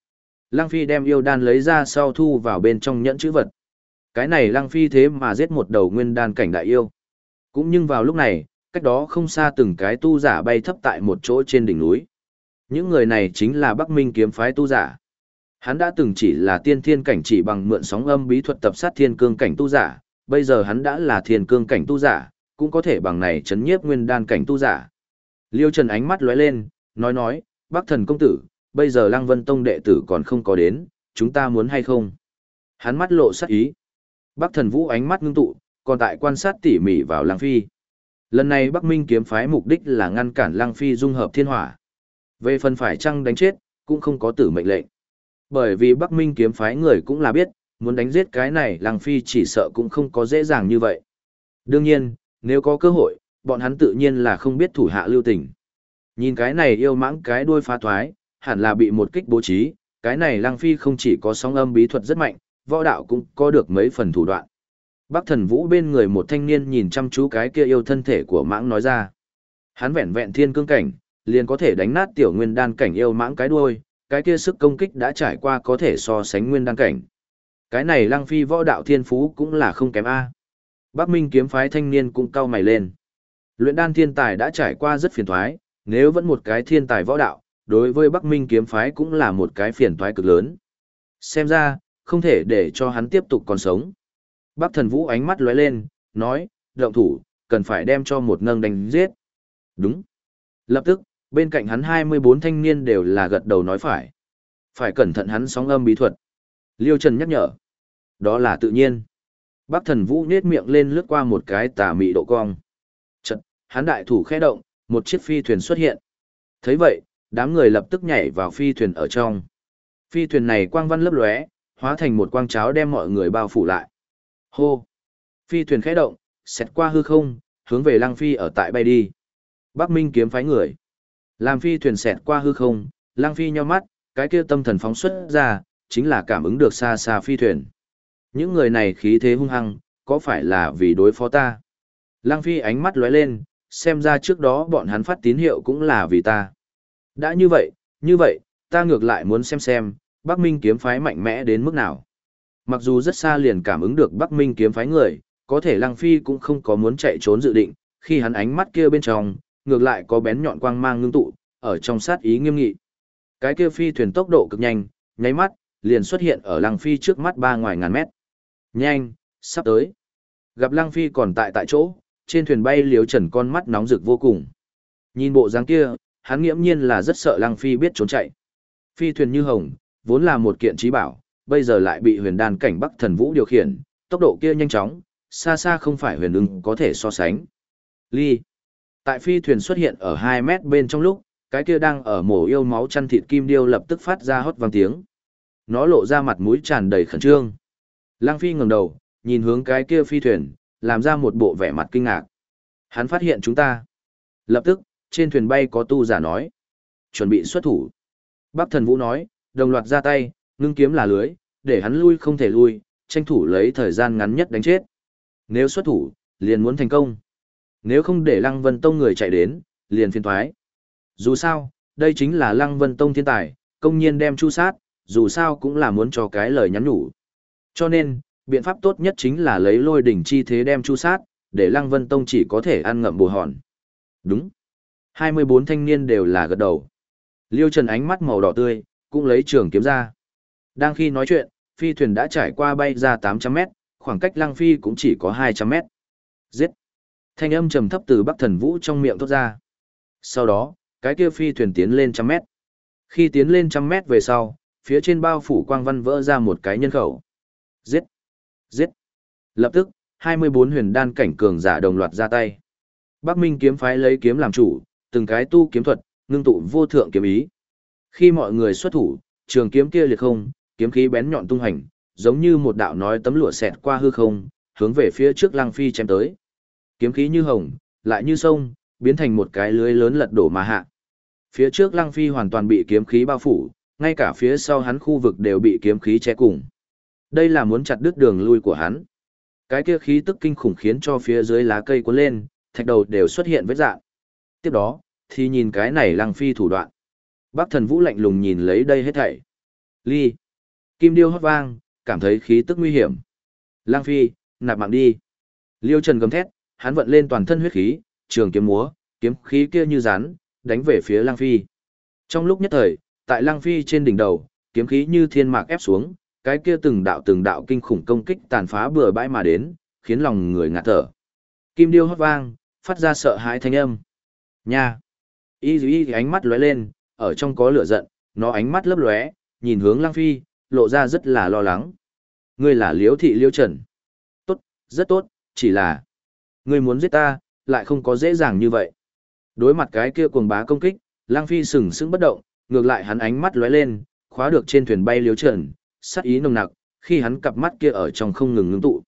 Lăng Phi đem yêu đan lấy ra sau thu vào bên trong nhẫn chữ vật. Cái này Lăng Phi thế mà giết một đầu nguyên đan cảnh đại yêu. Cũng nhưng vào lúc này, cách đó không xa từng cái tu giả bay thấp tại một chỗ trên đỉnh núi. Những người này chính là Bắc Minh kiếm phái tu giả. Hắn đã từng chỉ là tiên thiên cảnh chỉ bằng mượn sóng âm bí thuật tập sát thiên cương cảnh tu giả, bây giờ hắn đã là thiên cương cảnh tu giả, cũng có thể bằng này chấn nhiếp nguyên đan cảnh tu giả. Liêu Trần ánh mắt lóe lên, nói, Bắc Thần công tử, bây giờ Lăng Vân Tông đệ tử còn không có đến, chúng ta muốn hay không? Hắn mắt lộ sắc ý. Bắc Thần Vũ ánh mắt ngưng tụ, còn tại quan sát tỉ mỉ vào Lăng Phi. Lần này Bắc Minh kiếm phái mục đích là ngăn cản Lăng Phi dung hợp thiên hỏa. Về phần phải chăng đánh chết, cũng không có tử mệnh lệnh. Bởi vì Bắc Minh kiếm phái người cũng là biết, muốn đánh giết cái này Lăng Phi chỉ sợ cũng không có dễ dàng như vậy. Đương nhiên, nếu có cơ hội, bọn hắn tự nhiên là không biết thủ hạ lưu tình. Nhìn cái này yêu mãng cái đuôi phá thoái, hẳn là bị một kích bố trí, cái này Lăng Phi không chỉ có sóng âm bí thuật rất mạnh, võ đạo cũng có được mấy phần thủ đoạn. Bắc Thần Vũ bên người một thanh niên nhìn chăm chú cái kia yêu thân thể của mãng nói ra. Hắn vẹn vẹn thiên cương cảnh, liền có thể đánh nát tiểu nguyên đan cảnh yêu mãng cái đuôi, cái kia sức công kích đã trải qua có thể so sánh nguyên đan cảnh. Cái này Lăng Phi võ đạo thiên phú cũng là không kém a. Bắc Minh kiếm phái thanh niên cũng cau mày lên. Luyện đan thiên tài đã trải qua rất phiền toái, nếu vẫn một cái thiên tài võ đạo, đối với Bắc Minh kiếm phái cũng là một cái phiền toái cực lớn. Xem ra, không thể để cho hắn tiếp tục còn sống. Bắc Thần Vũ ánh mắt lóe lên, nói, động thủ, cần phải đem cho một nâng đánh giết. Đúng. Lập tức, bên cạnh hắn 24 thanh niên đều là gật đầu nói phải. Phải cẩn thận hắn sóng âm bí thuật. Liêu Trần nhắc nhở. Đó là tự nhiên. Bắc Thần Vũ nhếch miệng lên lướt qua một cái tà mị độ cong. Chợt, hắn đại thủ khẽ động, một chiếc phi thuyền xuất hiện. Thấy vậy, đám người lập tức nhảy vào phi thuyền ở trong. Phi thuyền này quang văn lấp lóe, hóa thành một quang cháo đem mọi người bao phủ lại. Hô! Phi thuyền khẽ động, xẹt qua hư không, hướng về Lăng Phi ở tại bay đi. Bắc Minh kiếm phái người. Làm phi thuyền xẹt qua hư không, Lăng Phi nhíu mắt, cái kia tâm thần phóng xuất ra, chính là cảm ứng được xa xa phi thuyền. Những người này khí thế hung hăng, có phải là vì đối phó ta? Lăng Phi ánh mắt lóe lên, xem ra trước đó bọn hắn phát tín hiệu cũng là vì ta. Đã như vậy, ta ngược lại muốn xem, Bắc Minh kiếm phái mạnh mẽ đến mức nào. Mặc dù rất xa liền cảm ứng được Bắc Minh kiếm phái người, có thể Lăng Phi cũng không có muốn chạy trốn dự định, khi hắn ánh mắt kia bên trong, ngược lại có bén nhọn quang mang ngưng tụ, ở trong sát ý nghiêm nghị. Cái kia phi thuyền tốc độ cực nhanh, nháy mắt, liền xuất hiện ở Lăng Phi trước mắt ngoài ngàn mét. Nhanh, sắp tới. Gặp Lăng Phi còn tại chỗ, trên thuyền bay Liếu Trần con mắt nóng rực vô cùng. Nhìn bộ dáng kia, hắn nghiễm nhiên là rất sợ Lăng Phi biết trốn chạy. Phi thuyền như hồng, vốn là một kiện trí bảo, bây giờ lại bị huyền đan cảnh Bắc Thần Vũ điều khiển, tốc độ kia nhanh chóng, xa xa không phải huyền ưng có thể so sánh. Ly. Tại phi thuyền xuất hiện ở 2 mét bên trong lúc, cái kia đang ở mổ yêu máu chăn thịt kim điêu lập tức phát ra hót vang tiếng. Nó lộ ra mặt mũi tràn đầy khẩn trương. Lăng Phi ngẩng đầu, nhìn hướng cái kia phi thuyền, làm ra một bộ vẻ mặt kinh ngạc. Hắn phát hiện chúng ta. Lập tức, trên thuyền bay có tu giả nói. Chuẩn bị xuất thủ. Bắc Thần Vũ nói, đồng loạt ra tay, ngưng kiếm là lưới, để hắn lui không thể lui, tranh thủ lấy thời gian ngắn nhất đánh chết. Nếu xuất thủ, liền muốn thành công. Nếu không để Lăng Vân Tông người chạy đến, liền phiền thoái. Dù sao, đây chính là Lăng Vân Tông thiên tài, công nhiên đem chu sát, dù sao cũng là muốn cho cái lời nhắn nhủ. Cho nên, biện pháp tốt nhất chính là lấy lôi đỉnh chi thế đem chu sát, để Lăng Vân Tông chỉ có thể ăn ngậm bồ hòn. Đúng. 24 thanh niên đều là gật đầu. Liêu Trần ánh mắt màu đỏ tươi, cũng lấy trường kiếm ra. Đang khi nói chuyện, phi thuyền đã trải qua bay ra 800 mét, khoảng cách Lăng Phi cũng chỉ có 200 mét. Giết! Thanh âm trầm thấp từ Bắc Thần Vũ trong miệng thốt ra. Sau đó, cái kia phi thuyền tiến lên 100 mét. Khi tiến lên 100 mét về sau, phía trên bao phủ quang văn vỡ ra một cái nhân khẩu. Giết! Giết! Lập tức, 24 huyền đan cảnh cường giả đồng loạt ra tay. Bắc Minh kiếm phái lấy kiếm làm chủ, từng cái tu kiếm thuật, ngưng tụ vô thượng kiếm ý. Khi mọi người xuất thủ, trường kiếm kia liệt không, kiếm khí bén nhọn tung hành, giống như một đạo nói tấm lụa xẹt qua hư không, hướng về phía trước Lăng Phi chém tới. Kiếm khí như hồng, lại như sông, biến thành một cái lưới lớn lật đổ mà hạ. Phía trước Lăng Phi hoàn toàn bị kiếm khí bao phủ, ngay cả phía sau hắn khu vực đều bị kiếm khí che cùng. Đây là muốn chặt đứt đường lui của hắn. Cái kia khí tức kinh khủng khiến cho phía dưới lá cây cuốn lên, thạch đầu đều xuất hiện vết rạn. Tiếp đó, thì nhìn cái này Lăng Phi thủ đoạn. Bắc Thần Vũ lạnh lùng nhìn lấy đây hết thảy. Ly. Kim điêu hót vang, cảm thấy khí tức nguy hiểm. Lang Phi, nạp mạng đi. Liêu Trần gầm thét, hắn vận lên toàn thân huyết khí, trường kiếm múa, kiếm khí kia như rắn, đánh về phía Lang Phi. Trong lúc nhất thời, tại Lang Phi trên đỉnh đầu, kiếm khí như thiên mạc ép xuống, cái kia từng đạo kinh khủng công kích tàn phá bừa bãi mà đến, khiến lòng người ngạt thở. Kim điêu hót vang, phát ra sợ hãi thanh âm. Nha. Y ánh mắt lóe lên, ở trong có lửa giận, nó ánh mắt lấp lóe, nhìn hướng Lang Phi, lộ ra rất là lo lắng. Ngươi là Liễu thị Liễu Trần. Tốt, rất tốt, chỉ là ngươi muốn giết ta, lại không có dễ dàng như vậy. Đối mặt cái kia cuồng bá công kích, Lang Phi sừng sững bất động, ngược lại hắn ánh mắt lóe lên, khóa được trên thuyền bay Liễu Trần, sát ý nồng nặc, khi hắn cặp mắt kia ở trong không ngừng ngưng tụ.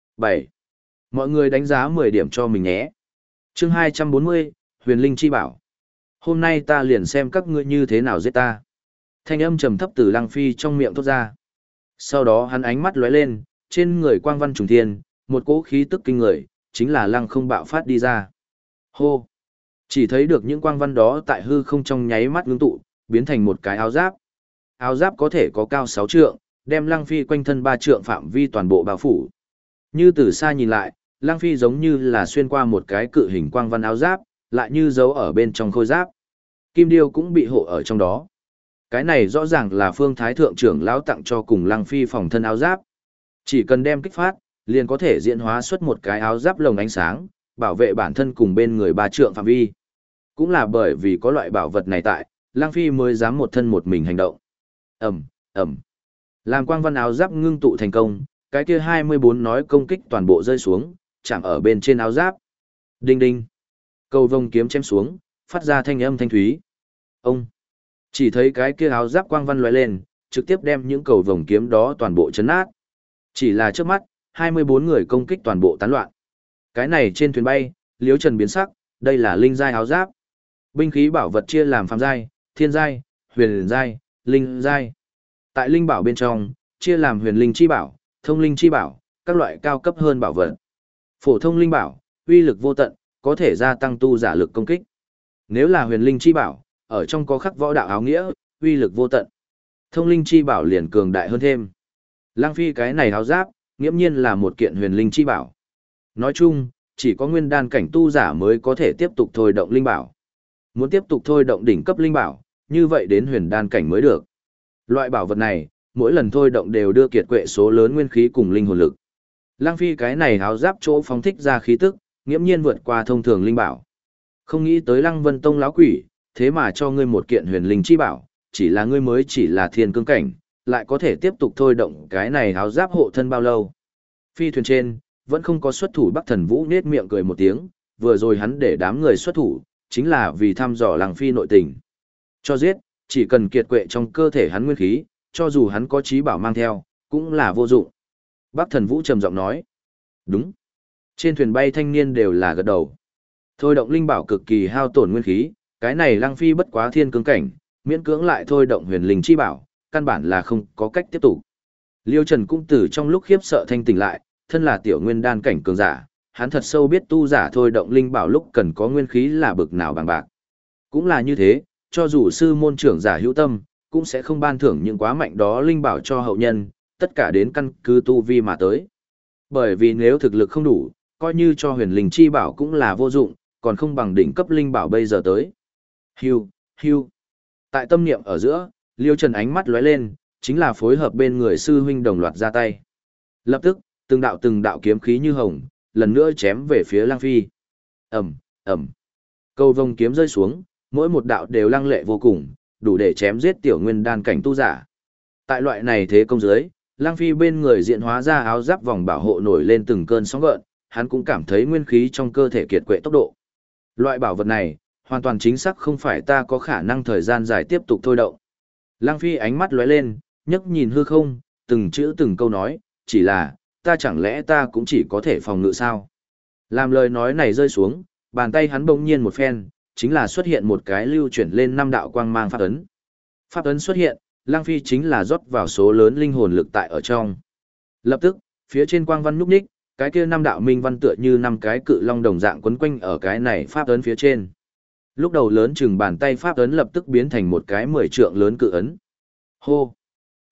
7. Mọi người đánh giá 10 điểm cho mình nhé. Chương 240, Huyền Linh Chi Bảo. Hôm nay ta liền xem các ngươi như thế nào giết ta. Thanh âm trầm thấp từ Lăng Phi trong miệng thốt ra. Sau đó hắn ánh mắt lóe lên, trên người quang văn trùng thiên, một cỗ khí tức kinh người, chính là Lăng không bạo phát đi ra. Hô! Chỉ thấy được những quang văn đó tại hư không trong nháy mắt ngưng tụ, biến thành một cái áo giáp. Áo giáp có thể có cao 6 trượng, đem Lăng Phi quanh thân 3 trượng phạm vi toàn bộ bao phủ. Như từ xa nhìn lại, Lăng Phi giống như là xuyên qua một cái cự hình quang văn áo giáp, lại như giấu ở bên trong khôi giáp. Kim điêu cũng bị hộ ở trong đó. Cái này rõ ràng là Phương Thái Thượng trưởng lão tặng cho cùng Lăng Phi phòng thân áo giáp. Chỉ cần đem kích phát, liền có thể diễn hóa xuất một cái áo giáp lồng ánh sáng, bảo vệ bản thân cùng bên người 3 trượng phạm vi. Cũng là bởi vì có loại bảo vật này tại, Lăng Phi mới dám một thân một mình hành động. Ầm, ầm. Làm quang văn áo giáp ngưng tụ thành công, cái kia 24 nói công kích toàn bộ rơi xuống, chạm ở bên trên áo giáp. Đinh đinh. Cầu vồng kiếm chém xuống, phát ra thanh âm thanh thúy. Ông. Chỉ thấy cái kia áo giáp quang văn lóe lên, trực tiếp đem những cầu vồng kiếm đó toàn bộ chấn nát. Chỉ là trước mắt, 24 người công kích toàn bộ tán loạn. Cái này trên thuyền bay, Liễu Trần biến sắc, đây là linh giai áo giáp. Binh khí bảo vật chia làm phàm giai, thiên giai, huyền giai, linh giai. Tại linh bảo bên trong, chia làm huyền linh chi bảo, thông linh chi bảo, các loại cao cấp hơn bảo vật. Phổ thông linh bảo, uy lực vô tận, có thể gia tăng tu giả lực công kích. Nếu là huyền linh chi bảo, ở trong có khắc võ đạo áo nghĩa, uy lực vô tận. Thông linh chi bảo liền cường đại hơn thêm. Lăng Phi cái này áo giáp, nghiễm nhiên là một kiện huyền linh chi bảo. Nói chung, chỉ có nguyên đan cảnh tu giả mới có thể tiếp tục thôi động linh bảo. Muốn tiếp tục thôi động đỉnh cấp linh bảo, như vậy đến huyền đan cảnh mới được. Loại bảo vật này, mỗi lần thôi động đều đưa kiệt quệ số lớn nguyên khí cùng linh hồn lực. Lăng Phi cái này áo giáp chỗ phóng thích ra khí tức, nghiễm nhiên vượt qua thông thường linh bảo. Không nghĩ tới Lăng Vân Tông lão quỷ, thế mà cho ngươi một kiện huyền linh chi bảo, chỉ là ngươi mới chỉ là thiên cương cảnh, lại có thể tiếp tục thôi động cái này áo giáp hộ thân bao lâu. Phi thuyền trên, vẫn không có xuất thủ Bắc Thần Vũ nết miệng cười một tiếng, vừa rồi hắn để đám người xuất thủ, chính là vì thăm dò Lăng Phi nội tình. Cho giết, chỉ cần kiệt quệ trong cơ thể hắn nguyên khí, cho dù hắn có trí bảo mang theo, cũng là vô dụng. Bắc Thần Vũ trầm giọng nói. Đúng. Trên thuyền bay thanh niên đều là gật đầu. Thôi động linh bảo cực kỳ hao tổn nguyên khí, cái này Lăng Phi bất quá thiên cương cảnh, miễn cưỡng lại thôi động huyền linh chi bảo, căn bản là không có cách tiếp tục. Liêu Trần cũng từ trong lúc khiếp sợ thanh tỉnh lại, thân là tiểu nguyên đan cảnh cường giả, hắn thật sâu biết tu giả thôi động linh bảo lúc cần có nguyên khí là bực nào bằng bạc. Cũng là như thế, cho dù sư môn trưởng giả hữu tâm, cũng sẽ không ban thưởng những quá mạnh đó linh bảo cho hậu nhân, tất cả đến căn cứ tu vi mà tới. Bởi vì nếu thực lực không đủ, coi như cho huyền linh chi bảo cũng là vô dụng, còn không bằng đỉnh cấp linh bảo bây giờ tới. Hưu, hưu. Tại tâm niệm ở giữa, Liêu Trần ánh mắt lóe lên, chính là phối hợp bên người sư huynh đồng loạt ra tay. Lập tức, từng đạo kiếm khí như hồng, lần nữa chém về phía Lăng Phi. Ầm, ầm. Cầu vồng kiếm rơi xuống, mỗi một đạo đều lăng lệ vô cùng, đủ để chém giết tiểu nguyên đan cảnh tu giả. Tại loại này thế công dưới, Lăng Phi bên người diện hóa ra áo giáp vòng bảo hộ nổi lên từng cơn sóng gợn, hắn cũng cảm thấy nguyên khí trong cơ thể kiệt quệ tốc độ. Loại bảo vật này, hoàn toàn chính xác không phải ta có khả năng thời gian dài tiếp tục thôi động. Lăng Phi ánh mắt lóe lên, nhấc nhìn hư không, từng chữ từng câu nói, chỉ là, ta chẳng lẽ ta cũng chỉ có thể phòng ngự sao? Làm lời nói này rơi xuống, bàn tay hắn bỗng nhiên một phen, chính là xuất hiện một cái lưu chuyển lên 5 đạo quang mang pháp ấn. Pháp ấn xuất hiện, Lăng Phi chính là rót vào số lớn linh hồn lực tại ở trong. Lập tức, phía trên quang văn nhúc nhích, cái kia 5 đạo minh văn tựa như 5 cái cự long đồng dạng quấn quanh ở cái này pháp ấn phía trên. Lúc đầu lớn chừng bàn tay pháp ấn lập tức biến thành một cái 10 trượng lớn cự ấn. Hô!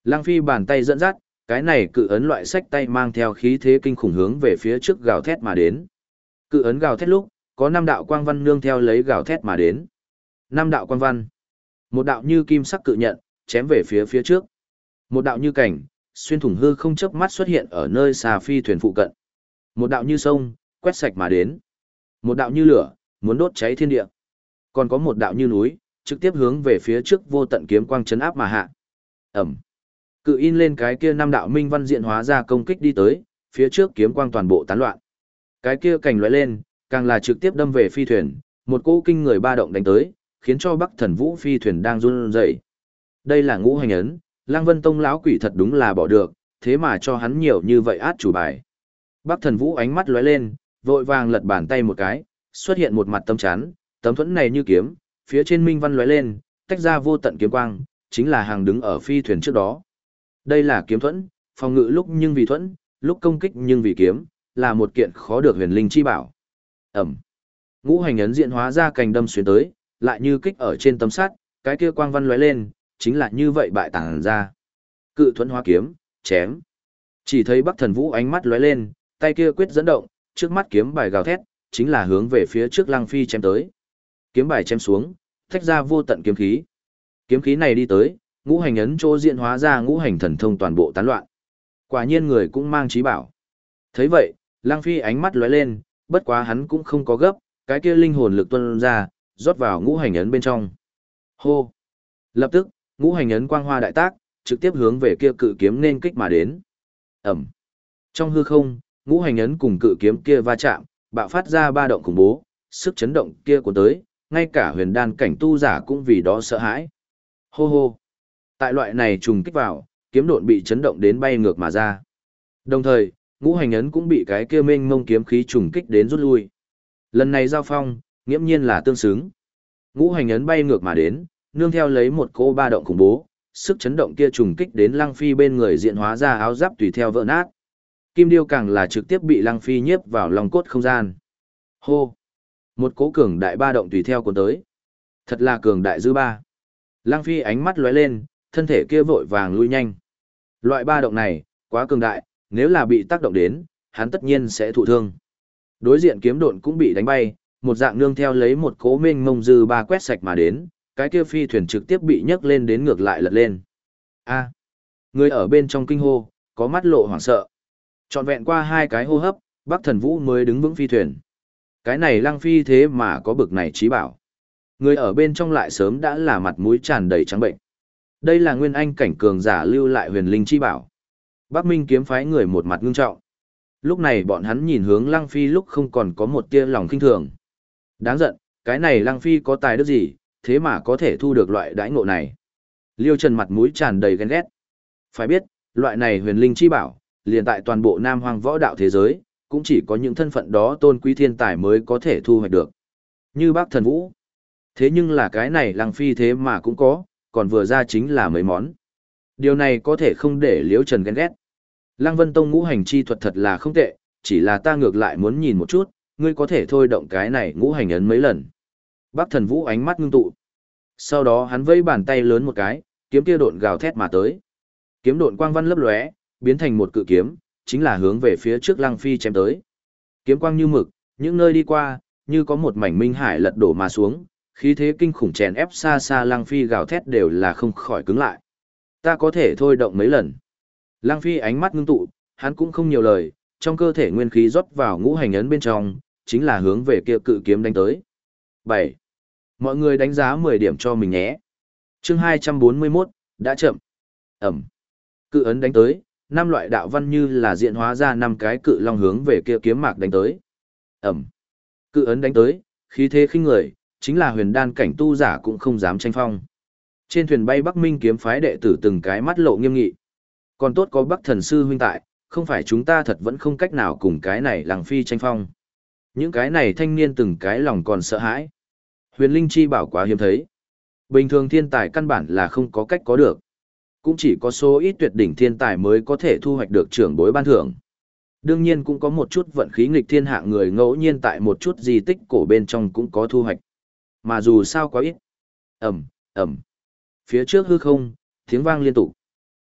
Lăng Phi bàn tay dẫn dắt, cái này cự ấn loại sách tay mang theo khí thế kinh khủng hướng về phía trước gào thét mà đến. Cự ấn gào thét lúc, có 5 đạo quang văn nương theo lấy gào thét mà đến. 5 đạo quang văn. Một đạo như kim sắc cự nhận, chém về phía trước. Một đạo như cảnh, xuyên thủng hư không chớp mắt xuất hiện ở nơi xà phi thuyền phụ cận. Một đạo như sông, quét sạch mà đến. Một đạo như lửa, muốn đốt cháy thiên địa. Còn có một đạo như núi, trực tiếp hướng về phía trước vô tận kiếm quang chấn áp mà hạ. Ẩm. Cự in lên cái kia 5 đạo minh văn diện hóa ra công kích đi tới, phía trước kiếm quang toàn bộ tán loạn. Cái kia cành lóe lên, càng là trực tiếp đâm về phi thuyền, một cỗ kinh người ba động đánh tới, khiến cho Bắc Thần Vũ phi thuyền đang run rẩy. Đây là ngũ hành ấn, Lăng Vân Tông lão quỷ thật đúng là bỏ được, thế mà cho hắn nhiều như vậy át chủ bài. Bắc Thần Vũ ánh mắt lóe lên, vội vàng lật bàn tay một cái, xuất hiện một mặt tấm chắn, tấm thuẫn này như kiếm, phía trên minh văn lóe lên, tách ra vô tận kiếm quang, chính là hàng đứng ở phi thuyền trước đó. Đây là kiếm thuẫn, phòng ngự lúc nhưng vì thuẫn, lúc công kích nhưng vì kiếm, là một kiện khó được huyền linh chi bảo. Ẩm. Ngũ hành ấn diện hóa ra cành đâm xuyên tới, lại như kích ở trên tấm sắt, cái kia quang văn lóe lên, chính là như vậy bại tàng ra. Cự thuẫn hóa kiếm, chém. Chỉ thấy Bắc Thần Vũ ánh mắt lóe lên, tay kia quyết dẫn động, trước mắt kiếm bài gào thét, chính là hướng về phía trước Lăng Phi chém tới. Kiếm bài chém xuống, tách ra vô tận kiếm khí. Kiếm khí này đi tới, ngũ hành ấn chỗ diện hóa ra ngũ hành thần thông toàn bộ tán loạn. Quả nhiên người cũng mang trí bảo. Thấy vậy, Lăng Phi ánh mắt lóe lên, bất quá hắn cũng không có gấp, cái kia linh hồn lực tuôn ra, rót vào ngũ hành ấn bên trong. Hô! Lập tức, ngũ hành ấn quang hoa đại tác, trực tiếp hướng về kia cự kiếm nên kích mà đến. Ẩm! Trong hư không, ngũ hành ấn cùng cự kiếm kia va chạm, bạo phát ra ba động khủng bố, sức chấn động kia của tới, ngay cả huyền đan cảnh tu giả cũng vì đó sợ hãi. Hô hô! Tại loại này trùng kích vào, kiếm độn bị chấn động đến bay ngược mà ra. Đồng thời, ngũ hành ấn cũng bị cái kia mênh mông kiếm khí trùng kích đến rút lui. Lần này giao phong, nghiễm nhiên là tương xứng. Ngũ hành ấn bay ngược mà đến, nương theo lấy một cỗ ba động khủng bố, sức chấn động kia trùng kích đến Lăng Phi bên người diện hóa ra áo giáp tùy theo vỡ nát. Kim điêu càng là trực tiếp bị Lăng Phi nhiếp vào lòng cốt không gian. Hô! Một cỗ cường đại ba động tùy theo cuốn tới. Thật là cường đại dư ba. Lăng Phi ánh mắt lóe lên, thân thể kia vội vàng lui nhanh. Loại ba động này, quá cường đại, nếu là bị tác động đến, hắn tất nhiên sẽ thụ thương. Đối diện kiếm độn cũng bị đánh bay, một dạng nương theo lấy một cỗ mênh mông dư ba quét sạch mà đến, cái kia phi thuyền trực tiếp bị nhấc lên đến ngược lại lật lên. A, người ở bên trong kinh hô, có mắt lộ hoảng sợ. Trọn vẹn qua 2 cái hô hấp, Bắc Thần Vũ mới đứng vững phi thuyền. Cái này Lăng Phi thế mà có bực này trí bảo. Người ở bên trong lại sớm đã là mặt mũi tràn đầy trắng bệnh. Đây là nguyên anh cảnh cường giả lưu lại huyền linh chi bảo. Bắc Minh kiếm phái người một mặt ngưng trọng. Lúc này bọn hắn nhìn hướng Lăng Phi lúc không còn có một tia lòng khinh thường. Đáng giận, cái này Lăng Phi có tài đức gì, thế mà có thể thu được loại đãi ngộ này. Liêu Trần mặt mũi tràn đầy ghen ghét. Phải biết, loại này huyền linh chi bảo, liền tại toàn bộ Nam Hoang võ đạo thế giới, cũng chỉ có những thân phận đó tôn quý thiên tài mới có thể thu hoạch được. Như Bắc Thần Vũ. Thế nhưng là cái này Lăng Phi thế mà cũng có, còn vừa ra chính là mấy món. Điều này có thể không để Liễu Trần ghen ghét. Lăng Vân Tông ngũ hành chi thuật thật là không tệ, chỉ là ta ngược lại muốn nhìn một chút, ngươi có thể thôi động cái này ngũ hành ấn mấy lần. Bắc Thần Vũ ánh mắt ngưng tụ. Sau đó hắn vẫy bàn tay lớn một cái, kiếm kia độn gào thét mà tới. Kiếm độn quang văn lấp lóe, biến thành một cự kiếm, chính là hướng về phía trước Lăng Phi chém tới. Kiếm quang như mực, những nơi đi qua, như có một mảnh minh hải lật đổ mà xuống, khí thế kinh khủng chèn ép xa xa Lăng Phi gào thét đều là không khỏi cứng lại. Ta có thể thôi động mấy lần. Lăng Phi ánh mắt ngưng tụ, hắn cũng không nhiều lời, trong cơ thể nguyên khí rót vào ngũ hành ấn bên trong, chính là hướng về kia cự kiếm đánh tới. 7. Mọi người đánh giá 10 điểm cho mình nhé. Chương 241, đã chậm. Ẩm. Cự ấn đánh tới, 5 loại đạo văn như là diện hóa ra 5 cái cự long hướng về kia kiếm mạc đánh tới. Ẩm. Cự ấn đánh tới, khí thế khinh người, chính là huyền đan cảnh tu giả cũng không dám tranh phong. Trên thuyền bay Bắc Minh kiếm phái đệ tử từng cái mắt lộ nghiêm nghị. Còn tốt có Bắc Thần sư huynh tại, không phải chúng ta thật vẫn không cách nào cùng cái này Lăng Phi tranh phong. Những cái này thanh niên từng cái lòng còn sợ hãi. Huyền linh chi bảo quá hiếm thấy. Bình thường thiên tài căn bản là không có cách có được. Cũng chỉ có số ít tuyệt đỉnh thiên tài mới có thể thu hoạch được trưởng bối ban thưởng. Đương nhiên cũng có một chút vận khí nghịch thiên hạng người ngẫu nhiên tại một chút di tích cổ bên trong cũng có thu hoạch. Mà dù sao quá ít. Ẩm, Ẩm. Phía trước hư không, tiếng vang liên tục.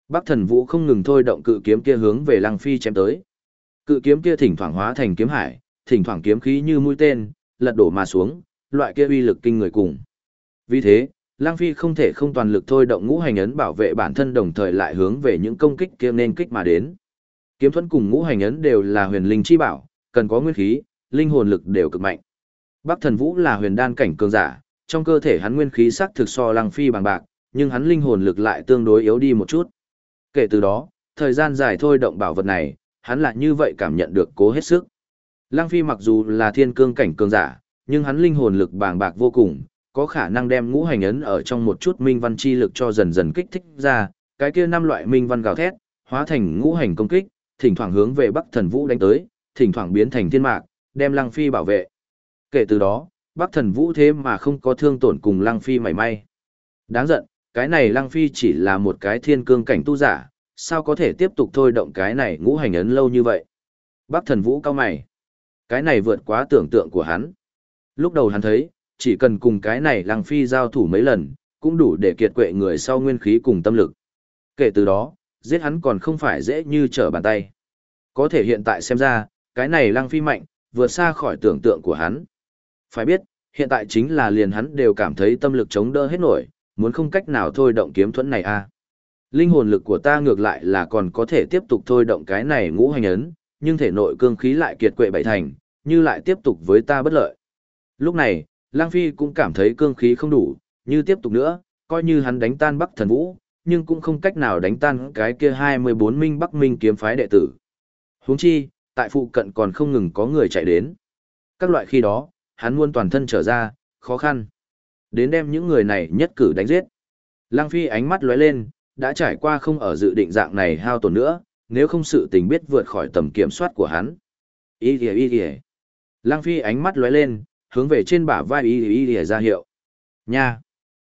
Bắc Thần Vũ không ngừng thôi động cự kiếm kia hướng về Lăng Phi chém tới. Cự kiếm kia thỉnh thoảng hóa thành kiếm hải, thỉnh thoảng kiếm khí như mũi tên, lật đổ mà xuống, loại kia uy lực kinh người cùng. Vì thế, Lăng Phi không thể không toàn lực thôi động ngũ hành ấn bảo vệ bản thân, đồng thời lại hướng về những công kích kia nên kích mà đến. Kiếm thuẫn cùng ngũ hành ấn đều là huyền linh chi bảo, cần có nguyên khí, linh hồn lực đều cực mạnh. Bắc Thần Vũ là huyền đan cảnh cường giả, trong cơ thể hắn nguyên khí sắc thực so Lăng Phi bằng bạc, nhưng hắn linh hồn lực lại tương đối yếu đi một chút. Kể từ đó, thời gian dài thôi động bảo vật này, hắn lại như vậy cảm nhận được cố hết sức. Lăng Phi mặc dù là thiên cương cảnh cường giả, nhưng hắn linh hồn lực bàng bạc vô cùng, có khả năng đem ngũ hành ấn ở trong một chút minh văn chi lực cho dần dần kích thích ra, cái kia năm loại minh văn gào thét, hóa thành ngũ hành công kích, thỉnh thoảng hướng về Bắc Thần Vũ đánh tới, thỉnh thoảng biến thành thiên mạc, đem Lăng Phi bảo vệ. Kể từ đó, Bắc Thần Vũ thế mà không có thương tổn cùng Lăng Phi mảy may. Đáng giận, cái này Lăng Phi chỉ là một cái thiên cương cảnh tu giả, sao có thể tiếp tục thôi động cái này ngũ hành ấn lâu như vậy? Bắc Thần Vũ cao mày. Cái này vượt quá tưởng tượng của hắn. Lúc đầu hắn thấy, chỉ cần cùng cái này Lăng Phi giao thủ mấy lần, cũng đủ để kiệt quệ người sau nguyên khí cùng tâm lực. Kể từ đó, giết hắn còn không phải dễ như trở bàn tay. Có thể hiện tại xem ra, cái này Lăng Phi mạnh, vượt xa khỏi tưởng tượng của hắn. Phải biết, hiện tại chính là liền hắn đều cảm thấy tâm lực chống đỡ hết nổi, muốn không cách nào thôi động kiếm thuẫn này a. Linh hồn lực của ta ngược lại là còn có thể tiếp tục thôi động cái này ngũ hành ấn, nhưng thể nội cương khí lại kiệt quệ bảy thành, như lại tiếp tục với ta bất lợi. Lúc này, Lang Phi cũng cảm thấy cương khí không đủ, như tiếp tục nữa, coi như hắn đánh tan Bắc Thần Vũ, nhưng cũng không cách nào đánh tan cái kia 24 minh Bắc Minh kiếm phái đệ tử. Huống chi, tại phụ cận còn không ngừng có người chạy đến. Các loại khi đó, hắn muốn toàn thân trở ra, khó khăn. Đến đem những người này nhất cử đánh giết. Lang Phi ánh mắt lóe lên, đã trải qua không ở dự định dạng này hao tổn nữa, nếu không sự tình biết vượt khỏi tầm kiểm soát của hắn. Ý kìa. Lang Phi ánh mắt lóe lên, hướng về trên bả vai ý ra hiệu. Nha.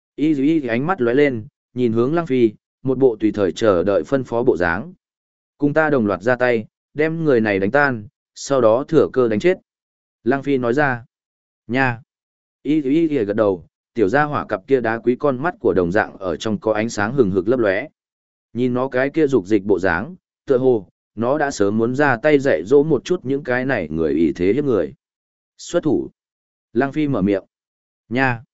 Ý ánh mắt lóe lên, nhìn hướng Lang Phi, một bộ tùy thời chờ đợi phân phó bộ dáng. Cùng ta đồng loạt ra tay, đem người này đánh tan, sau đó thừa cơ đánh chết. Lang Phi nói ra. Nha. Ý gật đầu, tiểu gia hỏa cặp kia đá quý con mắt của đồng dạng ở trong có ánh sáng hừng hực lấp lóe. Nhìn nó cái kia dục dịch bộ dáng, tựa hồ, nó đã sớm muốn ra tay dạy dỗ một chút những cái này người ý thế hiếp người. Xuất thủ. Lang Phi mở miệng. Nha.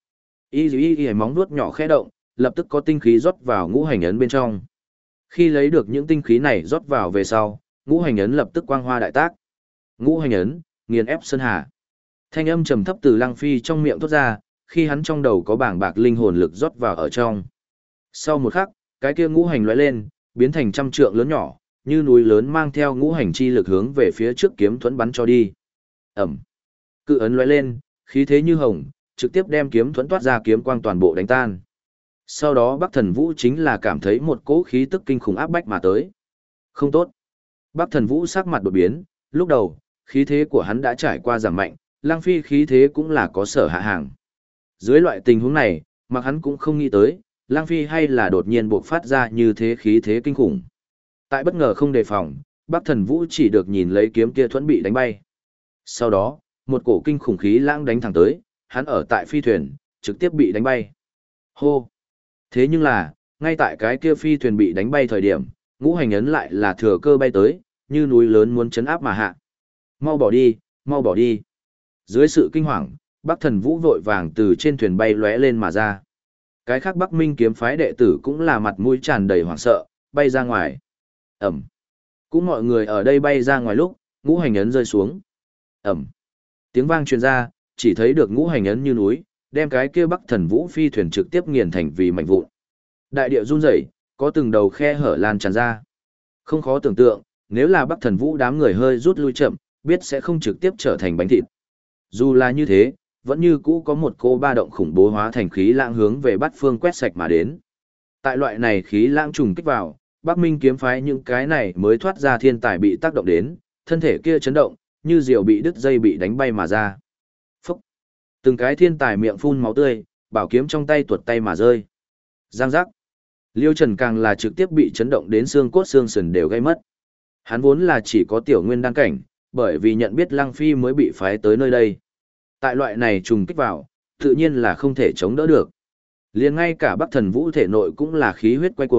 Y móng vuốt nhỏ khẽ động, lập tức có tinh khí rót vào ngũ hành ấn bên trong. Khi lấy được những tinh khí này rót vào về sau, ngũ hành ấn lập tức quang hoa đại tác. Ngũ hành ấn, nghiền ép sơn hà. Thanh âm trầm thấp từ Lang Phi trong miệng thốt ra, khi hắn trong đầu có bảng bạc linh hồn lực rót vào ở trong. Sau một khắc, cái kia ngũ hành lóe lên, biến thành trăm trượng lớn nhỏ, như núi lớn mang theo ngũ hành chi lực hướng về phía trước kiếm thuẫn bắn cho đi. Ẩm. Cự ấn lóe lên, khí thế như hồng, trực tiếp đem kiếm thuẫn toát ra kiếm quang toàn bộ đánh tan. Sau đó Bắc Thần Vũ chính là cảm thấy một cỗ khí tức kinh khủng áp bách mà tới. Không tốt. Bắc Thần Vũ sắc mặt đột biến, lúc đầu, khí thế của hắn đã trải qua giảm mạnh, Lang Phi khí thế cũng là có sở hạ hàng. Dưới loại tình huống này, mặc hắn cũng không nghĩ tới, Lang Phi hay là đột nhiên buộc phát ra như thế khí thế kinh khủng. Tại bất ngờ không đề phòng, Bắc Thần Vũ chỉ được nhìn lấy kiếm kia thuẫn bị đánh bay. Sau đó, một cổ kinh khủng khí lãng đánh thẳng tới, hắn ở tại phi thuyền, trực tiếp bị đánh bay. Hô! Thế nhưng là, ngay tại cái kia phi thuyền bị đánh bay thời điểm, ngũ hành ấn lại là thừa cơ bay tới, như núi lớn muốn chấn áp mà hạ. Mau bỏ đi, mau bỏ đi. Dưới sự kinh hoàng, Bắc Thần Vũ vội vàng từ trên thuyền bay lóe lên mà ra. Cái khác Bắc Minh kiếm phái đệ tử cũng là mặt mũi tràn đầy hoảng sợ, bay ra ngoài. Ẩm. Cũng mọi người ở đây bay ra ngoài lúc, ngũ hành ấn rơi xuống. Ẩm. Tiếng vang truyền ra, chỉ thấy được ngũ hành ấn như núi, đem cái kia Bắc Thần Vũ phi thuyền trực tiếp nghiền thành vì mảnh vụn. Đại địa run rẩy, có từng đầu khe hở lan tràn ra. Không khó tưởng tượng, nếu là Bắc Thần Vũ đám người hơi rút lui chậm, biết sẽ không trực tiếp trở thành bánh thịt. Dù là như thế, vẫn như cũ có một cô ba động khủng bố hóa thành khí lãng hướng về bát phương quét sạch mà đến. Tại loại này khí lãng trùng kích vào, Bắc Minh kiếm phái những cái này mới thoát ra thiên tài bị tác động đến, thân thể kia chấn động, như diều bị đứt dây bị đánh bay mà ra. Phúc! Từng cái thiên tài miệng phun máu tươi, bảo kiếm trong tay tuột tay mà rơi. Giang giác! Liêu Trần càng là trực tiếp bị chấn động đến xương cốt xương sườn đều gây mất. Hắn vốn là chỉ có tiểu nguyên đăng cảnh, bởi vì nhận biết Lăng Phi mới bị phái tới nơi đây. Tại loại này trùng kích vào, tự nhiên là không thể chống đỡ được. Liền ngay cả Bắc Thần Vũ thể nội cũng là khí huyết quay cuồng,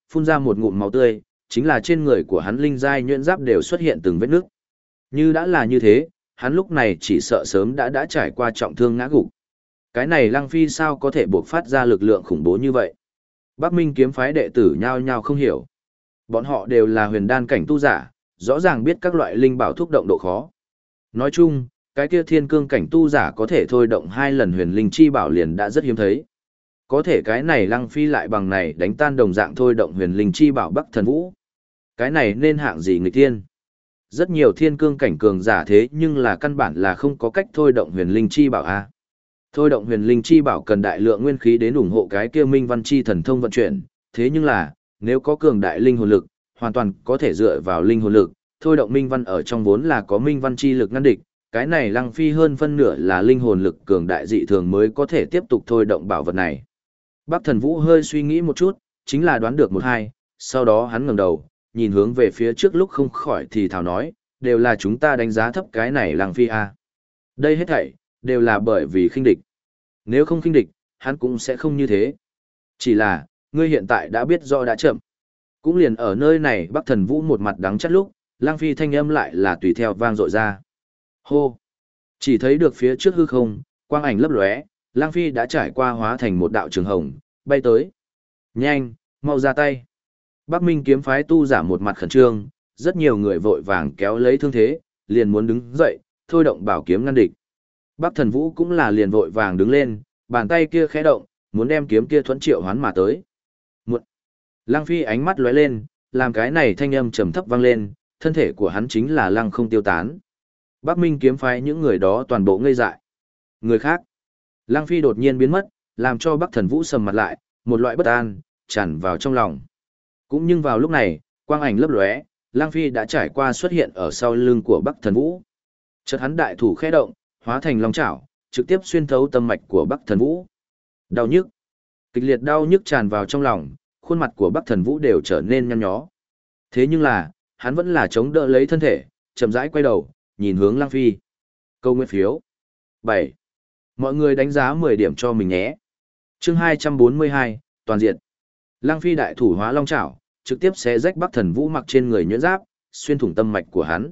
phun ra một ngụm máu tươi, chính là trên người của hắn linh giai nhuyễn giáp đều xuất hiện từng vết nứt. Như đã là như thế, hắn lúc này chỉ sợ sớm đã trải qua trọng thương ngã gục. Cái này Lăng Phi sao có thể buộc phát ra lực lượng khủng bố như vậy? Bắc Minh kiếm phái đệ tử nhao nhao không hiểu. Bọn họ đều là huyền đan cảnh tu giả, rõ ràng biết các loại linh bảo thúc động độ khó. Nói chung, cái kia thiên cương cảnh tu giả có thể thôi động 2 lần huyền linh chi bảo liền đã rất hiếm thấy. Có thể cái này Lăng Phi lại bằng này đánh tan đồng dạng thôi động huyền linh chi bảo Bắc Thần Vũ. Cái này nên hạng gì nghịch thiên? Rất nhiều thiên cương cảnh cường giả thế nhưng là căn bản là không có cách thôi động huyền linh chi bảo a. Thôi động huyền linh chi bảo cần đại lượng nguyên khí đến ủng hộ cái kia minh văn chi thần thông vận chuyển, thế nhưng là, nếu có cường đại linh hồn lực, hoàn toàn có thể dựa vào linh hồn lực, thôi động minh văn ở trong vốn là có minh văn chi lực ngăn địch, cái này Lăng Phi hơn phân nửa là linh hồn lực cường đại dị thường mới có thể tiếp tục thôi động bảo vật này. Bắc Thần Vũ hơi suy nghĩ một chút, chính là đoán được một hai, sau đó hắn ngẩng đầu, nhìn hướng về phía trước lúc không khỏi thì thào nói, đều là chúng ta đánh giá thấp cái này Lăng Phi a. Đây hết thảy đều là bởi vì khinh địch. Nếu không khinh địch, hắn cũng sẽ không như thế. Chỉ là, ngươi hiện tại đã biết rõ đã chậm. Cũng liền ở nơi này Bắc Thần Vũ một mặt đắng chát lúc, Lăng Phi thanh âm lại là tùy theo vang dội ra. Hô! Chỉ thấy được phía trước hư không, quang ảnh lấp lóe, Lăng Phi đã trải qua hóa thành một đạo trường hồng, bay tới. Nhanh, mau ra tay. Bắc Minh kiếm phái tu giả một mặt khẩn trương, rất nhiều người vội vàng kéo lấy thương thế, liền muốn đứng dậy, thôi động bảo kiếm ngăn địch. Bắc Thần Vũ cũng là liền vội vàng đứng lên, bàn tay kia khẽ động, muốn đem kiếm kia thuẫn triệu hoán mà tới. Muộn. Lăng Phi ánh mắt lóe lên, làm cái này thanh âm trầm thấp vang lên, thân thể của hắn chính là lăng không tiêu tán. Bắc Minh kiếm phái những người đó toàn bộ ngây dại. Người khác. Lăng Phi đột nhiên biến mất, làm cho Bắc Thần Vũ sầm mặt lại, một loại bất an tràn vào trong lòng. Cũng nhưng vào lúc này, quang ảnh lấp lóe, Lăng Phi đã trải qua xuất hiện ở sau lưng của Bắc Thần Vũ. Chợt hắn đại thủ khẽ động, hóa thành long chảo, trực tiếp xuyên thấu tâm mạch của Bắc Thần Vũ. Đau nhức, kịch liệt đau nhức tràn vào trong lòng, khuôn mặt của Bắc Thần Vũ đều trở nên nhăn nhó. Thế nhưng là, hắn vẫn là chống đỡ lấy thân thể, chậm rãi quay đầu, nhìn hướng Lăng Phi. Câu nguyên phiếu. 7. Mọi người đánh giá 10 điểm cho mình nhé. Chương 242, toàn diện. Lăng Phi đại thủ hóa long chảo, trực tiếp xé rách Bắc Thần Vũ mặc trên người nhuyễn giáp, xuyên thủng tâm mạch của hắn.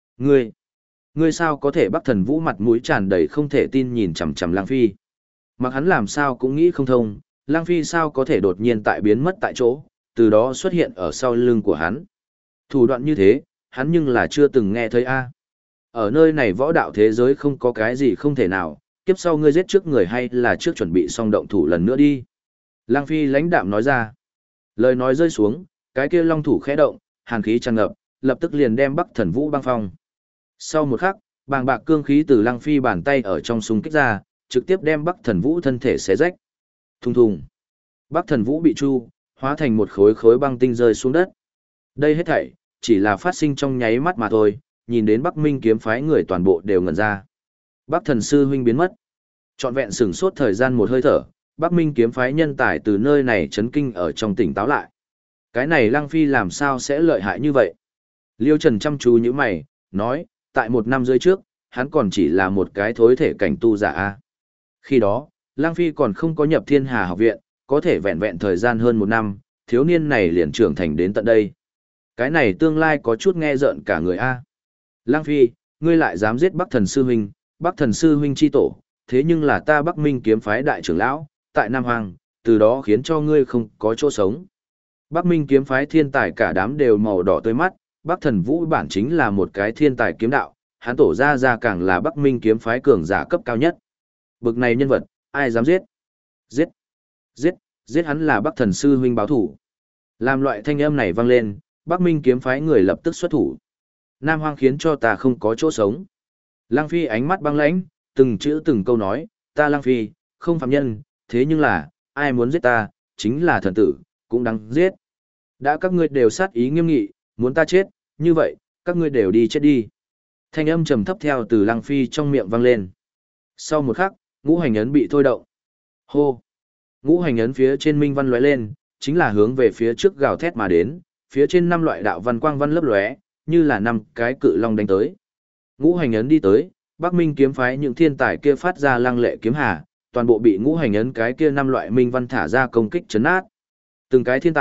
Ngươi sao có thể? Bắc Thần Vũ mặt mũi tràn đầy không thể tin nhìn chằm chằm Lăng Phi. Mặc hắn làm sao cũng nghĩ không thông, Lăng Phi sao có thể đột nhiên tại biến mất tại chỗ, từ đó xuất hiện ở sau lưng của hắn. Thủ đoạn như thế, hắn nhưng là chưa từng nghe thấy a. Ở nơi này võ đạo thế giới không có cái gì không thể nào, kiếp sau ngươi giết trước người hay là trước chuẩn bị xong động thủ lần nữa đi. Lăng Phi lãnh đạm nói ra. Lời nói rơi xuống, cái kia long thủ khẽ động, hàn khí tràn ngập, lập tức liền đem Bắc Thần Vũ băng phong. Sau một khắc, bàng bạc cương khí từ Lăng Phi bàn tay ở trong xung kích ra, trực tiếp đem Bắc Thần Vũ thân thể xé rách. Thùng thùng. Bắc Thần Vũ bị chu, hóa thành một khối khối băng tinh rơi xuống đất. Đây hết thảy chỉ là phát sinh trong nháy mắt mà thôi, nhìn đến Bắc Minh kiếm phái người toàn bộ đều ngẩn ra. Bắc Thần sư huynh biến mất. Trọn vẹn sửng sốt thời gian một hơi thở, Bắc Minh kiếm phái nhân tài từ nơi này chấn kinh ở trong tỉnh táo lại. Cái này Lăng Phi làm sao sẽ lợi hại như vậy? Liêu Trần chăm chú như mày, nói, tại 1 năm rưỡi trước, hắn còn chỉ là một cái thối thể cảnh tu giả a. Khi đó, Lăng Phi còn không có nhập Thiên Hà học viện, có thể vẹn vẹn thời gian hơn 1 năm, thiếu niên này liền trưởng thành đến tận đây. Cái này tương lai có chút nghe rợn cả người a. Lăng Phi, ngươi lại dám giết Bắc Thần sư huynh, Bắc Thần sư huynh chi tổ, thế nhưng là ta Bắc Minh kiếm phái đại trưởng lão, tại Nam Hoàng, từ đó khiến cho ngươi không có chỗ sống. Bắc Minh kiếm phái thiên tài cả đám đều màu đỏ tươi mắt, Bắc Thần Vũ bản chính là một cái thiên tài kiếm đạo, hắn tổ ra càng là Bắc Minh kiếm phái cường giả cấp cao nhất. Bực này nhân vật, ai dám giết? Giết! Giết! Giết hắn là Bắc Thần sư huynh báo thủ. Làm loại thanh âm này vang lên, Bắc Minh kiếm phái người lập tức xuất thủ. Nam Hoang khiến cho ta không có chỗ sống. Lăng Phi ánh mắt băng lãnh, từng chữ từng câu nói, ta Lăng Phi, không phạm nhân, thế nhưng là, ai muốn giết ta, chính là thần tử, cũng đáng giết. Đã các ngươi đều sát ý nghiêm nghị, muốn ta chết, như vậy, các ngươi đều đi chết đi. Thanh âm trầm thấp theo từ Lăng Phi trong miệng vang lên. Sau một khắc, ngũ hành ấn bị thôi động. Hô! Ngũ hành ấn phía trên minh văn lóe lên, chính là hướng về phía trước gào thét mà đến, phía trên 5 loại đạo văn quang văn lấp lóe, như là 5 cái cự long đánh tới. Ngũ hành ấn đi tới, Bắc Minh kiếm phái những thiên tài kia phát ra lăng lệ kiếm hà, toàn bộ bị ngũ hành ấn cái kia 5 loại minh văn thả ra công kích chấn nát. Từng cái thiên tài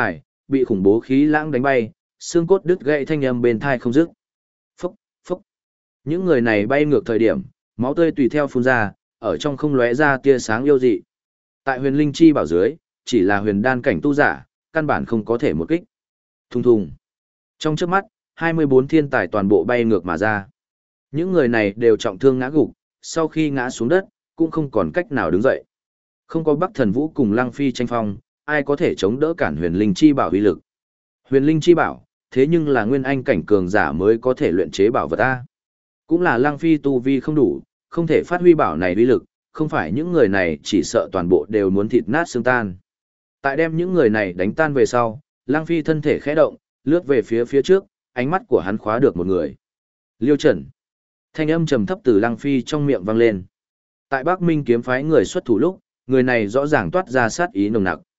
bị khủng bố khí lãng đánh bay, xương cốt đứt gãy thanh âm bên thai không dứt. Phốc, phốc. Những người này bay ngược thời điểm, máu tươi tùy theo phun ra, ở trong không lóe ra tia sáng yêu dị. Tại huyền linh chi bảo dưới, chỉ là huyền đan cảnh tu giả, căn bản không có thể một kích. Thùng thùng. Trong chớp mắt, 24 thiên tài toàn bộ bay ngược mà ra. Những người này đều trọng thương ngã gục, sau khi ngã xuống đất, cũng không còn cách nào đứng dậy. Không có Bắc Thần Vũ cùng Lăng Phi tranh phong, ai có thể chống đỡ cản huyền linh chi bảo uy lực. Huyền linh chi bảo, thế nhưng là nguyên anh cảnh cường giả mới có thể luyện chế bảo vật A. Cũng là Lăng Phi tu vi không đủ, không thể phát huy bảo này uy lực, không phải những người này chỉ sợ toàn bộ đều muốn thịt nát xương tan. Tại đem những người này đánh tan về sau, Lăng Phi thân thể khẽ động, lướt về phía trước, ánh mắt của hắn khóa được một người. Liêu Trần. Thanh âm trầm thấp từ Lăng Phi trong miệng vang lên. Tại Bắc Minh kiếm phái người xuất thủ lúc, người này rõ ràng toát ra sát ý nồng nặc.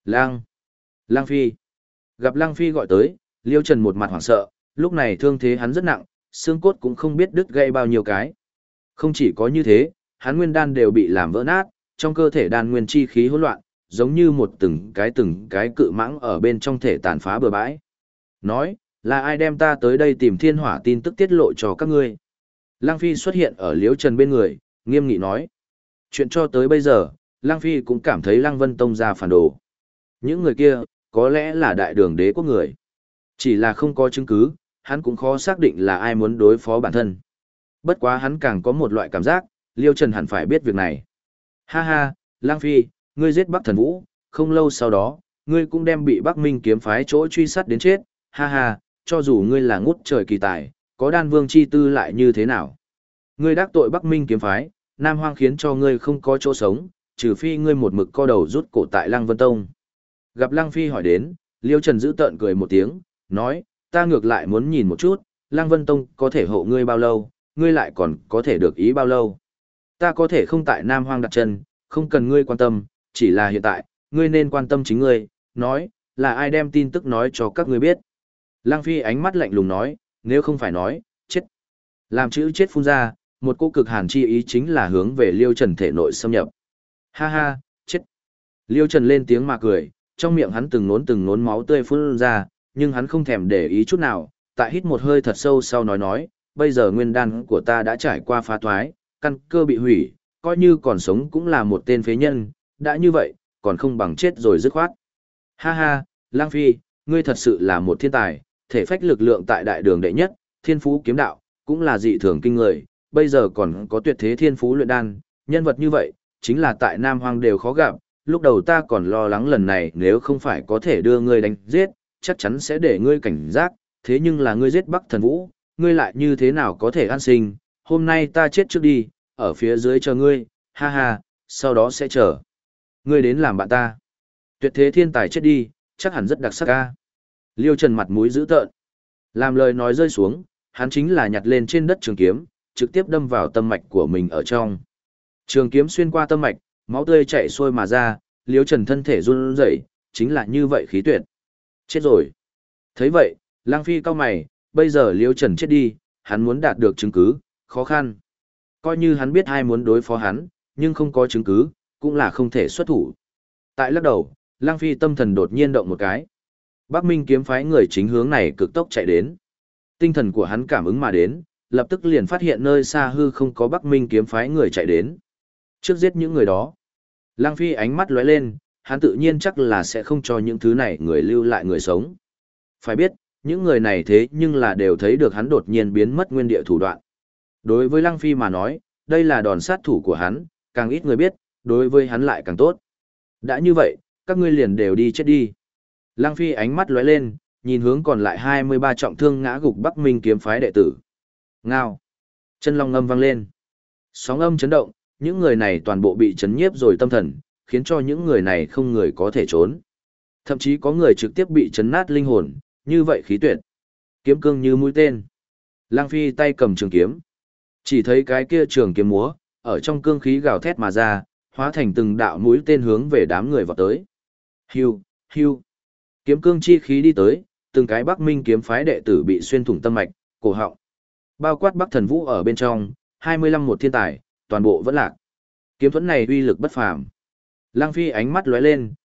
Lăng Phi. Gặp Lăng Phi gọi tới, Liêu Trần một mặt hoảng sợ, lúc này thương thế hắn rất nặng, xương cốt cũng không biết đứt gãy bao nhiêu cái. Không chỉ có như thế, hắn nguyên đan đều bị làm vỡ nát, trong cơ thể đan nguyên chi khí hỗn loạn, giống như một từng cái cự mãng ở bên trong thể tàn phá bừa bãi. Nói, là ai đem ta tới đây tìm thiên hỏa tin tức tiết lộ cho các ngươi? Lăng Phi xuất hiện ở Liễu Trần bên người, nghiêm nghị nói. Chuyện cho tới bây giờ, Lăng Phi cũng cảm thấy Lăng Vân Tông ra phản đồ. Những người kia, có lẽ là đại đường đế quốc người. Chỉ là không có chứng cứ, hắn cũng khó xác định là ai muốn đối phó bản thân. Bất quá hắn càng có một loại cảm giác, Liêu Trần hẳn phải biết việc này. Ha ha, Lăng Phi, ngươi giết Bắc Thần Vũ, không lâu sau đó, ngươi cũng đem bị Bắc Minh kiếm phái chỗ truy sát đến chết. Ha ha, cho dù ngươi là ngút trời kỳ tài, có đan vương chi tư lại như thế nào? Ngươi đắc tội Bắc Minh kiếm phái, Nam Hoang khiến cho ngươi không có chỗ sống, trừ phi ngươi một mực co đầu rút cổ tại Lăng Vân Tông. Gặp Lăng Phi hỏi đến, Liêu Trần giữ tợn cười một tiếng, nói, ta ngược lại muốn nhìn một chút, Lăng Vân Tông có thể hộ ngươi bao lâu, ngươi lại còn có thể được ý bao lâu. Ta có thể không tại Nam Hoang đặt chân, không cần ngươi quan tâm, chỉ là hiện tại, ngươi nên quan tâm chính ngươi, nói, là ai đem tin tức nói cho các ngươi biết. Lăng Phi ánh mắt lạnh lùng nói, nếu không phải nói, chết. Làm chữ chết phun ra, một cô cực hàn chi ý chính là hướng về Liêu Trần thể nội xâm nhập. Ha ha, chết. Liêu Trần lên tiếng mà cười, trong miệng hắn từng nốn máu tươi phun ra, nhưng hắn không thèm để ý chút nào, tại hít một hơi thật sâu sau nói, bây giờ nguyên đan của ta đã trải qua phá thoái, căn cơ bị hủy, coi như còn sống cũng là một tên phế nhân, đã như vậy, còn không bằng chết rồi dứt khoát. Ha ha, Lang Phi, ngươi thật sự là một thiên tài, thể phách lực lượng tại đại đường đệ nhất, thiên phú kiếm đạo, cũng là dị thường kinh người, bây giờ còn có tuyệt thế thiên phú luyện đan, nhân vật như vậy, chính là tại Nam Hoang đều khó gặp, lúc đầu ta còn lo lắng lần này nếu không phải có thể đưa ngươi đánh giết, chắc chắn sẽ để ngươi cảnh giác, thế nhưng là ngươi giết Bắc Thần Vũ, ngươi lại như thế nào có thể an sinh, hôm nay ta chết trước đi, ở phía dưới chờ ngươi, ha ha, sau đó sẽ chờ. Ngươi đến làm bạn ta. Tuyệt thế thiên tài chết đi, chắc hẳn rất đặc sắc ca. Liêu Trần mặt mũi dữ tợn. Làm lời nói rơi xuống, hắn chính là nhặt lên trên đất trường kiếm, trực tiếp đâm vào tâm mạch của mình ở trong. Trường kiếm xuyên qua tâm mạch, máu tươi chảy xuôi mà ra, Liêu Trần thân thể run rẩy, chính là như vậy khí tuyệt. Chết rồi. Thấy vậy, Lang Phi cau mày, bây giờ Liêu Trần chết đi, hắn muốn đạt được chứng cứ, khó khăn. Coi như hắn biết ai muốn đối phó hắn, nhưng không có chứng cứ, cũng là không thể xuất thủ. Tại lắc đầu, Lang Phi tâm thần đột nhiên động một cái. Bắc Minh kiếm phái người chính hướng này cực tốc chạy đến. Tinh thần của hắn cảm ứng mà đến, lập tức liền phát hiện nơi xa hư không có Bắc Minh kiếm phái người chạy đến. Trước giết những người đó, Lang Phi ánh mắt lóe lên, hắn tự nhiên chắc là sẽ không cho những thứ này người lưu lại người sống. Phải biết, những người này thế nhưng là đều thấy được hắn đột nhiên biến mất nguyên địa thủ đoạn. Đối với Lăng Phi mà nói, đây là đòn sát thủ của hắn, càng ít người biết, đối với hắn lại càng tốt. Đã như vậy, các ngươi liền đều đi chết đi. Lăng Phi ánh mắt lóe lên, nhìn hướng còn lại 23 trọng thương ngã gục Bắc Minh kiếm phái đệ tử. Ngao. Chân long ngâm vang lên. Sóng âm chấn động, những người này toàn bộ bị chấn nhiếp rồi tâm thần, khiến cho những người này không người có thể trốn. Thậm chí có người trực tiếp bị chấn nát linh hồn, như vậy khí tuyệt. Kiếm cương như mũi tên. Lăng Phi tay cầm trường kiếm. Chỉ thấy cái kia trường kiếm múa, ở trong cương khí gào thét mà ra, hóa thành từng đạo mũi tên hướng về đám người vào tới. Hưu, hưu. Kiếm cương chi khí đi tới, từng cái Bắc Minh kiếm phái đệ tử bị xuyên thủng tâm mạch, cổ họng. Bao quát Bắc Thần Vũ ở bên trong, 25 một thiên tài, toàn bộ vẫn lạc. Kiếm thuẫn này uy lực bất phàm. Lăng Phi ánh mắt lóe lên,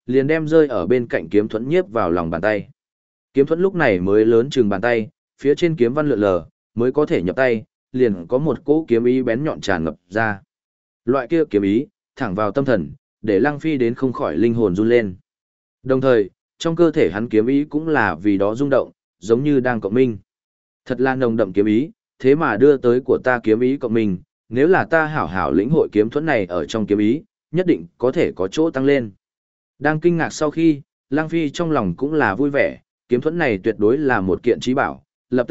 liền đem rơi ở bên cạnh kiếm thuẫn nhiếp vào lòng bàn tay. Kiếm thuẫn lúc này mới lớn chừng bàn tay, phía trên kiếm văn lượn lờ, mới có thể nhập tay, liền có một cỗ kiếm ý bén nhọn tràn ngập ra. Loại kia kiếm ý, thẳng vào tâm thần, để Lăng Phi đến không khỏi linh hồn run lên. Đồng thời, trong cơ thể hắn kiếm ý cũng là vì đó rung động, giống như đang cộng minh. Thật là nồng đậm kiếm ý, thế mà đưa tới của ta kiếm ý cộng minh, nếu là ta hảo hảo lĩnh hội kiếm thuẫn này ở trong kiếm ý, nhất định có thể có chỗ tăng lên. Đang kinh ngạc sau khi, Lăng Phi trong lòng cũng là vui vẻ, kiếm thuẫn này tuyệt đối là một kiện trí bảo,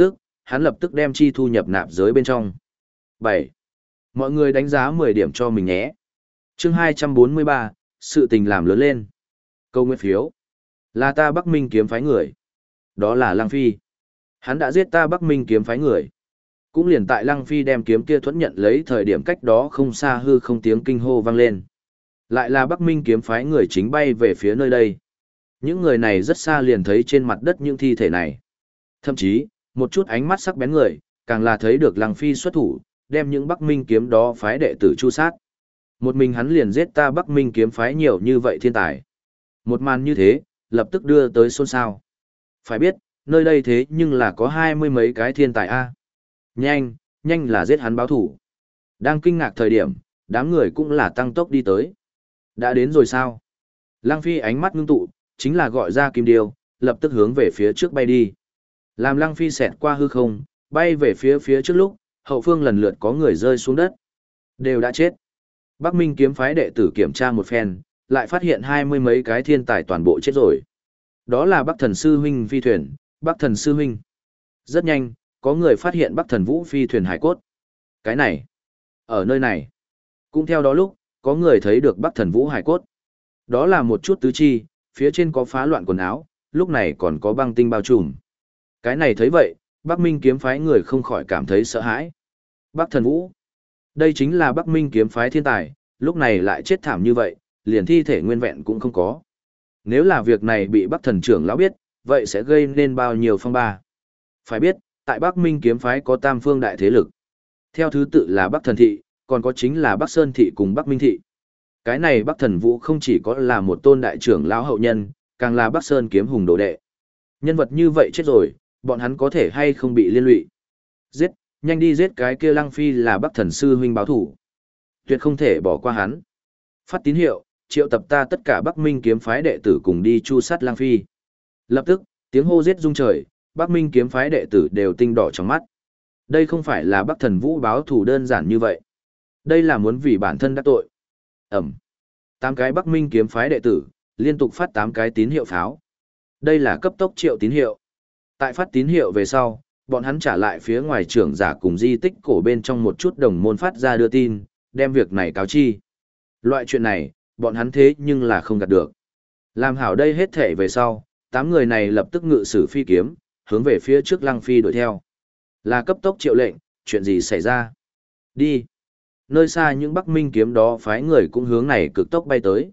hắn lập tức đem chi thu nhập nạp giới bên trong. 7. Mọi người đánh giá 10 điểm cho mình nhé. Chương 243, sự tình làm lớn lên. Câu nguyên phiếu. Là ta Bắc Minh kiếm phái người. Đó là Lăng Phi. Hắn đã giết ta Bắc Minh kiếm phái người. Cũng liền tại Lăng Phi đem kiếm kia thuẫn nhận lấy thời điểm cách đó không xa hư không tiếng kinh hô vang lên. Lại là Bắc Minh kiếm phái người chính bay về phía nơi đây. Những người này rất xa liền thấy trên mặt đất những thi thể này. Thậm chí, một chút ánh mắt sắc bén người, càng là thấy được Lăng Phi xuất thủ, đem những Bắc Minh kiếm đó phái đệ tử chu sát. Một mình hắn liền giết ta Bắc Minh kiếm phái nhiều như vậy thiên tài. Một màn như thế, lập tức đưa tới xôn xao. Phải biết, nơi đây thế nhưng là có 20 mấy cái thiên tài a. Nhanh, nhanh là giết hắn báo thủ. Đang kinh ngạc thời điểm, đám người cũng là tăng tốc đi tới. Đã đến rồi sao? Lăng Phi ánh mắt ngưng tụ, chính là gọi ra kim điêu, lập tức hướng về phía trước bay đi. Làm Lăng Phi xẹt qua hư không, bay về phía trước lúc, hậu phương lần lượt có người rơi xuống đất. Đều đã chết. Bắc Minh kiếm phái đệ tử kiểm tra một phen, lại phát hiện 20 mấy cái thiên tài toàn bộ chết rồi. Đó là Bắc Thần Sư Huynh phi thuyền, Bắc Thần Sư Huynh. Rất nhanh, có người phát hiện Bắc Thần Vũ phi thuyền hải cốt. Cái này, ở nơi này. Cũng theo đó lúc, có người thấy được Bắc Thần Vũ hải cốt. Đó là một chút tứ chi, phía trên có phá loạn quần áo, lúc này còn có băng tinh bao trùm. Cái này thấy vậy, Bắc Minh kiếm phái người không khỏi cảm thấy sợ hãi. Bắc Thần Vũ. Đây chính là Bắc Minh kiếm phái thiên tài, lúc này lại chết thảm như vậy, liền thi thể nguyên vẹn cũng không có. Nếu là việc này bị Bắc Thần trưởng lão biết, vậy sẽ gây nên bao nhiêu phong ba. Phải biết, tại Bắc Minh kiếm phái có tam phương đại thế lực. Theo thứ tự là Bắc Thần Thị, còn có chính là Bắc Sơn Thị cùng Bắc Minh Thị. Cái này Bắc Thần Vũ không chỉ có là một tôn đại trưởng lão hậu nhân, càng là Bắc Sơn kiếm hùng đồ đệ. Nhân vật như vậy chết rồi, bọn hắn có thể hay không bị liên lụy. Giết, nhanh đi giết cái kia Lăng Phi là Bắc Thần Sư Huynh báo thủ. Tuyệt không thể bỏ qua hắn. Phát tín hiệu, triệu tập ta tất cả Bắc Minh kiếm phái đệ tử cùng đi chu sát Lăng Phi. Lập tức, tiếng hô giết rung trời, Bắc Minh kiếm phái đệ tử đều tinh đỏ trong mắt. Đây không phải là Bắc Thần Vũ báo thù đơn giản như vậy. Đây là muốn vì bản thân đắc tội. Ẩm. 8 cái Bắc Minh kiếm phái đệ tử, liên tục phát 8 cái tín hiệu pháo. Đây là cấp tốc triệu tín hiệu. Tại phát tín hiệu về sau, bọn hắn trả lại phía ngoài trưởng giả cùng di tích cổ bên trong một chút đồng môn phát ra đưa tin, đem việc này cáo chi. Loại chuyện này, bọn hắn thế nhưng là không gạt được. Làm hảo đây hết thể về sau, 8 người này lập tức ngự sử phi kiếm, hướng về phía trước Lăng Phi đuổi theo. Là cấp tốc triệu lệnh, chuyện gì xảy ra? Đi. Nơi xa những Bắc Minh kiếm đó phái người cũng hướng này cực tốc bay tới.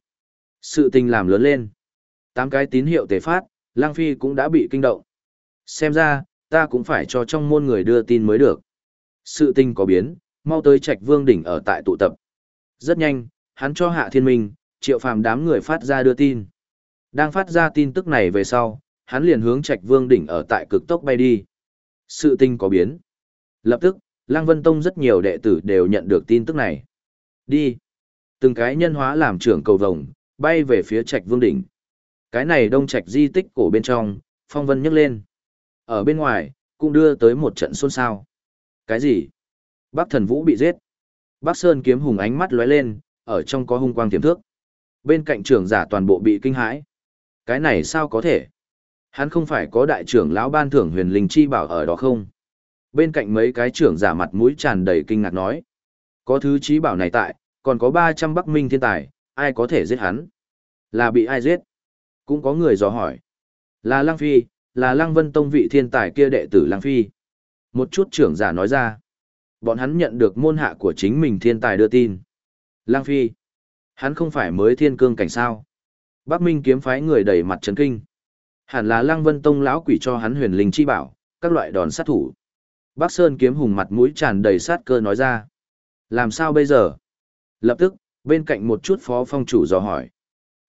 Sự tình làm lớn lên. 8 cái tín hiệu tề phát, Lăng Phi cũng đã bị kinh động. Xem ra, ta cũng phải cho trong môn người đưa tin mới được. Sự tình có biến, mau tới Trạch Vương đỉnh ở tại tụ tập. Rất nhanh, hắn cho Hạ Thiên Minh, Triệu Phàm đám người phát ra đưa tin. Đang phát ra tin tức này về sau, hắn liền hướng Trạch Vương đỉnh ở tại cực tốc bay đi. Sự tình có biến. Lập tức, Lăng Vân Tông rất nhiều đệ tử đều nhận được tin tức này. Đi. Từng cái nhân hóa làm trưởng cầu vồng, bay về phía Trạch Vương đỉnh. Cái này đông trạch di tích cổ bên trong, phong vân nhấc lên. Ở bên ngoài, cũng đưa tới một trận xôn xao. Cái gì? Bắc Thần Vũ bị giết. Bắc Sơn kiếm hùng ánh mắt lóe lên, ở trong có hung quang tiềm thước. Bên cạnh trưởng giả toàn bộ bị kinh hãi. Cái này sao có thể? Hắn không phải có đại trưởng lão ban thưởng huyền linh chi bảo ở đó không? Bên cạnh mấy cái trưởng giả mặt mũi tràn đầy kinh ngạc nói. Có thứ trí bảo này tại, còn có 300 Bắc Minh thiên tài, ai có thể giết hắn? Là bị ai giết? Cũng có người dò hỏi. Là Lăng Phi, là Lăng Vân Tông vị thiên tài kia đệ tử Lăng Phi. Một chút trưởng giả nói ra. Bọn hắn nhận được môn hạ của chính mình thiên tài đưa tin. Lăng Phi. Hắn không phải mới thiên cương cảnh sao. Bắc Minh kiếm phái người đầy mặt chấn kinh. Hẳn là Lăng Vân Tông lão quỷ cho hắn huyền linh chi bảo, các loại đòn sát thủ. Bắc Sơn kiếm hùng mặt mũi tràn đầy sát cơ nói ra. Làm sao bây giờ? Lập tức, bên cạnh một chút phó phong chủ dò hỏi.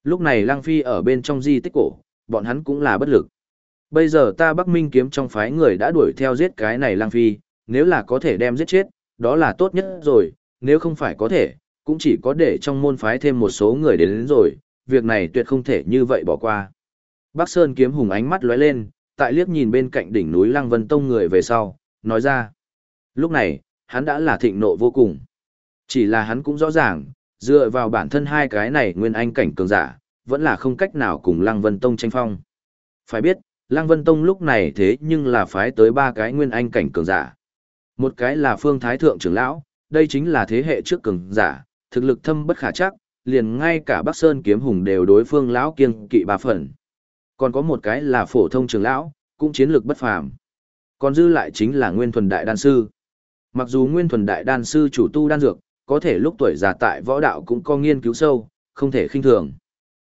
Lúc này Lăng Phi ở bên trong di tích cổ, bọn hắn cũng là bất lực. Bây giờ ta Bắc Minh kiếm trong phái người đã đuổi theo giết cái này Lăng Phi, nếu là có thể đem giết chết, đó là tốt nhất rồi, nếu không phải có thể, cũng chỉ có để trong môn phái thêm một số người đến rồi, việc này tuyệt không thể như vậy bỏ qua. Bắc Sơn kiếm hùng ánh mắt lóe lên, tại liếc nhìn bên cạnh đỉnh núi Lăng Vân Tông người về sau, nói ra. Lúc này, hắn đã là thịnh nộ vô cùng. Chỉ là hắn cũng rõ ràng, dựa vào bản thân hai cái này nguyên anh cảnh cường giả, vẫn là không cách nào cùng Lăng Vân Tông tranh phong. Phải biết, Lăng Vân Tông lúc này thế nhưng là phái tới ba cái nguyên anh cảnh cường giả. Một cái là Phương Thái Thượng trưởng lão, đây chính là thế hệ trước cường giả, thực lực thâm bất khả trắc, liền ngay cả Bắc Sơn kiếm hùng đều đối phương lão kiêng kỵ ba phần. Còn có một cái là phổ thông trưởng lão, cũng chiến lược bất phàm. Còn dư lại chính là Nguyên Thuần Đại Đan Sư. Mặc dù Nguyên Thuần Đại Đan Sư chủ tu đan dược, có thể lúc tuổi già tại võ đạo cũng có nghiên cứu sâu, không thể khinh thường.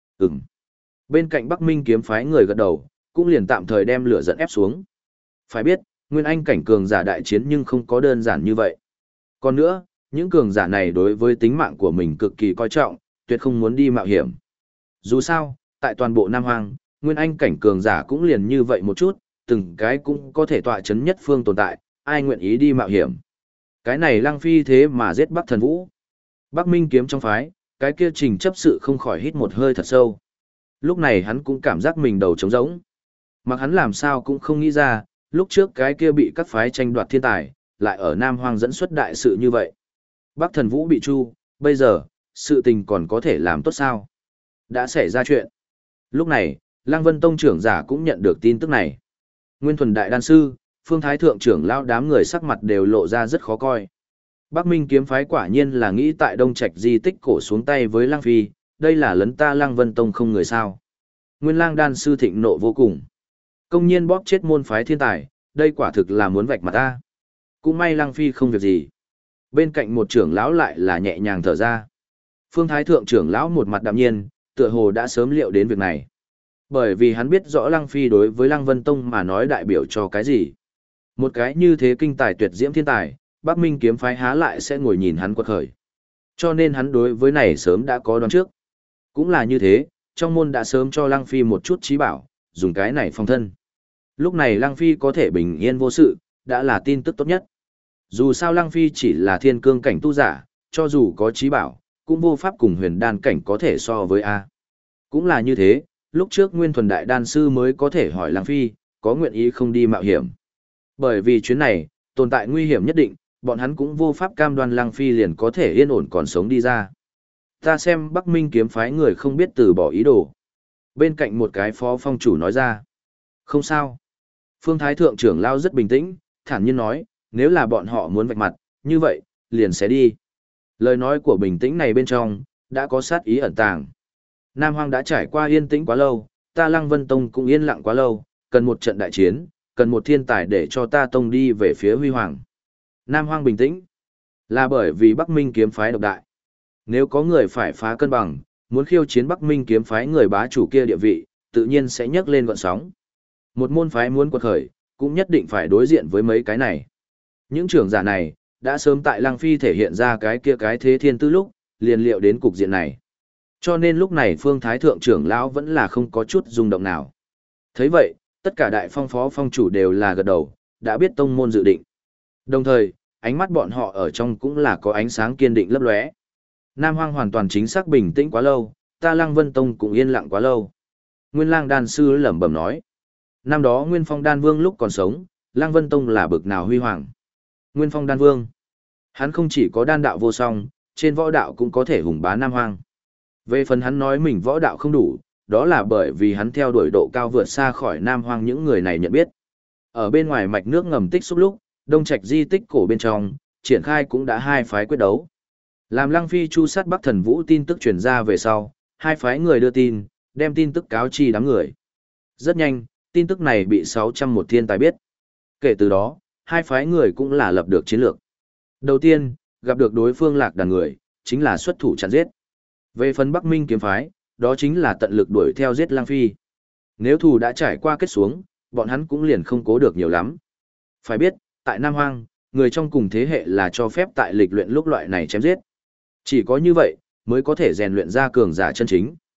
Bên cạnh Bắc Minh kiếm phái người gật đầu, cũng liền tạm thời đem lửa giận ép xuống. Phải biết, Nguyên Anh cảnh cường giả đại chiến nhưng không có đơn giản như vậy. Còn nữa, những cường giả này đối với tính mạng của mình cực kỳ coi trọng, tuyệt không muốn đi mạo hiểm. Dù sao, tại toàn bộ Nam Hoang, Nguyên Anh cảnh cường giả cũng liền như vậy một chút, từng cái cũng có thể tọa chấn nhất phương tồn tại, ai nguyện ý đi mạo hiểm. Cái này Lăng Phi thế mà giết Bắc Thần Vũ. Bắc Minh kiếm trong phái, cái kia Trình chấp sự không khỏi hít một hơi thật sâu. Lúc này hắn cũng cảm giác mình đầu trống rỗng. Mặc hắn làm sao cũng không nghĩ ra, lúc trước cái kia bị các phái tranh đoạt thiên tài, lại ở Nam Hoang dẫn xuất đại sự như vậy. Bắc Thần Vũ bị tru, bây giờ, sự tình còn có thể làm tốt sao? Đã xảy ra chuyện. Lúc này, Lăng Vân Tông trưởng giả cũng nhận được tin tức này. Nguyên Thuần Đại Đan Sư, Phương Thái Thượng trưởng lão đám người sắc mặt đều lộ ra rất khó coi. Bắc Minh kiếm phái quả nhiên là nghĩ tại Đông Trạch di tích cổ xuống tay với Lăng Phi, đây là lấn ta Lăng Vân Tông không người sao. Nguyên Lang Đan Sư thịnh nộ vô cùng. Công nhiên bóp chết môn phái thiên tài, đây quả thực là muốn vạch mặt ta. Cũng may Lăng Phi không việc gì. Bên cạnh một trưởng lão lại là nhẹ nhàng thở ra. Phương Thái Thượng trưởng lão một mặt đạm nhiên, tựa hồ đã sớm liệu đến việc này. Bởi vì hắn biết rõ Lăng Phi đối với Lăng Vân Tông mà nói đại biểu cho cái gì. Một cái như thế kinh tài tuyệt diễm thiên tài, Bắc Minh kiếm phái há lại sẽ ngồi nhìn hắn quật khởi. Cho nên hắn đối với này sớm đã có đoán trước. Cũng là như thế, trong môn đã sớm cho Lăng Phi một chút trí bảo, dùng cái này phòng thân. Lúc này Lăng Phi có thể bình yên vô sự, đã là tin tức tốt nhất. Dù sao Lăng Phi chỉ là thiên cương cảnh tu giả, cho dù có trí bảo, cũng vô pháp cùng huyền đan cảnh có thể so với A. Cũng là như thế, lúc trước Nguyên Thuần Đại Đan Sư mới có thể hỏi Lăng Phi, có nguyện ý không đi mạo hiểm. Bởi vì chuyến này, tồn tại nguy hiểm nhất định, bọn hắn cũng vô pháp cam đoan Lăng Phi liền có thể yên ổn còn sống đi ra. Ta xem Bắc Minh kiếm phái người không biết từ bỏ ý đồ. Bên cạnh một cái phó phong chủ nói ra. Không sao. Phương Thái Thượng trưởng lao rất bình tĩnh, thản nhiên nói, nếu là bọn họ muốn vạch mặt, như vậy, liền sẽ đi. Lời nói của bình tĩnh này bên trong, đã có sát ý ẩn tàng. Nam Hoang đã trải qua yên tĩnh quá lâu, ta Lăng Vân Tông cũng yên lặng quá lâu, cần một trận đại chiến, cần một thiên tài để cho ta tông đi về phía huy hoàng. Nam Hoang bình tĩnh, là bởi vì Bắc Minh kiếm phái độc đại. Nếu có người phải phá cân bằng, muốn khiêu chiến Bắc Minh kiếm phái người bá chủ kia địa vị, tự nhiên sẽ nhấc lên gọn sóng. Một môn phái muốn quật khởi, cũng nhất định phải đối diện với mấy cái này. Những trưởng giả này, đã sớm tại Lăng Phi thể hiện ra cái kia cái thế thiên tư lúc, liền liệu đến cục diện này. Cho nên lúc này Phương Thái Thượng trưởng lão vẫn là không có chút rung động nào. Thấy vậy, tất cả đại phong phó phong chủ đều là gật đầu, đã biết tông môn dự định. Đồng thời, ánh mắt bọn họ ở trong cũng là có ánh sáng kiên định lấp lóe. Nam Hoang hoàn toàn chính xác bình tĩnh quá lâu, ta Lăng Vân Tông cũng yên lặng quá lâu. Nguyên Lang Đan Sư lẩm bẩm nói. Năm đó Nguyên Phong Đan Vương lúc còn sống, Lăng Vân Tông là bực nào huy hoàng. Nguyên Phong Đan Vương. Hắn không chỉ có đan đạo vô song, trên võ đạo cũng có thể hùng bá Nam Hoang. Về phần hắn nói mình võ đạo không đủ, đó là bởi vì hắn theo đuổi độ cao vượt xa khỏi Nam Hoang những người này nhận biết. Ở bên ngoài mạch nước ngầm tích xúc lúc, Đông Trạch di tích cổ bên trong, triển khai cũng đã hai phái quyết đấu. Làm Lăng Phi chu sát Bắc Thần Vũ tin tức truyền ra về sau, hai phái người đưa tin, đem tin tức cáo chi đám người. Rất nhanh, tin tức này bị 601 thiên tài biết. Kể từ đó, hai phái người cũng là lập được chiến lược. Đầu tiên, gặp được đối phương lạc đàn người, chính là xuất thủ chặn giết. Về phần Bắc Minh kiếm phái, đó chính là tận lực đuổi theo giết Lăng Phi. Nếu thù đã trải qua kết xuống, bọn hắn cũng liền không cố được nhiều lắm. Phải biết, tại Nam Hoang, người trong cùng thế hệ là cho phép tại lịch luyện lúc loại này chém giết. Chỉ có như vậy, mới có thể rèn luyện ra cường giả chân chính.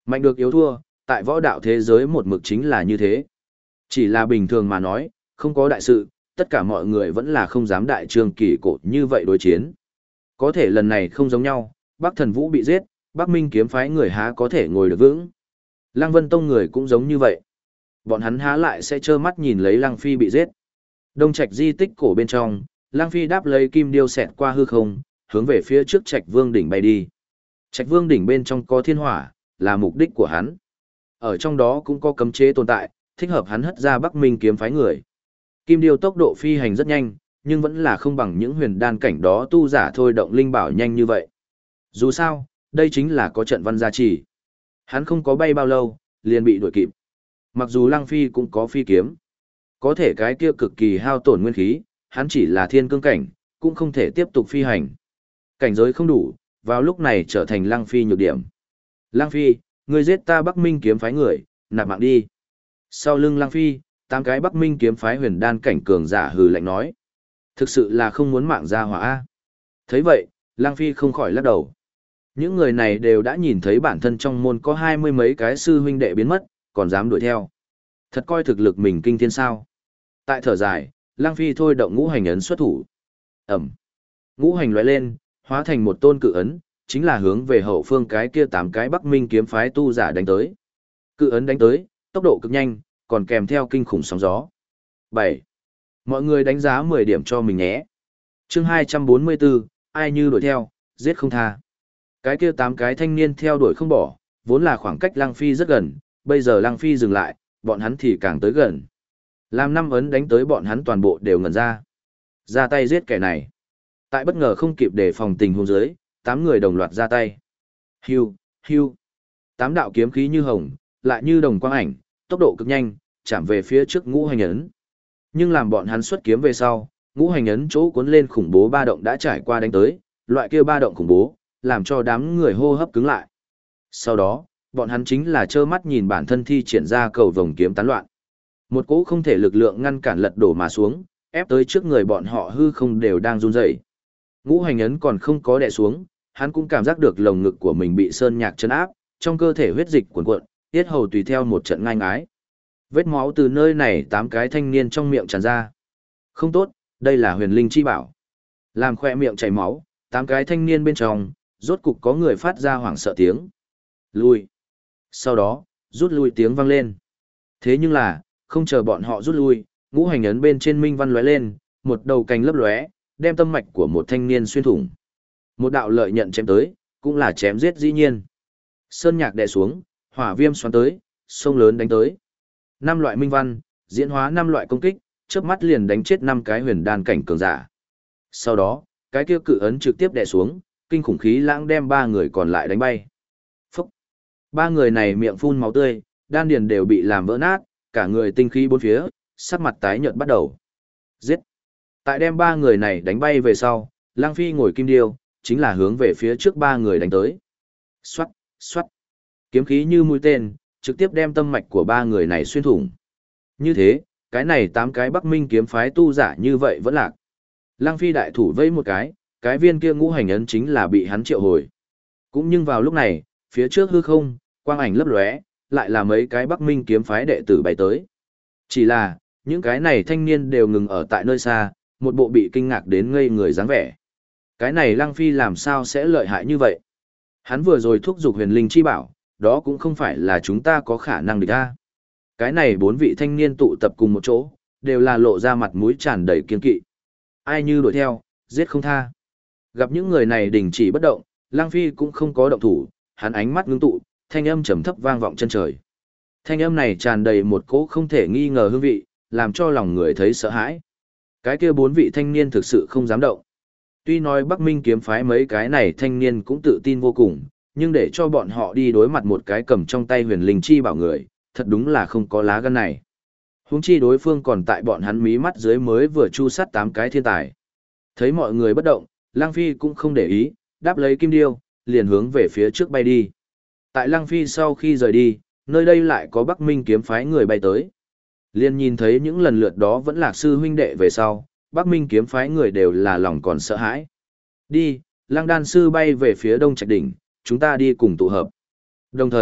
Mạnh được yếu thua, tại võ đạo thế giới một mực chính là như thế. Chỉ là bình thường mà nói, không có đại sự, tất cả mọi người vẫn là không dám đại trương kỳ cổ như vậy đối chiến. Có thể lần này không giống nhau, Bắc Thần Vũ bị giết, Bắc Minh kiếm phái người há có thể ngồi được vững. Lăng Vân Tông người cũng giống như vậy. Bọn hắn há lại sẽ trơ mắt nhìn lấy Lăng Phi bị giết. Đông Trạch di tích cổ bên trong, Lăng Phi đáp lấy kim điêu xẹt qua hư không, hướng về phía trước Trạch Vương đỉnh bay đi. Trạch Vương đỉnh bên trong có thiên hỏa, là mục đích của hắn. Ở trong đó cũng có cấm chế tồn tại, thích hợp hắn hất ra Bắc Minh kiếm phái người. Kim điêu tốc độ phi hành rất nhanh, nhưng vẫn là không bằng những huyền đan cảnh đó tu giả thôi động linh bảo nhanh như vậy. Dù sao, đây chính là có trận văn gia trì. Hắn không có bay bao lâu, liền bị đuổi kịp. Mặc dù Lăng Phi cũng có phi kiếm, có thể cái kia cực kỳ hao tổn nguyên khí, hắn chỉ là thiên cương cảnh, cũng không thể tiếp tục phi hành. Cảnh giới không đủ, vào lúc này trở thành Lăng Phi nhược điểm. Lăng Phi, ngươi giết ta Bắc Minh kiếm phái người, nạp mạng đi. Sau lưng Lăng Phi, 8 cái Bắc Minh kiếm phái huyền đan cảnh cường giả hừ lạnh nói. Thực sự là không muốn mạng ra hỏa. Thấy vậy, Lăng Phi không khỏi lắc đầu. Những người này đều đã nhìn thấy bản thân trong môn có 20 mấy cái sư huynh đệ biến mất, còn dám đuổi theo. Thật coi thực lực mình kinh thiên sao. Tại thở dài, Lăng Phi thôi động ngũ hành ấn xuất thủ. Ẩm. Ngũ hành lóe lên, hóa thành một tôn cự ấn, chính là hướng về hậu phương cái kia 8 cái Bắc Minh kiếm phái tu giả đánh tới. Cự ấn đánh tới, tốc độ cực nhanh, còn kèm theo kinh khủng sóng gió. 7. Mọi người đánh giá 10 điểm cho mình nhé. Chương 244, ai như đuổi theo, giết không tha. Cái kia 8 cái thanh niên theo đuổi không bỏ, vốn là khoảng cách Lăng Phi rất gần, bây giờ Lăng Phi dừng lại, bọn hắn thì càng tới gần. Làm 5 ấn đánh tới bọn hắn toàn bộ đều ngẩn ra. Ra tay giết kẻ này. Tại bất ngờ không kịp đề phòng tình huống dưới, 8 người đồng loạt ra tay. Hưu, hưu. 8 đạo kiếm khí như hồng, lại như đồng quang ảnh, tốc độ cực nhanh, chạm về phía trước ngũ hành ấn. Nhưng làm bọn hắn xuất kiếm về sau, ngũ hành ấn chỗ cuốn lên khủng bố ba động đã trải qua đánh tới, loại kia ba động khủng bố, làm cho đám người hô hấp cứng lại. Sau đó, bọn hắn chính là trơ mắt nhìn bản thân thi triển ra cầu vồng kiếm tán loạn. Một cỗ không thể lực lượng ngăn cản lật đổ mà xuống, ép tới trước người bọn họ hư không đều đang run rẩy. Ngũ hành ấn còn không có đè xuống, hắn cũng cảm giác được lồng ngực của mình bị sơn nhạc chấn áp, trong cơ thể huyết dịch cuồn cuộn, tiết hầu tùy theo một trận ngai ngái. Vết máu từ nơi này 8 cái thanh niên trong miệng tràn ra. Không tốt, đây là huyền linh chi bảo. Làm khoe miệng chảy máu, 8 cái thanh niên bên trong, rốt cục có người phát ra hoảng sợ tiếng. Lui. Sau đó, rút lui tiếng vang lên. Thế nhưng là, không chờ bọn họ rút lui, ngũ hành ấn bên trên minh văn lóe lên, một đầu cành lấp lóe, đem tâm mạch của một thanh niên xuyên thủng. Một đạo lợi nhận chém tới, cũng là chém giết dĩ nhiên. Sơn nhạc đè xuống, hỏa viêm xoắn tới, sông lớn đánh tới. 5 loại minh văn, diễn hóa 5 loại công kích, chớp mắt liền đánh chết 5 cái huyền đan cảnh cường giả. Sau đó, cái kia cự ấn trực tiếp đè xuống, kinh khủng khí lãng đem 3 người còn lại đánh bay. Phúc! 3 người này miệng phun máu tươi, đan điền đều bị làm vỡ nát, cả người tinh khí bốn phía, sắc mặt tái nhợt bắt đầu. Giết! Tại đem 3 người này đánh bay về sau, Lăng Phi ngồi kim điêu, chính là hướng về phía trước 3 người đánh tới. Xoát, xoát. Kiếm khí như mũi tên, trực tiếp đem tâm mạch của 3 người này xuyên thủng. Như thế, cái này 8 cái Bắc Minh kiếm phái tu giả như vậy vẫn lạc. Lăng Phi đại thủ vẫy một cái viên kia ngũ hành ấn chính là bị hắn triệu hồi. Cũng nhưng vào lúc này, phía trước hư không, quang ảnh lấp lóe, lại là mấy cái Bắc Minh kiếm phái đệ tử bay tới. Chỉ là, những cái này thanh niên đều ngừng ở tại nơi xa, một bộ bị kinh ngạc đến ngây người dáng vẻ. Cái này Lăng Phi làm sao sẽ lợi hại như vậy? Hắn vừa rồi thúc giục huyền linh chi bảo, đó cũng không phải là chúng ta có khả năng địch ra. Cái này 4 vị thanh niên tụ tập cùng một chỗ, đều là lộ ra mặt mũi tràn đầy kiên kỵ. Ai như đuổi theo, giết không tha. Gặp những người này đình chỉ bất động, Lăng Phi cũng không có động thủ, hắn ánh mắt ngưng tụ, thanh âm trầm thấp vang vọng chân trời. Thanh âm này tràn đầy một cỗ không thể nghi ngờ hương vị, làm cho lòng người thấy sợ hãi. Cái kia 4 vị thanh niên thực sự không dám động. Tuy nói Bắc Minh kiếm phái mấy cái này thanh niên cũng tự tin vô cùng, nhưng để cho bọn họ đi đối mặt một cái cầm trong tay huyền linh chi bảo người, thật đúng là không có lá gan này. Huống chi đối phương còn tại bọn hắn mí mắt dưới mới vừa chu sát 8 cái thiên tài. Thấy mọi người bất động, Lăng Phi cũng không để ý, đáp lấy kim điêu, liền hướng về phía trước bay đi. Tại Lăng Phi sau khi rời đi, nơi đây lại có Bắc Minh kiếm phái người bay tới. Liền nhìn thấy những lần lượt đó vẫn là sư huynh đệ về sau, Bắc Minh kiếm phái người đều là lòng còn sợ hãi. Đi, Lăng đan sư bay về phía đông trạch đỉnh, chúng ta đi cùng tụ hợp. Đồng thời,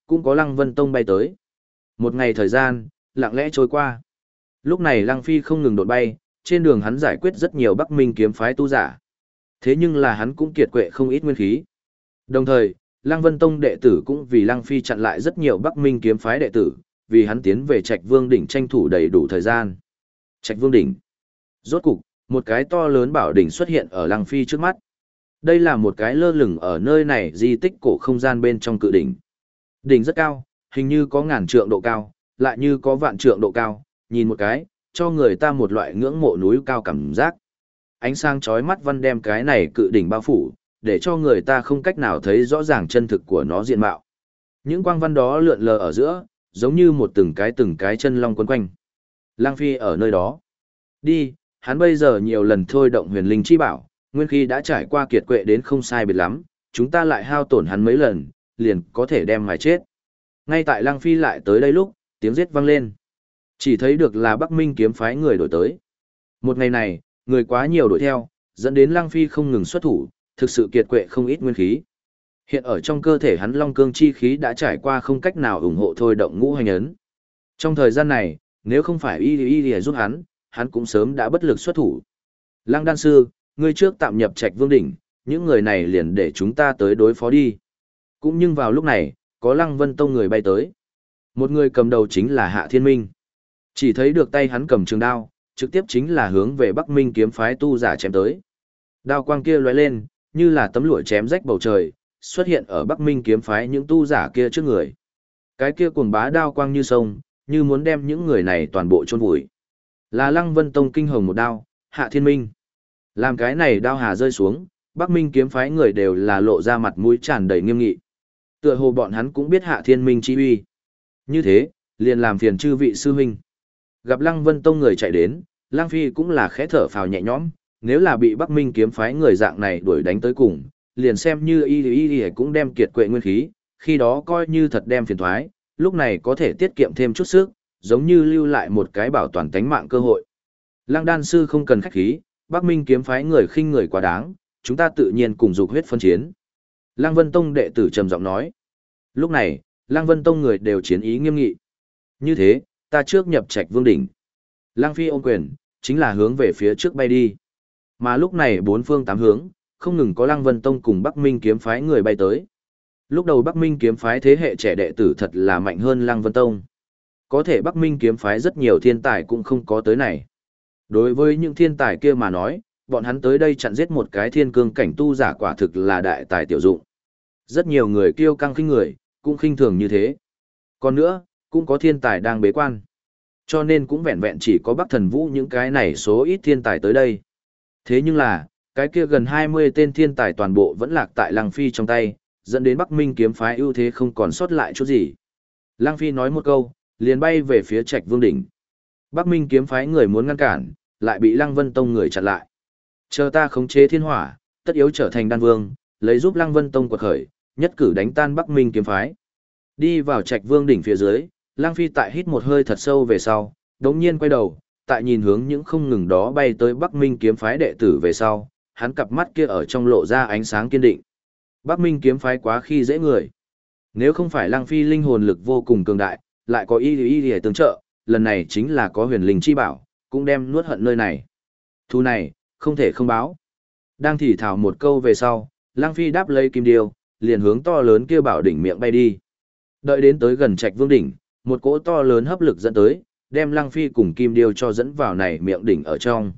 cũng có Lăng Vân Tông bay tới. Một ngày thời gian, lặng lẽ trôi qua. Lúc này Lăng Phi không ngừng đột bay, trên đường hắn giải quyết rất nhiều Bắc Minh kiếm phái tu giả. Thế nhưng là hắn cũng kiệt quệ không ít nguyên khí. Đồng thời, Lăng Vân Tông đệ tử cũng vì Lăng Phi chặn lại rất nhiều Bắc Minh kiếm phái đệ tử, vì hắn tiến về Trạch Vương đỉnh tranh thủ đầy đủ thời gian. Trạch Vương đỉnh. Rốt cục, một cái to lớn bảo đỉnh xuất hiện ở Lăng Phi trước mắt. Đây là một cái lơ lửng ở nơi này di tích cổ không gian bên trong cự đỉnh. Đỉnh rất cao, hình như có ngàn trượng độ cao, lại như có vạn trượng độ cao, nhìn một cái, cho người ta một loại ngưỡng mộ núi cao cảm giác. Ánh sáng chói mắt văn đem cái này cự đỉnh bao phủ, để cho người ta không cách nào thấy rõ ràng chân thực của nó diện mạo. Những quang văn đó lượn lờ ở giữa, giống như một từng cái chân long quấn quanh. Lang Phi ở nơi đó. Đi, hắn bây giờ nhiều lần thôi động huyền linh chi bảo, nguyên khí đã trải qua kiệt quệ đến không sai biệt lắm, chúng ta lại hao tổn hắn mấy lần, liền có thể đem mài chết. Ngay tại Lang Phi lại tới đây lúc, tiếng giết vang lên. Chỉ thấy được là Bắc Minh kiếm phái người đổi tới. Một ngày này, người quá nhiều đuổi theo, dẫn đến Lang Phi không ngừng xuất thủ, thực sự kiệt quệ không ít nguyên khí. Hiện ở trong cơ thể hắn long cương chi khí đã trải qua không cách nào ủng hộ thôi động ngũ hành ấn. Trong thời gian này, nếu không phải y giúp hắn cũng sớm đã bất lực xuất thủ. Lăng đan sư, ngươi trước tạm nhập Trạch Vương đỉnh, những người này liền để chúng ta tới đối phó đi. Cũng nhưng vào lúc này, có Lăng Vân Tông người bay tới. Một người cầm đầu chính là Hạ Thiên Minh. Chỉ thấy được tay hắn cầm trường đao, trực tiếp chính là hướng về Bắc Minh kiếm phái tu giả chém tới. Đao quang kia lóe lên, như là tấm lụa chém rách bầu trời, xuất hiện ở Bắc Minh kiếm phái những tu giả kia trước người. Cái kia cuồng bá đao quang như sông, như muốn đem những người này toàn bộ chôn vùi. Là Lăng Vân Tông kinh hồng một đao, Hạ Thiên Minh. Làm cái này đao hà rơi xuống, Bắc Minh kiếm phái người đều là lộ ra mặt mũi tràn đầy nghiêm nghị. Tựa hồ bọn hắn cũng biết Hạ Thiên Minh chi uy. Như thế, liền làm phiền chư vị sư huynh. Gặp Lăng Vân Tông người chạy đến, Lăng Phi cũng là khẽ thở phào nhẹ nhõm, nếu là bị Bắc Minh kiếm phái người dạng này đuổi đánh tới cùng, liền xem như y cũng đem kiệt quệ nguyên khí, khi đó coi như thật đem phiền thoái, lúc này có thể tiết kiệm thêm chút sức, giống như lưu lại một cái bảo toàn tánh mạng cơ hội. Lăng đan sư không cần khách khí, Bắc Minh kiếm phái người khinh người quá đáng, chúng ta tự nhiên cùng dục huyết phân chiến. Lăng Vân Tông đệ tử trầm giọng nói. Lúc này, Lăng Vân Tông người đều chiến ý nghiêm nghị. Như thế, ta trước nhập Trạch Vương đỉnh. Lăng Phi ôm quyền, chính là hướng về phía trước bay đi. Mà lúc này bốn phương tám hướng, không ngừng có Lăng Vân Tông cùng Bắc Minh kiếm phái người bay tới. Lúc đầu Bắc Minh kiếm phái thế hệ trẻ đệ tử thật là mạnh hơn Lăng Vân Tông. Có thể Bắc Minh kiếm phái rất nhiều thiên tài cũng không có tới này. Đối với những thiên tài kia mà nói, bọn hắn tới đây chặn giết một cái thiên cương cảnh tu giả quả thực là đại tài tiểu dụng. Rất nhiều người kiêu căng khinh người, cũng khinh thường như thế. Còn nữa, cũng có thiên tài đang bế quan. Cho nên cũng vẹn vẹn chỉ có Bắc Thần Vũ những cái này số ít thiên tài tới đây. Thế nhưng là, cái kia gần 20 tên thiên tài toàn bộ vẫn lạc tại Lăng Phi trong tay, dẫn đến Bắc Minh kiếm phái ưu thế không còn sót lại chút gì. Lăng Phi nói một câu, liền bay về phía Trạch Vương đỉnh. Bắc Minh kiếm phái người muốn ngăn cản, lại bị Lăng Vân Tông người chặn lại. Chờ ta khống chế thiên hỏa, tất yếu trở thành đan vương, lấy giúp Lăng Vân Tông quật khởi, nhất cử đánh tan Bắc Minh kiếm phái. Đi vào Trạch Vương đỉnh phía dưới, Lăng Phi tại hít một hơi thật sâu về sau, đống nhiên quay đầu, tại nhìn hướng những không ngừng đó bay tới Bắc Minh kiếm phái đệ tử về sau, hắn cặp mắt kia ở trong lộ ra ánh sáng kiên định. Bắc Minh kiếm phái quá khi dễ người. Nếu không phải Lăng Phi linh hồn lực vô cùng cường đại, lại có y tương trợ, lần này chính là có huyền linh chi bảo, cũng đem nuốt hận nơi này. Thu này, không thể không báo. Đang thì thảo một câu về sau, Lăng Phi đáp lấy kim điêu, liền hướng to lớn kia bảo đỉnh miệng bay đi. Đợi đến tới gần Trạch Vương đỉnh, một cỗ to lớn hấp lực dẫn tới, đem Lăng Phi cùng kim điêu cho dẫn vào này miệng đỉnh ở trong.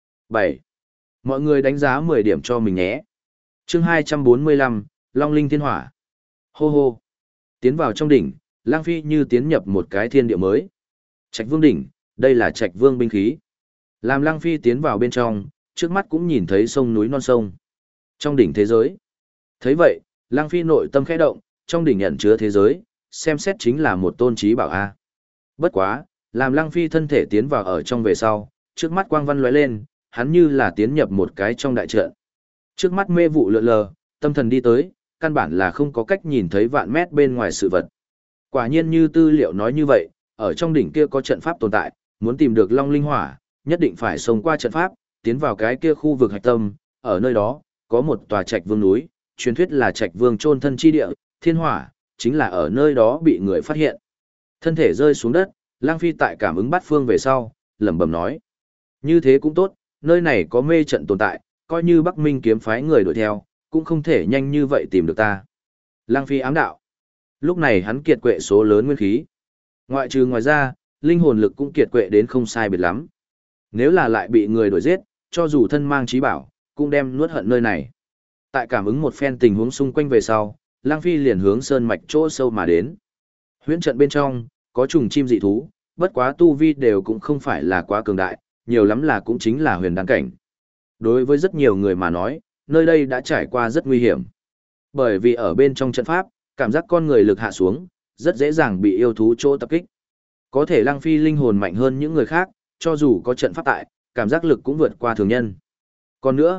7. Mọi người đánh giá 10 điểm cho mình nhé. Chương 245, Long Linh Thiên Hỏa. Hô hô. Tiến vào trong đỉnh, Lăng Phi như tiến nhập một cái thiên địa mới. Trạch Vương đỉnh, đây là Trạch Vương binh khí. Làm Lăng Phi tiến vào bên trong, trước mắt cũng nhìn thấy sông núi non sông. Trong đỉnh thế giới. Thấy vậy, Lăng Phi nội tâm khẽ động, trong đỉnh ẩn chứa thế giới, xem xét chính là một tôn trí bảo A. Bất quá, làm Lăng Phi thân thể tiến vào ở trong về sau, trước mắt quang văn lóe lên, hắn như là tiến nhập một cái trong đại trận. Trước mắt mê vụ lượn lờ, tâm thần đi tới, căn bản là không có cách nhìn thấy vạn mét bên ngoài sự vật. Quả nhiên như tư liệu nói như vậy, ở trong đỉnh kia có trận pháp tồn tại, muốn tìm được Long Linh Hỏa, nhất định phải xông qua trận pháp, tiến vào cái kia khu vực hạch tâm, ở nơi đó, có một tòa Trạch Vương núi, truyền thuyết là Trạch Vương chôn thân chi địa, thiên hỏa, chính là ở nơi đó bị người phát hiện. Thân thể rơi xuống đất, Lang Phi tại cảm ứng bát phương về sau, lẩm bẩm nói. Như thế cũng tốt, nơi này có mê trận tồn tại, coi như Bắc Minh kiếm phái người đuổi theo, cũng không thể nhanh như vậy tìm được ta. Lang Phi ám đạo. Lúc này hắn kiệt quệ số lớn nguyên khí. Ngoài ra, linh hồn lực cũng kiệt quệ đến không sai biệt lắm. Nếu là lại bị người đuổi giết, cho dù thân mang trí bảo, cũng đem nuốt hận nơi này. Tại cảm ứng một phen tình huống xung quanh về sau, Lang Phi liền hướng sơn mạch chỗ sâu mà đến. Huyễn trận bên trong, có trùng chim dị thú, bất quá tu vi đều cũng không phải là quá cường đại, nhiều lắm là cũng chính là huyền đan cảnh. Đối với rất nhiều người mà nói, nơi đây đã trải qua rất nguy hiểm. Bởi vì ở bên trong trận pháp, cảm giác con người lực hạ xuống, rất dễ dàng bị yêu thú chỗ tập kích. Có thể Lang Phi linh hồn mạnh hơn những người khác, cho dù có trận pháp tại, cảm giác lực cũng vượt qua thường nhân. Còn nữa,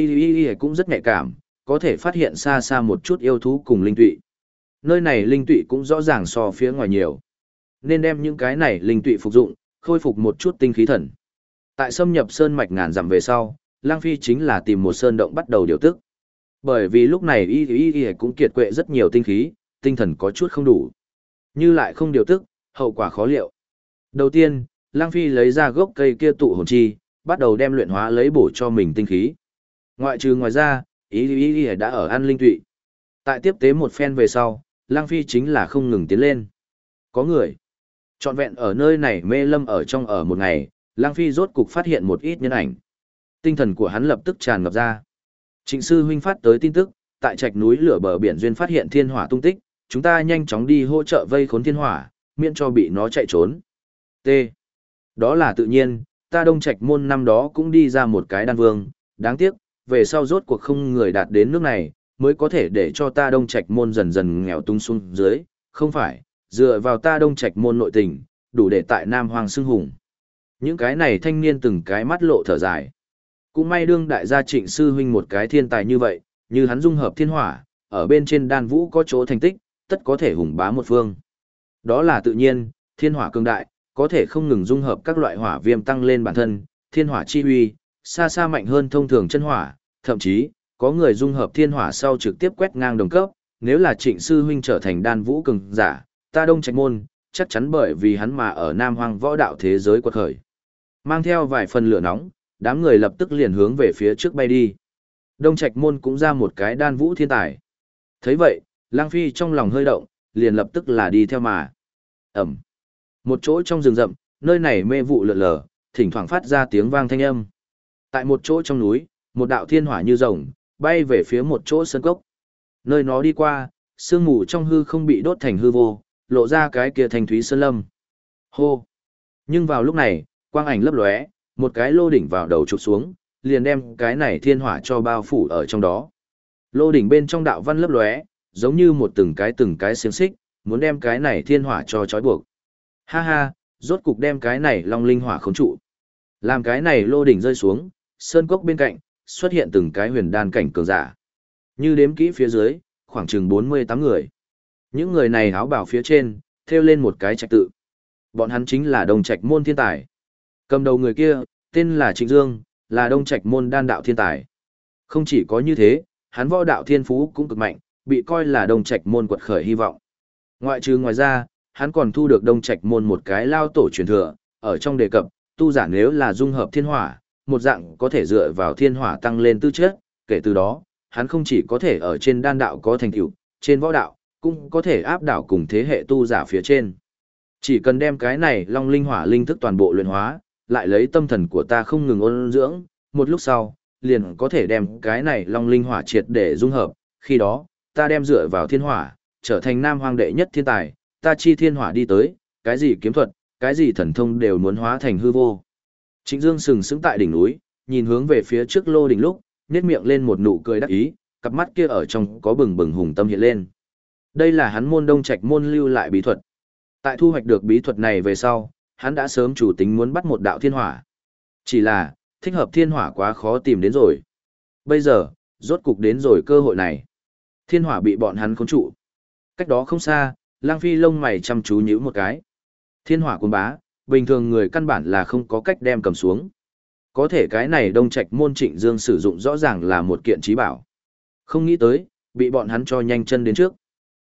y cũng rất nhạy cảm, có thể phát hiện xa xa một chút yêu thú cùng linh tụy. Nơi này linh tụy cũng rõ ràng so phía ngoài nhiều. Nên đem những cái này linh tụy phục dụng, khôi phục một chút tinh khí thần. Tại xâm nhập sơn mạch ngàn dặm về sau, Lang Phi chính là tìm một sơn động bắt đầu điều tức. Bởi vì lúc này y cũng kiệt quệ rất nhiều tinh khí, tinh thần có chút không đủ. Như lại không điều tức, hậu quả khó liệu. Đầu tiên, Lang Phi lấy ra gốc cây kia tụ hồn chi, bắt đầu đem luyện hóa lấy bổ cho mình tinh khí. Ngoài ra, y đã ở ăn linh tụy. Tại tiếp tế một phen về sau, Lang Phi chính là không ngừng tiến lên. Có người. Trọn vẹn ở nơi này mê lâm ở trong ở một ngày, Lang Phi rốt cục phát hiện một ít nhân ảnh. Tinh thần của hắn lập tức tràn ngập ra. Trịnh sư huynh phát tới tin tức, tại trạch núi lửa bờ biển duyên phát hiện thiên hỏa tung tích, chúng ta nhanh chóng đi hỗ trợ vây khốn thiên hỏa, miễn cho bị nó chạy trốn. T. Đó là tự nhiên, ta Đông Trạch môn năm đó cũng đi ra một cái đan vương, đáng tiếc, về sau rốt cuộc không người đạt đến nước này, mới có thể để cho ta Đông Trạch môn dần dần nghèo tung xuống dưới, không phải, dựa vào ta Đông Trạch môn nội tình, đủ để tại Nam Hoàng xưng hùng. Những cái này thanh niên từng cái mắt lộ thở dài. Cũng may đương đại gia Trịnh sư huynh một cái thiên tài như vậy, như hắn dung hợp thiên hỏa, ở bên trên đan vũ có chỗ thành tích, tất có thể hùng bá một phương. Đó là tự nhiên, thiên hỏa cường đại, có thể không ngừng dung hợp các loại hỏa viêm tăng lên bản thân, thiên hỏa chi uy, xa xa mạnh hơn thông thường chân hỏa, thậm chí, có người dung hợp thiên hỏa sau trực tiếp quét ngang đồng cấp, nếu là Trịnh sư huynh trở thành đan vũ cường giả, ta Đông Trạch môn, chắc chắn bởi vì hắn mà ở Nam Hoang võ đạo thế giới quật khởi. Mang theo vài phần lửa nóng, đám người lập tức liền hướng về phía trước bay đi. Đông Trạch môn cũng ra một cái đan vũ thiên tài. Thấy vậy, Lang Phi trong lòng hơi động, liền lập tức là đi theo mà. Ẩm. Một chỗ trong rừng rậm, nơi này mê vụ lượn lờ, thỉnh thoảng phát ra tiếng vang thanh âm. Tại một chỗ trong núi, một đạo thiên hỏa như rồng, bay về phía một chỗ sơn cốc. Nơi nó đi qua, sương mù trong hư không bị đốt thành hư vô, lộ ra cái kia thanh thúy sơn lâm. Hô. Nhưng vào lúc này, quang ảnh lấp lóe, một cái lô đỉnh vào đầu chụp xuống, liền đem cái này thiên hỏa cho bao phủ ở trong đó. Lô đỉnh bên trong đạo văn lấp lóe, giống như một từng cái xiềng xích, muốn đem cái này thiên hỏa cho trói buộc. Ha ha, rốt cục đem cái này long linh hỏa khống trụ. Làm cái này lô đỉnh rơi xuống, sơn cốc bên cạnh, xuất hiện từng cái huyền đan cảnh cường giả. Như đếm kỹ phía dưới, khoảng chừng 48 người. Những người này áo bào phía trên, thêu lên một cái trạch tự. Bọn hắn chính là Đông Trạch môn thiên tài. Cầm đầu người kia, tên là Trịnh Dương, là Đông Trạch môn đan đạo thiên tài. Không chỉ có như thế, hắn võ đạo thiên phú cũng cực mạnh, bị coi là Đông Trạch môn quật khởi hy vọng. Ngoài ra, hắn còn thu được Đông Trạch môn một cái lao tổ truyền thừa, ở trong đề cập, tu giả nếu là dung hợp thiên hỏa, một dạng có thể dựa vào thiên hỏa tăng lên tư chất, kể từ đó, hắn không chỉ có thể ở trên đan đạo có thành tựu, trên võ đạo cũng có thể áp đảo cùng thế hệ tu giả phía trên. Chỉ cần đem cái này long linh hỏa linh thức toàn bộ luyện hóa, lại lấy tâm thần của ta không ngừng ôn dưỡng, một lúc sau, liền có thể đem cái này long linh hỏa triệt để dung hợp, khi đó, ta đem dựa vào thiên hỏa, trở thành Nam Hoang đệ nhất thiên tài, ta chi thiên hỏa đi tới, cái gì kiếm thuật, cái gì thần thông đều muốn hóa thành hư vô. Trịnh Dương sừng sững tại đỉnh núi, nhìn hướng về phía trước lô đỉnh lúc, nhếch miệng lên một nụ cười đắc ý, cặp mắt kia ở trong có bừng bừng hùng tâm hiện lên. Đây là hắn môn Đông Trạch môn lưu lại bí thuật. Tại thu hoạch được bí thuật này về sau, hắn đã sớm chủ tính muốn bắt một đạo thiên hỏa. Chỉ là, thích hợp thiên hỏa quá khó tìm đến rồi. Bây giờ, rốt cục đến rồi cơ hội này. Thiên hỏa bị bọn hắn khống trụ. Cách đó không xa, Lang Phi lông mày chăm chú nhíu một cái. Thiên hỏa cuồng bá, bình thường người căn bản là không có cách đem cầm xuống. Có thể cái này Đông Trạch môn Trịnh Dương sử dụng rõ ràng là một kiện trí bảo. Không nghĩ tới, bị bọn hắn cho nhanh chân đến trước.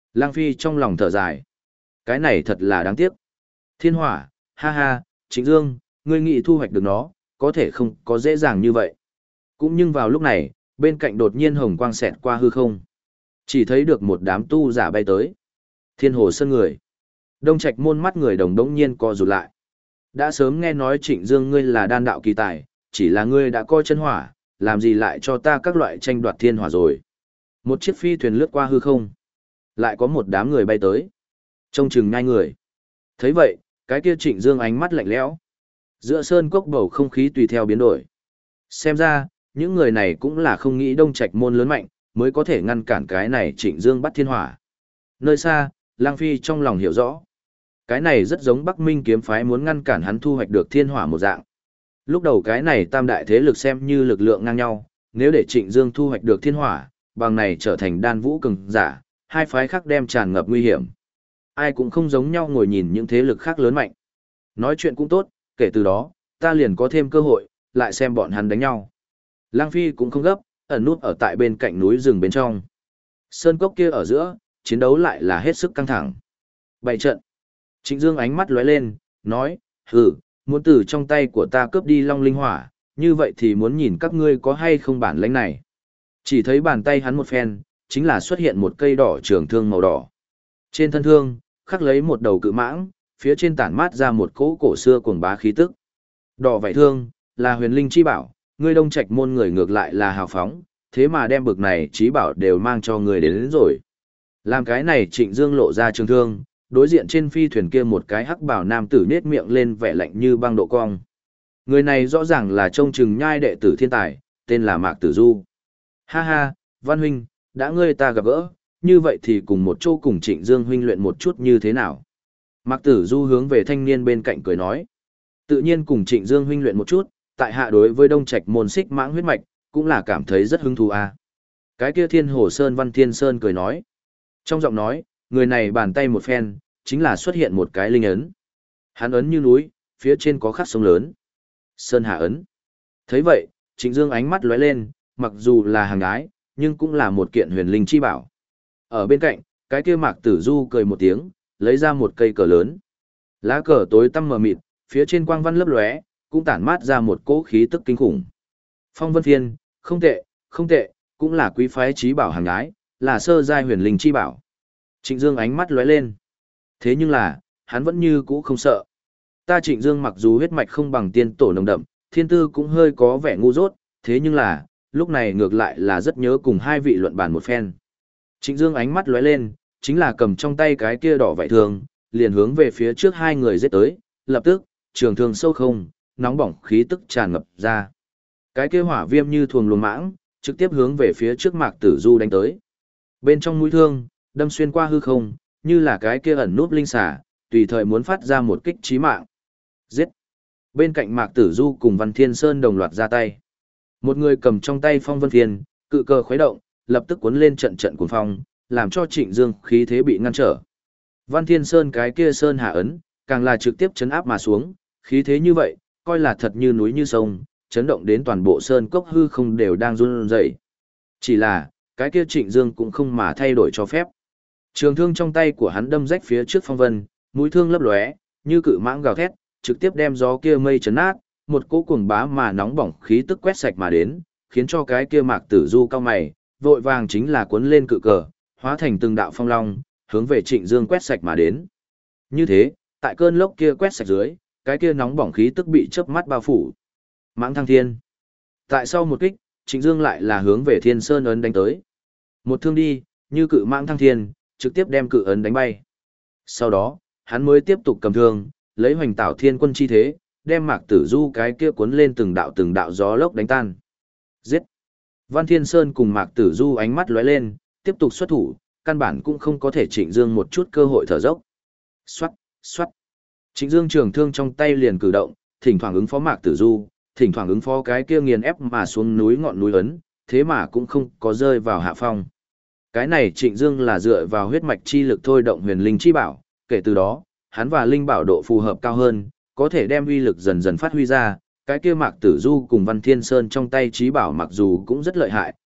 Lang Phi trong lòng thở dài. Cái này thật là đáng tiếc. Thiên hỏa, ha ha, Trịnh Dương, ngươi nghĩ thu hoạch được nó, có thể không có dễ dàng như vậy. Cũng nhưng vào lúc này, bên cạnh đột nhiên hồng quang xẹt qua hư không. Chỉ thấy được một đám tu giả bay tới. Thiên hồ sơn người. Đông Trạch môn mắt người đồng đống nhiên co rụt lại. Đã sớm nghe nói Trịnh Dương ngươi là đan đạo kỳ tài, chỉ là ngươi đã coi chân hỏa, làm gì lại cho ta các loại tranh đoạt thiên hỏa rồi. Một chiếc phi thuyền lướt qua hư không. Lại có một đám người bay tới. Trông chừng ngay người. Thấy vậy, cái kia Trịnh Dương ánh mắt lạnh lẽo. Giữa sơn cốc bầu không khí tùy theo biến đổi. Xem ra, những người này cũng là không nghĩ Đông Trạch môn lớn mạnh, mới có thể ngăn cản cái này Trịnh Dương bắt thiên hỏa. Nơi xa, Lang Phi trong lòng hiểu rõ. Cái này rất giống Bắc Minh kiếm phái muốn ngăn cản hắn thu hoạch được thiên hỏa một dạng. Lúc đầu cái này tam đại thế lực xem như lực lượng ngang nhau, nếu để Trịnh Dương thu hoạch được thiên hỏa, bằng này trở thành đan vũ cường giả, hai phái khác đem tràn ngập nguy hiểm. Ai cũng không giống nhau ngồi nhìn những thế lực khác lớn mạnh. Nói chuyện cũng tốt, kể từ đó, ta liền có thêm cơ hội, lại xem bọn hắn đánh nhau. Lang Phi cũng không gấp, ẩn nút ở tại bên cạnh núi rừng bên trong. Sơn cốc kia ở giữa, chiến đấu lại là hết sức căng thẳng. Bày trận. Trịnh Dương ánh mắt lóe lên, nói, muốn từ trong tay của ta cướp đi Long Linh Hỏa, như vậy thì muốn nhìn các ngươi có hay không bản lĩnh này. Chỉ thấy bàn tay hắn một phen, chính là xuất hiện một cây đỏ trường thương màu đỏ. Trên thân thương, khắc lấy một đầu cự mãng, phía trên tản mát ra một cỗ cổ xưa cuồng bá khí tức. Đỏ vảy thương, là huyền linh chi bảo, ngươi Đông Trạch môn người ngược lại là hào phóng, thế mà đem bực này chí bảo đều mang cho người đến rồi. Làm cái này Trịnh Dương lộ ra trường thương, đối diện trên phi thuyền kia một cái hắc bảo nam tử nết miệng lên vẻ lạnh như băng độ cong. Người này rõ ràng là trông chừng nhai đệ tử thiên tài, tên là Mạc Tử Du. Ha ha, Văn huynh, đã ngươi ta gặp gỡ, như vậy thì cùng một chỗ cùng Trịnh Dương huynh luyện một chút như thế nào? Mạc Tử Du hướng về thanh niên bên cạnh cười nói. Tự nhiên cùng Trịnh Dương huynh luyện một chút, tại hạ đối với Đông Trạch môn xích mãng huyết mạch, cũng là cảm thấy rất hứng thú a. Cái kia Thiên Hồ Sơn Văn Thiên Sơn cười nói. Trong giọng nói, người này bàn tay một phen, chính là xuất hiện một cái linh ấn. Hắn ấn như núi, phía trên có khắc sông lớn. Sơn Hà ấn. Thấy vậy, Trịnh Dương ánh mắt lóe lên, mặc dù là hàng ái, nhưng cũng là một kiện huyền linh chi bảo. Ở bên cạnh, cái kia Mạc Tử Du cười một tiếng, lấy ra một cây cờ lớn. Lá cờ tối tăm mờ mịt, phía trên quang văn lấp lóe, cũng tản mát ra một cỗ khí tức kinh khủng. Phong Vân Phiên, không tệ, không tệ, cũng là quý phái trí bảo hàng ái, là sơ giai huyền linh chi bảo. Trịnh Dương ánh mắt lóe lên. Thế nhưng là, hắn vẫn như cũ không sợ. Ta Trịnh Dương mặc dù huyết mạch không bằng tiên tổ nồng đậm, thiên tư cũng hơi có vẻ ngu dốt, thế nhưng là, lúc này ngược lại là rất nhớ cùng hai vị luận bàn một phen. Trịnh Dương ánh mắt lóe lên, chính là cầm trong tay cái kia đỏ vảy thương, liền hướng về phía trước hai người giết tới, lập tức, trường thương sâu không, nóng bỏng khí tức tràn ngập ra. Cái kia hỏa viêm như thuồng luồng mãng, trực tiếp hướng về phía trước Mạc Tử Du đánh tới. Bên trong mũi thương, đâm xuyên qua hư không, như là cái kia ẩn núp linh xà, tùy thời muốn phát ra một kích chí mạng. Giết! Bên cạnh Mạc Tử Du cùng Văn Thiên Sơn đồng loạt ra tay. Một người cầm trong tay Phong Vân Phiên, cự cờ khuấy động, lập tức cuốn lên trận trận cuồng phong, làm cho Trịnh Dương khí thế bị ngăn trở. Văn Thiên Sơn cái kia sơn hạ ấn, càng là trực tiếp chấn áp mà xuống, khí thế như vậy, coi là thật như núi như sông, chấn động đến toàn bộ sơn cốc hư không đều đang run rẩy. Chỉ là, cái kia Trịnh Dương cũng không mà thay đổi cho phép. Trường thương trong tay của hắn đâm rách phía trước phong vân, mũi thương lấp lóe, như cự mãng gào thét, trực tiếp đem gió kia mây chấn nát, một cỗ cuồng bá mà nóng bỏng khí tức quét sạch mà đến, khiến cho cái kia Mạc Tử Du cao mày, vội vàng chính là cuốn lên cự cờ, hóa thành từng đạo phong long, hướng về Trịnh Dương quét sạch mà đến. Như thế, tại cơn lốc kia quét sạch dưới, cái kia nóng bỏng khí tức bị chớp mắt bao phủ. Mãng Thăng Thiên. Tại sau một kích, Trịnh Dương lại là hướng về Thiên Sơn ấn đánh tới. Một thương đi, như cự Mãng Thăng Thiên, trực tiếp đem cự ấn đánh bay. Sau đó, hắn mới tiếp tục cầm thương, lấy Hoành Tảo Thiên Quân chi thế, đem Mạc Tử Du cái kia cuốn lên từng đạo gió lốc đánh tan. Giết! Văn Thiên Sơn cùng Mạc Tử Du ánh mắt lóe lên, tiếp tục xuất thủ, căn bản cũng không có thể Trịnh Dương một chút cơ hội thở dốc. Xoát, xoát. Trịnh Dương trường thương trong tay liền cử động, thỉnh thoảng ứng phó Mạc Tử Du, thỉnh thoảng ứng phó cái kia nghiền ép mà xuống núi ngọn núi ấn, thế mà cũng không có rơi vào hạ phong. Cái này Trịnh Dương là dựa vào huyết mạch chi lực thôi động huyền linh chi bảo, kể từ đó, hắn và linh bảo độ phù hợp cao hơn, có thể đem uy lực dần dần phát huy ra. Cái kia Mạc Tử Du cùng Văn Thiên Sơn trong tay trí bảo mặc dù cũng rất lợi hại,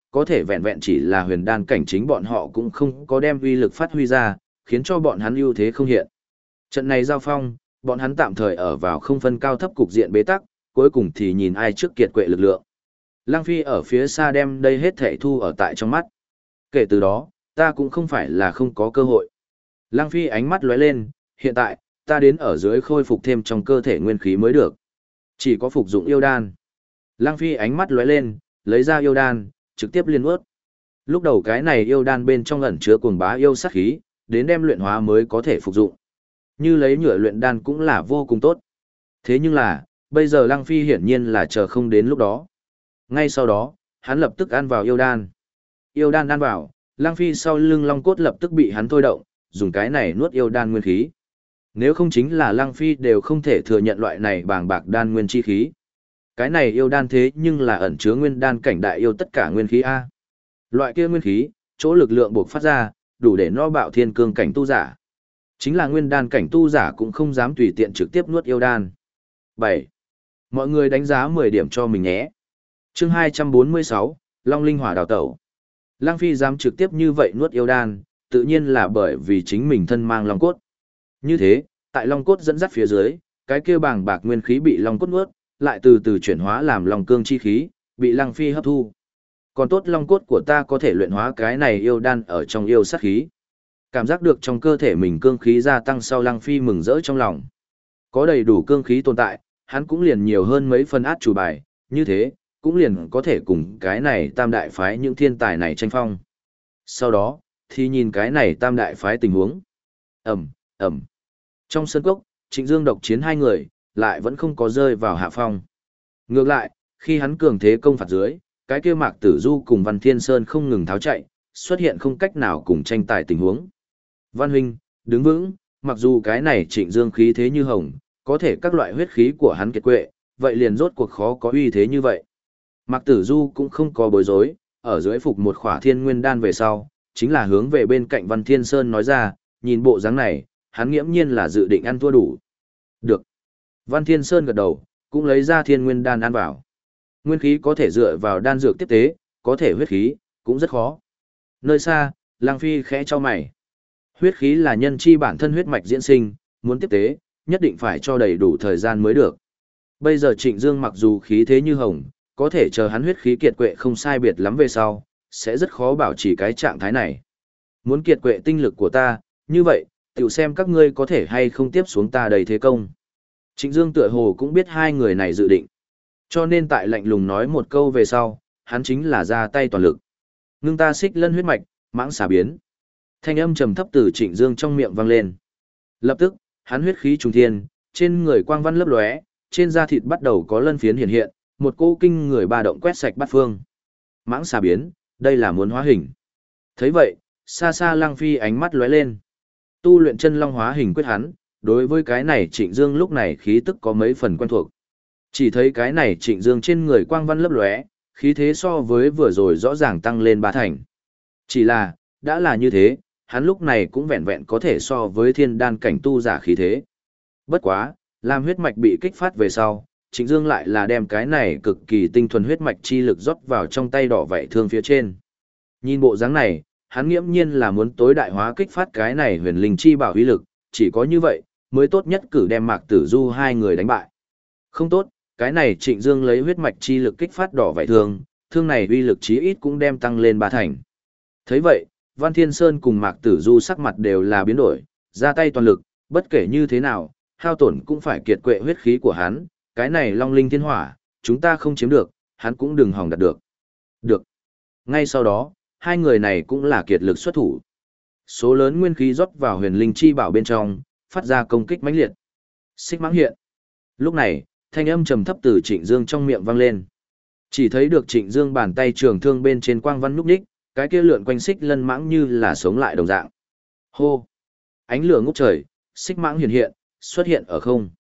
có thể vẹn vẹn chỉ là huyền đan cảnh chính bọn họ cũng không có đem uy lực phát huy ra, khiến cho bọn hắn ưu thế không hiện. Trận này giao phong, bọn hắn tạm thời ở vào không phân cao thấp cục diện bế tắc, cuối cùng thì nhìn ai trước kiệt quệ lực lượng. Lăng Phi ở phía xa đem đây hết thảy thu ở tại trong mắt. Kể từ đó, ta cũng không phải là không có cơ hội. Lăng Phi ánh mắt lóe lên, hiện tại, ta đến ở dưới khôi phục thêm trong cơ thể nguyên khí mới được. Chỉ có phục dụng yêu đan. Lăng Phi ánh mắt lóe lên, lấy ra yêu đan, trực tiếp liên ướt. Lúc đầu cái này yêu đan bên trong ẩn chứa cuồng bá yêu sát khí, đến đem luyện hóa mới có thể phục dụng. Như lấy nhựa luyện đan cũng là vô cùng tốt. Thế nhưng là, bây giờ Lăng Phi hiển nhiên là chờ không đến lúc đó. Ngay sau đó, hắn lập tức ăn vào yêu đan. Yêu đan ăn vào, Lăng Phi sau lưng long cốt lập tức bị hắn thôi động, dùng cái này nuốt yêu đan nguyên khí. Nếu không chính là Lăng Phi đều không thể thừa nhận loại này bàng bạc đan nguyên chi khí. Cái này yêu đan thế nhưng là ẩn chứa nguyên đan cảnh đại yêu tất cả nguyên khí A. Loại kia nguyên khí, chỗ lực lượng buộc phát ra, đủ để no bạo thiên cương cảnh tu giả. Chính là nguyên đan cảnh tu giả cũng không dám tùy tiện trực tiếp nuốt yêu đan. 7. Mọi người đánh giá 10 điểm cho mình nhé. Chương 246, Long Linh Hỏa đào tẩu. Lăng Phi dám trực tiếp như vậy nuốt yêu đan, tự nhiên là bởi vì chính mình thân mang long cốt. Như thế, tại long cốt dẫn dắt phía dưới, cái kia bàng bạc nguyên khí bị long cốt nuốt, lại từ từ chuyển hóa làm long cương chi khí, bị Lăng Phi hấp thu. Còn tốt long cốt của ta có thể luyện hóa cái này yêu đan ở trong yêu sát khí. Cảm giác được trong cơ thể mình cương khí gia tăng sau, Lăng Phi mừng rỡ trong lòng. Có đầy đủ cương khí tồn tại, hắn cũng liền nhiều hơn mấy phần át chủ bài, như thế, cũng liền có thể cùng cái này tam đại phái những thiên tài này tranh phong. Sau đó, thì nhìn cái này tam đại phái tình huống. Ẩm. Trong sân cốc, Trịnh Dương độc chiến hai người, lại vẫn không có rơi vào hạ phong. Ngược lại, khi hắn cường thế công phạt dưới, cái kia Mạc Tử Du cùng Văn Thiên Sơn không ngừng tháo chạy, xuất hiện không cách nào cùng tranh tài tình huống. Văn huynh, đứng vững, mặc dù cái này Trịnh Dương khí thế như hồng, có thể các loại huyết khí của hắn kiệt quệ, vậy liền rốt cuộc khó có uy thế như vậy. Mạc Tử Du cũng không có bối rối, ở dưới phục một khỏa thiên nguyên đan về sau, chính là hướng về bên cạnh Văn Thiên Sơn nói ra, nhìn bộ dáng này, hắn nghiễm nhiên là dự định ăn thua đủ. Được. Văn Thiên Sơn gật đầu, cũng lấy ra thiên nguyên đan ăn vào. Nguyên khí có thể dựa vào đan dược tiếp tế, có thể huyết khí, cũng rất khó. Nơi xa, Lăng Phi khẽ cho mày. Huyết khí là nhân chi bản thân huyết mạch diễn sinh, muốn tiếp tế, nhất định phải cho đầy đủ thời gian mới được. Bây giờ Trịnh Dương mặc dù khí thế như hồng, có thể chờ hắn huyết khí kiệt quệ không sai biệt lắm về sau, sẽ rất khó bảo trì cái trạng thái này. Muốn kiệt quệ tinh lực của ta, như vậy, tiểu xem các ngươi có thể hay không tiếp xuống ta đầy thế công. Trịnh Dương tựa hồ cũng biết hai người này dự định. Cho nên tại lạnh lùng nói một câu về sau, hắn chính là ra tay toàn lực. Ngưng ta xích lân huyết mạch, mãng xà biến. Thanh âm trầm thấp từ Trịnh Dương trong miệng vang lên. Lập tức, hắn huyết khí trùng thiên, trên người quang văn lấp lóe, trên da thịt bắt đầu có lân phiến hiện hiện, một cỗ kinh người ba động quét sạch bát phương. Mãng xà biến, đây là muốn hóa hình. Thấy vậy, xa xa Lăng Phi ánh mắt lóe lên. Tu luyện chân long hóa hình quyết hắn, đối với cái này Trịnh Dương lúc này khí tức có mấy phần quen thuộc. Chỉ thấy cái này Trịnh Dương trên người quang văn lấp lóe, khí thế so với vừa rồi rõ ràng tăng lên 3 thành. Chỉ là, đã là như thế, hắn lúc này cũng vẹn vẹn có thể so với thiên đan cảnh tu giả khí thế. Bất quá, làm huyết mạch bị kích phát về sau, Trịnh Dương lại là đem cái này cực kỳ tinh thuần huyết mạch chi lực rót vào trong tay đỏ vảy thương phía trên. Nhìn bộ dáng này, hắn nghiễm nhiên là muốn tối đại hóa kích phát cái này huyền linh chi bảo uy lực, chỉ có như vậy mới tốt nhất cử đem Mạc Tử Du hai người đánh bại. Không tốt, cái này Trịnh Dương lấy huyết mạch chi lực kích phát đỏ vảy thương, thương này uy lực chí ít cũng đem tăng lên 3 thành. Thấy vậy, Văn Thiên Sơn cùng Mạc Tử Du sắc mặt đều là biến đổi, ra tay toàn lực, bất kể như thế nào, hao tổn cũng phải kiệt quệ huyết khí của hắn, cái này Long Linh Thiên Hỏa, chúng ta không chiếm được, hắn cũng đừng hòng đạt được. Được. Ngay sau đó, hai người này cũng là kiệt lực xuất thủ. Số lớn nguyên khí rót vào huyền linh chi bảo bên trong, phát ra công kích mãnh liệt. Xích mãng hiện. Lúc này, thanh âm trầm thấp từ Trịnh Dương trong miệng vang lên. Chỉ thấy được Trịnh Dương bàn tay trường thương bên trên quang văn núp đích, cái kia lượn quanh xích lân mãng như là sống lại đồng dạng. Hô! Ánh lửa ngút trời, xích mãng hiện hiện, xuất hiện ở không.